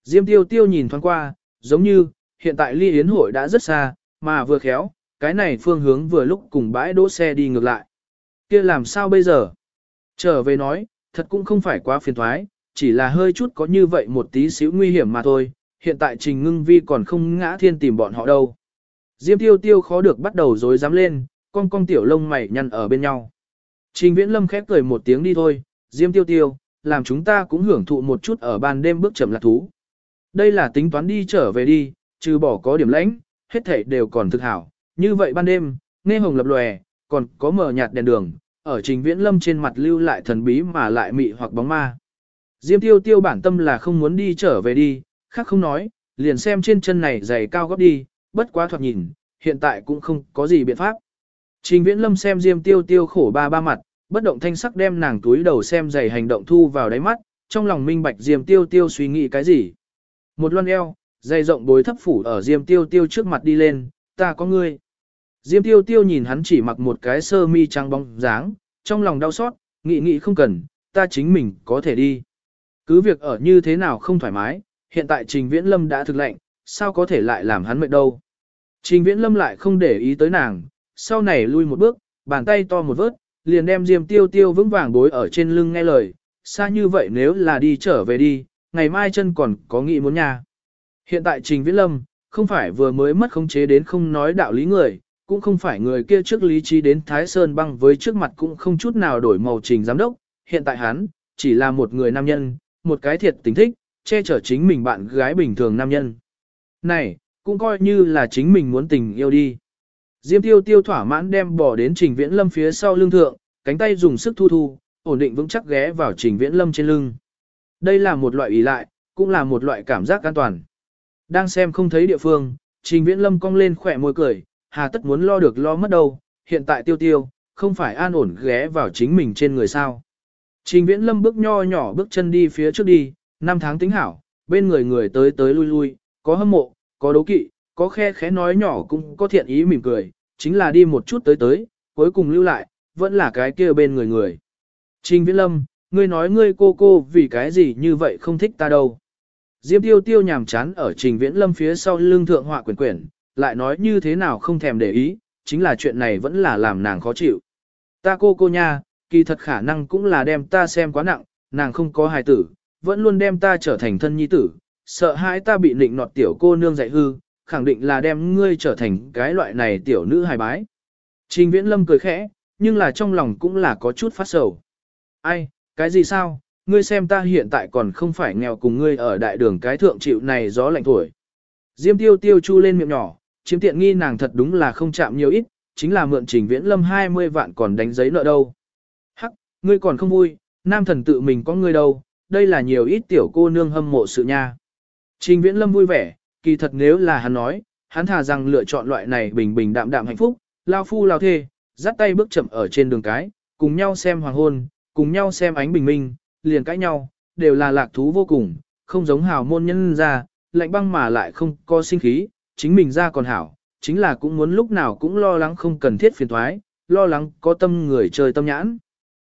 Diêm Tiêu Tiêu nhìn thoáng qua, giống như, hiện tại ly yến hội đã rất xa, mà vừa khéo, cái này phương hướng vừa lúc cùng bãi đỗ xe đi ngược lại. Kia làm sao bây giờ? Trở về nói, thật cũng không phải quá phiền thoái, chỉ là hơi chút có như vậy một tí xíu nguy hiểm mà thôi, hiện tại Trình Ngưng Vi còn không ngã thiên tìm bọn họ đâu. Diêm Tiêu Tiêu khó được bắt đầu rối dám lên, cong tiểu lông mày nhăn ở bên nhau. Trình Viễn Lâm khép cười một tiếng đi thôi, Diêm Tiêu Tiêu, làm chúng ta cũng hưởng thụ một chút ở ban đêm bước chậm lạc thú. Đây là tính toán đi trở về đi, trừ bỏ có điểm lãnh, hết thảy đều còn thực hảo. Như vậy ban đêm, nghe hồng lập lòe, còn có mờ nhạt đèn đường, ở Trình Viễn Lâm trên mặt lưu lại thần bí mà lại mị hoặc bóng ma. Diêm Tiêu Tiêu bản tâm là không muốn đi trở về đi, khác không nói, liền xem trên chân này giày cao gót đi, bất quá thoạt nhìn, hiện tại cũng không có gì biện pháp. Trình Viễn Lâm xem Diêm Tiêu Tiêu khổ ba mặt, bất động thanh sắc đem nàng túi đầu xem giày hành động thu vào đáy mắt, trong lòng minh bạch Diêm Tiêu Tiêu suy nghĩ cái gì. Một loan eo, giày rộng bối thấp phủ ở Diêm Tiêu Tiêu trước mặt đi lên, ta có ngươi. Diêm Tiêu Tiêu nhìn hắn chỉ mặc một cái sơ mi trắng bóng dáng, trong lòng đau xót, nghĩ không cần, ta chính mình có thể đi. Cứ việc ở như thế nào không thoải mái, hiện tại Trình Viễn Lâm đã thực lệnh, sao có thể lại làm hắn mệt đâu. Trình Viễn Lâm lại không để ý tới nàng, sau này lui một bước, bàn tay to một vớt, liền đem Diêm Tiêu Tiêu vững vàng bối ở trên lưng nghe lời, xa như vậy nếu là đi trở về đi, ngày mai chân còn có nghĩ muốn nhà. Hiện tại Trình Viễn Lâm, không phải vừa mới mất khống chế đến không nói đạo lý người, cũng không phải người kia trước lý trí đến Thái Sơn băng với trước mặt cũng không chút nào đổi màu Trình giám đốc, hiện tại hắn, chỉ là một người nam nhân, một cái thiệt tình thích, che chở chính mình bạn gái bình thường nam nhân. Này, cũng coi như là chính mình muốn tình yêu đi. Diêm Tiêu Tiêu thỏa mãn đem bỏ đến Trình Viễn Lâm phía sau lưng thượng, cánh tay dùng sức thu, ổn định vững chắc ghé vào Trình Viễn Lâm trên lưng. Đây là một loại ý lại, cũng là một loại cảm giác an toàn. Đang xem không thấy địa phương, Trình Viễn Lâm cong lên khỏe môi cười, hà tất muốn lo được lo mất đâu, hiện tại Tiêu Tiêu, không phải an ổn ghé vào chính mình trên người sao. Trình Viễn Lâm bước nho nhỏ bước chân đi phía trước đi, 5 tháng tính hảo, bên người tới lui lui, có hâm mộ, có đấu kỵ, có khe khẽ nói nhỏ cũng có thiện ý mỉm cười, chính là đi một chút tới, cuối cùng lưu lại, vẫn là cái kia bên người. Trình Viễn Lâm, ngươi nói ngươi cô vì cái gì như vậy không thích ta đâu. Diêm Tiêu Tiêu nhàm chán ở Trình Viễn Lâm phía sau lưng thượng họa quyển, lại nói như thế nào không thèm để ý, chính là chuyện này vẫn là làm nàng khó chịu. Ta cô nha, kỳ thật khả năng cũng là đem ta xem quá nặng, nàng không có hài tử, vẫn luôn đem ta trở thành thân nhi tử, sợ hãi ta bị nịnh nọt tiểu cô nương dạy hư, khẳng định là đem ngươi trở thành cái loại này tiểu nữ hài bái. Trình Viễn Lâm cười khẽ, nhưng là trong lòng cũng là có chút phát sầu. Ai, cái gì sao, ngươi xem ta hiện tại còn không phải nghèo cùng ngươi ở đại đường cái thượng chịu này gió lạnh thổi. Diêm Tiêu Tiêu chu lên miệng nhỏ, chiếm tiện nghi nàng thật đúng là không chạm nhiều ít, chính là mượn Trình Viễn Lâm 20 vạn còn đánh giấy nợ đâu. Hắc, ngươi còn không vui, nam thần tự mình có ngươi đâu, đây là nhiều ít tiểu cô nương hâm mộ sự nha. Trình Viễn Lâm vui vẻ, kỳ thật nếu là hắn nói, hắn thà rằng lựa chọn loại này bình bình đạm đạm hạnh phúc, lao phu lao thê, dắt tay bước chậm ở trên đường cái, cùng nhau xem hoàng hôn, cùng nhau xem ánh bình minh, liền cãi nhau, đều là lạc thú vô cùng, không giống hào môn nhân ra, lạnh băng mà lại không có sinh khí, chính mình ra còn hảo, chính là cũng muốn lúc nào cũng lo lắng không cần thiết phiền thoái, lo lắng có tâm người chơi tâm nhãn.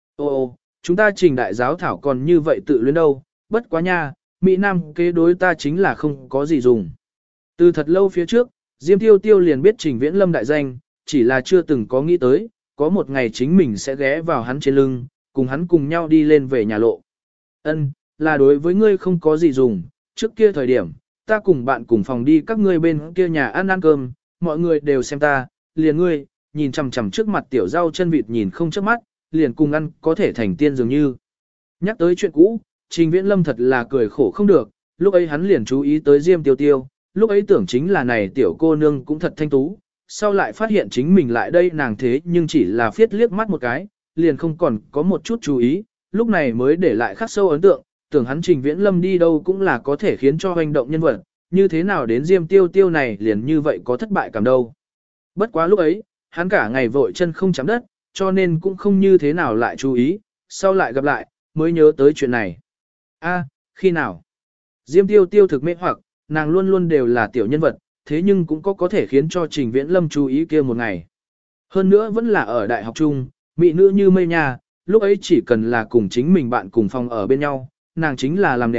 Ô, chúng ta Trình đại giáo thảo còn như vậy tự luyến đâu, bất quá nha, Mỹ Nam kế đối ta chính là không có gì dùng. Từ thật lâu phía trước, Diêm Tiêu Tiêu liền biết Trình Viễn Lâm đại danh, chỉ là chưa từng có nghĩ tới, có một ngày chính mình sẽ ghé vào hắn trên lưng, cùng hắn cùng nhau đi lên về nhà lộ. Ân, là đối với ngươi không có gì dùng, trước kia thời điểm, ta cùng bạn cùng phòng đi các ngươi bên kia nhà ăn cơm, mọi người đều xem ta, liền ngươi, nhìn chằm chằm trước mặt tiểu rau chân vịt nhìn không chớp mắt, liền cùng ăn có thể thành tiên dường như. Nhắc tới chuyện cũ, Trình Viễn Lâm thật là cười khổ không được, lúc ấy hắn liền chú ý tới Diêm Tiêu Tiêu, lúc ấy tưởng chính là này tiểu cô nương cũng thật thanh tú, sau lại phát hiện chính mình lại đây nàng thế nhưng chỉ là phiết liếc mắt một cái, liền không còn có một chút chú ý, lúc này mới để lại khắc sâu ấn tượng, tưởng hắn Trình Viễn Lâm đi đâu cũng là có thể khiến cho hành động nhân vật, như thế nào đến Diêm Tiêu Tiêu này liền như vậy có thất bại cảm đâu. Bất quá lúc ấy, hắn cả ngày vội chân không chạm đất, cho nên cũng không như thế nào lại chú ý, sau lại gặp lại, mới nhớ tới chuyện này. A, khi nào? Diêm Tiêu Tiêu thực mê hoặc, nàng luôn luôn đều là tiểu nhân vật, thế nhưng cũng có thể khiến cho Trình Viễn Lâm chú ý kia một ngày. Hơn nữa vẫn là ở đại học chung, mỹ nữ như mây nha, lúc ấy chỉ cần là cùng chính mình bạn cùng phòng ở bên nhau, nàng chính là làm nền,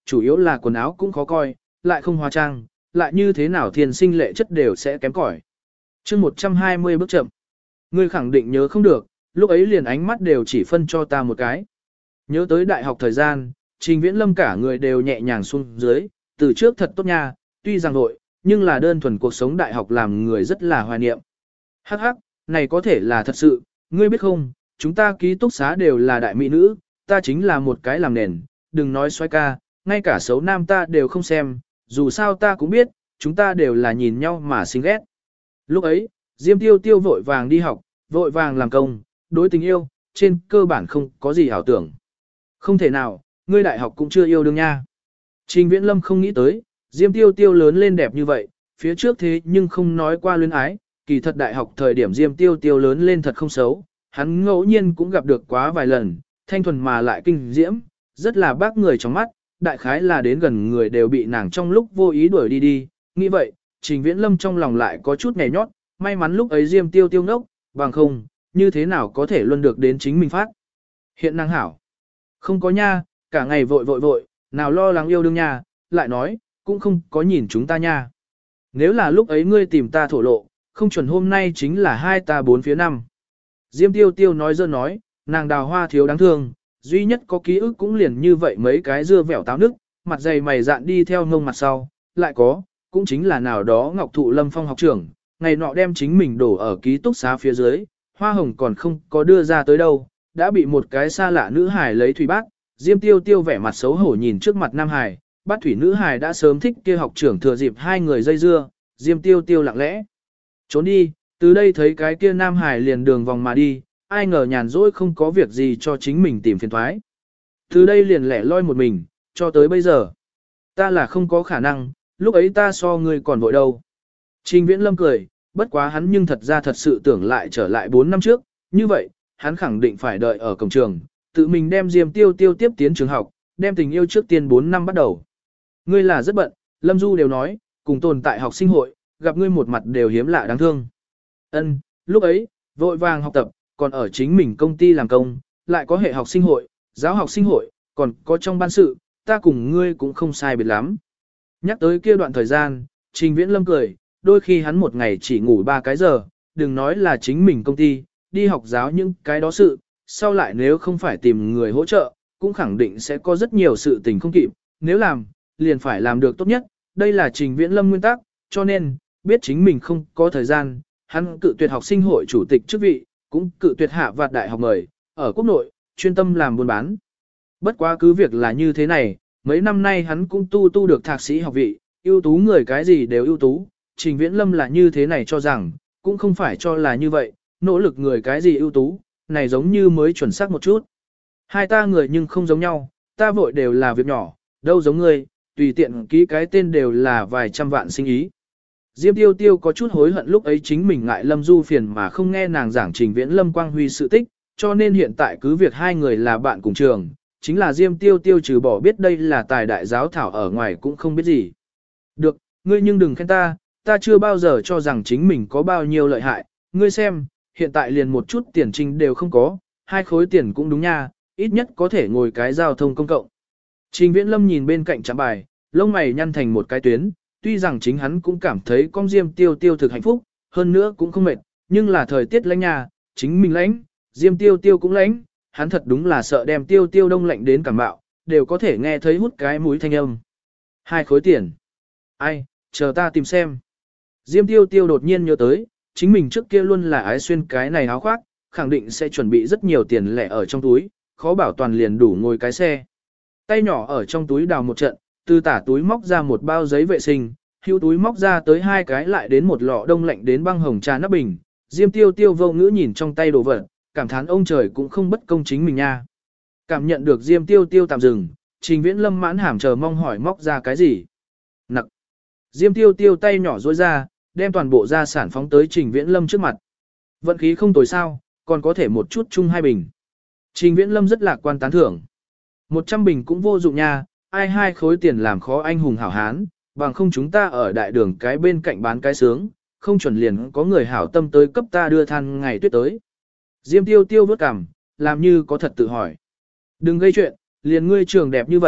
chủ yếu là quần áo cũng khó coi, lại không hóa trang, lại như thế nào thiên sinh lệ chất đều sẽ kém cỏi. Chương 120 bước chậm. Ngươi khẳng định nhớ không được, lúc ấy liền ánh mắt đều chỉ phân cho ta một cái. Nhớ tới đại học thời gian, Trình Viễn Lâm cả người đều nhẹ nhàng xuống dưới, từ trước thật tốt nha, tuy rằng nội, nhưng là đơn thuần cuộc sống đại học làm người rất là hoài niệm. Hắc hắc, này có thể là thật sự, ngươi biết không, chúng ta ký túc xá đều là đại mỹ nữ, ta chính là một cái làm nền, đừng nói xoay ca, ngay cả xấu nam ta đều không xem, dù sao ta cũng biết, chúng ta đều là nhìn nhau mà xinh ghét. Lúc ấy, Diêm Tiêu Tiêu vội vàng đi học, vội vàng làm công, đối tình yêu, trên cơ bản không có gì ảo tưởng. Không thể nào, ngươi đại học cũng chưa yêu đương nha. Trình Viễn Lâm không nghĩ tới, Diêm Tiêu Tiêu lớn lên đẹp như vậy, phía trước thế nhưng không nói qua luyến ái, kỳ thật đại học thời điểm Diêm Tiêu Tiêu lớn lên thật không xấu, hắn ngẫu nhiên cũng gặp được quá vài lần, thanh thuần mà lại kinh diễm, rất là bác người trong mắt, đại khái là đến gần người đều bị nàng trong lúc vô ý đuổi đi đi, nghĩ vậy, Trình Viễn Lâm trong lòng lại có chút nhẹ nhót, may mắn lúc ấy Diêm Tiêu Tiêu ngốc, bằng không, như thế nào có thể luôn được đến chính mình phát. Hiện năng hảo. Không có nha, cả ngày vội vội vội, nào lo lắng yêu đương nha, lại nói, cũng không có nhìn chúng ta nha. Nếu là lúc ấy ngươi tìm ta thổ lộ, không chuẩn hôm nay chính là hai ta bốn phía năm. Diêm Tiêu Tiêu nói dơ nói, nàng đào hoa thiếu đáng thương, duy nhất có ký ức cũng liền như vậy mấy cái dưa vẻo táo nức, mặt dày mày dạn đi theo ngông mặt sau, lại có, cũng chính là nào đó Ngọc Thụ Lâm Phong học trưởng, ngày nọ đem chính mình đổ ở ký túc xá phía dưới, hoa hồng còn không có đưa ra tới đâu, đã bị một cái xa lạ nữ hài lấy thủy bát, Diêm Tiêu Tiêu vẻ mặt xấu hổ nhìn trước mặt nam hài, bát thủy nữ hài đã sớm thích kia học trưởng thừa dịp hai người dây dưa, Diêm Tiêu Tiêu lặng lẽ trốn đi, từ đây thấy cái kia nam hài liền đường vòng mà đi, ai ngờ nhàn rỗi không có việc gì cho chính mình tìm phiền thoái. Từ đây liền lẻ loi một mình, cho tới bây giờ. Ta là không có khả năng, lúc ấy ta so ngươi còn vội đâu. Trình Viễn Lâm cười, bất quá hắn nhưng thật ra thật sự tưởng lại trở lại 4 năm trước, như vậy, hắn khẳng định phải đợi ở cổng trường, tự mình đem Diêm Tiêu Tiêu tiếp tiến trường học, đem tình yêu trước tiên 4 năm bắt đầu. Ngươi là rất bận, Lâm Du đều nói, cùng tồn tại học sinh hội, gặp ngươi một mặt đều hiếm lạ đáng thương. Ân, lúc ấy, vội vàng học tập, còn ở chính mình công ty làm công, lại có hệ học sinh hội, giáo học sinh hội, còn có trong ban sự, ta cùng ngươi cũng không sai biệt lắm. Nhắc tới kia đoạn thời gian, Trình Viễn Lâm cười, đôi khi hắn một ngày chỉ ngủ 3 cái giờ, đừng nói là chính mình công ty, đi học giáo những cái đó sự, sau lại nếu không phải tìm người hỗ trợ, cũng khẳng định sẽ có rất nhiều sự tình không kịp, nếu làm, liền phải làm được tốt nhất, đây là Trình Viễn Lâm nguyên tắc, cho nên, biết chính mình không có thời gian, hắn cự tuyệt học sinh hội chủ tịch chức vị, cũng cự tuyệt hạ vạt đại học mời, ở quốc nội, chuyên tâm làm buôn bán. Bất quá cứ việc là như thế này, mấy năm nay hắn cũng tu được thạc sĩ học vị, ưu tú người cái gì đều ưu tú, Trình Viễn Lâm là như thế này cho rằng, cũng không phải cho là như vậy, nỗ lực người cái gì ưu tú, này giống như mới chuẩn xác một chút. Hai ta người nhưng không giống nhau, ta vội đều là việc nhỏ, đâu giống ngươi, tùy tiện ký cái tên đều là vài trăm vạn sinh ý. Diêm Tiêu Tiêu có chút hối hận lúc ấy chính mình ngại Lâm Du phiền mà không nghe nàng giảng Trình Viễn Lâm Quang Huy sự tích, cho nên hiện tại cứ việc hai người là bạn cùng trường, chính là Diêm Tiêu Tiêu trừ bỏ biết đây là tài đại giáo thảo ở ngoài cũng không biết gì. Được, ngươi nhưng đừng khen ta chưa bao giờ cho rằng chính mình có bao nhiêu lợi hại, ngươi xem, hiện tại liền một chút tiền trinh đều không có, 2 khối tiền cũng đúng nha, ít nhất có thể ngồi cái giao thông công cộng. Trình Viễn Lâm nhìn bên cạnh trạm bài, lông mày nhăn thành một cái tuyến, tuy rằng chính hắn cũng cảm thấy con Diêm Tiêu Tiêu thực hạnh phúc, hơn nữa cũng không mệt, nhưng là thời tiết lạnh nha, chính mình lạnh, Diêm Tiêu Tiêu cũng lạnh, hắn thật đúng là sợ đem Tiêu Tiêu đông lạnh đến cảm bạo, đều có thể nghe thấy hút cái mũi thanh âm. 2 khối tiền. Ai, chờ ta tìm xem. Diêm Tiêu Tiêu đột nhiên nhớ tới, chính mình trước kia luôn là ái xuyên cái này áo khoác, khẳng định sẽ chuẩn bị rất nhiều tiền lẻ ở trong túi, khó bảo toàn liền đủ ngồi cái xe. Tay nhỏ ở trong túi đào một trận, từ tả túi móc ra một bao giấy vệ sinh, hữu túi móc ra tới 2 cái lại đến một lọ đông lạnh đến băng hồng trà nắp bình. Diêm Tiêu Tiêu vô ngữ nhìn trong tay đồ vật, cảm thán ông trời cũng không bất công chính mình nha. Cảm nhận được Diêm Tiêu Tiêu tạm dừng, Trình Viễn Lâm mãn hàm chờ mong hỏi móc ra cái gì. Nặc. Diêm Tiêu Tiêu tay nhỏ duỗi ra, đem toàn bộ gia sản phóng tới Trình Viễn Lâm trước mặt. Vận khí không tồi sao, còn có thể một chút chung 2 bình. Trình Viễn Lâm rất lạc quan tán thưởng. 100 bình cũng vô dụng nha, ai 2 khối tiền làm khó anh hùng hảo hán, bằng không chúng ta ở đại đường cái bên cạnh bán cái sướng, không chuẩn liền có người hảo tâm tới cấp ta đưa than ngày tuyết tới. Diêm Tiêu Tiêu vớt cằm, làm như có thật tự hỏi. Đừng gây chuyện, liền ngươi trường đẹp như vậy,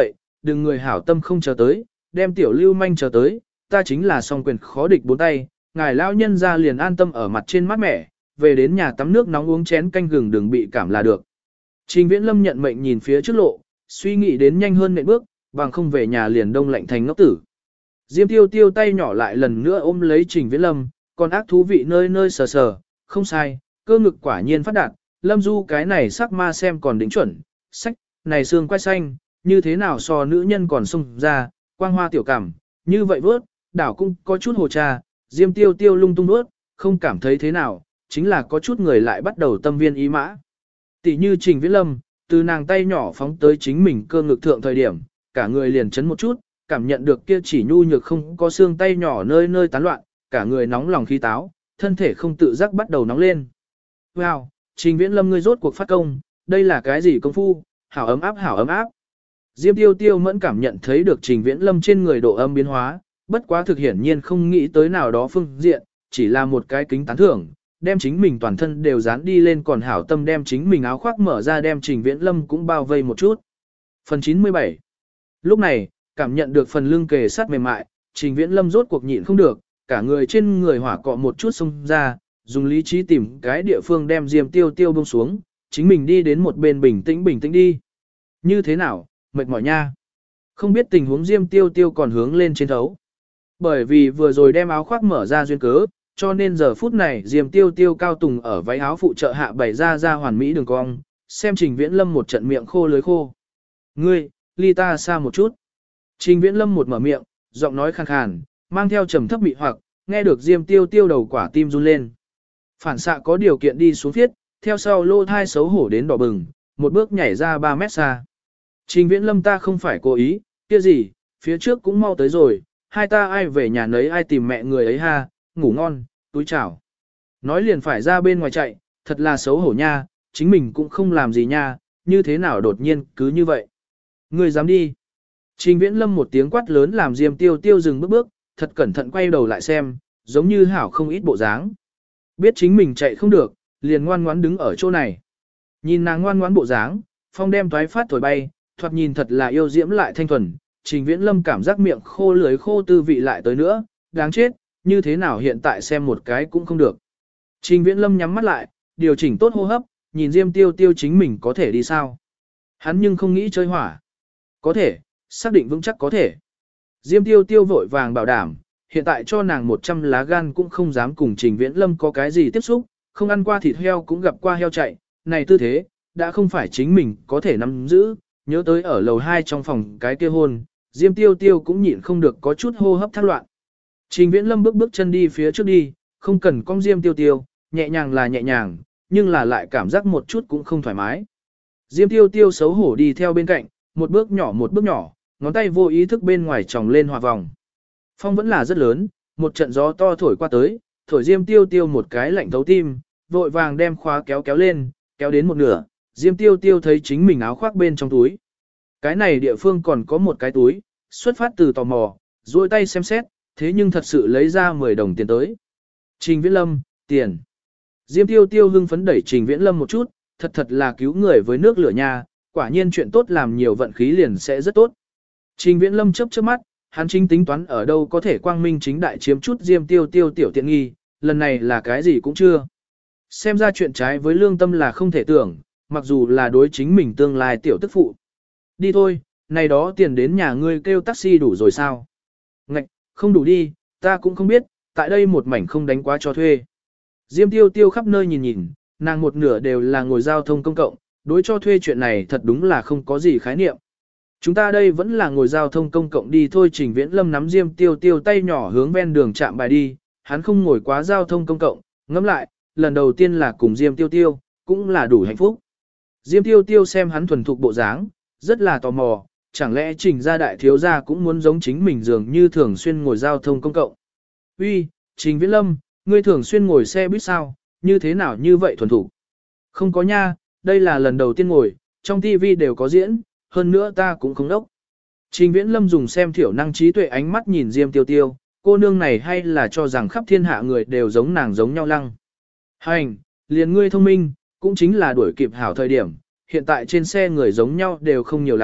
đừng người hảo tâm không chờ tới, đem tiểu lưu manh chờ tới, ta chính là song quyền khó địch bốn tay, ngài lão nhân ra liền an tâm ở mặt trên mát mẻ, về đến nhà tắm nước nóng uống chén canh gừng đừng bị cảm là được. Trình Viễn Lâm nhận mệnh nhìn phía trước lộ, suy nghĩ đến nhanh hơn nệm bước, bằng không về nhà liền đông lạnh thành ngốc tử. Diêm Tiêu Tiêu tay nhỏ lại lần nữa ôm lấy Trình Viễn Lâm, còn ác thú vị nơi nơi sờ sờ, không sai, cơ ngực quả nhiên phát đạt, Lâm Du cái này sắc ma xem còn đỉnh chuẩn, sách, này xương quai xanh, như thế nào so nữ nhân còn xông ra, quang hoa tiểu cảm, như vậy vớt, đảo cũng có chút hồ trà, Diêm Tiêu Tiêu lung tung vớt, không cảm thấy thế nào, chính là có chút người lại bắt đầu tâm viên ý mã. Tỷ như Trình Viễn Lâm, từ nàng tay nhỏ phóng tới chính mình cơ ngực thượng thời điểm, cả người liền chấn một chút, cảm nhận được kia chỉ nhu nhược không có xương tay nhỏ nơi nơi tán loạn, cả người nóng lòng khí táo, thân thể không tự giác bắt đầu nóng lên. Wow, Trình Viễn Lâm ngươi rốt cuộc phát công, đây là cái gì công phu, hảo ấm áp hảo ấm áp. Diêm Tiêu Tiêu mẫn cảm nhận thấy được Trình Viễn Lâm trên người độ âm biến hóa, bất quá thực hiển nhiên không nghĩ tới nào đó phương diện, chỉ là một cái kính tán thưởng, đem chính mình toàn thân đều dán đi lên còn hảo tâm đem chính mình áo khoác mở ra đem Trình Viễn Lâm cũng bao vây một chút. Phần 97. Lúc này, cảm nhận được phần lưng kề sát mềm mại, Trình Viễn Lâm rốt cuộc nhịn không được, cả người trên người hỏa cọ một chút xông ra, dùng lý trí tìm cái địa phương đem Diêm Tiêu Tiêu buông xuống, chính mình đi đến một bên bình tĩnh đi. Như thế nào, mệt mỏi nha. Không biết tình huống Diêm Tiêu Tiêu còn hướng lên trên thấu. Bởi vì vừa rồi đem áo khoác mở ra duyên cớ, cho nên giờ phút này Diêm Tiêu Tiêu cao tùng ở váy áo phụ trợ hạ bày ra hoàn mỹ đường cong, xem Trình Viễn Lâm một trận miệng khô lưới khô. Ngươi, ly ta xa một chút. Trình Viễn Lâm một mở miệng, giọng nói khàn khàn, mang theo trầm thấp mị hoặc, nghe được Diêm Tiêu Tiêu đầu quả tim run lên. Phản xạ có điều kiện đi xuống phiết, theo sau lô thai xấu hổ đến đỏ bừng, một bước nhảy ra 3 mét xa. Trình Viễn Lâm ta không phải cố ý, kia gì, phía trước cũng mau tới rồi, hai ta ai về nhà nấy ai tìm mẹ người ấy ha, ngủ ngon, túi chào. Nói liền phải ra bên ngoài chạy, thật là xấu hổ nha, chính mình cũng không làm gì nha, như thế nào đột nhiên cứ như vậy. Người dám đi. Trình Viễn Lâm một tiếng quát lớn làm Diêm Tiêu Tiêu dừng bước, thật cẩn thận quay đầu lại xem, giống như hảo không ít bộ dáng. Biết chính mình chạy không được, liền ngoan ngoãn đứng ở chỗ này. Nhìn nàng ngoan ngoãn bộ dáng, phong đem toái phát thổi bay, thoạt nhìn thật là yêu diễm lại thanh thuần. Trình Viễn Lâm cảm giác miệng khô lưỡi khô tư vị lại tới nữa, đáng chết, như thế nào hiện tại xem một cái cũng không được. Trình Viễn Lâm nhắm mắt lại, điều chỉnh tốt hô hấp, nhìn Diêm Tiêu Tiêu chính mình có thể đi sao. Hắn nhưng không nghĩ chơi hỏa. Có thể, xác định vững chắc có thể. Diêm Tiêu Tiêu vội vàng bảo đảm, hiện tại cho nàng 100 lá gan cũng không dám cùng Trình Viễn Lâm có cái gì tiếp xúc, không ăn qua thịt heo cũng gặp qua heo chạy, này tư thế, đã không phải chính mình có thể nắm giữ, nhớ tới ở lầu 2 trong phòng cái kia hôn, Diêm Tiêu Tiêu cũng nhịn không được có chút hô hấp thác loạn. Trình Viễn Lâm bước chân đi phía trước đi, không cần cong Diêm Tiêu Tiêu, nhẹ nhàng là nhẹ nhàng, nhưng là lại cảm giác một chút cũng không thoải mái. Diêm Tiêu Tiêu xấu hổ đi theo bên cạnh, một bước nhỏ, ngón tay vô ý thức bên ngoài tròng lên hòa vòng. Phong vẫn là rất lớn, một trận gió to thổi qua tới, thổi Diêm Tiêu Tiêu một cái lạnh thấu tim, vội vàng đem khóa kéo lên, kéo đến một nửa, Diêm Tiêu Tiêu thấy chính mình áo khoác bên trong túi. Cái này địa phương còn có một cái túi, xuất phát từ tò mò, duỗi tay xem xét, thế nhưng thật sự lấy ra 10 đồng tiền tới. Trình Viễn Lâm, tiền. Diêm Tiêu Tiêu hưng phấn đẩy Trình Viễn Lâm một chút, thật là cứu người với nước lửa nha, quả nhiên chuyện tốt làm nhiều vận khí liền sẽ rất tốt. Trình Viễn Lâm chớp mắt, hắn chính tính toán ở đâu có thể quang minh chính đại chiếm chút Diêm Tiêu Tiêu tiểu tiện nghi, lần này là cái gì cũng chưa. Xem ra chuyện trái với lương tâm là không thể tưởng, mặc dù là đối chính mình tương lai tiểu tức phụ. Đi thôi, này đó tiền đến nhà ngươi kêu taxi đủ rồi sao? Ngạch, không đủ đi, ta cũng không biết, tại đây một mảnh không đánh quá cho thuê. Diêm Tiêu Tiêu khắp nơi nhìn, nàng một nửa đều là ngồi giao thông công cộng, đối cho thuê chuyện này thật đúng là không có gì khái niệm. Chúng ta đây vẫn là ngồi giao thông công cộng đi thôi. Trình Viễn Lâm nắm Diêm Tiêu Tiêu tay nhỏ hướng ven đường chạm bài đi, hắn không ngồi quá giao thông công cộng, ngẫm lại, lần đầu tiên là cùng Diêm Tiêu Tiêu, cũng là đủ hạnh phúc. Diêm Tiêu Tiêu xem hắn thuần thục bộ dáng, rất là tò mò, chẳng lẽ Trình gia đại thiếu gia cũng muốn giống chính mình dường như thường xuyên ngồi giao thông công cộng. Uy, Trình Viễn Lâm, ngươi thường xuyên ngồi xe buýt sao, như thế nào như vậy thuần thục? Không có nha, đây là lần đầu tiên ngồi, trong TV đều có diễn, hơn nữa ta cũng không đốc. Trình Viễn Lâm dùng xem thiểu năng trí tuệ ánh mắt nhìn Diêm Tiêu Tiêu, cô nương này hay là cho rằng khắp thiên hạ người đều giống nàng giống nhau lăng. Hành, liền ngươi thông minh, cũng chính là đuổi kịp hảo thời điểm, hiện tại trên xe người giống nhau đều không nhiều lắm,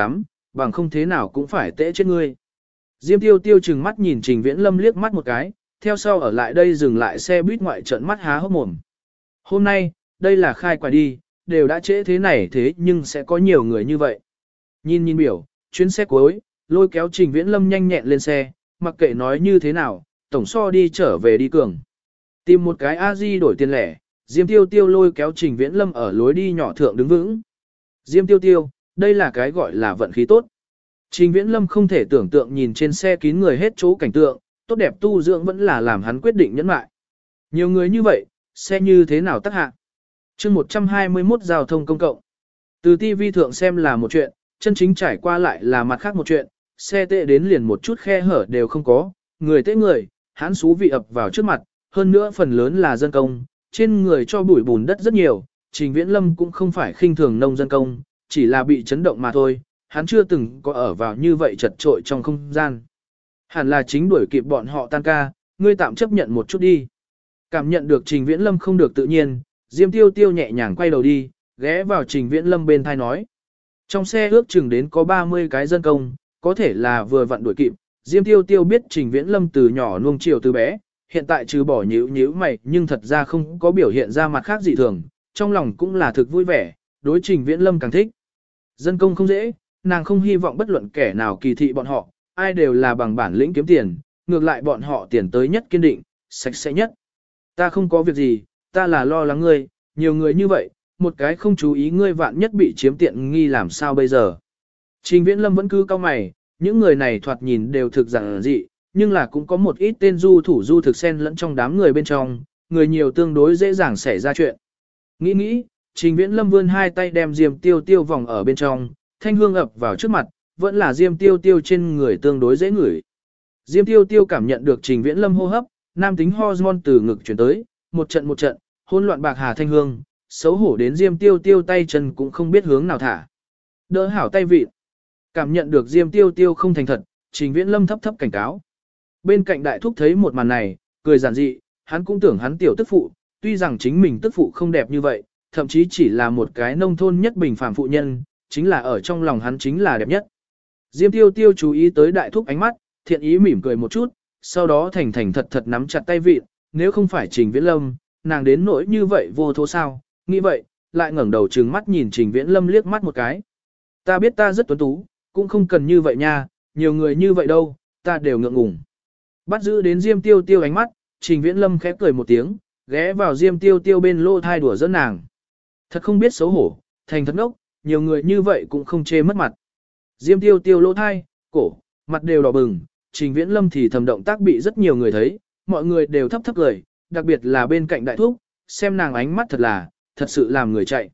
bằng không thế nào cũng phải tễ chết ngươi. Diêm Tiêu Tiêu trừng mắt nhìn Trình Viễn Lâm liếc mắt một cái, theo sau ở lại đây dừng lại xe buýt ngoại trợn mắt há hốc mồm. Hôm nay, đây là khai quả đi, đều đã trễ thế này thế nhưng sẽ có nhiều người như vậy. Nhìn biểu, chuyến xe cuối, lôi kéo Trình Viễn Lâm nhanh nhẹn lên xe, mặc kệ nói như thế nào, tổng so đi trở về đi cường. Tìm một cái A-di đổi tiền lẻ, Diêm Tiêu Tiêu lôi kéo Trình Viễn Lâm ở lối đi nhỏ thượng đứng vững. Diêm Tiêu Tiêu, đây là cái gọi là vận khí tốt. Trình Viễn Lâm không thể tưởng tượng nhìn trên xe kín người hết chỗ cảnh tượng, tốt đẹp tu dưỡng vẫn là làm hắn quyết định nhẫn mại. Nhiều người như vậy, xe như thế nào tắc hạ? Chương 121 giao thông công cộng. Từ TV thượng xem là một chuyện, chân chính trải qua lại là mặt khác một chuyện, xe tệ đến liền một chút khe hở đều không có, người tệ người, hãn xú vị ập vào trước mặt, hơn nữa phần lớn là dân công, trên người cho bụi bùn đất rất nhiều, Trình Viễn Lâm cũng không phải khinh thường nông dân công, chỉ là bị chấn động mà thôi, hắn chưa từng có ở vào như vậy chật trội trong không gian. Hẳn là chính đuổi kịp bọn họ tan ca, ngươi tạm chấp nhận một chút đi. Cảm nhận được Trình Viễn Lâm không được tự nhiên, Diêm Tiêu Tiêu nhẹ nhàng quay đầu đi, ghé vào Trình Viễn Lâm bên thai nói. Trong xe ước chừng đến có 30 cái dân công, có thể là vừa vặn đuổi kịp, Diêm Tiêu Tiêu biết Trình Viễn Lâm từ nhỏ nuông chiều từ bé, hiện tại trừ bỏ nhíu mày nhưng thật ra không có biểu hiện ra mặt khác gì thường, trong lòng cũng là thực vui vẻ, đối Trình Viễn Lâm càng thích. Dân công không dễ, nàng không hy vọng bất luận kẻ nào kỳ thị bọn họ, ai đều là bằng bản lĩnh kiếm tiền, ngược lại bọn họ tiền tới nhất kiên định, sạch sẽ nhất. Ta không có việc gì, ta là lo lắng ngươi, nhiều người như vậy, một cái không chú ý ngươi vạn nhất bị chiếm tiện nghi làm sao bây giờ. Trình Viễn Lâm vẫn cứ cau mày, những người này thoạt nhìn đều thực giản dị, nhưng là cũng có một ít tên du thủ du thực xen lẫn trong đám người bên trong, người nhiều tương đối dễ dàng xảy ra chuyện. Nghĩ, Trình Viễn Lâm vươn hai tay đem Diêm Tiêu Tiêu vòng ở bên trong, thanh hương ập vào trước mặt, vẫn là Diêm Tiêu Tiêu trên người tương đối dễ ngửi. Diêm Tiêu Tiêu cảm nhận được Trình Viễn Lâm hô hấp, nam tính hormone từ ngực chuyển tới, một trận, hỗn loạn bạc hà thanh hương, xấu hổ đến Diêm Tiêu Tiêu tay chân cũng không biết hướng nào thả. Đỡ hảo tay vịt. Cảm nhận được Diêm Tiêu Tiêu không thành thật, Trình Viễn Lâm thấp cảnh cáo. Bên cạnh đại thúc thấy một màn này, cười giản dị, hắn cũng tưởng hắn tiểu tức phụ, tuy rằng chính mình tức phụ không đẹp như vậy, thậm chí chỉ là một cái nông thôn nhất bình phàm phụ nhân, chính là ở trong lòng hắn chính là đẹp nhất. Diêm Tiêu Tiêu chú ý tới đại thúc ánh mắt, thiện ý mỉm cười một chút, sau đó thành thật nắm chặt tay vịt, nếu không phải Trình Viễn Lâm, nàng đến nỗi như vậy vô thố sao, nghĩ vậy, lại ngẩng đầu trừng mắt nhìn Trình Viễn Lâm liếc mắt một cái. Ta biết ta rất tuấn tú, cũng không cần như vậy nha, nhiều người như vậy đâu, ta đều ngượng ngùng. Bắt giữ đến Diêm Tiêu Tiêu ánh mắt, Trình Viễn Lâm khẽ cười một tiếng, ghé vào Diêm Tiêu Tiêu bên lô thai đùa giỡn nàng. Thật không biết xấu hổ, thành thật ngốc, nhiều người như vậy cũng không chê mất mặt. Diêm Tiêu Tiêu lỗ thai, cổ, mặt đều đỏ bừng, Trình Viễn Lâm thì thầm động tác bị rất nhiều người thấy, mọi người đều thấp cười, đặc biệt là bên cạnh đại thúc, xem nàng ánh mắt thật sự làm người chạy.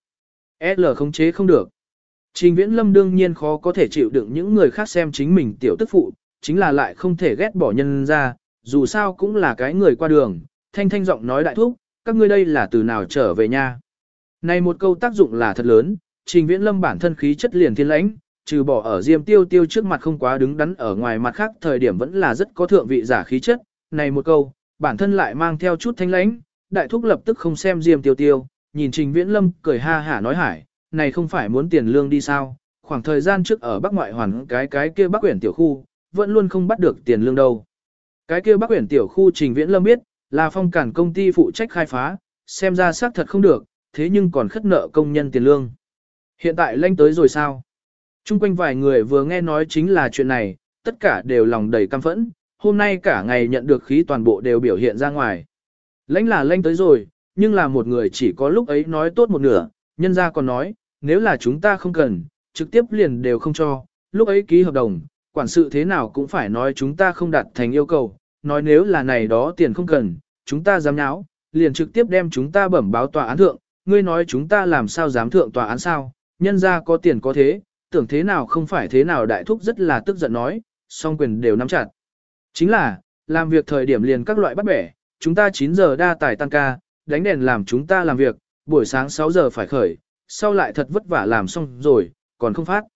L khống chế không được. Trình Viễn Lâm đương nhiên khó có thể chịu đựng những người khác xem chính mình tiểu tức phụ, chính là lại không thể ghét bỏ nhân ra, dù sao cũng là cái người qua đường, thanh giọng nói đại thúc, các ngươi đây là từ nào trở về nha. Này một câu tác dụng là thật lớn, Trình Viễn Lâm bản thân khí chất liền thiên lãnh, trừ bỏ ở Diêm Tiêu Tiêu trước mặt không quá đứng đắn ở ngoài mặt khác thời điểm vẫn là rất có thượng vị giả khí chất, này một câu, bản thân lại mang theo chút thanh lãnh, đại thúc lập tức không xem Diêm Tiêu Tiêu, nhìn Trình Viễn Lâm cười ha hả nói hải, này không phải muốn tiền lương đi sao, khoảng thời gian trước ở Bắc ngoại hoàn cái kia Bắc Uyển tiểu khu, vẫn luôn không bắt được tiền lương đâu. Cái kia Bắc Uyển tiểu khu Trình Viễn Lâm biết, là Phong Cản công ty phụ trách khai phá, xem ra xác thật không được, thế nhưng còn khất nợ công nhân tiền lương. Hiện tại lanh tới rồi sao? Trung quanh vài người vừa nghe nói chính là chuyện này, tất cả đều lòng đầy căm phẫn, hôm nay cả ngày nhận được khí toàn bộ đều biểu hiện ra ngoài. Lãnh là lãnh tới rồi, nhưng là một người chỉ có lúc ấy nói tốt một nửa, nhân ra còn nói, nếu là chúng ta không cần, trực tiếp liền đều không cho, lúc ấy ký hợp đồng, quản sự thế nào cũng phải nói chúng ta không đạt thành yêu cầu, nói nếu là này đó tiền không cần, chúng ta dám nháo, liền trực tiếp đem chúng ta bẩm báo tòa án thượng, ngươi nói chúng ta làm sao dám thượng tòa án sao, nhân ra có tiền có thế, tưởng thế nào không phải thế nào đại thúc rất là tức giận nói, song quyền đều nắm chặt. Chính là, làm việc thời điểm liền các loại bắt bẻ, chúng ta 9 giờ đa tài tăng ca, đánh đèn làm chúng ta làm việc, buổi sáng 6 giờ phải khởi, sau lại thật vất vả làm xong rồi, còn không phát.